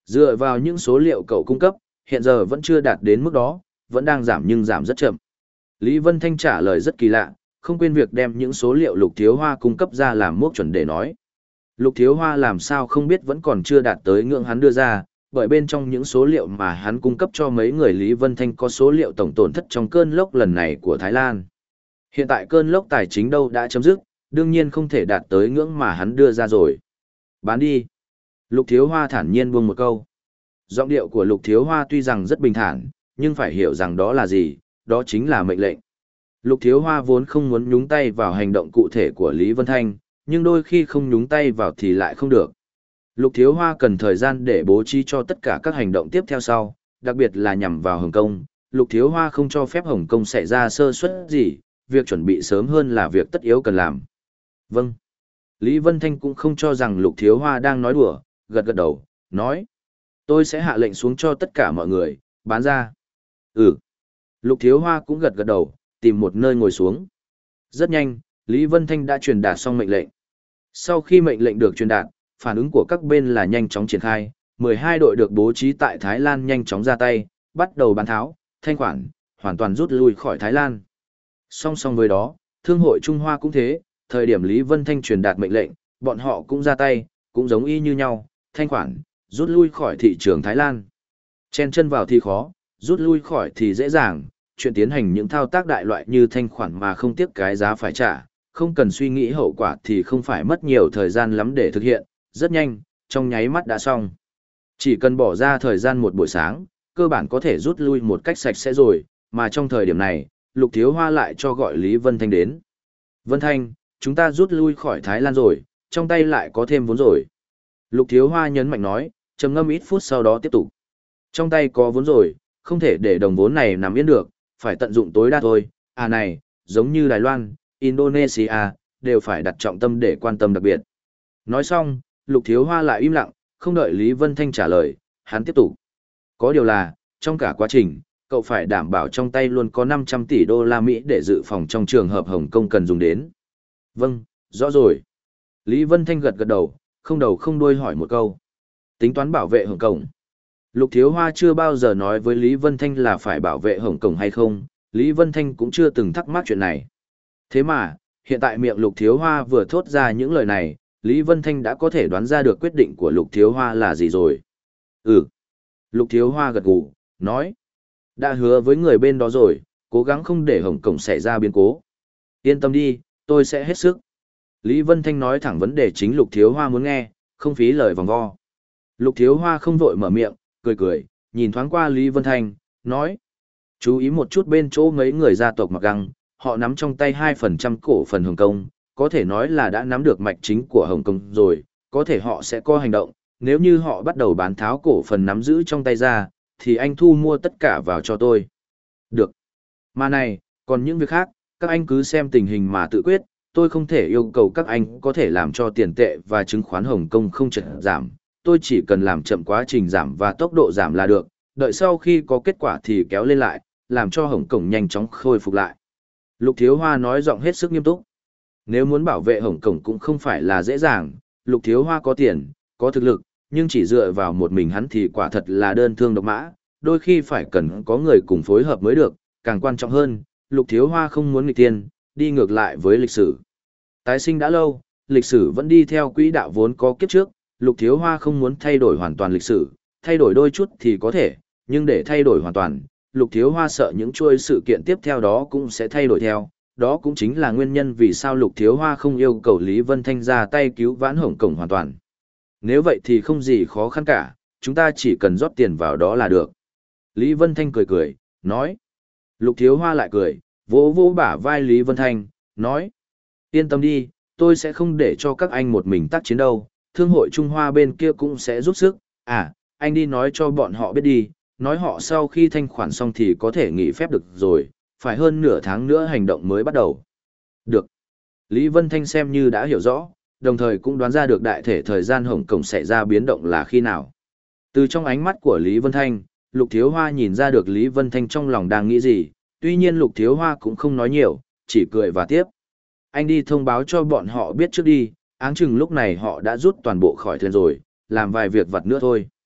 Dựa vào những số liệu cậu cung cấp, hiện giờ vẫn chưa đạt đến mức đó, vẫn đang giảm nhưng giảm rất chậm. Lý Vân Thanh trả lời rất kỳ lạ, không quên việc đem những số liệu Lục Thiếu Hoa cung cấp ra làm mốc chuẩn để nói. Lục Thiếu Hoa làm sao không biết vẫn còn chưa đạt tới ngưỡng hắn đưa ra, bởi bên trong những số liệu mà hắn cung cấp cho mấy người Lý Vân Thanh có số liệu tổng tổn thất trong cơn lốc lần này của Thái Lan. Hiện tại cơn lốc tài chính đâu đã chấm dứt, đương nhiên không thể đạt tới ngưỡng mà hắn đưa ra rồi. Bán đi. Lục Thiếu Hoa thản nhiên buông một câu. Giọng điệu của Lục Thiếu Hoa tuy rằng rất bình thản, nhưng phải hiểu rằng đó là gì, đó chính là mệnh lệnh. Lục Thiếu Hoa vốn không muốn nhúng tay vào hành động cụ thể của Lý Vân Thanh, nhưng đôi khi không nhúng tay vào thì lại không được. Lục Thiếu Hoa cần thời gian để bố trí cho tất cả các hành động tiếp theo sau, đặc biệt là nhằm vào Hồng Kông. Lục Thiếu Hoa không cho phép Hồng Kông xảy ra sơ suất gì, việc chuẩn bị sớm hơn là việc tất yếu cần làm. Vâng. Lý Vân Thanh cũng không cho rằng Lục Thiếu Hoa đang nói đùa, gật gật đầu, nói. Tôi sẽ hạ lệnh xuống cho tất cả mọi người, bán ra. Ừ. Lục Thiếu Hoa cũng gật gật đầu, tìm một nơi ngồi xuống. Rất nhanh, Lý Vân Thanh đã truyền đạt xong mệnh lệnh. Sau khi mệnh lệnh được truyền đạt, phản ứng của các bên là nhanh chóng triển khai, mười hai đội được bố trí tại Thái Lan nhanh chóng ra tay, bắt đầu bán tháo, thanh khoản, hoàn toàn rút lui khỏi Thái Lan. Song song với đó, Thương hội Trung Hoa cũng thế, thời điểm Lý Vân Thanh truyền đạt mệnh lệnh, bọn họ cũng ra tay, cũng giống y như nhau, thanh khoản, rút lui khỏi thị trường Thái Lan. Chen chân vào thì khó, rút lui khỏi thì dễ dàng, chuyện tiến hành những thao tác đại loại như thanh khoản mà không tiếc cái giá phải trả, không cần suy nghĩ hậu quả thì không phải mất nhiều thời gian lắm để thực hiện, rất nhanh, trong nháy mắt đã xong. Chỉ cần bỏ ra thời gian một buổi sáng, cơ bản có thể rút lui một cách sạch sẽ rồi, mà trong thời điểm này, Lục Thiếu Hoa lại cho gọi Lý Vân Thanh đến. Vân Thanh, chúng ta rút lui khỏi Thái Lan rồi, trong tay lại có thêm vốn rồi. Lục Thiếu Hoa nhấn mạnh nói, trầm ngâm ít phút sau đó tiếp tục. Trong tay có vốn rồi, không thể để đồng vốn này nằm yên được, phải tận dụng tối đa thôi. À này, giống như Đài Loan, Indonesia, đều phải đặt trọng tâm để quan tâm đặc biệt. Nói xong, Lục Thiếu Hoa lại im lặng, không đợi Lý Vân Thanh trả lời, hắn tiếp tục. Có điều là, trong cả quá trình, cậu phải đảm bảo trong tay luôn có năm trăm tỷ đô la Mỹ để dự phòng trong trường hợp Hồng Kông cần dùng đến. Vâng, rõ rồi. Lý Vân Thanh gật gật đầu, không đầu không đuôi hỏi một câu. Tính toán bảo vệ Hồng Kông. Lục Thiếu Hoa chưa bao giờ nói với Lý Vân Thanh là phải bảo vệ Hồng Kông hay không, Lý Vân Thanh cũng chưa từng thắc mắc chuyện này. Thế mà, hiện tại miệng Lục Thiếu Hoa vừa thốt ra những lời này, Lý Vân Thanh đã có thể đoán ra được quyết định của Lục Thiếu Hoa là gì rồi. Ừ. Lục Thiếu Hoa gật gù, nói. Đã hứa với người bên đó rồi, cố gắng không để Hồng Kông xảy ra biến cố. Yên tâm đi, tôi sẽ hết sức. Lý Vân Thanh nói thẳng vấn đề chính Lục Thiếu Hoa muốn nghe, không phí lời vòng vo. Lục Thiếu Hoa không vội mở miệng, cười cười, nhìn thoáng qua Lý Vân Thanh, nói. Chú ý một chút bên chỗ mấy người gia tộc Mặc Găng, họ nắm trong tay hai phần trăm cổ phần Hồng Kông, có thể nói là đã nắm được mạch chính của Hồng Kông rồi, có thể họ sẽ có hành động, nếu như họ bắt đầu bán tháo cổ phần nắm giữ trong tay ra, thì anh thu mua tất cả vào cho tôi. Được. Mà này, còn những việc khác, các anh cứ xem tình hình mà tự quyết, tôi không thể yêu cầu các anh có thể làm cho tiền tệ và chứng khoán Hồng Kông không chật giảm, tôi chỉ cần làm chậm quá trình giảm và tốc độ giảm là được, đợi sau khi có kết quả thì kéo lên lại, làm cho Hồng Kông nhanh chóng khôi phục lại. Lục Thiếu Hoa nói giọng hết sức nghiêm túc. Nếu muốn bảo vệ Hồng Kông cũng không phải là dễ dàng, Lục Thiếu Hoa có tiền, có thực lực, nhưng chỉ dựa vào một mình hắn thì quả thật là đơn thương độc mã, đôi khi phải cần có người cùng phối hợp mới được, càng quan trọng hơn, Lục Thiếu Hoa không muốn nghịch tiên, đi ngược lại với lịch sử. Tái sinh đã lâu, lịch sử vẫn đi theo quỹ đạo vốn có kiếp trước, Lục Thiếu Hoa không muốn thay đổi hoàn toàn lịch sử, thay đổi đôi chút thì có thể, nhưng để thay đổi hoàn toàn, Lục Thiếu Hoa sợ những chuỗi sự kiện tiếp theo đó cũng sẽ thay đổi theo, đó cũng chính là nguyên nhân vì sao Lục Thiếu Hoa không yêu cầu Lý Vân Thanh ra tay cứu vãn Hồng Kông hoàn toàn. Nếu vậy thì không gì khó khăn cả, chúng ta chỉ cần rót tiền vào đó là được. Lý Vân Thanh cười cười, nói. Lục Thiếu Hoa lại cười, vỗ vỗ bả vai Lý Vân Thanh, nói. Yên tâm đi, tôi sẽ không để cho các anh một mình tác chiến đâu, thương hội Trung Hoa bên kia cũng sẽ giúp sức. À, anh đi nói cho bọn họ biết đi, nói họ sau khi thanh khoản xong thì có thể nghỉ phép được rồi, phải hơn nửa tháng nữa hành động mới bắt đầu. Được. Lý Vân Thanh xem như đã hiểu rõ, đồng thời cũng đoán ra được đại thể thời gian Hồng Kông xảy ra biến động là khi nào. Từ trong ánh mắt của Lý Vân Thanh, Lục Thiếu Hoa nhìn ra được Lý Vân Thanh trong lòng đang nghĩ gì, tuy nhiên Lục Thiếu Hoa cũng không nói nhiều, chỉ cười và tiếp. Anh đi thông báo cho bọn họ biết trước đi, áng chừng lúc này họ đã rút toàn bộ khỏi thuyền rồi, làm vài việc vặt nữa thôi.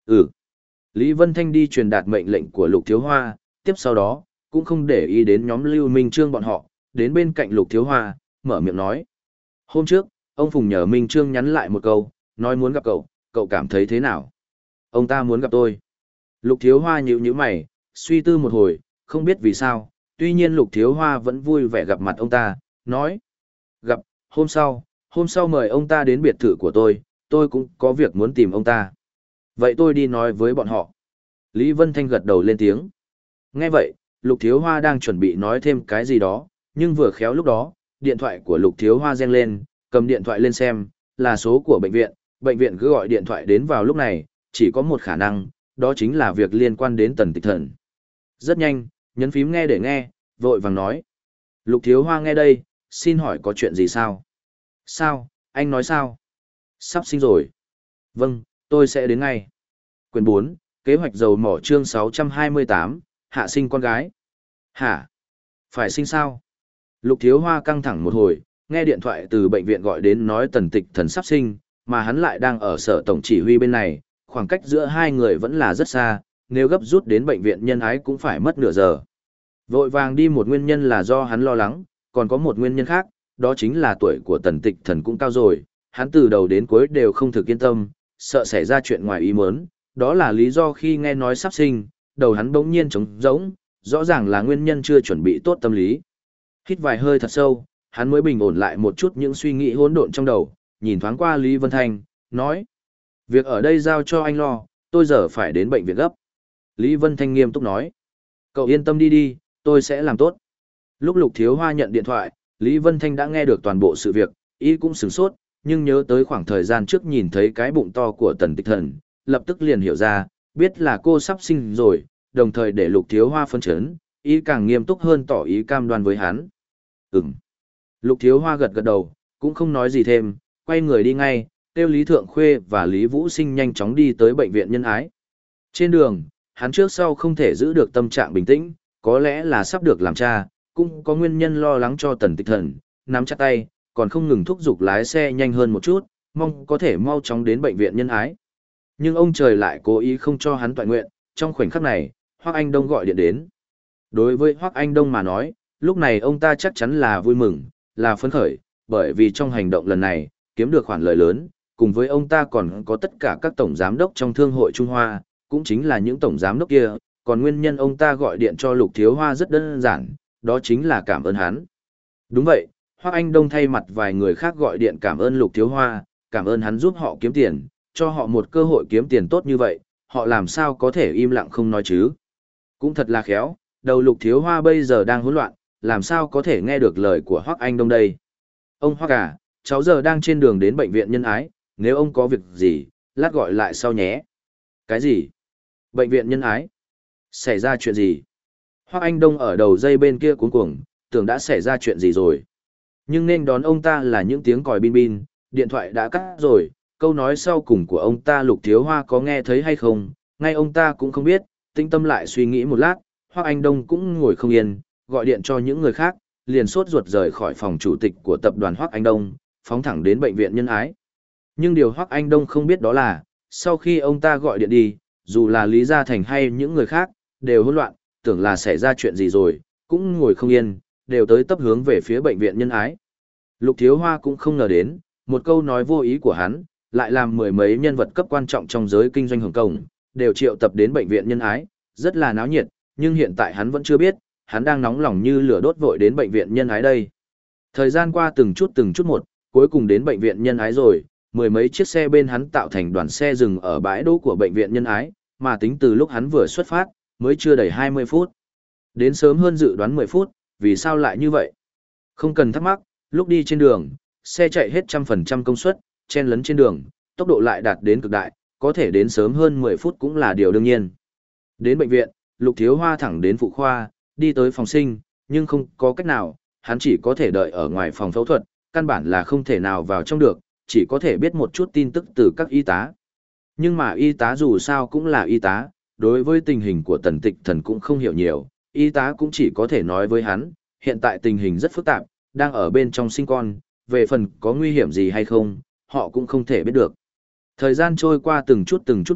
Ừ. Lý Vân Thanh đi truyền đạt mệnh lệnh của Lục Thiếu Hoa, tiếp sau đó, cũng không để ý đến nhóm Lưu Minh Trương bọn họ, đến bên cạnh Lục Thiếu Hoa, mở miệng nói. Hôm trước, ông Phùng nhờ Minh Trương nhắn lại một câu, nói muốn gặp cậu, cậu cảm thấy thế nào? Ông ta muốn gặp tôi. Lục Thiếu Hoa nhíu nhíu mày, suy tư một hồi, không biết vì sao, tuy nhiên Lục Thiếu Hoa vẫn vui vẻ gặp mặt ông ta, nói. Gặp, hôm sau, hôm sau mời ông ta đến biệt thự của tôi, tôi cũng có việc muốn tìm ông ta. Vậy tôi đi nói với bọn họ. Lý Vân Thanh gật đầu lên tiếng. Nghe vậy, Lục Thiếu Hoa đang chuẩn bị nói thêm cái gì đó, nhưng vừa khéo lúc đó, điện thoại của Lục Thiếu Hoa reng lên, cầm điện thoại lên xem, là số của bệnh viện, bệnh viện cứ gọi điện thoại đến vào lúc này, chỉ có một khả năng, đó chính là việc liên quan đến Tần Tịch Thần. Rất nhanh, nhấn phím nghe để nghe, vội vàng nói. Lục Thiếu Hoa nghe đây, xin hỏi có chuyện gì sao? Sao, anh nói sao? Sắp sinh rồi. Vâng, tôi sẽ đến ngay. Quyền bốn, kế hoạch dầu mỏ chương sáu trăm hai mươi tám, hạ sinh con gái. Hả? Phải sinh sao? Lục Thiếu Hoa căng thẳng một hồi, nghe điện thoại từ bệnh viện gọi đến nói Tần Tịch Thần sắp sinh, mà hắn lại đang ở sở tổng chỉ huy bên này, khoảng cách giữa hai người vẫn là rất xa, nếu gấp rút đến bệnh viện Nhân Ái cũng phải mất nửa giờ. Vội vàng đi một nguyên nhân là do hắn lo lắng, còn có một nguyên nhân khác, đó chính là tuổi của Tần Tịch Thần cũng cao rồi, hắn từ đầu đến cuối đều không thực yên tâm, sợ xảy ra chuyện ngoài ý muốn, đó là lý do khi nghe nói sắp sinh, đầu hắn bỗng nhiên trống rỗng, rõ ràng là nguyên nhân chưa chuẩn bị tốt tâm lý. Hít vài hơi thật sâu, hắn mới bình ổn lại một chút những suy nghĩ hỗn độn trong đầu, nhìn thoáng qua Lý Vân Thanh, nói: "Việc ở đây giao cho anh lo, tôi giờ phải đến bệnh viện gấp." Lý Vân Thanh nghiêm túc nói: "Cậu yên tâm đi đi, tôi sẽ làm tốt." Lúc Lục Thiếu Hoa nhận điện thoại, Lý Vân Thanh đã nghe được toàn bộ sự việc, ý cũng sửng sốt, nhưng nhớ tới khoảng thời gian trước nhìn thấy cái bụng to của Tần Tịch Thần, lập tức liền hiểu ra, biết là cô sắp sinh rồi, đồng thời để Lục Thiếu Hoa phân chấn, ý càng nghiêm túc hơn tỏ ý cam đoan với hắn. Ừm. Lục Thiếu Hoa gật gật đầu, cũng không nói gì thêm, quay người đi ngay, kêu Lý Thượng Khuê và Lý Vũ Sinh nhanh chóng đi tới bệnh viện Nhân Ái. Trên đường, hắn trước sau không thể giữ được tâm trạng bình tĩnh, có lẽ là sắp được làm cha, cũng có nguyên nhân lo lắng cho Tần Tịch Thần, nắm chặt tay, còn không ngừng thúc giục lái xe nhanh hơn một chút, mong có thể mau chóng đến bệnh viện Nhân Ái. Nhưng ông trời lại cố ý không cho hắn toại nguyện, trong khoảnh khắc này, Hoắc Anh Đông gọi điện đến. Đối với Hoắc Anh Đông mà nói, lúc này ông ta chắc chắn là vui mừng, là phấn khởi, bởi vì trong hành động lần này, kiếm được khoản lợi lớn, cùng với ông ta còn có tất cả các tổng giám đốc trong Thương hội Trung Hoa, cũng chính là những tổng giám đốc kia, còn nguyên nhân ông ta gọi điện cho Lục Thiếu Hoa rất đơn giản, đó chính là cảm ơn hắn. Đúng vậy, Hoắc Anh Đông thay mặt vài người khác gọi điện cảm ơn Lục Thiếu Hoa, cảm ơn hắn giúp họ kiếm tiền, cho họ một cơ hội kiếm tiền tốt như vậy, họ làm sao có thể im lặng không nói chứ. Cũng thật là khéo, đầu Lục Thiếu Hoa bây giờ đang hỗn loạn, làm sao có thể nghe được lời của Hoắc Anh Đông đây. Ông Hoắc à, cháu giờ đang trên đường đến bệnh viện Nhân Ái, nếu ông có việc gì, lát gọi lại sau nhé. Cái gì? Bệnh viện Nhân Ái? Xảy ra chuyện gì? Hoắc Anh Đông ở đầu dây bên kia cuống cuồng, tưởng đã xảy ra chuyện gì rồi. Nhưng nên đón ông ta là những tiếng còi bin bin, điện thoại đã cắt rồi, câu nói sau cùng của ông ta Lục Thiếu Hoa có nghe thấy hay không, ngay ông ta cũng không biết, tinh tâm lại suy nghĩ một lát, Hoắc Anh Đông cũng ngồi không yên, gọi điện cho những người khác, liền sốt ruột rời khỏi phòng chủ tịch của tập đoàn Hoắc Anh Đông, phóng thẳng đến bệnh viện Nhân Ái. Nhưng điều Hoắc Anh Đông không biết đó là, sau khi ông ta gọi điện đi, dù là Lý Gia Thành hay những người khác, đều hỗn loạn, tưởng là xảy ra chuyện gì rồi, cũng ngồi không yên, đều tới tấp hướng về phía bệnh viện Nhân Ái. Lục Thiếu Hoa cũng không ngờ đến, một câu nói vô ý của hắn, lại làm mười mấy nhân vật cấp quan trọng trong giới kinh doanh Hồng Kông, đều triệu tập đến bệnh viện Nhân Ái, rất là náo nhiệt, nhưng hiện tại hắn vẫn chưa biết, hắn đang nóng lòng như lửa đốt vội đến bệnh viện Nhân Ái đây. Thời gian qua từng chút từng chút một, cuối cùng đến bệnh viện Nhân Ái rồi, mười mấy chiếc xe bên hắn tạo thành đoàn xe dừng ở bãi đỗ của bệnh viện Nhân Ái, mà tính từ lúc hắn vừa xuất phát, mới chưa đầy hai mươi phút. Đến sớm hơn dự đoán mười phút, vì sao lại như vậy? Không cần thắc mắc, lúc đi trên đường, xe chạy hết trăm phần trăm công suất, chen lấn trên đường, tốc độ lại đạt đến cực đại, có thể đến sớm hơn mười phút cũng là điều đương nhiên. Đến bệnh viện, Lục Thiếu Hoa thẳng đến phụ khoa, đi tới phòng sinh, nhưng không có cách nào, hắn chỉ có thể đợi ở ngoài phòng phẫu thuật, căn bản là không thể nào vào trong được, chỉ có thể biết một chút tin tức từ các y tá. Nhưng mà y tá dù sao cũng là y tá, đối với tình hình của Tần Tịch Thần cũng không hiểu nhiều, y tá cũng chỉ có thể nói với hắn, hiện tại tình hình rất phức tạp, đang ở bên trong sinh con, về phần có nguy hiểm gì hay không, họ cũng không thể biết được. Thời gian trôi qua từng chút từng chút một,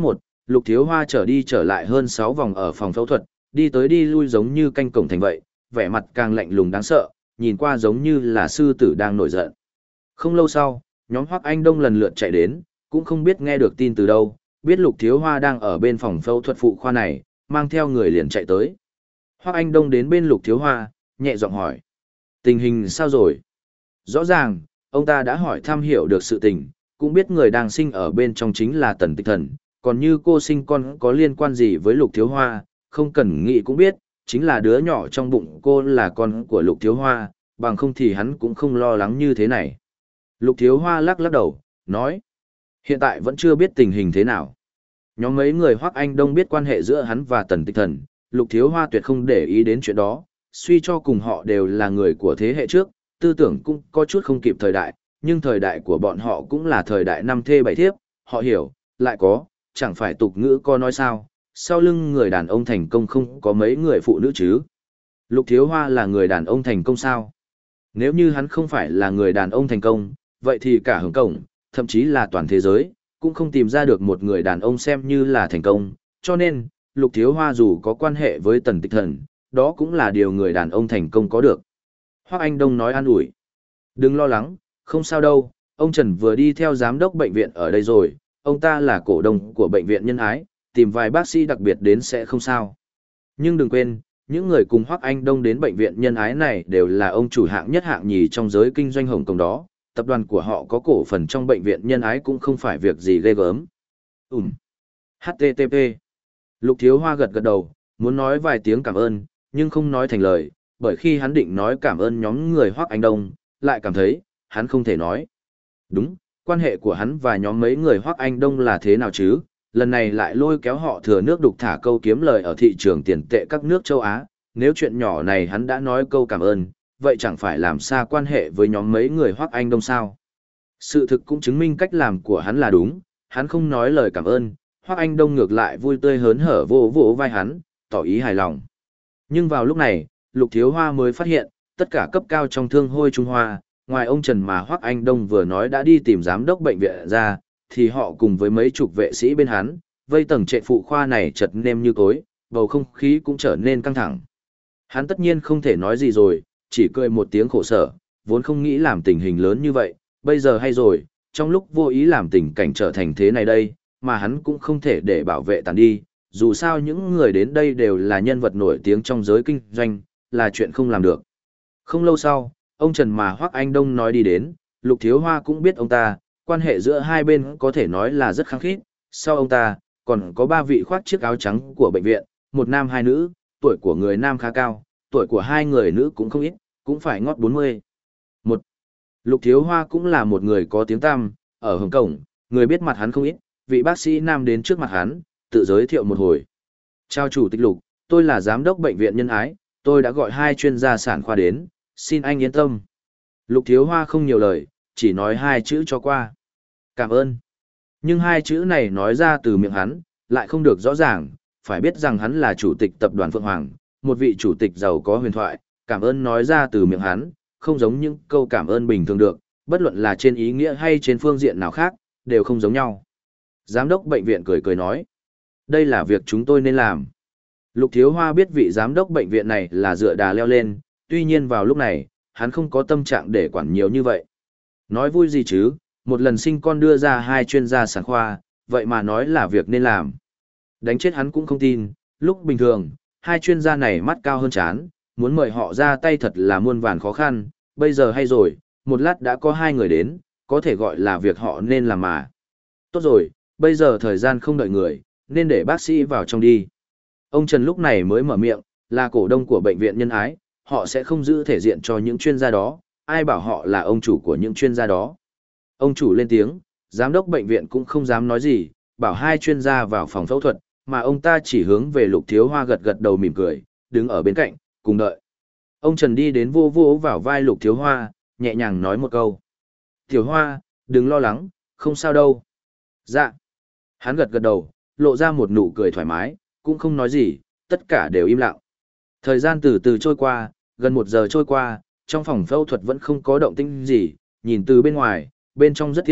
Lục Thiếu Hoa trở đi trở lại hơn sáu vòng ở phòng phẫu thuật, đi tới đi lui giống như canh cổng thành vậy, vẻ mặt càng lạnh lùng đáng sợ, nhìn qua giống như là sư tử đang nổi giận. Không lâu sau, nhóm Hoắc Anh Đông lần lượt chạy đến, cũng không biết nghe được tin từ đâu, biết Lục Thiếu Hoa đang ở bên phòng phẫu thuật phụ khoa này, mang theo người liền chạy tới. Hoắc Anh Đông đến bên Lục Thiếu Hoa, nhẹ giọng hỏi. Tình hình sao rồi? Rõ ràng, ông ta đã hỏi thăm hiểu được sự tình, cũng biết người đang sinh ở bên trong chính là Tần Tịch Thần, còn như cô sinh con có liên quan gì với Lục Thiếu Hoa, không cần nghĩ cũng biết, chính là đứa nhỏ trong bụng cô là con của Lục Thiếu Hoa, bằng không thì hắn cũng không lo lắng như thế này. Lục Thiếu Hoa lắc lắc đầu, nói, hiện tại vẫn chưa biết tình hình thế nào. Nhóm mấy người Hoắc Anh Đông biết quan hệ giữa hắn và Tần Tịch Thần, Lục Thiếu Hoa tuyệt không để ý đến chuyện đó, suy cho cùng họ đều là người của thế hệ trước, tư tưởng cũng có chút không kịp thời đại, nhưng thời đại của bọn họ cũng là thời đại năm thê bảy thiếp, họ hiểu, lại có, chẳng phải tục ngữ có nói sao, sau lưng người đàn ông thành công không có mấy người phụ nữ chứ. Lục Thiếu Hoa là người đàn ông thành công sao? Nếu như hắn không phải là người đàn ông thành công, vậy thì cả Hồng Cổng, thậm chí là toàn thế giới, cũng không tìm ra được một người đàn ông xem như là thành công, cho nên, Lục Thiếu Hoa dù có quan hệ với Tần Tịch Thần, đó cũng là điều người đàn ông thành công có được. Hoắc Anh Đông nói an ủi. Đừng lo lắng, không sao đâu, ông Trần vừa đi theo giám đốc bệnh viện ở đây rồi, ông ta là cổ đông của bệnh viện Nhân Ái, tìm vài bác sĩ đặc biệt đến sẽ không sao. Nhưng đừng quên, những người cùng Hoắc Anh Đông đến bệnh viện Nhân Ái này đều là ông chủ hạng nhất hạng nhì trong giới kinh doanh Hồng Kông đó, tập đoàn của họ có cổ phần trong bệnh viện Nhân Ái cũng không phải việc gì ghê gớm. Ừm. hát tê tê pê. Lục Thiếu Hoa gật gật đầu, muốn nói vài tiếng cảm ơn, nhưng không nói thành lời, bởi khi hắn định nói cảm ơn nhóm người Hoắc Anh Đông, lại cảm thấy, hắn không thể nói. Đúng, quan hệ của hắn và nhóm mấy người Hoắc Anh Đông là thế nào chứ? Lần này lại lôi kéo họ thừa nước đục thả câu kiếm lời ở thị trường tiền tệ các nước châu Á, nếu chuyện nhỏ này hắn đã nói câu cảm ơn, vậy chẳng phải làm xa quan hệ với nhóm mấy người Hoắc Anh Đông sao? Sự thực cũng chứng minh cách làm của hắn là đúng, hắn không nói lời cảm ơn, Hoắc Anh Đông ngược lại vui tươi hớn hở vỗ vỗ vai hắn, tỏ ý hài lòng. Nhưng vào lúc này, Lục Thiếu Hoa mới phát hiện, tất cả cấp cao trong thương hôi Trung Hoa, ngoài ông Trần mà Hoắc Anh Đông vừa nói đã đi tìm giám đốc bệnh viện ra, thì họ cùng với mấy chục vệ sĩ bên hắn, vây tầng trệ phụ khoa này chật nêm như cối, bầu không khí cũng trở nên căng thẳng. Hắn tất nhiên không thể nói gì rồi, chỉ cười một tiếng khổ sở, vốn không nghĩ làm tình hình lớn như vậy, bây giờ hay rồi, trong lúc vô ý làm tình cảnh trở thành thế này đây, mà hắn cũng không thể để bảo vệ tàn đi, dù sao những người đến đây đều là nhân vật nổi tiếng trong giới kinh doanh, là chuyện không làm được. Không lâu sau, ông Trần mà Hoắc Anh Đông nói đi đến, Lục Thiếu Hoa cũng biết ông ta, quan hệ giữa hai bên có thể nói là rất khăng khít, sau ông ta, còn có ba vị khoác chiếc áo trắng của bệnh viện, một nam hai nữ, tuổi của người nam khá cao, tuổi của hai người nữ cũng không ít, cũng phải ngót bốn mươi. Một, Lục Thiếu Hoa cũng là một người có tiếng tăm, ở Hồng Kông, người biết mặt hắn không ít, vị bác sĩ nam đến trước mặt hắn, tự giới thiệu một hồi. Chào chủ tịch Lục, tôi là giám đốc bệnh viện Nhân Ái, tôi đã gọi hai chuyên gia sản khoa đến, xin anh yên tâm. Lục Thiếu Hoa không nhiều lời, chỉ nói hai chữ cho qua. Cảm ơn. Nhưng hai chữ này nói ra từ miệng hắn, lại không được rõ ràng, phải biết rằng hắn là chủ tịch tập đoàn Phượng Hoàng, một vị chủ tịch giàu có huyền thoại, cảm ơn nói ra từ miệng hắn, không giống những câu cảm ơn bình thường được, bất luận là trên ý nghĩa hay trên phương diện nào khác, đều không giống nhau. Giám đốc bệnh viện cười cười nói, đây là việc chúng tôi nên làm. Lục Thiếu Hoa biết vị giám đốc bệnh viện này là dựa đà leo lên, tuy nhiên vào lúc này, hắn không có tâm trạng để quản nhiều như vậy. Nói vui gì chứ, một lần sinh con đưa ra hai chuyên gia sản khoa, vậy mà nói là việc nên làm. Đánh chết hắn cũng không tin, lúc bình thường, hai chuyên gia này mắt cao hơn chán, muốn mời họ ra tay thật là muôn vàn khó khăn, bây giờ hay rồi, một lát đã có hai người đến, có thể gọi là việc họ nên làm mà. Tốt rồi, bây giờ thời gian không đợi người, nên để bác sĩ vào trong đi. Ông Trần lúc này mới mở miệng, là cổ đông của bệnh viện Nhân Ái, họ sẽ không giữ thể diện cho những chuyên gia đó, ai bảo họ là ông chủ của những chuyên gia đó. Ông chủ lên tiếng, giám đốc bệnh viện cũng không dám nói gì, bảo hai chuyên gia vào phòng phẫu thuật, mà ông ta chỉ hướng về Lục Thiếu Hoa gật gật đầu mỉm cười, đứng ở bên cạnh, cùng đợi. Ông Trần đi đến vô vô vào vai Lục Thiếu Hoa, nhẹ nhàng nói một câu. Thiếu Hoa, đừng lo lắng, không sao đâu. Dạ. Hắn gật gật đầu, lộ ra một nụ cười thoải mái, cũng không nói gì, tất cả đều im lặng. Thời gian từ từ trôi qua, gần một giờ trôi qua, trong phòng phẫu thuật vẫn không có động tĩnh gì, nhìn từ bên ngoài, bên trong rất yên lặng,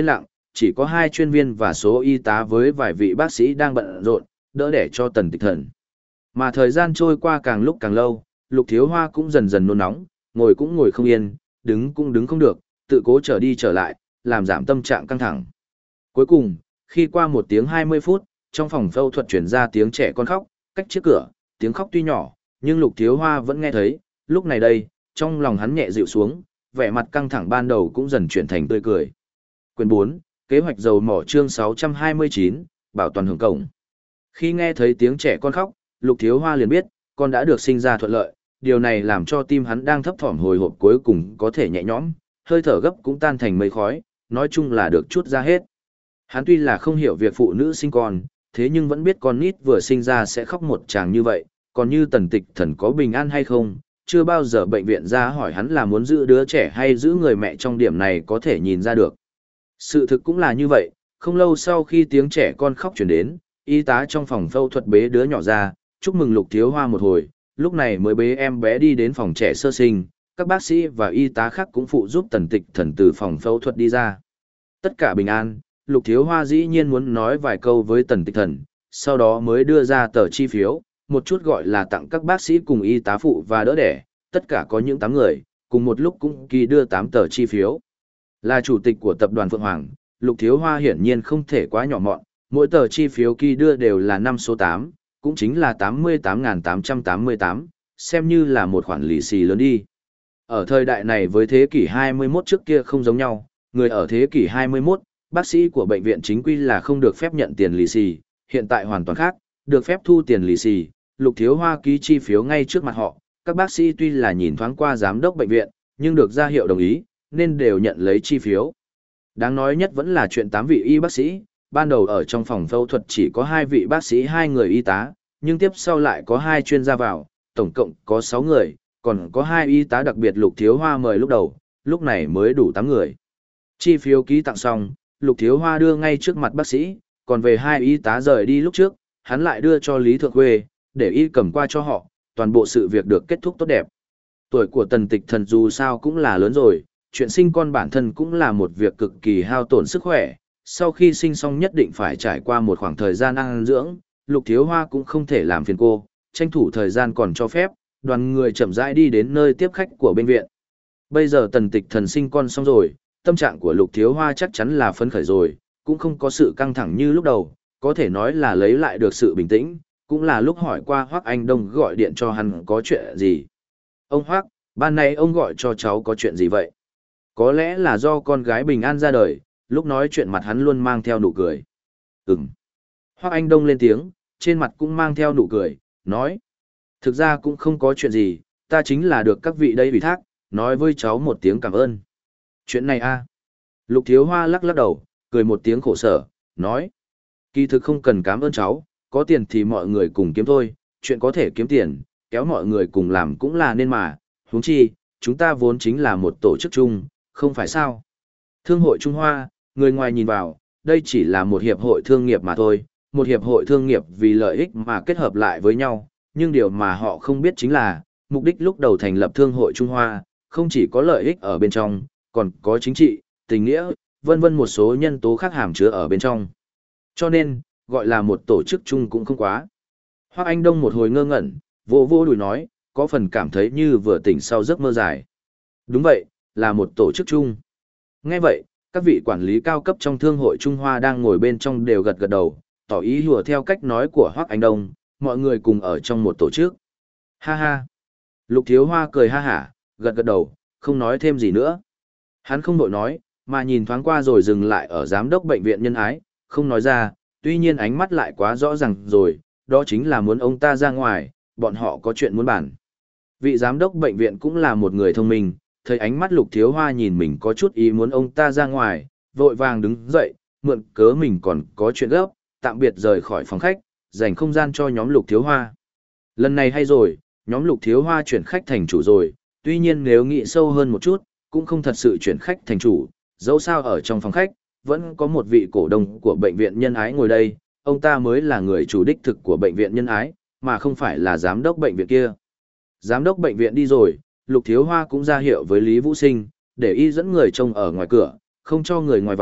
chỉ có hai chuyên viên và số y tá với vài vị bác sĩ đang bận rộn, đỡ đẻ cho Tần Tịch Thần. Mà thời gian trôi qua càng lúc càng lâu, Lục Thiếu Hoa cũng dần dần nôn nóng, ngồi cũng ngồi không yên, đứng cũng đứng không được, tự cố trở đi trở lại, làm giảm tâm trạng căng thẳng. Cuối cùng, khi qua một tiếng hai mươi phút, trong phòng phẫu thuật chuyển ra tiếng trẻ con khóc, cách trước cửa, tiếng khóc tuy nhỏ, nhưng Lục Thiếu Hoa vẫn nghe thấy, lúc này đây, trong lòng hắn nhẹ dịu xuống, vẻ mặt căng thẳng ban đầu cũng dần chuyển thành tươi cười. Quyền bốn, kế hoạch dầu mỏ chương sáu trăm hai mươi chín, bảo toàn hưởng cổng. Khi nghe thấy tiếng trẻ con khóc, Lục Thiếu Hoa liền biết, con đã được sinh ra thuận lợi, điều này làm cho tim hắn đang thấp thỏm hồi hộp cuối cùng có thể nhẹ nhõm, hơi thở gấp cũng tan thành mây khói, nói chung là được chút ra hết. Hắn tuy là không hiểu việc phụ nữ sinh con, thế nhưng vẫn biết con nít vừa sinh ra sẽ khóc một tràng như vậy, còn như Tần Tịch Thần có bình an hay không, chưa bao giờ bệnh viện ra hỏi hắn là muốn giữ đứa trẻ hay giữ người mẹ, trong điểm này có thể nhìn ra được. Sự thực cũng là như vậy, không lâu sau khi tiếng trẻ con khóc chuyển đến, y tá trong phòng phẫu thuật bế đứa nhỏ ra, chúc mừng Lục Thiếu Hoa một hồi, lúc này mới bế em bé đi đến phòng trẻ sơ sinh, các bác sĩ và y tá khác cũng phụ giúp Tần Tịch Thần từ phòng phẫu thuật đi ra. Tất cả bình an, Lục Thiếu Hoa dĩ nhiên muốn nói vài câu với Tần Tịch Thần, sau đó mới đưa ra tờ chi phiếu, một chút gọi là tặng các bác sĩ cùng y tá phụ và đỡ đẻ, tất cả có những tám người, cùng một lúc cũng ký đưa tám tờ chi phiếu. Là chủ tịch của tập đoàn Phượng Hoàng, Lục Thiếu Hoa hiển nhiên không thể quá nhỏ mọn, mỗi tờ chi phiếu ký đưa đều là năm số tám, cũng chính là tám mươi tám nghìn tám trăm tám mươi tám, xem như là một khoản lì xì lớn đi. Ở thời đại này với thế kỷ hai mươi mốt trước kia không giống nhau, người ở thế kỷ hai mươi mốt, bác sĩ của bệnh viện chính quy là không được phép nhận tiền lì xì, hiện tại hoàn toàn khác, được phép thu tiền lì xì. Lục Thiếu Hoa ký chi phiếu ngay trước mặt họ, các bác sĩ tuy là nhìn thoáng qua giám đốc bệnh viện, nhưng được ra hiệu đồng ý, nên đều nhận lấy chi phiếu. Đáng nói nhất vẫn là chuyện tám vị y bác sĩ, ban đầu ở trong phòng phẫu thuật chỉ có hai vị bác sĩ hai người y tá, nhưng tiếp sau lại có hai chuyên gia vào, tổng cộng có sáu người, còn có hai y tá đặc biệt Lục Thiếu Hoa mời lúc đầu, lúc này mới đủ tám người. Chi phiếu ký tặng xong, Lục Thiếu Hoa đưa ngay trước mặt bác sĩ, còn về hai y tá rời đi lúc trước, hắn lại đưa cho Lý Thượng Khuê, để y cầm qua cho họ, toàn bộ sự việc được kết thúc tốt đẹp. Tuổi của Tần Tịch Thần dù sao cũng là lớn rồi, chuyện sinh con bản thân cũng là một việc cực kỳ hao tổn sức khỏe, sau khi sinh xong nhất định phải trải qua một khoảng thời gian ăn dưỡng, Lục Thiếu Hoa cũng không thể làm phiền cô, tranh thủ thời gian còn cho phép, đoàn người chậm rãi đi đến nơi tiếp khách của bệnh viện. Bây giờ Tần Tịch Thần sinh con xong rồi, tâm trạng của Lục Thiếu Hoa chắc chắn là phấn khởi rồi, cũng không có sự căng thẳng như lúc đầu, có thể nói là lấy lại được sự bình tĩnh, cũng là lúc hỏi qua Hoắc Anh Đông gọi điện cho hắn có chuyện gì. Ông Hoắc, ban nay ông gọi cho cháu có chuyện gì vậy? Có lẽ là do con gái bình an ra đời, lúc nói chuyện mặt hắn luôn mang theo nụ cười. Ừm. Hoắc Anh Đông lên tiếng, trên mặt cũng mang theo nụ cười, nói. Thực ra cũng không có chuyện gì, ta chính là được các vị đây ủy thác, nói với cháu một tiếng cảm ơn. Chuyện này a? Lục Thiếu Hoa lắc lắc đầu, cười một tiếng khổ sở, nói. Kỳ thực không cần cảm ơn cháu, có tiền thì mọi người cùng kiếm thôi, chuyện có thể kiếm tiền, kéo mọi người cùng làm cũng là nên mà, huống chi, chúng ta vốn chính là một tổ chức chung, không phải sao. Thương hội Trung Hoa, người ngoài nhìn vào, đây chỉ là một hiệp hội thương nghiệp mà thôi, một hiệp hội thương nghiệp vì lợi ích mà kết hợp lại với nhau, nhưng điều mà họ không biết chính là, mục đích lúc đầu thành lập Thương hội Trung Hoa, không chỉ có lợi ích ở bên trong, còn có chính trị, tình nghĩa, vân vân một số nhân tố khác hàm chứa ở bên trong. Cho nên, gọi là một tổ chức chung cũng không quá. Hoắc Anh Đông một hồi ngơ ngẩn, vô vô đùi nói, có phần cảm thấy như vừa tỉnh sau giấc mơ dài. Đúng vậy, là một tổ chức chung. Nghe vậy, các vị quản lý cao cấp trong Thương hội Trung Hoa đang ngồi bên trong đều gật gật đầu, tỏ ý hùa theo cách nói của Hoắc Anh Đông, mọi người cùng ở trong một tổ chức. Ha ha. Lục Thiếu Hoa cười ha hả, gật gật đầu, không nói thêm gì nữa. Hắn không đội nói, mà nhìn thoáng qua rồi dừng lại ở giám đốc bệnh viện Nhân Ái, không nói ra, tuy nhiên ánh mắt lại quá rõ ràng rồi, đó chính là muốn ông ta ra ngoài, bọn họ có chuyện muốn bàn. Vị giám đốc bệnh viện cũng là một người thông minh, thấy ánh mắt Lục Thiếu Hoa nhìn mình có chút ý muốn ông ta ra ngoài, vội vàng đứng dậy, mượn cớ mình còn có chuyện gấp, tạm biệt rời khỏi phòng khách, dành không gian cho nhóm Lục Thiếu Hoa. Lần này hay rồi, nhóm Lục Thiếu Hoa chuyển khách thành chủ rồi, tuy nhiên nếu nghĩ sâu hơn một chút, cũng không thật sự chuyển khách thành chủ, dẫu sao ở trong phòng khách, vẫn có một vị cổ đông của bệnh viện Nhân Ái ngồi đây, ông ta mới là người chủ đích thực của bệnh viện Nhân Ái, mà không phải là giám đốc bệnh viện kia. Giám đốc bệnh viện đi rồi, Lục Thiếu Hoa cũng ra hiệu với Lý Vũ Sinh, để y dẫn người trông ở ngoài cửa, không cho người ngoài vào,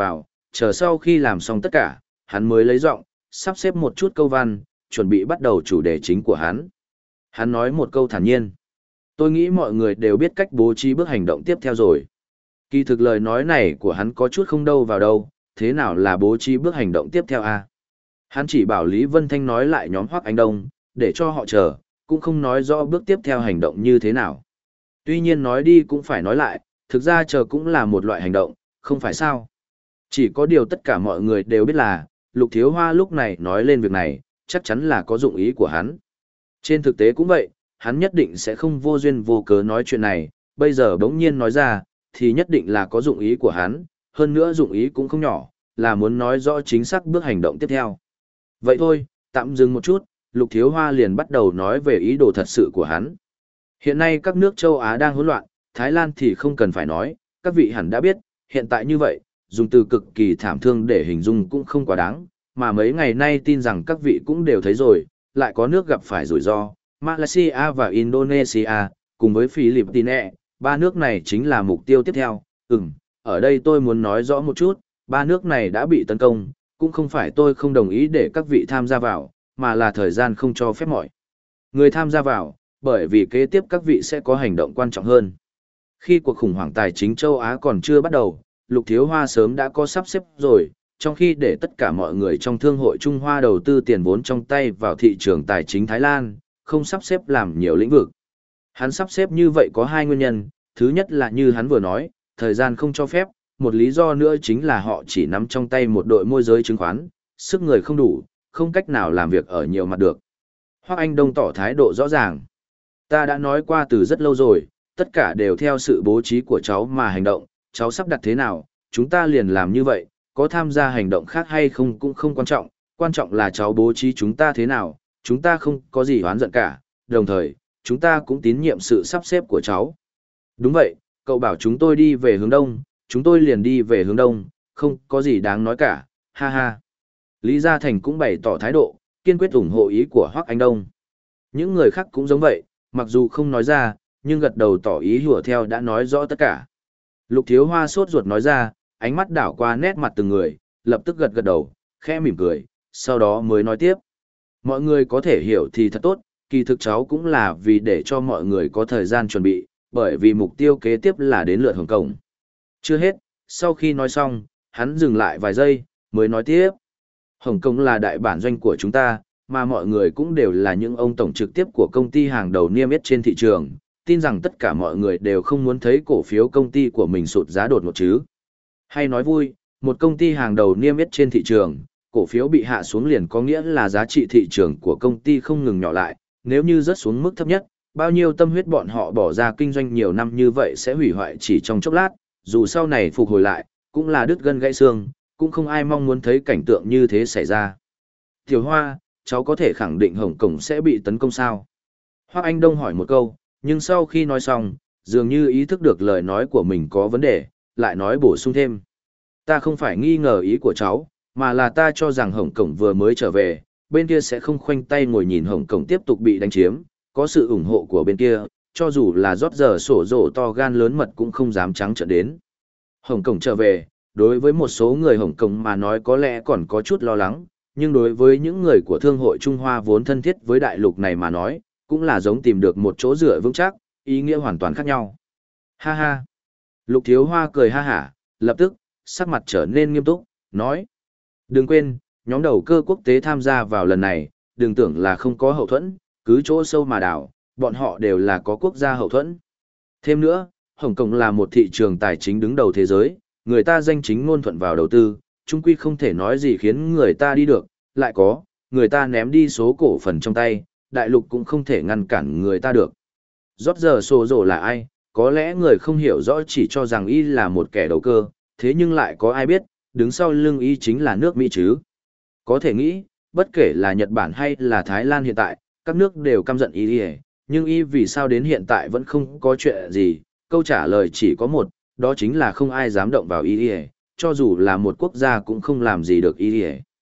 chờ sau khi làm xong tất cả, hắn mới lấy giọng, sắp xếp một chút câu văn, chuẩn bị bắt đầu chủ đề chính của hắn. Hắn nói một câu thản nhiên. Tôi nghĩ mọi người đều biết cách bố trí bước hành động tiếp theo rồi. Kỳ thực lời nói này của hắn có chút không đâu vào đâu, thế nào là bố trí bước hành động tiếp theo à? Hắn chỉ bảo Lý Vân Thanh nói lại nhóm Hoắc Anh Đông, để cho họ chờ, cũng không nói rõ bước tiếp theo hành động như thế nào. Tuy nhiên nói đi cũng phải nói lại, thực ra chờ cũng là một loại hành động, không phải sao? Chỉ có điều tất cả mọi người đều biết là, Lục Thiếu Hoa lúc này nói lên việc này, chắc chắn là có dụng ý của hắn. Trên thực tế cũng vậy, hắn nhất định sẽ không vô duyên vô cớ nói chuyện này, bây giờ bỗng nhiên nói ra, thì nhất định là có dụng ý của hắn, hơn nữa dụng ý cũng không nhỏ, là muốn nói rõ chính xác bước hành động tiếp theo. Vậy thôi, tạm dừng một chút, Lục Thiếu Hoa liền bắt đầu nói về ý đồ thật sự của hắn. Hiện nay các nước châu Á đang hỗn loạn, Thái Lan thì không cần phải nói, các vị hẳn đã biết, hiện tại như vậy, dùng từ cực kỳ thảm thương để hình dung cũng không quá đáng, mà mấy ngày nay tin rằng các vị cũng đều thấy rồi, lại có nước gặp phải rủi ro, Malaysia và Indonesia, cùng với Philippines, ba nước này chính là mục tiêu tiếp theo. Ừm, ở đây tôi muốn nói rõ một chút, ba nước này đã bị tấn công, cũng không phải tôi không đồng ý để các vị tham gia vào, mà là thời gian không cho phép mọi người tham gia vào, bởi vì kế tiếp các vị sẽ có hành động quan trọng hơn. Khi cuộc khủng hoảng tài chính châu Á còn chưa bắt đầu, Lục Thiếu Hoa sớm đã có sắp xếp rồi, trong khi để tất cả mọi người trong Thương hội Trung Hoa đầu tư tiền vốn trong tay vào thị trường tài chính Thái Lan, không sắp xếp làm nhiều lĩnh vực. Hắn sắp xếp như vậy có hai nguyên nhân, thứ nhất là như hắn vừa nói, thời gian không cho phép, một lý do nữa chính là họ chỉ nắm trong tay một đội môi giới chứng khoán, sức người không đủ, không cách nào làm việc ở nhiều mặt được. Hoắc Anh Đông tỏ thái độ rõ ràng. Ta đã nói qua từ rất lâu rồi, tất cả đều theo sự bố trí của cháu mà hành động, cháu sắp đặt thế nào, chúng ta liền làm như vậy, có tham gia hành động khác hay không cũng không quan trọng, quan trọng là cháu bố trí chúng ta thế nào, chúng ta không có gì oán giận cả, đồng thời, chúng ta cũng tín nhiệm sự sắp xếp của cháu. Đúng vậy, cậu bảo chúng tôi đi về hướng đông, chúng tôi liền đi về hướng đông, không có gì đáng nói cả, ha ha. Lý Gia Thành cũng bày tỏ thái độ, kiên quyết ủng hộ ý của Hoắc Anh Đông. Những người khác cũng giống vậy, mặc dù không nói ra, nhưng gật đầu tỏ ý hùa theo đã nói rõ tất cả. Lục Thiếu Hoa sốt ruột nói ra, ánh mắt đảo qua nét mặt từng người, lập tức gật gật đầu, khẽ mỉm cười, sau đó mới nói tiếp. Mọi người có thể hiểu thì thật tốt, kỳ thực cháu cũng là vì để cho mọi người có thời gian chuẩn bị, bởi vì mục tiêu kế tiếp là đến lượt Hồng Kông. Chưa hết, sau khi nói xong, hắn dừng lại vài giây, mới nói tiếp. Hồng Kông là đại bản doanh của chúng ta, mà mọi người cũng đều là những ông tổng trực tiếp của công ty hàng đầu niêm yết trên thị trường, tin rằng tất cả mọi người đều không muốn thấy cổ phiếu công ty của mình sụt giá đột ngột chứ. Hay nói vui, một công ty hàng đầu niêm yết trên thị trường, cổ phiếu bị hạ xuống liền có nghĩa là giá trị thị trường của công ty không ngừng nhỏ lại, nếu như rớt xuống mức thấp nhất, bao nhiêu tâm huyết bọn họ bỏ ra kinh doanh nhiều năm như vậy sẽ hủy hoại chỉ trong chốc lát, dù sau này phục hồi lại, cũng là đứt gân gãy xương, cũng không ai mong muốn thấy cảnh tượng như thế xảy ra. Tiểu Hoa, cháu có thể khẳng định Hồng Kông sẽ bị tấn công sao? Hoắc Anh Đông hỏi một câu, nhưng sau khi nói xong, dường như ý thức được lời nói của mình có vấn đề, lại nói bổ sung thêm. Ta không phải nghi ngờ ý của cháu, mà là ta cho rằng Hồng Kông vừa mới trở về, bên kia sẽ không khoanh tay ngồi nhìn Hồng Kông tiếp tục bị đánh chiếm, có sự ủng hộ của bên kia, cho dù là rót giờ sổ rổ to gan lớn mật cũng không dám trắng trợn đến. Hồng Kông trở về, đối với một số người Hồng Kông mà nói có lẽ còn có chút lo lắng, nhưng đối với những người của Thương hội Trung Hoa vốn thân thiết với đại lục này mà nói, cũng là giống tìm được một chỗ dựa vững chắc, ý nghĩa hoàn toàn khác nhau. Ha ha! Lục Thiếu Hoa cười ha hả, lập tức, sắc mặt trở nên nghiêm túc, nói. Đừng quên, nhóm đầu cơ quốc tế tham gia vào lần này, đừng tưởng là không có hậu thuẫn, cứ chỗ sâu mà đảo, bọn họ đều là có quốc gia hậu thuẫn. Thêm nữa, Hồng Kông là một thị trường tài chính đứng đầu thế giới, người ta danh chính ngôn thuận vào đầu tư, chung quy không thể nói gì khiến người ta đi được, lại có, người ta ném đi số cổ phần trong tay, đại lục cũng không thể ngăn cản người ta được. Rót giờ sổ rổ là ai, có lẽ người không hiểu rõ chỉ cho rằng y là một kẻ đầu cơ, thế nhưng lại có ai biết, đứng sau lưng y chính là nước Mỹ chứ. Có thể nghĩ, bất kể là Nhật Bản hay là Thái Lan hiện tại, các nước đều căm giận y, nhưng y vì sao đến hiện tại vẫn không có chuyện gì, câu trả lời chỉ có một, đó chính là không ai dám động vào y, cho dù là một quốc gia cũng không làm gì được y.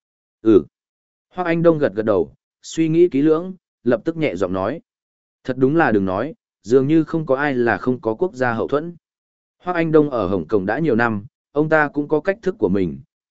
Ừ. Hoắc Anh Đông gật gật đầu, suy nghĩ kỹ lưỡng, lập tức nhẹ giọng nói. Thật đúng là đừng nói, dường như không có ai là không có quốc gia hậu thuẫn. Hoắc Anh Đông ở Hồng Kông đã nhiều năm, ông ta cũng có cách thức của mình,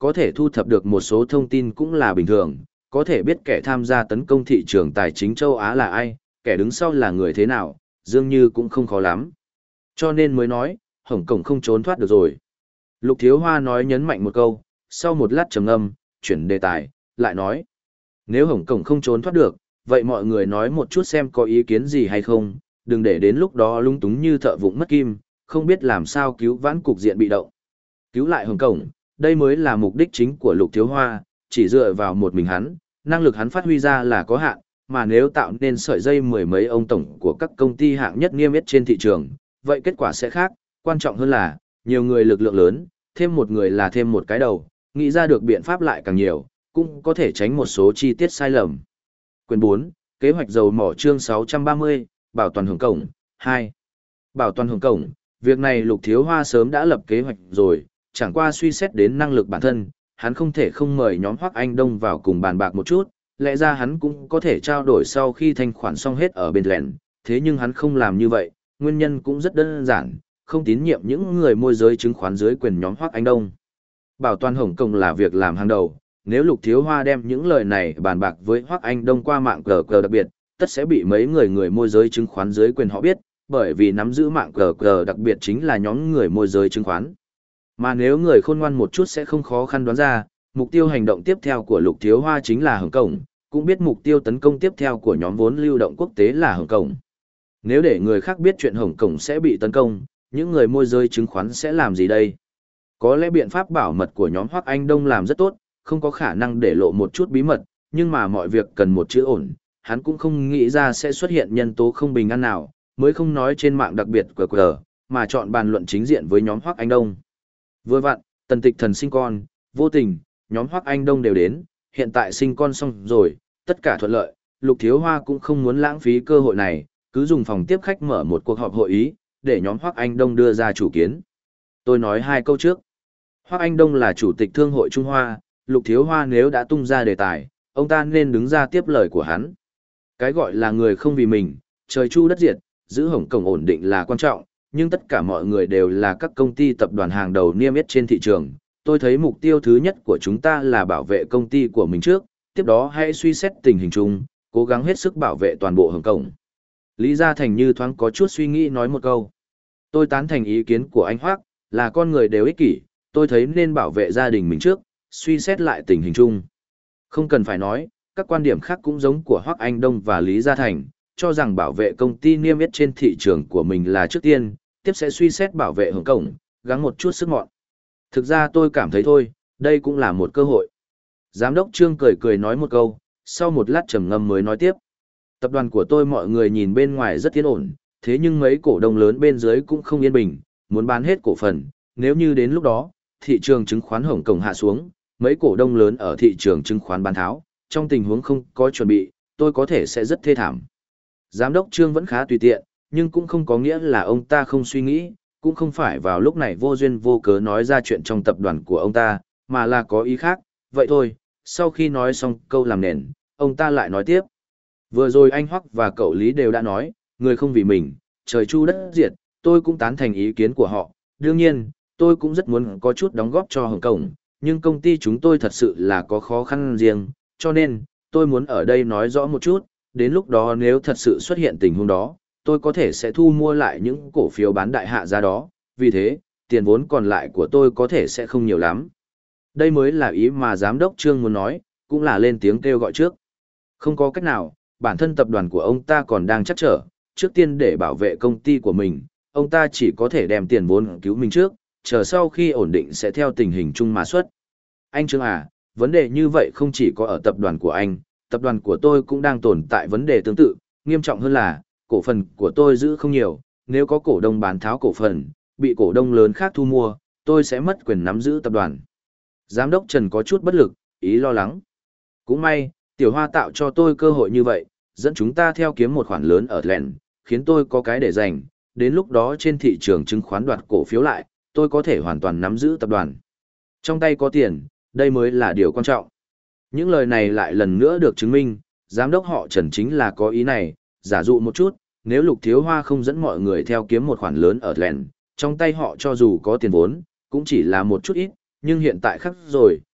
có thể thu thập được một số thông tin cũng là bình thường, có thể biết kẻ tham gia tấn công thị trường tài chính châu Á là ai, kẻ đứng sau là người thế nào, dường như cũng không khó lắm. Cho nên mới nói, Hồng Kông không trốn thoát được rồi. Lục Thiếu Hoa nói nhấn mạnh một câu, sau một lát trầm ngâm, chuyển đề tài, lại nói. Nếu Hồng Kông không trốn thoát được, vậy mọi người nói một chút xem có ý kiến gì hay không, đừng để đến lúc đó lung túng như thợ vụng mất kim, không biết làm sao cứu vãn cục diện bị động. Cứu lại Hồng Kông, đây mới là mục đích chính của Lục Thiếu Hoa, chỉ dựa vào một mình hắn, năng lực hắn phát huy ra là có hạn, mà nếu tạo nên sợi dây mười mấy ông tổng của các công ty hạng nhất niêm yết trên thị trường, vậy kết quả sẽ khác, quan trọng hơn là, nhiều người lực lượng lớn, thêm một người là thêm một cái đầu, nghĩ ra được biện pháp lại càng nhiều, cũng có thể tránh một số chi tiết sai lầm. Quyển bốn, Kế hoạch dầu mỏ chương sáu trăm ba mươi, Bảo toàn Hồng Kông, hai. Bảo toàn Hồng Kông, việc này Lục Thiếu Hoa sớm đã lập kế hoạch rồi, chẳng qua suy xét đến năng lực bản thân, hắn không thể không mời nhóm Hoắc Anh Đông vào cùng bàn bạc một chút, lẽ ra hắn cũng có thể trao đổi sau khi thanh khoản xong hết ở bên lẻn, thế nhưng hắn không làm như vậy, nguyên nhân cũng rất đơn giản, không tín nhiệm những người môi giới chứng khoán dưới quyền nhóm Hoắc Anh Đông. Bảo toàn Hồng Kông là việc làm hàng đầu, nếu Lục Thiếu Hoa đem những lời này bàn bạc với Hoắc Anh Đông qua mạng cờ cờ đặc biệt, tất sẽ bị mấy người người môi giới chứng khoán dưới quyền họ biết, bởi vì nắm giữ mạng cờ cờ đặc biệt chính là nhóm người môi giới chứng khoán. Mà nếu người khôn ngoan một chút sẽ không khó khăn đoán ra, mục tiêu hành động tiếp theo của Lục Thiếu Hoa chính là Hồng Kông, cũng biết mục tiêu tấn công tiếp theo của nhóm vốn lưu động quốc tế là Hồng Kông. Nếu để người khác biết chuyện Hồng Kông sẽ bị tấn công, những người môi giới chứng khoán sẽ làm gì đây? Có lẽ biện pháp bảo mật của nhóm Hoắc Anh Đông làm rất tốt, không có khả năng để lộ một chút bí mật, nhưng mà mọi việc cần một chữ ổn, hắn cũng không nghĩ ra sẽ xuất hiện nhân tố không bình an nào, mới không nói trên mạng đặc biệt của cờ, mà chọn bàn luận chính diện với nhóm Hoắc Anh Đông. Vừa vặn, Tần Tịch Thần sinh con, vô tình, nhóm Hoắc Anh Đông đều đến, hiện tại sinh con xong rồi, tất cả thuận lợi, Lục Thiếu Hoa cũng không muốn lãng phí cơ hội này, cứ dùng phòng tiếp khách mở một cuộc họp hội ý, để nhóm Hoắc Anh Đông đưa ra chủ kiến. Tôi nói hai câu trước. Hoắc Anh Đông là chủ tịch Thương hội Trung Hoa, Lục Thiếu Hoa nếu đã tung ra đề tài, ông ta nên đứng ra tiếp lời của hắn. Cái gọi là người không vì mình, trời chu đất diệt, giữ Hồng Kông ổn định là quan trọng, nhưng tất cả mọi người đều là các công ty tập đoàn hàng đầu niêm yết trên thị trường. Tôi thấy mục tiêu thứ nhất của chúng ta là bảo vệ công ty của mình trước, tiếp đó hãy suy xét tình hình chung, cố gắng hết sức bảo vệ toàn bộ Hồng Kông. Lý Gia Thành như thoáng có chút suy nghĩ nói một câu. Tôi tán thành ý kiến của anh Hoắc, là con người đều ích kỷ, tôi thấy nên bảo vệ gia đình mình trước, suy xét lại tình hình chung. Không cần phải nói, các quan điểm khác cũng giống của Hoắc Anh Đông và Lý Gia Thành, cho rằng bảo vệ công ty niêm yết trên thị trường của mình là trước tiên, tiếp sẽ suy xét bảo vệ Hồng Kông, gắng một chút sức mọn. Thực ra tôi cảm thấy thôi, đây cũng là một cơ hội. Giám đốc Trương cười cười nói một câu, sau một lát trầm ngâm mới nói tiếp. Tập đoàn của tôi mọi người nhìn bên ngoài rất yên ổn, thế nhưng mấy cổ đông lớn bên dưới cũng không yên bình, muốn bán hết cổ phần, nếu như đến lúc đó, thị trường chứng khoán Hồng Kông hạ xuống, mấy cổ đông lớn ở thị trường chứng khoán bán tháo, trong tình huống không có chuẩn bị, tôi có thể sẽ rất thê thảm. Giám đốc Trương vẫn khá tùy tiện, nhưng cũng không có nghĩa là ông ta không suy nghĩ, cũng không phải vào lúc này vô duyên vô cớ nói ra chuyện trong tập đoàn của ông ta, mà là có ý khác, vậy thôi, sau khi nói xong câu làm nền, ông ta lại nói tiếp. Vừa rồi anh Hoắc và cậu Lý đều đã nói, người không vì mình, trời chu đất diệt, tôi cũng tán thành ý kiến của họ, đương nhiên, tôi cũng rất muốn có chút đóng góp cho Hồng Kông, nhưng công ty chúng tôi thật sự là có khó khăn riêng, cho nên, tôi muốn ở đây nói rõ một chút, đến lúc đó nếu thật sự xuất hiện tình huống đó, tôi có thể sẽ thu mua lại những cổ phiếu bán đại hạ giá đó, vì thế, tiền vốn còn lại của tôi có thể sẽ không nhiều lắm. Đây mới là ý mà giám đốc Trương muốn nói, cũng là lên tiếng kêu gọi trước. Không có cách nào, bản thân tập đoàn của ông ta còn đang chắc trở, trước tiên để bảo vệ công ty của mình, ông ta chỉ có thể đem tiền vốn cứu mình trước, chờ sau khi ổn định sẽ theo tình hình chung mà xuất. Anh Trương à, vấn đề như vậy không chỉ có ở tập đoàn của anh, tập đoàn của tôi cũng đang tồn tại vấn đề tương tự, nghiêm trọng hơn là, cổ phần của tôi giữ không nhiều, nếu có cổ đông bán tháo cổ phần, bị cổ đông lớn khác thu mua, tôi sẽ mất quyền nắm giữ tập đoàn. Giám đốc Trần có chút bất lực, ý lo lắng. Cũng may, Tiểu Hoa tạo cho tôi cơ hội như vậy, dẫn chúng ta theo kiếm một khoản lớn ở Lèn, khiến tôi có cái để dành, đến lúc đó trên thị trường chứng khoán đoạt cổ phiếu lại, tôi có thể hoàn toàn nắm giữ tập đoàn. Trong tay có tiền, đây mới là điều quan trọng. Những lời này lại lần nữa được chứng minh, giám đốc họ Trần chính là có ý này, giả dụ một chút, nếu Lục Thiếu Hoa không dẫn mọi người theo kiếm một khoản lớn ở Lèn, trong tay họ cho dù có tiền vốn, cũng chỉ là một chút ít, nhưng hiện tại khác rồi,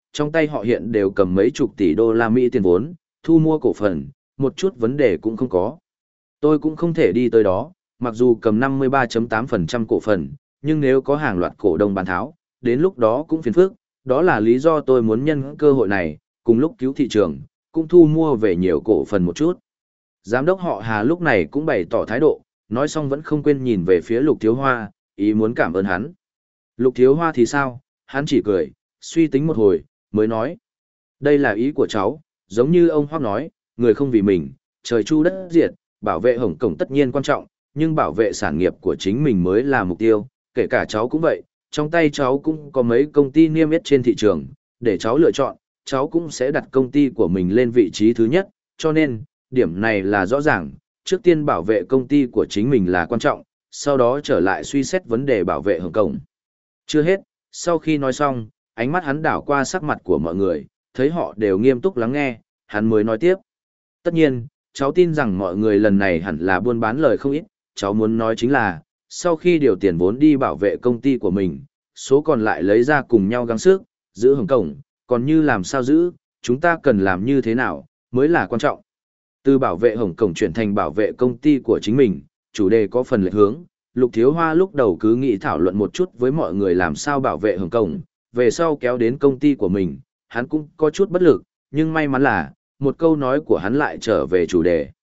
trong tay họ hiện đều cầm mấy chục tỷ đô la Mỹ tiền vốn, thu mua cổ phần, một chút vấn đề cũng không có. Tôi cũng không thể đi tới đó, mặc dù cầm năm mươi ba phẩy tám phần trăm cổ phần, nhưng nếu có hàng loạt cổ đông bán tháo, đến lúc đó cũng phiền phức, đó là lý do tôi muốn nhân cơ hội này, cùng lúc cứu thị trường, cũng thu mua về nhiều cổ phần một chút. Giám đốc họ Hà lúc này cũng bày tỏ thái độ, nói xong vẫn không quên nhìn về phía Lục Thiếu Hoa, ý muốn cảm ơn hắn. Lục Thiếu Hoa thì sao, hắn chỉ cười, suy tính một hồi, mới nói. Đây là ý của cháu, giống như ông Hoắc nói, người không vì mình, trời chu đất diệt, bảo vệ Hồng Kông tất nhiên quan trọng, nhưng bảo vệ sản nghiệp của chính mình mới là mục tiêu, kể cả cháu cũng vậy, trong tay cháu cũng có mấy công ty niêm yết trên thị trường, để cháu lựa chọn, cháu cũng sẽ đặt công ty của mình lên vị trí thứ nhất, cho nên, điểm này là rõ ràng, trước tiên bảo vệ công ty của chính mình là quan trọng, sau đó trở lại suy xét vấn đề bảo vệ Hồng Kông. Chưa hết, sau khi nói xong, ánh mắt hắn đảo qua sắc mặt của mọi người, thấy họ đều nghiêm túc lắng nghe, hắn mới nói tiếp. Tất nhiên, cháu tin rằng mọi người lần này hẳn là buôn bán lời không ít, cháu muốn nói chính là, sau khi điều tiền vốn đi bảo vệ công ty của mình, số còn lại lấy ra cùng nhau gắng sức, giữ Hồng Kông, còn như làm sao giữ, chúng ta cần làm như thế nào, mới là quan trọng. Từ bảo vệ Hồng Kông chuyển thành bảo vệ công ty của chính mình, chủ đề có phần lệch hướng, Lục Thiếu Hoa lúc đầu cứ nghĩ thảo luận một chút với mọi người làm sao bảo vệ Hồng Kông, về sau kéo đến công ty của mình, hắn cũng có chút bất lực, nhưng may mắn là, một câu nói của hắn lại trở về chủ đề.